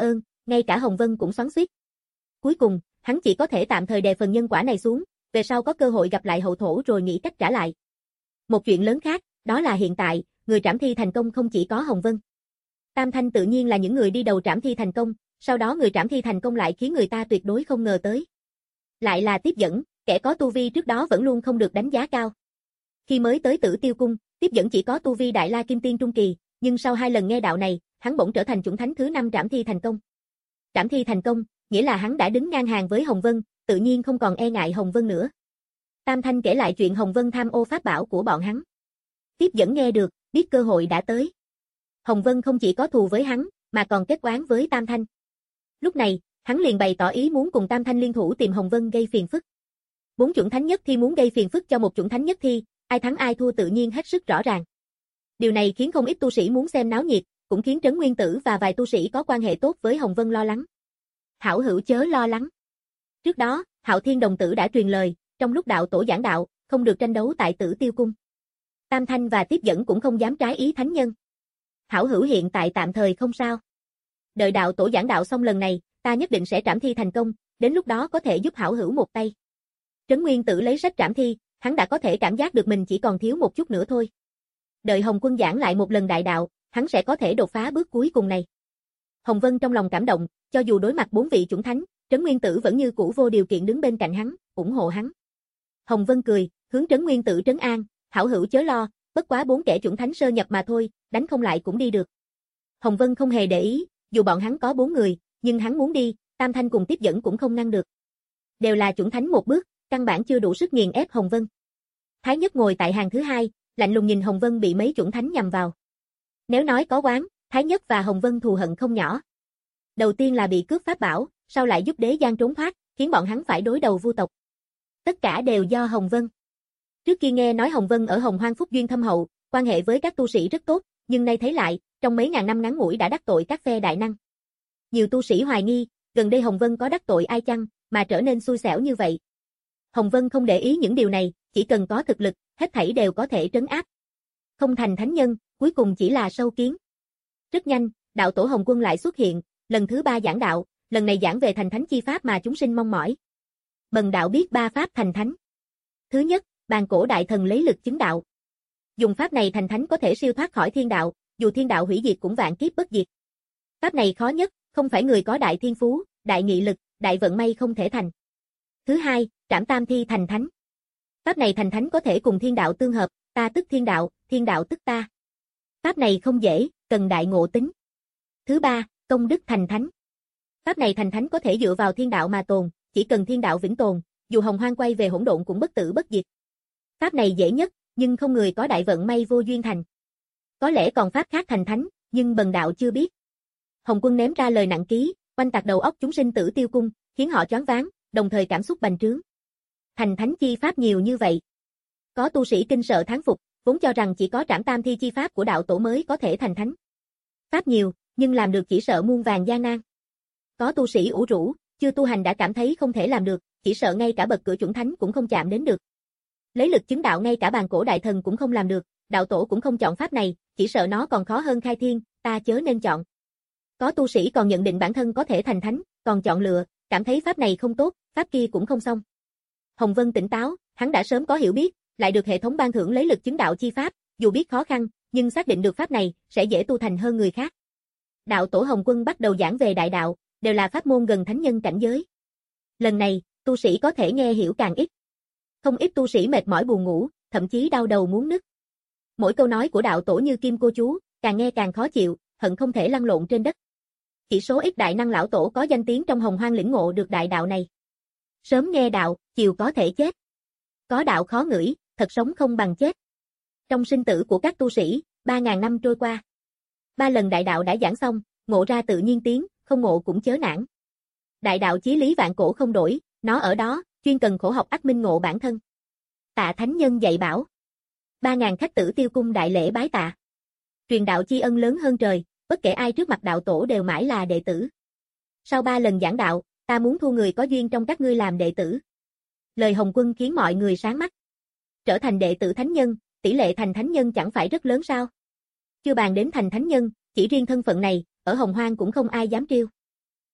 ngay cả Hồng Vân cũng xoắn xuýt. Cuối cùng, hắn chỉ có thể tạm thời đè phần nhân quả này xuống, về sau có cơ hội gặp lại hậu thổ rồi nghĩ cách trả lại. Một chuyện lớn khác, đó là hiện tại, người trảm thi thành công không chỉ có Hồng Vân. Tam Thanh tự nhiên là những người đi đầu trảm thi thành công, sau đó người trảm thi thành công lại khiến người ta tuyệt đối không ngờ tới. Lại là Tiếp Dẫn, kẻ có tu vi trước đó vẫn luôn không được đánh giá cao. Khi mới tới Tử Tiêu Cung, Tiếp Dẫn chỉ có tu vi Đại La Kim Tiên trung kỳ, nhưng sau hai lần nghe đạo này, hắn bỗng trở thành chủng thánh thứ năm trảm thi thành công. Trảm thi thành công, nghĩa là hắn đã đứng ngang hàng với Hồng Vân, tự nhiên không còn e ngại Hồng Vân nữa. Tam Thanh kể lại chuyện Hồng Vân tham ô pháp bảo của bọn hắn. Tiếp Dẫn nghe được, biết cơ hội đã tới. Hồng Vân không chỉ có thù với hắn, mà còn kết oán với Tam Thanh. Lúc này, hắn liền bày tỏ ý muốn cùng Tam Thanh liên thủ tìm Hồng Vân gây phiền phức. Bốn chủng thánh nhất thi muốn gây phiền phức cho một chủng thánh nhất thi, ai thắng ai thua tự nhiên hết sức rõ ràng. Điều này khiến không ít tu sĩ muốn xem náo nhiệt, cũng khiến Trấn Nguyên Tử và vài tu sĩ có quan hệ tốt với Hồng Vân lo lắng. Hảo hữu chớ lo lắng. Trước đó, Hạo Thiên đồng tử đã truyền lời, trong lúc đạo tổ giảng đạo, không được tranh đấu tại Tử Tiêu Cung. Tam Thanh và Tiếp Dẫn cũng không dám trái ý thánh nhân. Hảo hữu hiện tại tạm thời không sao. Đợi đạo tổ giảng đạo xong lần này, ta nhất định sẽ trảm thi thành công, đến lúc đó có thể giúp hảo hữu một tay. Trấn Nguyên Tử lấy sách trảm thi, hắn đã có thể cảm giác được mình chỉ còn thiếu một chút nữa thôi. Đợi Hồng Quân giảng lại một lần đại đạo, hắn sẽ có thể đột phá bước cuối cùng này. Hồng Vân trong lòng cảm động, cho dù đối mặt bốn vị chủng thánh, Trấn Nguyên Tử vẫn như cũ vô điều kiện đứng bên cạnh hắn, ủng hộ hắn. Hồng Vân cười, hướng Trấn Nguyên Tử trấn an, hảo hữu chớ lo, bất quá bốn kẻ chủng thánh sơ nhập mà thôi, đánh không lại cũng đi được. Hồng Vân không hề để ý, dù bọn hắn có bốn người, nhưng hắn muốn đi, Tam Thanh cùng Tiếp Dẫn cũng không ngăn được. Đều là chủng thánh một bước, căn bản chưa đủ sức nghiền ép Hồng Vân. Thái Nhất ngồi tại hàng thứ hai, lạnh lùng nhìn Hồng Vân bị mấy chủng thánh nhằm vào. Nếu nói có oán, Thái Nhất và Hồng Vân thù hận không nhỏ. Đầu tiên là bị cướp pháp bảo, sau lại giúp đế giang trốn thoát, khiến bọn hắn phải đối đầu vu tộc. Tất cả đều do Hồng Vân. Trước kia nghe nói Hồng Vân ở Hồng Hoang phúc duyên thâm hậu, quan hệ với các tu sĩ rất tốt, nhưng nay thấy lại, trong mấy ngàn năm ngắn ngủi đã đắc tội các phe đại năng. Nhiều tu sĩ hoài nghi, gần đây Hồng Vân có đắc tội ai chăng, mà trở nên xui xẻo như vậy. Hồng Vân không để ý những điều này, chỉ cần có thực lực, hết thảy đều có thể trấn áp. Không thành thánh nhân, cuối cùng chỉ là sâu kiến. Rất nhanh, đạo tổ Hồng Quân lại xuất hiện, lần thứ ba giảng đạo, lần này giảng về thành thánh chi pháp mà chúng sinh mong mỏi. Bần đạo biết ba pháp thành thánh. Thứ nhất, bàn cổ đại thần lấy lực chứng đạo. Dùng pháp này thành thánh có thể siêu thoát khỏi thiên đạo, dù thiên đạo hủy diệt cũng vạn kiếp bất diệt. Pháp này khó nhất, không phải người có đại thiên phú, đại nghị lực, đại vận may không thể thành. Thứ hai, trảm tam thi thành thánh. Pháp này thành thánh có thể cùng thiên đạo tương hợp, ta tức thiên đạo, thiên đạo tức ta. Pháp này không dễ, cần đại ngộ tính. Thứ ba, công đức thành thánh. Pháp này thành thánh có thể dựa vào thiên đạo mà tồn, chỉ cần thiên đạo vĩnh tồn, dù hồng hoang quay về hỗn độn cũng bất tử bất diệt. Pháp này dễ nhất, nhưng không người có đại vận may vô duyên thành. Có lẽ còn pháp khác thành thánh, nhưng bần đạo chưa biết. Hồng Quân ném ra lời nặng ký, oanh tạc đầu óc chúng sinh Tử Tiêu Cung, khiến họ choáng váng, đồng thời cảm xúc bành trướng. Thành thánh chi pháp nhiều như vậy. Có tu sĩ kinh sợ thán phục, vốn cho rằng chỉ có trảm tam thi chi pháp của đạo tổ mới có thể thành thánh. Pháp nhiều, nhưng làm được chỉ sợ muôn vàng gian nan. Có tu sĩ ủ rũ, chưa tu hành đã cảm thấy không thể làm được, chỉ sợ ngay cả bậc cửa chủng thánh cũng không chạm đến được. Lấy lực chứng đạo ngay cả bàn cổ đại thần cũng không làm được, đạo tổ cũng không chọn pháp này, chỉ sợ nó còn khó hơn khai thiên, ta chớ nên chọn. Có tu sĩ còn nhận định bản thân có thể thành thánh, còn chọn lựa, cảm thấy pháp này không tốt, pháp kia cũng không xong. Hồng Vân tỉnh táo, hắn đã sớm có hiểu biết, lại được hệ thống ban thưởng lấy lực chứng đạo chi pháp, dù biết khó khăn, nhưng xác định được pháp này, sẽ dễ tu thành hơn người khác. Đạo tổ Hồng Quân bắt đầu giảng về đại đạo, đều là pháp môn gần thánh nhân cảnh giới. Lần này, tu sĩ có thể nghe hiểu càng ít. Không ít tu sĩ mệt mỏi buồn ngủ, thậm chí đau đầu muốn nứt. Mỗi câu nói của đạo tổ như kim cô chú, càng nghe càng khó chịu, hận không thể lăn lộn trên đất. Chỉ số ít đại năng lão tổ có danh tiếng trong hồng hoang lĩnh ngộ được đại đạo này. Sớm nghe đạo, chiều có thể chết. Có đạo khó ngửi, thật sống không bằng chết. Trong sinh tử của các tu sĩ, ba ngàn năm trôi qua. Ba lần đại đạo đã giảng xong, ngộ ra tự nhiên tiến, không ngộ cũng chớ nản. Đại đạo chí lý vạn cổ không đổi, nó ở đó, chuyên cần khổ học ắt minh ngộ bản thân. Tạ thánh nhân dạy bảo. Ba ngàn khách Tử Tiêu Cung đại lễ bái tạ. Truyền đạo chi ân lớn hơn trời, bất kể ai trước mặt đạo tổ đều mãi là đệ tử. Sau ba lần giảng đạo, ta muốn thu người có duyên trong các ngươi làm đệ tử. Lời Hồng Quân khiến mọi người sáng mắt. Trở thành đệ tử thánh nhân, tỷ lệ thành thánh nhân chẳng phải rất lớn sao? Chưa bàn đến thành thánh nhân, chỉ riêng thân phận này, ở Hồng Hoang cũng không ai dám trêu.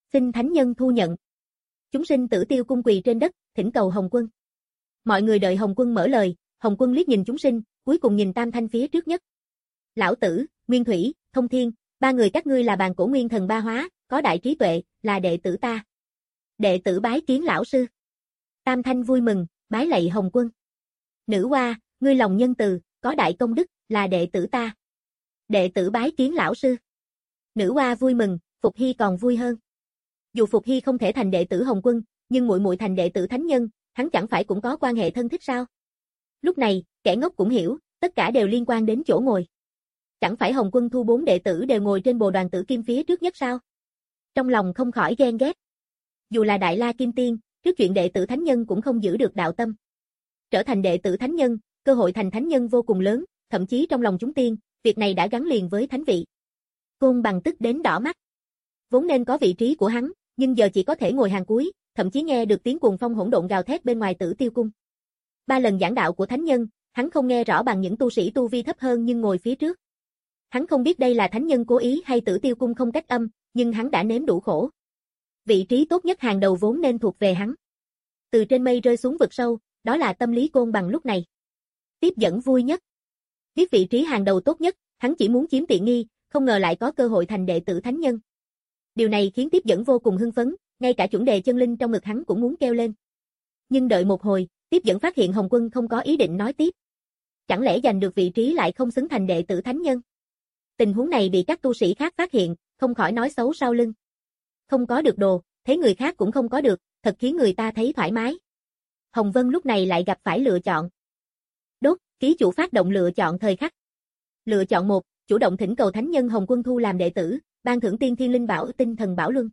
Xin thánh nhân thu nhận. Chúng sinh Tử Tiêu cung quỳ trên đất, thỉnh cầu Hồng Quân. Mọi người đợi Hồng Quân mở lời, Hồng Quân liếc nhìn chúng sinh, cuối cùng nhìn Tam Thanh phía trước nhất. Lão Tử, Nguyên Thủy, Thông Thiên, ba người các ngươi là bàn cổ nguyên thần ba hóa, có đại trí tuệ, là đệ tử ta. Đệ tử bái kiến lão sư. Tam Thanh vui mừng, bái lạy Hồng Quân. Nữ Hoa, ngươi lòng nhân từ, có đại công đức, là đệ tử ta. Đệ tử bái kiến lão sư. Nữ Hoa vui mừng, Phục Hy còn vui hơn. Dù Phục Hy không thể thành đệ tử Hồng Quân, nhưng muội muội thành đệ tử thánh nhân, hắn chẳng phải cũng có quan hệ thân thích sao? Lúc này, kẻ ngốc cũng hiểu, tất cả đều liên quan đến chỗ ngồi. Chẳng phải Hồng Quân thu bốn đệ tử đều ngồi trên bồ đoàn tử kim phía trước nhất sao? Trong lòng không khỏi ghen ghét. Dù là Đại La Kim Tiên, trước chuyện đệ tử thánh nhân cũng không giữ được đạo tâm. Trở thành đệ tử thánh nhân, cơ hội thành thánh nhân vô cùng lớn, thậm chí trong lòng chúng tiên, việc này đã gắn liền với thánh vị. Côn Bằng tức đến đỏ mắt. Vốn nên có vị trí của hắn, nhưng giờ chỉ có thể ngồi hàng cuối, thậm chí nghe được tiếng cuồng phong hỗn độn gào thét bên ngoài Tử Tiêu cung. Ba lần giảng đạo của thánh nhân, hắn không nghe rõ bằng những tu sĩ tu vi thấp hơn nhưng ngồi phía trước. Hắn không biết đây là thánh nhân cố ý hay Tử Tiêu cung không cách âm, nhưng hắn đã nếm đủ khổ. Vị trí tốt nhất hàng đầu vốn nên thuộc về hắn. Từ trên mây rơi xuống vực sâu, đó là tâm lý Côn Bằng lúc này. Tiếp dẫn vui nhất. Biết vị trí hàng đầu tốt nhất, hắn chỉ muốn chiếm tiện nghi, không ngờ lại có cơ hội thành đệ tử thánh nhân. Điều này khiến Tiếp dẫn vô cùng hưng phấn, ngay cả chuẩn đề chân linh trong ngực hắn cũng muốn kêu lên. Nhưng đợi một hồi, Tiếp dẫn phát hiện Hồng Quân không có ý định nói tiếp. Chẳng lẽ giành được vị trí lại không xứng thành đệ tử thánh nhân? Tình huống này bị các tu sĩ khác phát hiện, không khỏi nói xấu sau lưng. Không có được đồ, thấy người khác cũng không có được, thật khiến người ta thấy thoải mái. Hồng Vân lúc này lại gặp phải lựa chọn. Đốt, ký chủ phát động lựa chọn thời khắc. Lựa chọn một, chủ động thỉnh cầu thánh nhân Hồng Quân thu làm đệ tử, ban thưởng tiên thiên linh bảo tinh thần bảo luân.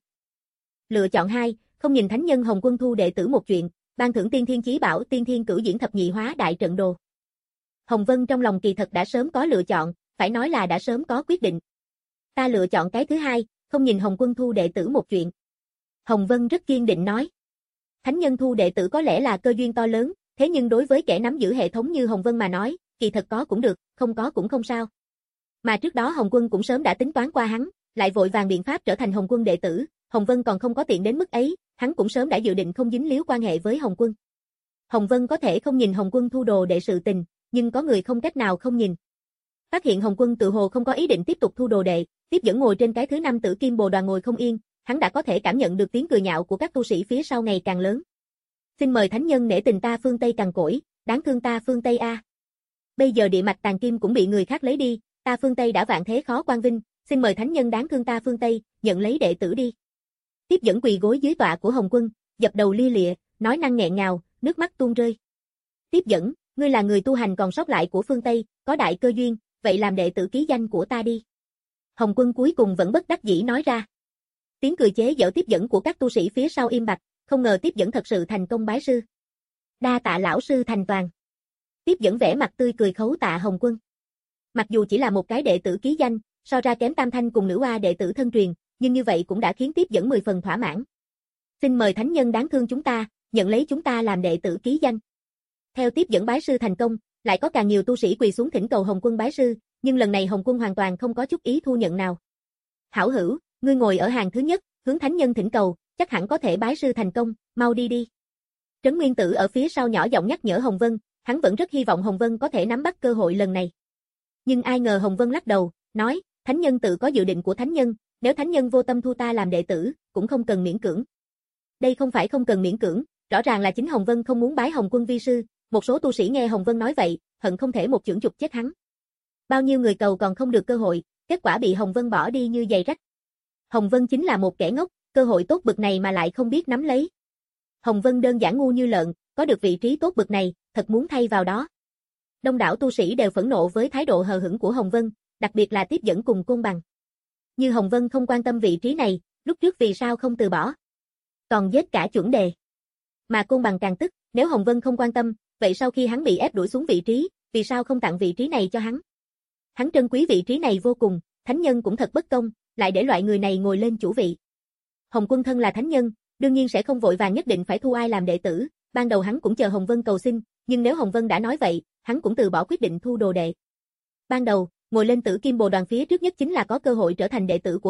Lựa chọn hai, không nhìn thánh nhân Hồng Quân thu đệ tử một chuyện, ban thưởng tiên thiên chí bảo tiên thiên cửu diễn thập nhị hóa đại trận đồ. Hồng Vân trong lòng kỳ thật đã sớm có lựa chọn, phải nói là đã sớm có quyết định. Ta lựa chọn cái thứ hai, không nhìn Hồng Quân thu đệ tử một chuyện. Hồng Vân rất kiên định nói. Thánh nhân thu đệ tử có lẽ là cơ duyên to lớn, thế nhưng đối với kẻ nắm giữ hệ thống như Hồng Vân mà nói, kỳ thật có cũng được, không có cũng không sao. Mà trước đó Hồng Quân cũng sớm đã tính toán qua hắn, lại vội vàng biện pháp trở thành Hồng Quân đệ tử, Hồng Vân còn không có tiện đến mức ấy, hắn cũng sớm đã dự định không dính líu quan hệ với Hồng Quân. Hồng Vân có thể không nhìn Hồng Quân thu đồ đệ sự tình, nhưng có người không cách nào không nhìn. Phát hiện Hồng Quân tự hồ không có ý định tiếp tục thu đồ đệ, Tiếp dẫn ngồi trên cái thứ năm tử kim bồ đoàn ngồi không yên, hắn đã có thể cảm nhận được tiếng cười nhạo của các tu sĩ phía sau ngày càng lớn. Xin mời thánh nhân nể tình ta phương Tây cằn cỗi, đáng thương ta phương Tây a. Bây giờ địa mạch tàn kim cũng bị người khác lấy đi, ta phương Tây đã vạn thế khó quang vinh, xin mời thánh nhân đáng thương ta phương Tây, nhận lấy đệ tử đi. Tiếp dẫn quỳ gối dưới tọa của Hồng Quân, dập đầu lia lịa, nói năng nghẹn ngào, nước mắt tuôn rơi. Tiếp dẫn, ngươi là người tu hành còn sót lại của phương Tây, có đại cơ duyên, vậy làm đệ tử ký danh của ta đi. Hồng Quân cuối cùng vẫn bất đắc dĩ nói ra. Tiếng cười chế giễu Tiếp dẫn của các tu sĩ phía sau im bặt, không ngờ Tiếp dẫn thật sự thành công bái sư. Đa tạ lão sư thành toàn. Tiếp dẫn vẻ mặt tươi cười khấu tạ Hồng Quân. Mặc dù chỉ là một cái đệ tử ký danh, so ra kém Tam Thanh cùng Nữ Hoa đệ tử thân truyền, nhưng như vậy cũng đã khiến Tiếp dẫn mười phần thỏa mãn. Xin mời thánh nhân đáng thương chúng ta, nhận lấy chúng ta làm đệ tử ký danh. Theo Tiếp dẫn bái sư thành công, lại có càng nhiều tu sĩ quỳ xuống thỉnh cầu Hồng Quân bái sư, nhưng lần này Hồng Quân hoàn toàn không có chút ý thu nhận nào. Hảo hữu, ngươi ngồi ở hàng thứ nhất, hướng thánh nhân thỉnh cầu, chắc hẳn có thể bái sư thành công, mau đi đi. Trấn Nguyên Tử ở phía sau nhỏ giọng nhắc nhở Hồng Vân, hắn vẫn rất hy vọng Hồng Vân có thể nắm bắt cơ hội lần này. Nhưng ai ngờ Hồng Vân lắc đầu, nói, thánh nhân tự có dự định của thánh nhân, nếu thánh nhân vô tâm thu ta làm đệ tử, cũng không cần miễn cưỡng. Đây không phải không cần miễn cưỡng, rõ ràng là chính Hồng Vân không muốn bái Hồng Quân vi sư, một số tu sĩ nghe Hồng Vân nói vậy, hận không thể một chưởng chụp chết hắn. Bao nhiêu người cầu còn không được cơ hội, kết quả bị Hồng Vân bỏ đi như giày rách. Hồng Vân chính là một kẻ ngốc, cơ hội tốt bực này mà lại không biết nắm lấy. Hồng Vân đơn giản ngu như lợn, có được vị trí tốt bực này, thật muốn thay vào đó. Đông đảo tu sĩ đều phẫn nộ với thái độ hờ hững của Hồng Vân, đặc biệt là Tiếp dẫn cùng Côn Bằng. Như Hồng Vân không quan tâm vị trí này, lúc trước vì sao không từ bỏ? Còn giết cả chuẩn đề. Mà Côn Bằng càng tức, nếu Hồng Vân không quan tâm, vậy sau khi hắn bị ép đuổi xuống vị trí, vì sao không tặng vị trí này cho hắn? Hắn trân quý vị trí này vô cùng, thánh nhân cũng thật bất công, lại để loại người này ngồi lên chủ vị. Hồng Quân thân là thánh nhân, đương nhiên sẽ không vội vàng nhất định phải thu ai làm đệ tử, ban đầu hắn cũng chờ Hồng Vân cầu xin, nhưng nếu Hồng Vân đã nói vậy, hắn cũng từ bỏ quyết định thu đồ đệ. Ban đầu, ngồi lên Tử Kim Bồ Đoàn phía trước nhất chính là có cơ hội trở thành đệ tử của hắn,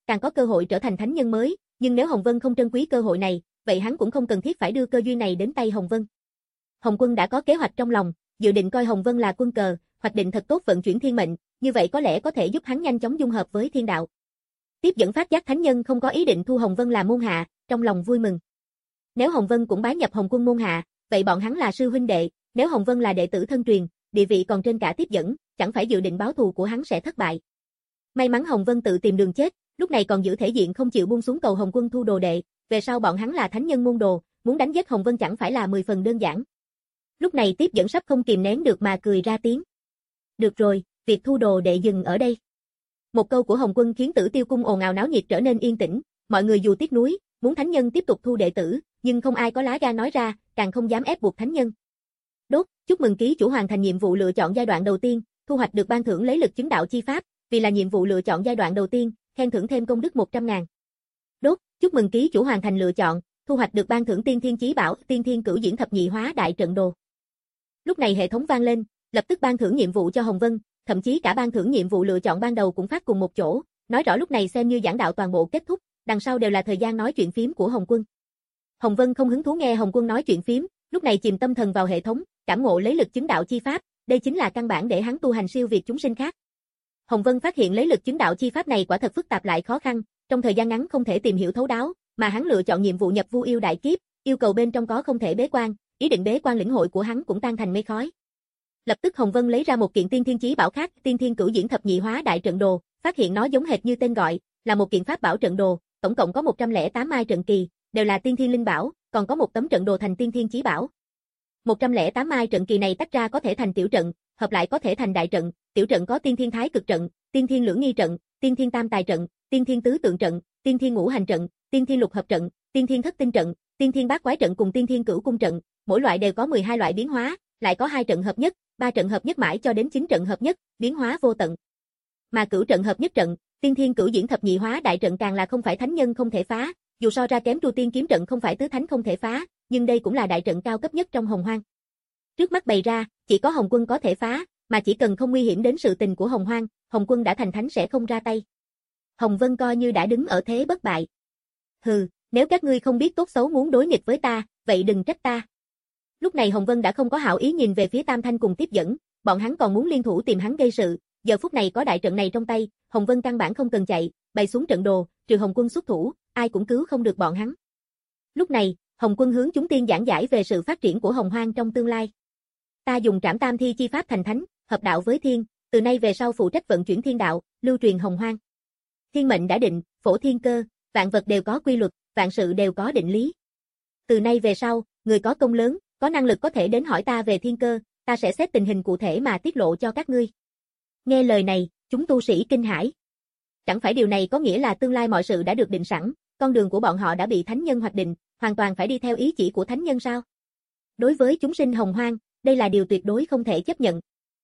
càng có cơ hội trở thành thánh nhân mới, nhưng nếu Hồng Vân không trân quý cơ hội này, vậy hắn cũng không cần thiết phải đưa cơ duyên này đến tay Hồng Vân. Hồng Quân đã có kế hoạch trong lòng, dự định coi Hồng Vân là quân cờ, hoạch định thật tốt vận chuyển thiên mệnh, như vậy có lẽ có thể giúp hắn nhanh chóng dung hợp với thiên đạo. Tiếp dẫn phát giác thánh nhân không có ý định thu Hồng Vân làm môn hạ, trong lòng vui mừng. Nếu Hồng Vân cũng bái nhập Hồng Quân môn hạ, vậy bọn hắn là sư huynh đệ, nếu Hồng Vân là đệ tử thân truyền, địa vị còn trên cả tiếp dẫn, chẳng phải dự định báo thù của hắn sẽ thất bại. May mắn Hồng Vân tự tìm đường chết, lúc này còn giữ thể diện không chịu buông xuống cầu Hồng Quân thu đồ đệ, về sau bọn hắn là thánh nhân môn đồ, muốn đánh giết Hồng Vân chẳng phải là mười phần đơn giản. Lúc này tiếp dẫn sắp không kìm nén được mà cười ra tiếng. Được rồi, việc thu đồ đệ dừng ở đây. Một câu của Hồng Quân khiến Tử Tiêu cung ồn ào náo nhiệt trở nên yên tĩnh, mọi người dù tiếc nuối, muốn thánh nhân tiếp tục thu đệ tử, nhưng không ai có lá gan nói ra, càng không dám ép buộc thánh nhân. Đốt, chúc mừng ký chủ hoàn thành nhiệm vụ lựa chọn giai đoạn đầu tiên, thu hoạch được ban thưởng lấy lực chứng đạo chi pháp, vì là nhiệm vụ lựa chọn giai đoạn đầu tiên, khen thưởng thêm công đức một trăm ngàn. Đốt, chúc mừng ký chủ hoàn thành lựa chọn, thu hoạch được ban thưởng tiên thiên chí bảo, tiên thiên cửu diễn thập nhị hóa đại trận đồ. Lúc này hệ thống vang lên, lập tức ban thưởng nhiệm vụ cho Hồng Vân, thậm chí cả ban thưởng nhiệm vụ lựa chọn ban đầu cũng phát cùng một chỗ, nói rõ lúc này xem như giảng đạo toàn bộ kết thúc, đằng sau đều là thời gian nói chuyện phím của Hồng Quân. Hồng Vân không hứng thú nghe Hồng Quân nói chuyện phím, lúc này chìm tâm thần vào hệ thống, cảm ngộ lấy lực chứng đạo chi pháp, đây chính là căn bản để hắn tu hành siêu việt chúng sinh khác. Hồng Vân phát hiện lấy lực chứng đạo chi pháp này quả thật phức tạp lại khó khăn, trong thời gian ngắn không thể tìm hiểu thấu đáo, mà hắn lựa chọn nhiệm vụ nhập vu yêu đại kiếp, yêu cầu bên trong có không thể bế quan, ý định bế quan lĩnh hội của hắn cũng tan thành mây khói. Lập tức Hồng Vân lấy ra một kiện tiên thiên chí bảo khác, tiên thiên cửu diễn thập nhị hóa đại trận đồ, phát hiện nó giống hệt như tên gọi, là một kiện pháp bảo trận đồ, tổng cộng có một trăm lẻ tám mai trận kỳ, đều là tiên thiên linh bảo, còn có một tấm trận đồ thành tiên thiên chí bảo. một trăm lẻ tám mai trận kỳ này tách ra có thể thành tiểu trận, hợp lại có thể thành đại trận, tiểu trận có tiên thiên thái cực trận, tiên thiên lưỡng nghi trận, tiên thiên tam tài trận, tiên thiên tứ tượng trận, tiên thiên ngũ hành trận, tiên thiên lục hợp trận, tiên thiên thất tinh trận, tiên thiên bát quái trận cùng tiên thiên cửu cung trận, mỗi loại đều có mười hai loại biến hóa, lại có hai trận hợp nhất, ba trận hợp nhất mãi cho đến chín trận hợp nhất, biến hóa vô tận. Mà cửu trận hợp nhất trận, tiên thiên cửu diễn thập nhị hóa đại trận càng là không phải thánh nhân không thể phá, dù so ra kém Tru Tiên kiếm trận không phải tứ thánh không thể phá, nhưng đây cũng là đại trận cao cấp nhất trong Hồng Hoang. Trước mắt bày ra, chỉ có Hồng Quân có thể phá, mà chỉ cần không nguy hiểm đến sự tình của Hồng Hoang, Hồng Quân đã thành thánh sẽ không ra tay. Hồng Vân coi như đã đứng ở thế bất bại. Hừ, nếu các ngươi không biết tốt xấu muốn đối nghịch với ta, vậy đừng trách ta. Lúc này Hồng Vân đã không có hảo ý nhìn về phía Tam Thanh cùng tiếp dẫn, bọn hắn còn muốn liên thủ tìm hắn gây sự, giờ phút này có đại trận này trong tay, Hồng Vân căn bản không cần chạy, bày xuống trận đồ, trừ Hồng Quân xuất thủ, ai cũng cứu không được bọn hắn. Lúc này, Hồng Quân hướng chúng tiên giảng giải về sự phát triển của Hồng Hoang trong tương lai. Ta dùng Trảm Tam Thi chi pháp thành thánh, hợp đạo với thiên, từ nay về sau phụ trách vận chuyển thiên đạo, lưu truyền Hồng Hoang. Thiên mệnh đã định, phổ thiên cơ, vạn vật đều có quy luật, vạn sự đều có định lý. Từ nay về sau, người có công lớn, có năng lực có thể đến hỏi ta về thiên cơ, ta sẽ xét tình hình cụ thể mà tiết lộ cho các ngươi. Nghe lời này, chúng tu sĩ kinh hãi. Chẳng phải điều này có nghĩa là tương lai mọi sự đã được định sẵn, con đường của bọn họ đã bị thánh nhân hoạch định, hoàn toàn phải đi theo ý chỉ của thánh nhân sao? Đối với chúng sinh Hồng Hoang, đây là điều tuyệt đối không thể chấp nhận.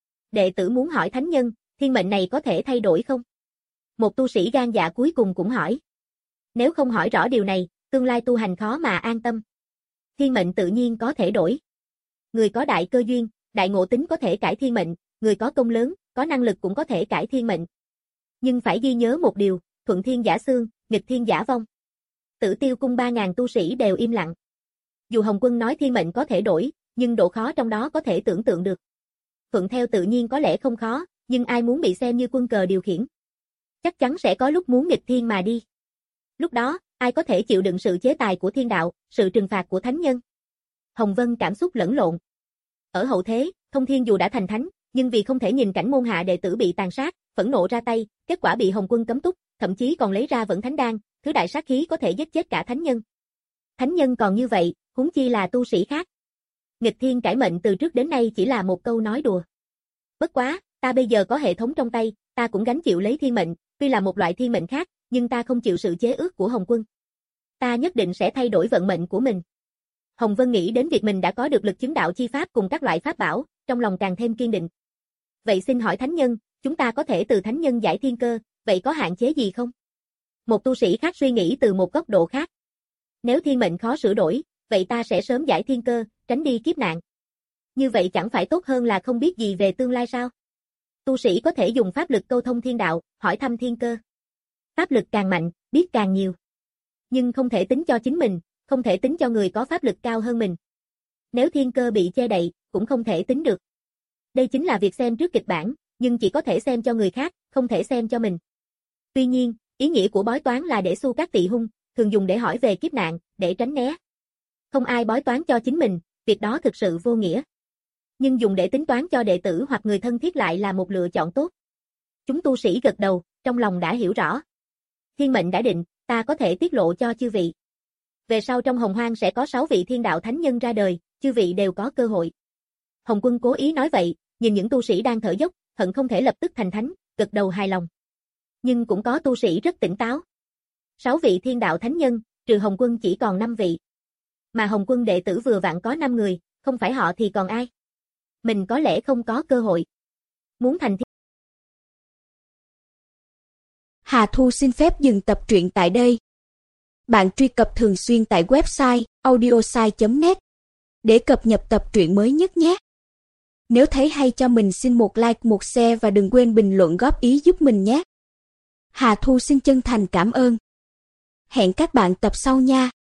Đệ tử muốn hỏi thánh nhân, thiên mệnh này có thể thay đổi không? Một tu sĩ gan dạ cuối cùng cũng hỏi. Nếu không hỏi rõ điều này, tương lai tu hành khó mà an tâm. Thiên mệnh tự nhiên có thể đổi. Người có đại cơ duyên, đại ngộ tính có thể cải thiên mệnh, người có công lớn, có năng lực cũng có thể cải thiên mệnh. Nhưng phải ghi nhớ một điều, thuận thiên giả xương, nghịch thiên giả vong. Tử Tiêu cung ba ngàn tu sĩ đều im lặng. Dù Hồng Quân nói thiên mệnh có thể đổi, nhưng độ khó trong đó có thể tưởng tượng được. Thuận theo tự nhiên có lẽ không khó, nhưng ai muốn bị xem như quân cờ điều khiển? Chắc chắn sẽ có lúc muốn nghịch thiên mà đi. Lúc đó, ai có thể chịu đựng sự chế tài của thiên đạo, sự trừng phạt của thánh nhân? Hồng Vân cảm xúc lẫn lộn. Ở hậu thế, Thông Thiên dù đã thành thánh, nhưng vì không thể nhìn cảnh môn hạ đệ tử bị tàn sát, phẫn nộ ra tay, kết quả bị Hồng Quân cấm túc, thậm chí còn lấy ra Vẫn Thánh Đan, thứ đại sát khí có thể giết chết cả thánh nhân. Thánh nhân còn như vậy, huống chi là tu sĩ khác. Nghịch thiên cải mệnh từ trước đến nay chỉ là một câu nói đùa. Bất quá, ta bây giờ có hệ thống trong tay, ta cũng gánh chịu lấy thiên mệnh, tuy là một loại thiên mệnh khác, nhưng ta không chịu sự chế ước của Hồng Quân. Ta nhất định sẽ thay đổi vận mệnh của mình. Hồng Vân nghĩ đến việc mình đã có được lực chứng đạo chi pháp cùng các loại pháp bảo, trong lòng càng thêm kiên định. Vậy xin hỏi thánh nhân, chúng ta có thể từ thánh nhân giải thiên cơ, vậy có hạn chế gì không? Một tu sĩ khác suy nghĩ từ một góc độ khác. Nếu thiên mệnh khó sửa đổi, vậy ta sẽ sớm giải thiên cơ, tránh đi kiếp nạn. Như vậy chẳng phải tốt hơn là không biết gì về tương lai sao? Tu sĩ có thể dùng pháp lực câu thông thiên đạo, hỏi thăm thiên cơ. Pháp lực càng mạnh, biết càng nhiều. Nhưng không thể tính cho chính mình, không thể tính cho người có pháp lực cao hơn mình. Nếu thiên cơ bị che đậy, cũng không thể tính được. Đây chính là việc xem trước kịch bản, nhưng chỉ có thể xem cho người khác, không thể xem cho mình. Tuy nhiên, ý nghĩa của bói toán là để xu các tỵ hung, thường dùng để hỏi về kiếp nạn, để tránh né. Không ai bói toán cho chính mình, việc đó thực sự vô nghĩa. Nhưng dùng để tính toán cho đệ tử hoặc người thân thiết lại là một lựa chọn tốt. Chúng tu sĩ gật đầu, trong lòng đã hiểu rõ. Thiên mệnh đã định, ta có thể tiết lộ cho chư vị. Về sau trong Hồng Hoang sẽ có sáu vị thiên đạo thánh nhân ra đời, chư vị đều có cơ hội. Hồng Quân cố ý nói vậy, nhìn những tu sĩ đang thở dốc, hận không thể lập tức thành thánh, gật đầu hài lòng. Nhưng cũng có tu sĩ rất tỉnh táo. Sáu vị thiên đạo thánh nhân, trừ Hồng Quân chỉ còn năm vị. Mà Hồng Quân đệ tử vừa vặn có năm người, không phải họ thì còn ai? Mình có lẽ không có cơ hội. Muốn thành thiên... Hà Thu xin phép dừng tập truyện tại đây. Bạn truy cập thường xuyên tại website audiosai chấm net để cập nhật tập truyện mới nhất nhé. Nếu thấy hay cho mình xin một like, một share và đừng quên bình luận góp ý giúp mình nhé. Hà Thu xin chân thành cảm ơn. Hẹn các bạn tập sau nha.